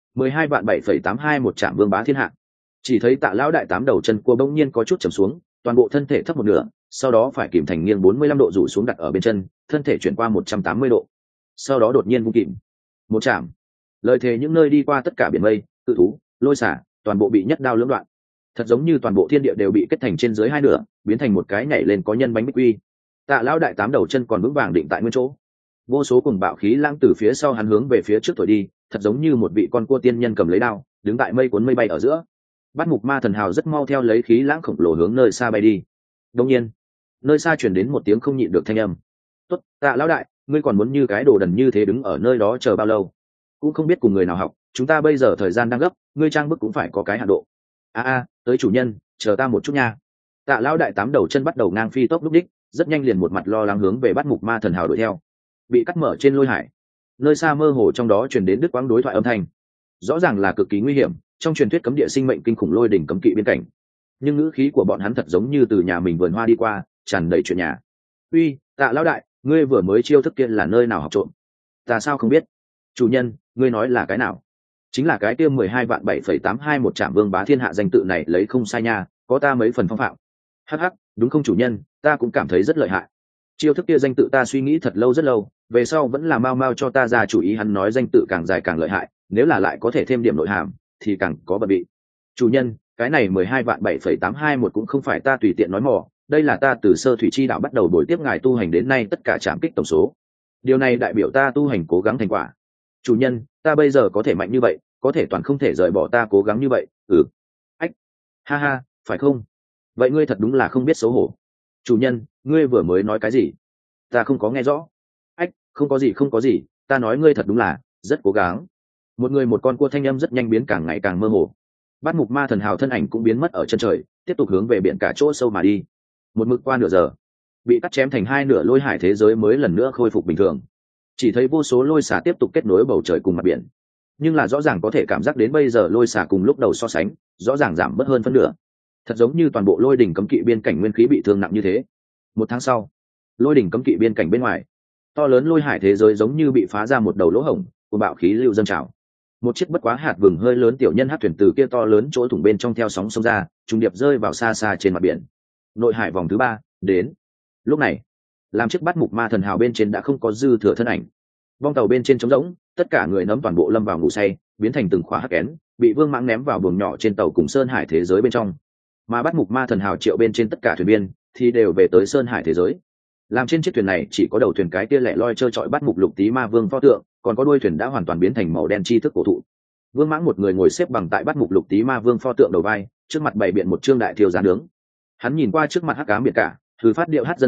12.7,821 trạm vương bá thiên hạ. Chỉ thấy Tạ lão đại 8 đầu chân cua bỗng nhiên có chút trầm xuống, toàn bộ thân thể thấp một nửa, sau đó phải kìm thành nghiêng 45 độ rủ xuống đặt ở bên chân, thân thể chuyển qua 180 độ, sau đó đột nhiên vung kìm một chạm. Lời thề những nơi đi qua tất cả biển mây, cự thú, lôi xả, toàn bộ bị nhất đao lưỡng đoạn, thật giống như toàn bộ thiên địa đều bị kết thành trên dưới hai nửa, biến thành một cái nhảy lên có nhân bánh bích quy. Tạ lão đại 8 đầu chân còn vững vàng định tại nguyên chỗ, vô số cùng bạo khí lãng từ phía sau hắn hướng về phía trước thổi đi, thật giống như một vị con cua tiên nhân cầm lấy đao, đứng tại mây cuốn mây bay ở giữa. Bát mục ma thần hào rất mau theo lấy khí lãng khổng lồ hướng nơi xa bay đi. Đương nhiên, nơi xa truyền đến một tiếng không nhịn được thanh âm. "Tốt, Tạ lão đại, ngươi còn muốn như cái đồ đần như thế đứng ở nơi đó chờ bao lâu? Cũng không biết cùng người nào học, chúng ta bây giờ thời gian đang gấp, ngươi trang bức cũng phải có cái hạn độ." Tới chủ nhân, chờ ta một chút nha. Tạ lão đại 8 đầu chân bắt đầu ngang phi tốc lúc đích, rất nhanh liền một mặt lo lắng hướng về Bát mục ma thần hào đuổi theo. Bị cắt mở trên lôi hải, nơi xa mơ hồ trong đó truyền đến đứt quãng đối thoại âm thanh, rõ ràng là cực kỳ nguy hiểm, trong truyền thuyết cấm địa sinh mệnh kinh khủng lôi đỉnh cấm kỵ biên cảnh, nhưng ngữ khí của bọn hắn thật giống như từ nhà mình vườn hoa đi qua, tràn đầy chuyện nhà. "Uy, Tạ lão đại, ngươi vừa mới chiêu thức kia là nơi nào học trộm?" "Ta sao không biết?" "Chủ nhân, ngươi nói là cái nào?" "Chính là cái kia 12.7,821 trạm vương bá thiên hạ danh tự này lấy không sai nha, có ta mấy phần phong phạm." "Hắc hắc, đúng không chủ nhân, ta cũng cảm thấy rất lợi hại. Chiêu thức kia danh tự ta suy nghĩ thật lâu rất lâu, về sau vẫn là mau mau cho ta ra chủ ý." Hắn nói danh tự càng dài càng lợi hại, nếu là lại có thể thêm điểm nội hàm thì càng có bận bị. "Chủ nhân, cái này 12.7,821 cũng không phải ta tùy tiện nói mò, đây là ta từ sơ thủy chi đạo bắt đầu bồi tiếp ngài tu hành đến nay tất cả trảm kích tổng số. Điều này đại biểu ta tu hành cố gắng thành quả. Chủ nhân, ta bây giờ có thể mạnh như vậy, có thể toàn không thể rời bỏ ta cố gắng như vậy." Ách, ha ha, phải không? Vậy ngươi thật đúng là không biết xấu hổ. "Chủ nhân, ngươi vừa mới nói cái gì? Ta không có nghe rõ." "Ách, không có gì, ta nói ngươi thật đúng là rất cố gắng." Một người một con cua thanh âm rất nhanh biến càng ngày càng mơ hồ. Bát mục ma thần hào thân ảnh cũng biến mất ở chân trời, tiếp tục hướng về biển cả chỗ sâu mà đi. Một mực qua nửa giờ, bị cắt chém thành hai nửa lôi hải thế giới mới lần nữa khôi phục bình thường. Chỉ thấy vô số lôi xả tiếp tục kết nối bầu trời cùng mặt biển, nhưng là rõ ràng có thể cảm giác đến bây giờ lôi xả cùng lúc đầu so sánh rõ ràng giảm bớt hơn phân nửa, thật giống như toàn bộ lôi đỉnh cấm kỵ biên cảnh nguyên khí bị thương nặng như thế. 1 tháng sau, lôi đỉnh cấm kỵ biên cảnh bên ngoài, to lớn lôi hải thế giới giống như bị phá ra một đầu lỗ hổng, của bạo khí lưu dâng trào. Một chiếc bất quá hạt vừng hơi lớn tiểu nhân hát thuyền từ kia to lớn chỗ thủng bên trong theo sóng sông ra, trùng điệp rơi vào xa xa trên mặt biển. Nội hải vòng thứ 3 đến. Lúc này, làm chiếc Bát mục ma thần hào bên trên đã không có dư thừa thân ảnh. Vong tàu bên trên trống rỗng, tất cả người nấm toàn bộ lâm vào ngủ say, biến thành từng khóa hắc kén, bị Vương Mãng ném vào buồng nhỏ trên tàu cùng sơn hải thế giới bên trong. Mà Bát mục ma thần hào triệu bên trên tất cả thuyền viên thì đều về tới sơn hải thế giới. Làm trên chiếc thuyền này chỉ có đầu thuyền cái kia lẻ loi trơ trọi Bát mục lục tí ma vương pho tượng, còn có đuôi thuyền đã hoàn toàn biến thành màu đen tri thức cổ thụ. Vương Mãng một người ngồi xếp bằng tại Bát mục lục tí ma vương pho tượng đầu vai, trước mặt bày biện một trương đại thiêu giá nướng. Hắn nhìn qua trước mặt hắc ám biển cả, thử phát điệu hát dân gian,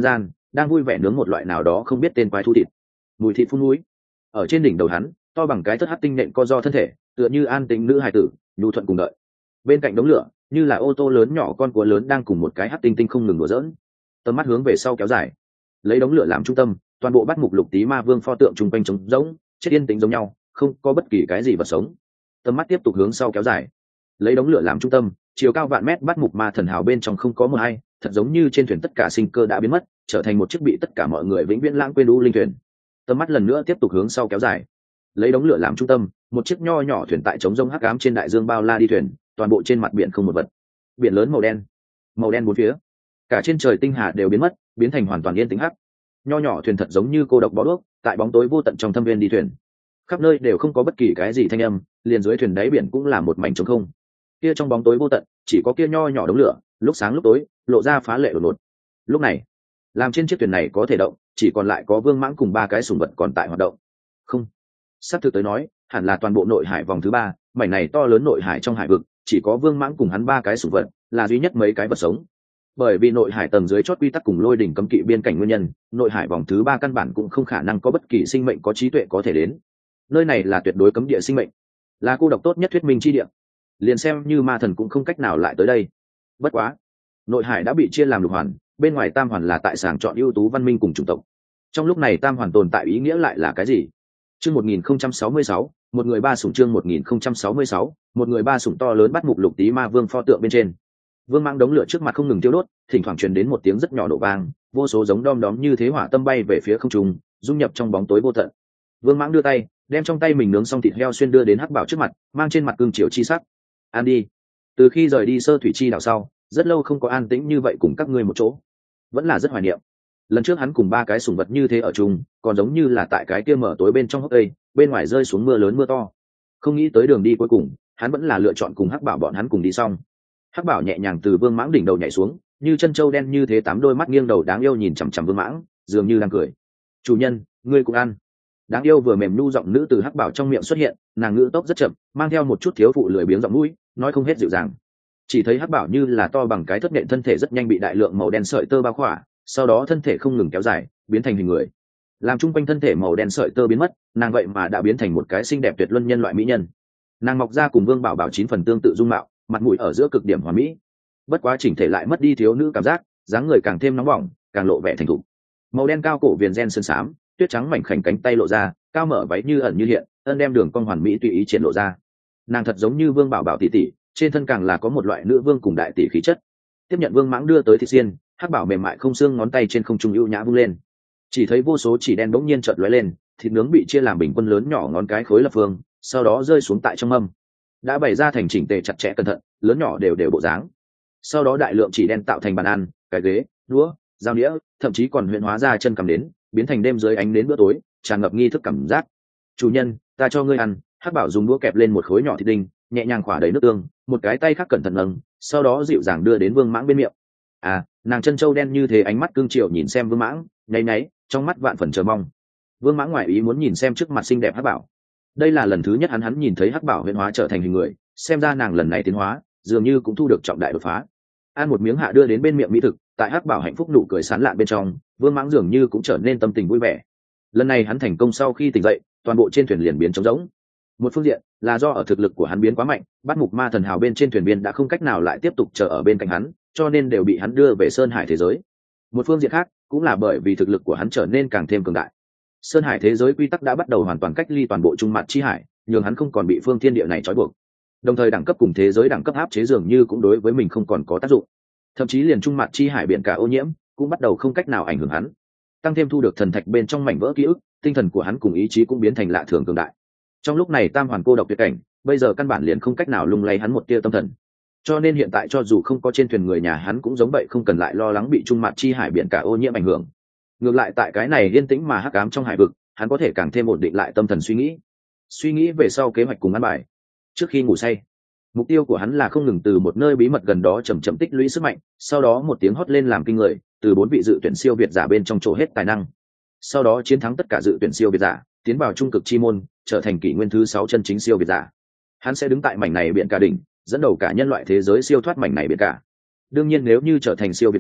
đang vui vẻ nướng một loại nào đó không biết tên quái thu thịt. Mùi thịt phun núi. Ở trên đỉnh đầu hắn, to bằng cái thất hắc tinh nện co do thân thể, tựa như an tĩnh nữ hài tử, nhu thuận cùng đợi. Bên cạnh đống lửa, như là ô tô lớn nhỏ con cua lớn đang cùng một cái hắc tinh tinh không ngừng đùa giỡn. Tầm mắt hướng về sau kéo dài, lấy đống lửa làm trung tâm, toàn bộ bát mục lục tí ma vương pho tượng trung quanh trống rỗng, chết yên tĩnh giống nhau, không có bất kỳ cái gì vật sống. Tầm mắt tiếp tục hướng sau kéo dài, lấy đống lửa làm trung tâm, chiều cao vạn mét bát mục ma thần hào bên trong không có một ai, thật giống như trên thuyền tất cả sinh cơ đã biến mất, trở thành một chiếc bị tất cả mọi người vĩnh viễn lãng quên u linh thuyền. Tầm mắt lần nữa tiếp tục hướng sau kéo dài, lấy đống lửa làm trung tâm, một chiếc nho nhỏ thuyền tại trống rông hắc ám trên đại dương bao la đi thuyền, toàn bộ trên mặt biển không một vật. Biển lớn màu đen bốn phía, cả trên trời tinh hà đều biến mất, biến thành hoàn toàn yên tĩnh hắc. Nho nhỏ thuyền thật giống như cô độc bó đuốc, tại bóng tối vô tận trong thâm viên đi thuyền, khắp nơi đều không có bất kỳ cái gì thanh âm, liền dưới thuyền đáy biển cũng là một mảnh trống không. Kia trong bóng tối vô tận, chỉ có kia nho nhỏ đống lửa, lúc sáng lúc tối, lộ ra phá lệ đột ngột. Lúc này, làm trên chiếc thuyền này có thể động, chỉ còn lại có Vương Mãng cùng ba cái sủng vật còn tại hoạt động. Không, sắp thực tới nói, hẳn là toàn bộ nội hải vòng thứ ba, mảnh này to lớn nội hải trong hải vực, chỉ có Vương Mãng cùng hắn ba cái sủng vật là duy nhất mấy cái vật sống. Bởi vì nội hải tầng dưới chót quy tắc cùng lôi đỉnh cấm kỵ biên cảnh nguyên nhân, nội hải vòng thứ ba căn bản cũng không khả năng có bất kỳ sinh mệnh có trí tuệ có thể đến. Nơi này là tuyệt đối cấm địa sinh mệnh, là cô độc tốt nhất thuyết minh chi địa, liền xem như ma thần cũng không cách nào lại tới đây. Bất quá, nội hải đã bị chia làm lục hoàn, bên ngoài tam hoàn là tại sàng chọn ưu tú văn minh cùng chủng tộc. Trong lúc này tam hoàn tồn tại ý nghĩa lại là cái gì? Chương 1066, một người ba sủng. Chương 1066, một người ba sủng. To lớn bắt mục lục tí ma vương pho tượng bên trên, Vương Mãng đống lửa trước mặt không ngừng tiêu đốt, thỉnh thoảng truyền đến một tiếng rất nhỏ nổ vang, vô số giống đom đóm như thế hỏa tâm bay về phía không trung, dung nhập trong bóng tối vô tận. Vương Mãng đưa tay, đem trong tay mình nướng xong thịt heo xuyên đưa đến Hắc Bảo trước mặt, mang trên mặt cương chiều chi sắc. Ăn đi. Từ khi rời đi Sơ Thủy Chi đảo sau, rất lâu không có an tĩnh như vậy cùng các ngươi một chỗ, vẫn là rất hoài niệm. Lần trước hắn cùng ba cái sủng vật như thế ở chung, còn giống như là tại cái kia mở tối bên trong hốc cây, bên ngoài rơi xuống mưa lớn mưa to. Không nghĩ tới đường đi cuối cùng, hắn vẫn là lựa chọn cùng Hắc Bảo bọn hắn cùng đi xong. Hắc Bảo nhẹ nhàng từ Vương Mãng đỉnh đầu nhảy xuống, như chân trâu đen như thế, tám đôi mắt nghiêng đầu đáng yêu nhìn chằm chằm Vương Mãng, dường như đang cười. Chủ nhân, ngươi cũng ăn. Đáng yêu vừa mềm nhu giọng nữ từ Hắc Bảo trong miệng xuất hiện, nàng ngữ tốc rất chậm, mang theo một chút thiếu phụ lười biếng giọng mũi, nói không hết dịu dàng. Chỉ thấy Hắc Bảo như là to bằng cái thất nện thân thể rất nhanh bị đại lượng màu đen sợi tơ bao khỏa, sau đó thân thể không ngừng kéo dài, biến thành hình người. Làm chung quanh thân thể màu đen sợi tơ biến mất, nàng vậy mà đã biến thành một cái xinh đẹp tuyệt luân nhân loại mỹ nhân. Nàng mọc ra cùng Vương Bảo Bảo 9 phần tương tự dung mạo, mặt mũi ở giữa cực điểm hoàn mỹ. Bất quá chỉnh thể lại mất đi thiếu nữ cảm giác, dáng người càng thêm nóng bỏng, càng lộ vẻ thành thục. Màu đen cao cổ viền ren sơn xám, tuyết trắng mảnh khảnh cánh tay lộ ra, cao mở váy như ẩn như hiện, ân đem đường cong hoàn mỹ tùy ý triển lộ ra. Nàng thật giống như Vương Bảo Bảo tỷ tỷ, trên thân càng là có một loại nữ vương cùng đại tỷ khí chất. Tiếp nhận Vương Mãng đưa tới thịt xiên, Hắc Bảo mềm mại không xương ngón tay trên không trung ưu nhã vung lên. Chỉ thấy vô số chỉ đen bỗng nhiên chợt lóe lên, thịt nướng bị chia làm bình quân lớn nhỏ ngón cái khối lập phương, sau đó rơi xuống tại trong mâm, đã bày ra thành chỉnh tề chặt chẽ cẩn thận, lớn nhỏ đều đều bộ dáng. Sau đó đại lượng chỉ đen tạo thành bàn ăn, cái ghế, đũa, dao đĩa, thậm chí còn huyễn hóa ra chân cầm đến, biến thành đêm dưới ánh đến bữa tối, tràn ngập nghi thức cảm giác. Chủ nhân, ta cho ngươi ăn. Hắc Bảo dùng đũa kẹp lên một khối nhỏ thịt đinh, nhẹ nhàng khỏa đầy nước tương, một cái tay khác cẩn thận nâng, sau đó dịu dàng đưa đến Vương Mãng bên miệng. Nàng chân trâu đen như thế, ánh mắt cương triều nhìn xem Vương Mãng, nháy nháy, trong mắt vạn phần chờ mong. Vương Mãng ngoại ý muốn nhìn xem trước mặt xinh đẹp Hắc Bảo. Đây là lần thứ nhất hắn nhìn thấy Hắc Bảo huyễn hóa trở thành hình người, xem ra nàng lần này tiến hóa dường như cũng thu được trọng đại đột phá. Ăn một miếng hạ đưa đến bên miệng mỹ thực, tại Hắc Bảo hạnh phúc nụ cười sán lạn bên trong, Vương Mãng dường như cũng trở nên tâm tình vui vẻ. Lần này hắn thành công sau khi tỉnh dậy, toàn bộ trên thuyền liền biến trống rỗng. Một phương diện là do ở thực lực của hắn biến quá mạnh, bắt mục ma thần hào bên trên thuyền viên đã không cách nào lại tiếp tục chờ ở bên cạnh hắn, cho nên đều bị hắn đưa về Sơn Hải thế giới. Một phương diện khác cũng là bởi vì thực lực của hắn trở nên càng thêm cường đại. Sơn Hải thế giới quy tắc đã bắt đầu hoàn toàn cách ly toàn bộ trung mặt chi hải, nhường hắn không còn bị phương thiên địa này trói buộc. Đồng thời đẳng cấp cùng thế giới đẳng cấp áp chế dường như cũng đối với mình không còn có tác dụng. Thậm chí liền trung mặt chi hải biển cả ô nhiễm cũng bắt đầu không cách nào ảnh hưởng hắn. Tăng thêm thu được thần thạch bên trong mảnh vỡ ký ức, tinh thần của hắn cùng ý chí cũng biến thành lạ thường cường đại. Trong lúc này tam hoàn cô độc tuyệt cảnh, bây giờ căn bản liền không cách nào lung lay hắn một tia tâm thần. Cho nên hiện tại cho dù không có trên thuyền người nhà hắn cũng giống vậy, không cần lại lo lắng bị trung mặt chi hải biển cả ô nhiễm ảnh hưởng. Ngược lại tại cái này yên tĩnh mà hắc ám trong hải vực, hắn có thể càng thêm ổn định lại tâm thần suy nghĩ về sau kế hoạch cùng ăn bài. Trước khi ngủ say, mục tiêu của hắn là không ngừng từ một nơi bí mật gần đó chậm chậm tích lũy sức mạnh, sau đó một tiếng hót lên làm kinh người, từ 4 vị dự tuyển siêu việt giả bên trong chỗ hết tài năng, sau đó chiến thắng tất cả dự tuyển siêu việt giả, tiến vào trung cực chi môn, trở thành kỷ nguyên thứ 6 chân chính siêu việt giả. Hắn sẽ đứng tại mảnh này biển cả đỉnh, dẫn đầu cả nhân loại thế giới siêu thoát mảnh này biển cả. Đương nhiên nếu như trở thành siêu việt giả,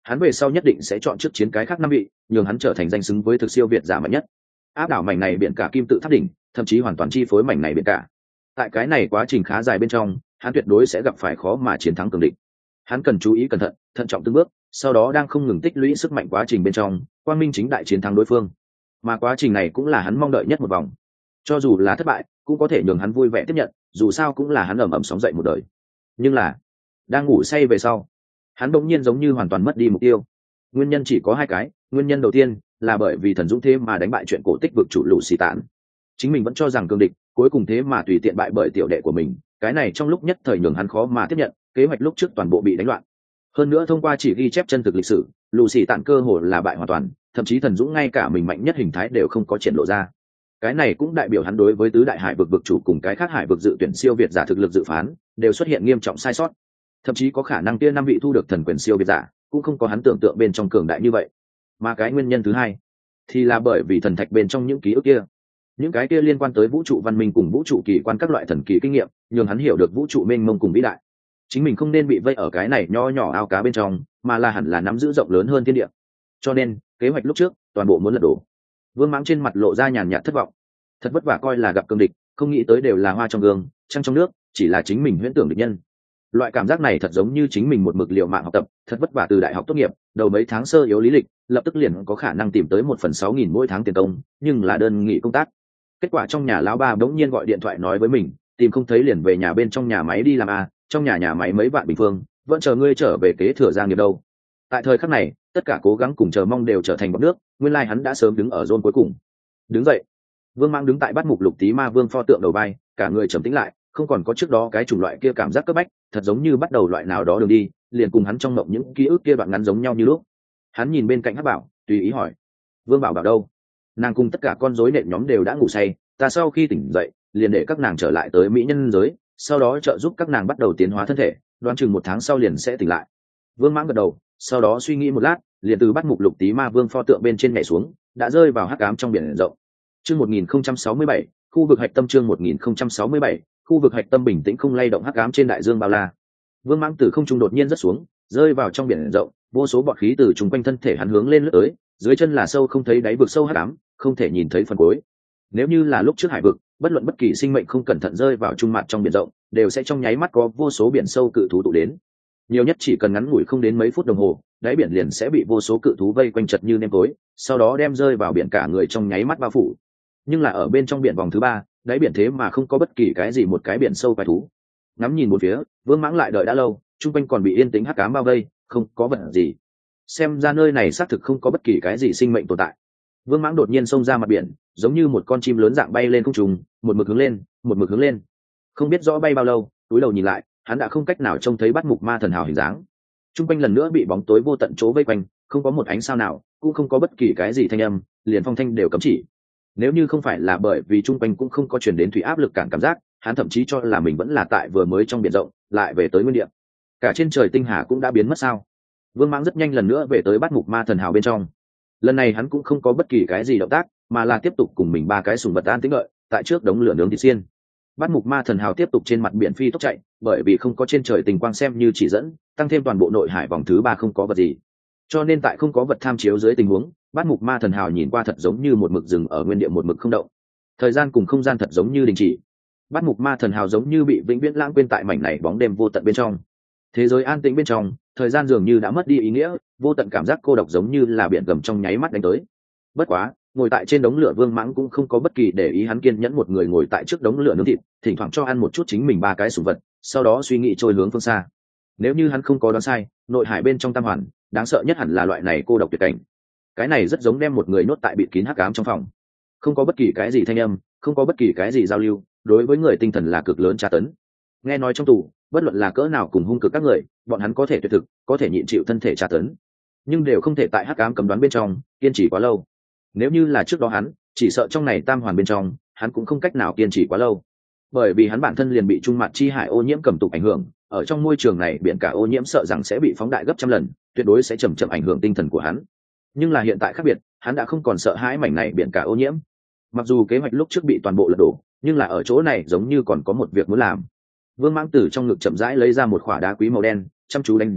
hắn về sau nhất định sẽ chọn trước chiến cái khác 5 vị, nhường hắn trở thành danh xứng với thực siêu việt giả mạnh nhất, áp đảo mảnh này biển cả kim tự tháp đỉnh, thậm chí hoàn toàn chi phối mảnh này biển cả. Tại cái này quá trình khá dài bên trong, hắn tuyệt đối sẽ gặp phải khó mà chiến thắng cường địch. Hắn cần chú ý cẩn thận, thận trọng từng bước, sau đó đang không ngừng tích lũy sức mạnh quá trình bên trong, quang minh chính đại chiến thắng đối phương. Mà quá trình này cũng là hắn mong đợi nhất một vòng. Cho dù là thất bại, cũng có thể nhường hắn vui vẻ tiếp nhận, dù sao cũng là hắn ầm ầm sóng dậy một đời. Nhưng là, đang ngủ say về sau, hắn bỗng nhiên giống như hoàn toàn mất đi mục tiêu. Nguyên nhân chỉ có 2 cái, nguyên nhân đầu tiên là bởi vì thần dũng thế mà đánh bại chuyện cổ tích vực chủ lũ xì tản. Chính mình vẫn cho rằng cường địch, cuối cùng thế mà tùy tiện bại bởi tiểu đệ của mình, cái này trong lúc nhất thời nhường hắn khó mà tiếp nhận, kế hoạch lúc trước toàn bộ bị đánh loạn. Hơn nữa thông qua chỉ ghi chép chân thực lịch sử, lũ xì tản cơ hồ là bại hoàn toàn, thậm chí thần dũng ngay cả mình mạnh nhất hình thái đều không có triển lộ ra. Cái này cũng đại biểu hắn đối với tứ đại hải vực vực chủ cùng cái khác hải vực dự tuyển siêu việt giả thực lực dự phán đều xuất hiện nghiêm trọng sai sót, thậm chí có khả năng kia 5 vị thu được thần quyền siêu việt giả cũng không có hắn tưởng tượng bên trong cường đại như vậy. Mà cái nguyên nhân thứ hai thì là bởi vì thần thạch bên trong những ký ức kia, những cái kia liên quan tới vũ trụ văn minh cùng vũ trụ kỳ quan các loại thần kỳ kinh nghiệm, nhường hắn hiểu được vũ trụ mênh mông cùng vĩ đại. Chính mình không nên bị vây ở cái này nho nhỏ ao cá bên trong, mà là hẳn là nắm giữ rộng lớn hơn thiên địa. Cho nên kế hoạch lúc trước toàn bộ muốn lật đổ. Vương Mãng trên mặt lộ ra nhàn nhạt thất vọng. Thật vất vả coi là gặp cương địch, không nghĩ tới đều là hoa trong gương, trăng trong nước, chỉ là chính mình huyễn tưởng địch nhân. Loại cảm giác này thật giống như chính mình một mực liều mạng học tập, thật vất vả từ đại học tốt nghiệp, đầu mấy tháng sơ yếu lý lịch, lập tức liền có khả năng tìm tới 1/6.000 mỗi tháng tiền công, nhưng là đơn nghị công tác. Kết quả trong nhà lão ba bỗng nhiên gọi điện thoại nói với mình, tìm không thấy liền về nhà bên trong nhà máy đi làm trong nhà máy mấy vạn bình phương, vẫn chờ ngươi trở về kế thừa gia nghiệp đâu. Tại thời khắc này, tất cả cố gắng cùng chờ mong đều trở thành bọt nước, nguyên lai hắn đã sớm đứng ở zone cuối cùng. Đứng dậy, Vương Mãng đứng tại Bát Mục Lục Tí Ma Vương pho tượng đầu vai, cả người trầm tĩnh lại, không còn có trước đó cái chủng loại kia cảm giác cấp bách, thật giống như bắt đầu loại nào đó đường đi, liền cùng hắn trong mộng những ký ức kia đoạn ngắn giống nhau như lúc. Hắn nhìn bên cạnh Hắc Bảo, tùy ý hỏi: Vương Bảo Bảo đâu? Nàng cùng tất cả con rối nện nhóm đều đã ngủ say, ta sau khi tỉnh dậy, liền để các nàng trở lại tới mỹ nhân giới, sau đó trợ giúp các nàng bắt đầu tiến hóa thân thể, đoán chừng 1 tháng sau liền sẽ tỉnh lại. Vương Mãng gật đầu, sau đó suy nghĩ một lát, liền từ Bát Mục Lục Tí Ma Vương pho tượng bên trên nhảy xuống, đã rơi vào hắc ám trong biển rộng. Chương 1067, khu vực hạch tâm. Chương 1067, khu vực hạch tâm bình tĩnh không lay động hắc ám trên đại dương bao la. Vương Mãng từ không trung đột nhiên rớt xuống, rơi vào trong biển rộng, vô số bọt khí từ chung quanh thân thể hắn hướng lên lướt tới, dưới chân là sâu không thấy đáy vực sâu hắc ám, không thể nhìn thấy phần cuối. Nếu như là lúc trước hải vực, bất luận bất kỳ sinh mệnh không cẩn thận rơi vào trung mặt trong biển rộng, đều sẽ trong nháy mắt có vô số biển sâu cự thú tụ đến. Nhiều nhất chỉ cần ngắn ngủi không đến mấy phút đồng hồ, đáy biển liền sẽ bị vô số cự thú vây quanh chật như nêm tối, sau đó đem rơi vào biển cả người trong nháy mắt bao phủ. Nhưng là ở bên trong biển vòng thứ 3, đáy biển thế mà không có bất kỳ cái gì một cái biển sâu quái thú. Ngắm nhìn một phía, Vương Mãng lại đợi đã lâu, chung quanh còn bị yên tĩnh hắc ám bao vây, không có vật gì. Xem ra nơi này xác thực không có bất kỳ cái gì sinh mệnh tồn tại. Vương Mãng đột nhiên xông ra mặt biển, giống như một con chim lớn dạng bay lên không trung, một mực hướng lên, một mực hướng lên. Không biết rõ bay bao lâu, túi đầu nhìn lại, hắn đã không cách nào trông thấy Bát Mục Ma Thần hào hình dáng. Trung quanh lần nữa bị bóng tối vô tận chỗ vây quanh, không có một ánh sao nào, cũng không có bất kỳ cái gì thanh âm, liền phong thanh đều cấm chỉ. Nếu như không phải là bởi vì trung quanh cũng không có truyền đến thủy áp lực cản cảm giác, hắn thậm chí cho là mình vẫn là tại vừa mới trong biển rộng, lại về tới nguyên địa. Cả trên trời tinh hà cũng đã biến mất sao? Vương Mãng rất nhanh lần nữa về tới Bát Mục Ma Thần hào bên trong. Lần này hắn cũng không có bất kỳ cái gì động tác, mà là tiếp tục cùng mình 3 cái sùng vật an tĩnh đợi, tại trước đống lửa nướng thịt xiên. Bát Mục Ma Thần hào tiếp tục trên mặt biển phi tốc chạy, bởi vì không có trên trời tình quang xem như chỉ dẫn, tăng thêm toàn bộ nội hải vòng thứ 3 không có vật gì, cho nên tại không có vật tham chiếu dưới tình huống, Bát Mục Ma Thần hào nhìn qua thật giống như một mực dừng ở nguyên địa một mực không động. Thời gian cùng không gian thật giống như đình chỉ. Bát Mục Ma Thần hào giống như bị vĩnh viễn lãng quên tại mảnh này bóng đêm vô tận bên trong. Thế giới an tĩnh bên trong, thời gian dường như đã mất đi ý nghĩa, vô tận cảm giác cô độc giống như là biển gầm trong nháy mắt đánh tới. Bất quá, ngồi tại trên đống lửa Vương Mãng cũng không có bất kỳ để ý, hắn kiên nhẫn một người ngồi tại trước đống lửa nướng thịt, thỉnh thoảng cho ăn một chút chính mình 3 cái sủng vật, sau đó suy nghĩ trôi hướng phương xa. Nếu như hắn không có đoán sai, nội hải bên trong tam hoàn, đáng sợ nhất hẳn là loại này cô độc tuyệt cảnh. Cái này rất giống đem một người nhốt tại bịt kín hắc ám trong phòng, không có bất kỳ cái gì thanh âm, không có bất kỳ cái gì giao lưu, đối với người tinh thần là cực lớn tra tấn. Nghe nói trong tù, bất luận là cỡ nào cùng hung cực các người, bọn hắn có thể tuyệt thực, có thể nhịn chịu thân thể tra tấn, nhưng đều không thể tại hắc ám cấm đoán bên trong kiên trì quá lâu. Nếu như là trước đó hắn, chỉ sợ trong này tam hoàn bên trong, hắn cũng không cách nào kiên trì quá lâu, bởi vì hắn bản thân liền bị trung mặt chi hải ô nhiễm cầm tục ảnh hưởng, ở trong môi trường này biển cả ô nhiễm sợ rằng sẽ bị phóng đại gấp trăm lần, tuyệt đối sẽ chậm chậm ảnh hưởng tinh thần của hắn. Nhưng là hiện tại khác biệt, hắn đã không còn sợ hãi mảnh này biển cả ô nhiễm. Mặc dù kế hoạch lúc trước bị toàn bộ lật đổ, nhưng là ở chỗ này giống như còn có một việc muốn làm. Vương Mãng từ trong ngực chậm rãi lấy ra một khỏa đá quý màu đen, chăm chú đánh giá,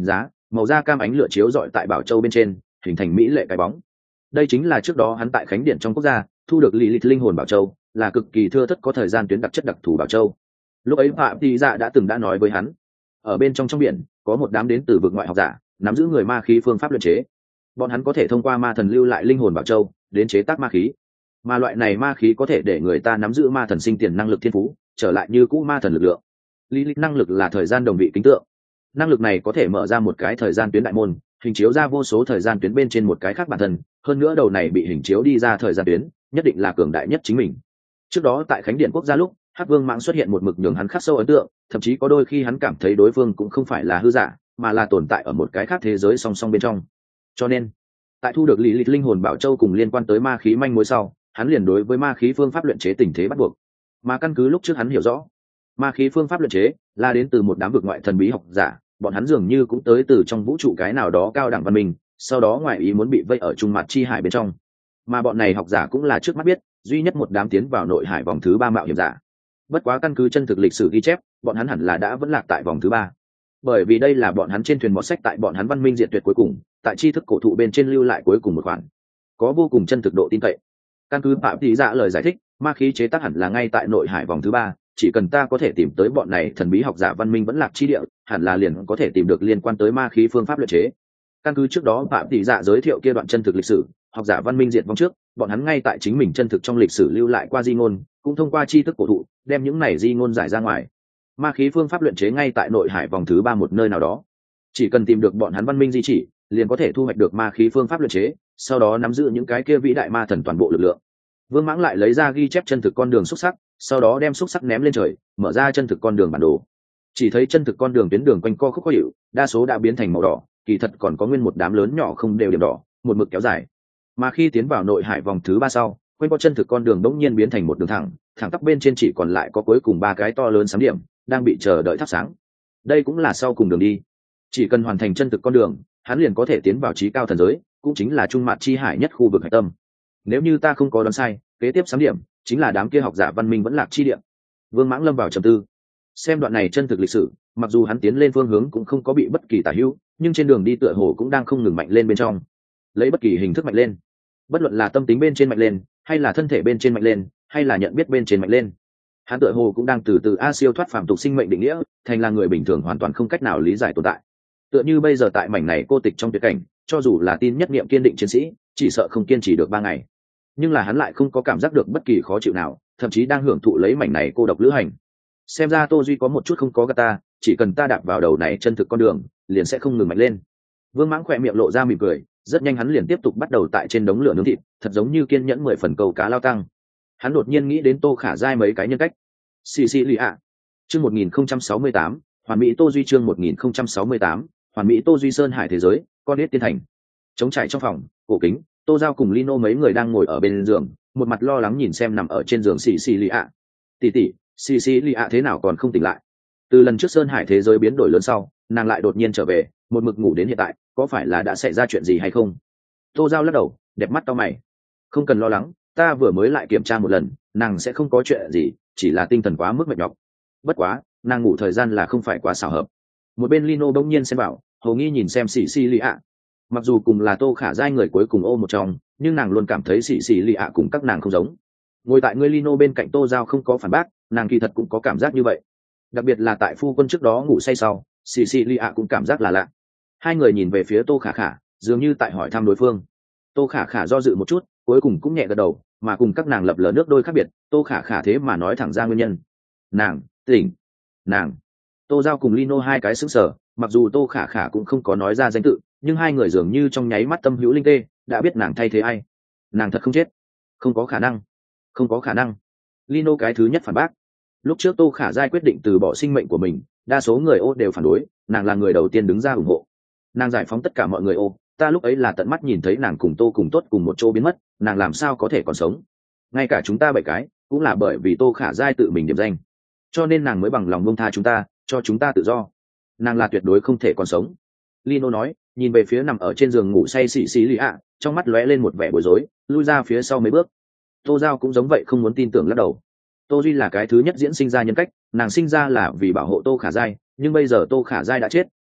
màu da cam ánh lửa chiếu rọi tại bảo châu bên trên, hình thành mỹ lệ cái bóng. Đây chính là trước đó hắn tại khánh điện trong quốc gia thu được Lilith linh hồn bảo châu, là cực kỳ thưa thớt có thời gian tuyến đặc chất đặc thù bảo châu. Lúc ấy Phạm Tị Dạ đã từng nói với hắn, ở bên trong biển có một đám đến từ vực ngoại học giả, nắm giữ người ma khí phương pháp luyện chế. Bọn hắn có thể thông qua ma thần lưu lại linh hồn bảo châu đến chế tác ma khí, mà loại này ma khí có thể để người ta nắm giữ ma thần sinh tiền năng lực thiên phú, trở lại như cũ ma thần lực lượng. Lilith năng lực là thời gian đồng vị kính tượng, năng lực này có thể mở ra một cái thời gian tuyến đại môn, hình chiếu ra vô số thời gian tuyến bên trên một cái khác bản thân. Hơn nữa đầu này bị hình chiếu đi ra thời gian tuyến nhất định là cường đại nhất chính mình. Trước đó tại khánh điện quốc gia lúc Hắc Vương Mãng xuất hiện một mực nhường hắn khắc sâu ấn tượng, thậm chí có đôi khi hắn cảm thấy đối phương cũng không phải là hư giả, mà là tồn tại ở một cái khác thế giới song song bên trong. Cho nên tại thu được Lilith linh hồn bảo châu cùng liên quan tới ma khí manh mối sau, hắn liền đối với ma khí phương pháp luyện chế tình thế bắt buộc. Mà căn cứ lúc trước hắn hiểu rõ, ma khí phương pháp luyện chế là đến từ một đám vực ngoại thần bí học giả, bọn hắn dường như cũng tới từ trong vũ trụ cái nào đó cao đẳng văn minh, sau đó ngoại ý muốn bị vây ở trung mặt chi hải bên trong. Mà bọn này học giả cũng là trước mắt biết duy nhất một đám tiến vào nội hải vòng thứ 3 mạo hiểm giả. Bất quá căn cứ chân thực lịch sử ghi chép, bọn hắn hẳn là đã vẫn lạc tại vòng thứ 3, bởi vì đây là bọn hắn trên thuyền mọt sách tại bọn hắn văn minh diệt tuyệt cuối cùng, tại tri thức cổ thụ bên trên lưu lại cuối cùng một khoản, có vô cùng chân thực độ tin cậy. Căn cứ Phạm Tị Dạ lời giải thích, ma khí chế tác hẳn là ngay tại nội hải vòng thứ 3, chỉ cần ta có thể tìm tới bọn này thần bí học giả văn minh vẫn lạc chi địa, hẳn là liền có thể tìm được liên quan tới ma khí phương pháp luyện chế. Căn cứ trước đó Phạm Tị Dạ giới thiệu kia đoạn chân thực lịch sử, học giả văn minh diệt vong trước, bọn hắn ngay tại chính mình chân thực trong lịch sử lưu lại qua di ngôn, cũng thông qua tri thức cổ thụ đem những này di ngôn giải ra ngoài. Ma khí phương pháp luyện chế ngay tại nội hải vòng thứ 3 một nơi nào đó, chỉ cần tìm được bọn hắn văn minh di chỉ, liền có thể thu hoạch được ma khí phương pháp luyện chế, sau đó nắm giữ những cái kia vĩ đại ma thần toàn bộ lực lượng. Vương Mãng lại lấy ra ghi chép chân thực con đường xúc sắc, sau đó đem xúc sắc ném lên trời, mở ra chân thực con đường bản đồ. Chỉ thấy chân thực con đường tuyến đường quanh co khúc khó hiệu, đa số đã biến thành màu đỏ, kỳ thật còn có nguyên một đám lớn nhỏ không đều điểm đỏ, một mực kéo dài. Mà khi tiến vào nội hải vòng thứ 3 sau, quanh co chân thực con đường đống nhiên biến thành một đường thẳng, thẳng tắp bên trên chỉ còn lại có cuối cùng 3 cái to lớn sáng điểm, đang bị chờ đợi thắp sáng. Đây cũng là sau cùng đường đi. Chỉ cần hoàn thành chân thực con đường, hắn liền có thể tiến vào chí cao thần giới, cũng chính là trung mạn chi hải nhất khu vực hải tâm. Nếu như ta không có đoán sai, kế tiếp sáng điểm chính là đám kia học giả văn minh vẫn lạc chi điểm. Vương Mãng lâm vào trầm tư. Xem đoạn này chân thực lịch sử, mặc dù hắn tiến lên phương hướng cũng không có bị bất kỳ tả hữu, nhưng trên đường đi tựa hồ cũng đang không ngừng mạnh lên bên trong, lấy bất kỳ hình thức mạnh lên. Bất luận là tâm tính bên trên mạnh lên, hay là thân thể bên trên mạnh lên, hay là nhận biết bên trên mạnh lên, hắn tựa hồ cũng đang từ từ siêu thoát phàm tục sinh mệnh định nghĩa, thành là người bình thường hoàn toàn không cách nào lý giải tồn tại. Tựa như bây giờ tại mảnh này cô tịch trong tuyệt cảnh, cho dù là tin nhất niệm kiên định chiến sĩ, chỉ sợ không kiên trì được 3 ngày. Nhưng là hắn lại không có cảm giác được bất kỳ khó chịu nào, thậm chí đang hưởng thụ lấy mảnh này cô độc lữ hành. Xem ra Tô Duy có một chút không có gạt ta, chỉ cần ta đạp vào đầu này chân thực con đường, liền sẽ không ngừng mạnh lên. Vương Mãng khỏe miệng lộ ra mỉm cười, rất nhanh hắn liền tiếp tục bắt đầu tại trên đống lửa nướng thịt, thật giống như kiên nhẫn 10 phần câu cá lao tăng. Hắn đột nhiên nghĩ đến Tô Khả Giai mấy cái nhân cách. Sicilia. Chương 1068, Hoàn Mỹ Tô Duy chương 1068, Hoàn Mỹ Tô Duy Sơn Hải thế giới, con đít tiên thành. Trống trải trong phòng, cổ kính, Tô Giao cùng Lino mấy người đang ngồi ở bên giường, một mặt lo lắng nhìn xem nằm ở trên giường Sicilia. Tỷ tỷ, Sicilia thế nào còn không tỉnh lại? Từ lần trước Sơn Hải thế giới biến đổi lớn sau, nàng lại đột nhiên trở về, một mực ngủ đến hiện tại, có phải là đã xảy ra chuyện gì hay không? Tô Giao lắc đầu, đẹp mắt cau mày. Không cần lo lắng, ta vừa mới lại kiểm tra một lần, nàng sẽ không có chuyện gì, chỉ là tinh thần quá mức mệt nhọc. Bất quá, nàng ngủ thời gian là không phải quá xảo hợp. Một bên Lino bỗng nhiên xem bảo, hầu nghi nhìn xem Sicilia. Mặc dù cùng là Tô Khả Giai người cuối cùng ôm một trong, nhưng nàng luôn cảm thấy Sicilia cùng các nàng không giống. Ngồi tại người Lino bên cạnh Tô Giao không có phản bác, nàng kỳ thật cũng có cảm giác như vậy. Đặc biệt là tại phu quân trước đó ngủ say sau, Sicilia cũng cảm giác là lạ. Hai người nhìn về phía Tô Khả Khả, dường như tại hỏi thăm đối phương. Tô Khả Khả do dự một chút, cuối cùng cũng nhẹ gật đầu, mà cùng các nàng lập lờ nước đôi khác biệt, Tô Khả Khả thế mà nói thẳng ra nguyên nhân. Nàng tỉnh. Nàng. Tô Giao cùng Lino hai cái sững sờ, mặc dù Tô Khả Khả cũng không có nói ra danh tự, nhưng hai người dường như trong nháy mắt tâm hữu linh tê, đã biết nàng thay thế ai. Nàng thật không chết. Không có khả năng. Không có khả năng. Lino cái thứ nhất phản bác. Lúc trước Tô Khả Giai quyết định từ bỏ sinh mệnh của mình, đa số người ô đều phản đối, nàng là người đầu tiên đứng ra ủng hộ. Nàng giải phóng tất cả mọi người ô, ta lúc ấy là tận mắt nhìn thấy nàng cùng Tô cùng tốt cùng một chỗ biến mất, nàng làm sao có thể còn sống? Ngay cả chúng ta 7 cái, cũng là bởi vì Tô Khả Giai tự mình điểm danh, cho nên nàng mới bằng lòng buông tha chúng ta, cho chúng ta tự do. Nàng là tuyệt đối không thể còn sống. Lino nói, nhìn về phía nằm ở trên giường ngủ say Sicilia, trong mắt lóe lên một vẻ bối rối, lui ra phía sau mấy bước. Tô Giao cũng giống vậy không muốn tin tưởng lắc đầu. Tô Duy là cái thứ nhất diễn sinh ra nhân cách, nàng sinh ra là vì bảo hộ Tô Khả Giai, nhưng bây giờ Tô Khả Giai đã chết,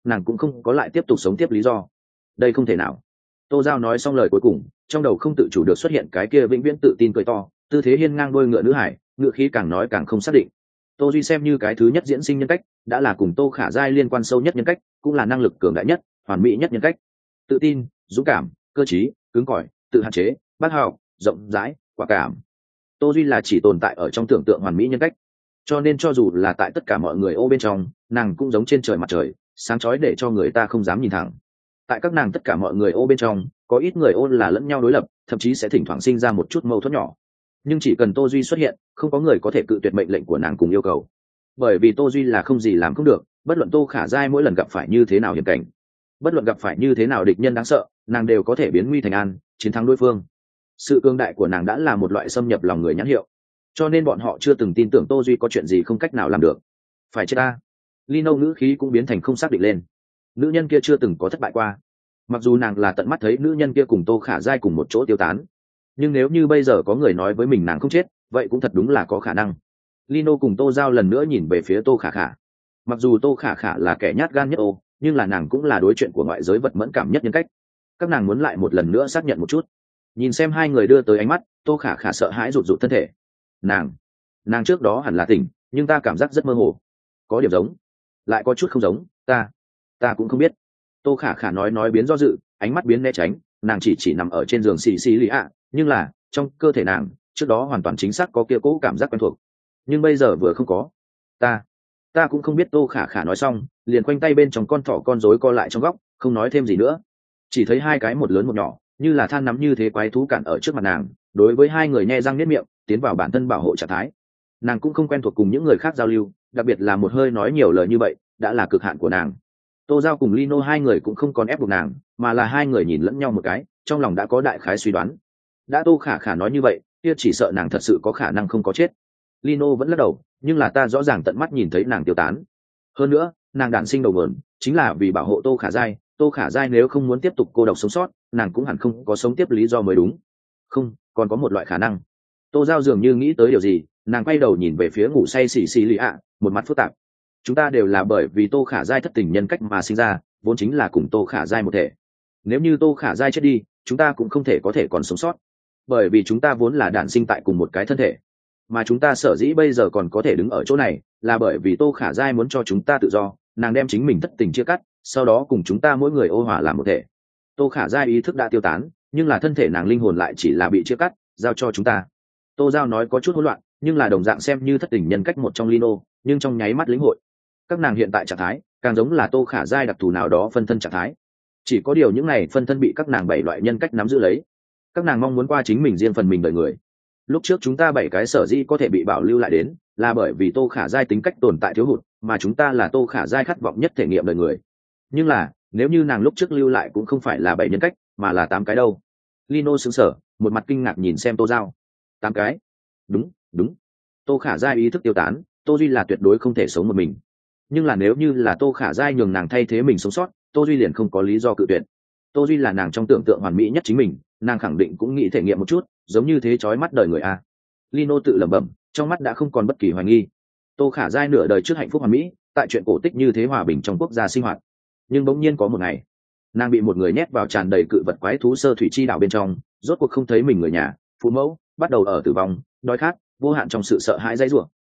nàng cũng không có lại tiếp tục sống tiếp lý do. Đây không thể nào. Tô Giao nói xong lời cuối cùng, trong đầu không tự chủ được xuất hiện cái kia vĩnh viễn tự tin cười to, tư thế hiên ngang đôi ngựa nữ hải, ngựa khí càng nói càng không xác định. Tô Duy xem như cái thứ nhất diễn sinh nhân cách, đã là cùng Tô Khả Giai liên quan sâu nhất nhân cách, cũng là năng lực cường đại nhất, hoàn mỹ nhất nhân cách. Tự tin, dũng cảm, cơ trí, cứng cỏi, tự hạn chế, bác học, rộng rãi, quả cảm. Tô Duy là chỉ tồn tại ở trong tưởng tượng hoàn mỹ nhân cách, cho nên cho dù là tại tất cả mọi người ô bên trong, nàng cũng giống trên trời mặt trời, sáng chói để cho người ta không dám nhìn thẳng. Tại các nàng tất cả mọi người ô bên trong, có ít người ô là lẫn nhau đối lập, thậm chí sẽ thỉnh thoảng sinh ra một chút mâu thuẫn nhỏ. Nhưng chỉ cần Tô Duy xuất hiện, không có người có thể cự tuyệt mệnh lệnh của nàng cùng yêu cầu. Bởi vì Tô Duy là không gì làm không được, bất luận Tô Khả Giai mỗi lần gặp phải như thế nào hiểm cảnh, bất luận gặp phải như thế nào địch nhân đáng sợ, nàng đều có thể biến nguy thành an, chiến thắng đối phương. Sự cương đại của nàng đã là một loại xâm nhập lòng người nhãn hiệu, cho nên bọn họ chưa từng tin tưởng Tô Duy có chuyện gì không cách nào làm được. Phải chết ta. Lino ngữ khí cũng biến thành không xác định lên. Nữ nhân kia chưa từng có thất bại qua, mặc dù nàng là tận mắt thấy nữ nhân kia cùng Tô Khả Giai cùng một chỗ tiêu tán, nhưng nếu như bây giờ có người nói với mình nàng không chết, vậy cũng thật đúng là có khả năng. Lino cùng Tô Giao lần nữa nhìn về phía Tô Khả Khả. Mặc dù Tô Khả Khả là kẻ nhát gan nhất ô, nhưng là nàng cũng là đối chuyện của ngoại giới vật mẫn cảm nhất nhân cách. Các nàng muốn lại một lần nữa xác nhận một chút. Nhìn xem hai người đưa tới ánh mắt, Tô Khả Khả sợ hãi rụt rụt thân thể. Nàng trước đó hẳn là tỉnh, nhưng ta cảm giác rất mơ hồ, có điểm giống, lại có chút không giống, ta cũng không biết. Tô Khả Khả nói biến do dự, ánh mắt biến né tránh. Nàng chỉ nằm ở trên giường xì xì lì ạ, nhưng là trong cơ thể nàng trước đó hoàn toàn chính xác có kia cố cảm giác quen thuộc, nhưng bây giờ vừa không có. Ta cũng không biết. Tô Khả Khả nói xong, liền khoanh tay bên trong con thỏ con rối co lại trong góc, không nói thêm gì nữa. Chỉ thấy hai cái một lớn một nhỏ, như là than nắm như thế quái thú cản ở trước mặt nàng, đối với hai người nhe răng niết miệng, tiến vào bản thân bảo hộ trạng thái. Nàng cũng không quen thuộc cùng những người khác giao lưu, đặc biệt là một hơi nói nhiều lời như vậy, đã là cực hạn của nàng. Tô Giao cùng Lino hai người cũng không còn ép buộc nàng, mà là hai người nhìn lẫn nhau một cái, trong lòng đã có đại khái suy đoán. Đã Tô Khả Khả nói như vậy, kia chỉ sợ nàng thật sự có khả năng không có chết. Lino vẫn lắc đầu, nhưng là ta rõ ràng tận mắt nhìn thấy nàng tiêu tán. Hơn nữa, nàng đản sinh đầu nguồn chính là vì bảo hộ Tô Khả Giai. Tô Khả Giai nếu không muốn tiếp tục cô độc sống sót, nàng cũng hẳn không có sống tiếp lý do mới đúng. Không, còn có một loại khả năng. Tô Giao dường như nghĩ tới điều gì, nàng quay đầu nhìn về phía ngủ say xì xì lì ạ, một mặt phức tạp. Chúng ta đều là bởi vì Tô Khả Giai thất tình nhân cách mà sinh ra, vốn chính là cùng Tô Khả Giai một thể. Nếu như Tô Khả Giai chết đi, chúng ta cũng không thể có thể còn sống sót, bởi vì chúng ta vốn là đản sinh tại cùng một cái thân thể. Mà chúng ta sở dĩ bây giờ còn có thể đứng ở chỗ này, là bởi vì Tô Khả Giai muốn cho chúng ta tự do, nàng đem chính mình thất tình chia cắt, sau đó cùng chúng ta mỗi người ô hòa làm một thể. Tô Khả Giai ý thức đã tiêu tán, nhưng là thân thể nàng linh hồn lại chỉ là bị chia cắt, giao cho chúng ta. Tô Giao nói có chút hỗn loạn, nhưng là đồng dạng xem như thất tình nhân cách một trong Lino, nhưng trong nháy mắt lĩnh hội. Các nàng hiện tại trạng thái càng giống là Tô Khả Giai đặc thù nào đó phân thân trạng thái. Chỉ có điều những này phân thân bị các nàng 7 loại nhân cách nắm giữ lấy. Các nàng mong muốn qua chính mình riêng phần mình đời người. Lúc trước chúng ta 7 cái sở dĩ có thể bị bảo lưu lại đến, là bởi vì Tô Khả Giai tính cách tồn tại thiếu hụt, mà chúng ta là Tô Khả Giai khát vọng nhất thể nghiệm đời người. Nhưng là, nếu như nàng lúc trước lưu lại cũng không phải là 7 nhân cách, mà là 8 cái đâu? Lino sững sờ, một mặt kinh ngạc nhìn xem Tô Giao. 8 cái? Đúng. Tô Khả Giai ý thức tiêu tán, Tô Duy là tuyệt đối không thể sống một mình. Nhưng là nếu như là Tô Khả Giai nhường nàng thay thế mình sống sót, Tô Duy liền không có lý do cự tuyệt. Tô Duy là nàng trong tưởng tượng hoàn mỹ nhất chính mình, nàng khẳng định cũng nghĩ thể nghiệm một chút, giống như thế chói mắt đời người a. Lino tự lẩm bẩm, trong mắt đã không còn bất kỳ hoài nghi. Tô Khả Giai nửa đời trước hạnh phúc hoàn mỹ, tại chuyện cổ tích như thế hòa bình trong quốc gia sinh hoạt. Nhưng bỗng nhiên có một ngày, nàng bị một người nhét vào tràn đầy cự vật quái thú sơ thủy chi đảo bên trong, rốt cuộc không thấy mình người nhà, phụ mẫu, bắt đầu ở tử vong, đói khát, vô hạn trong sự sợ hãi dãy rủa,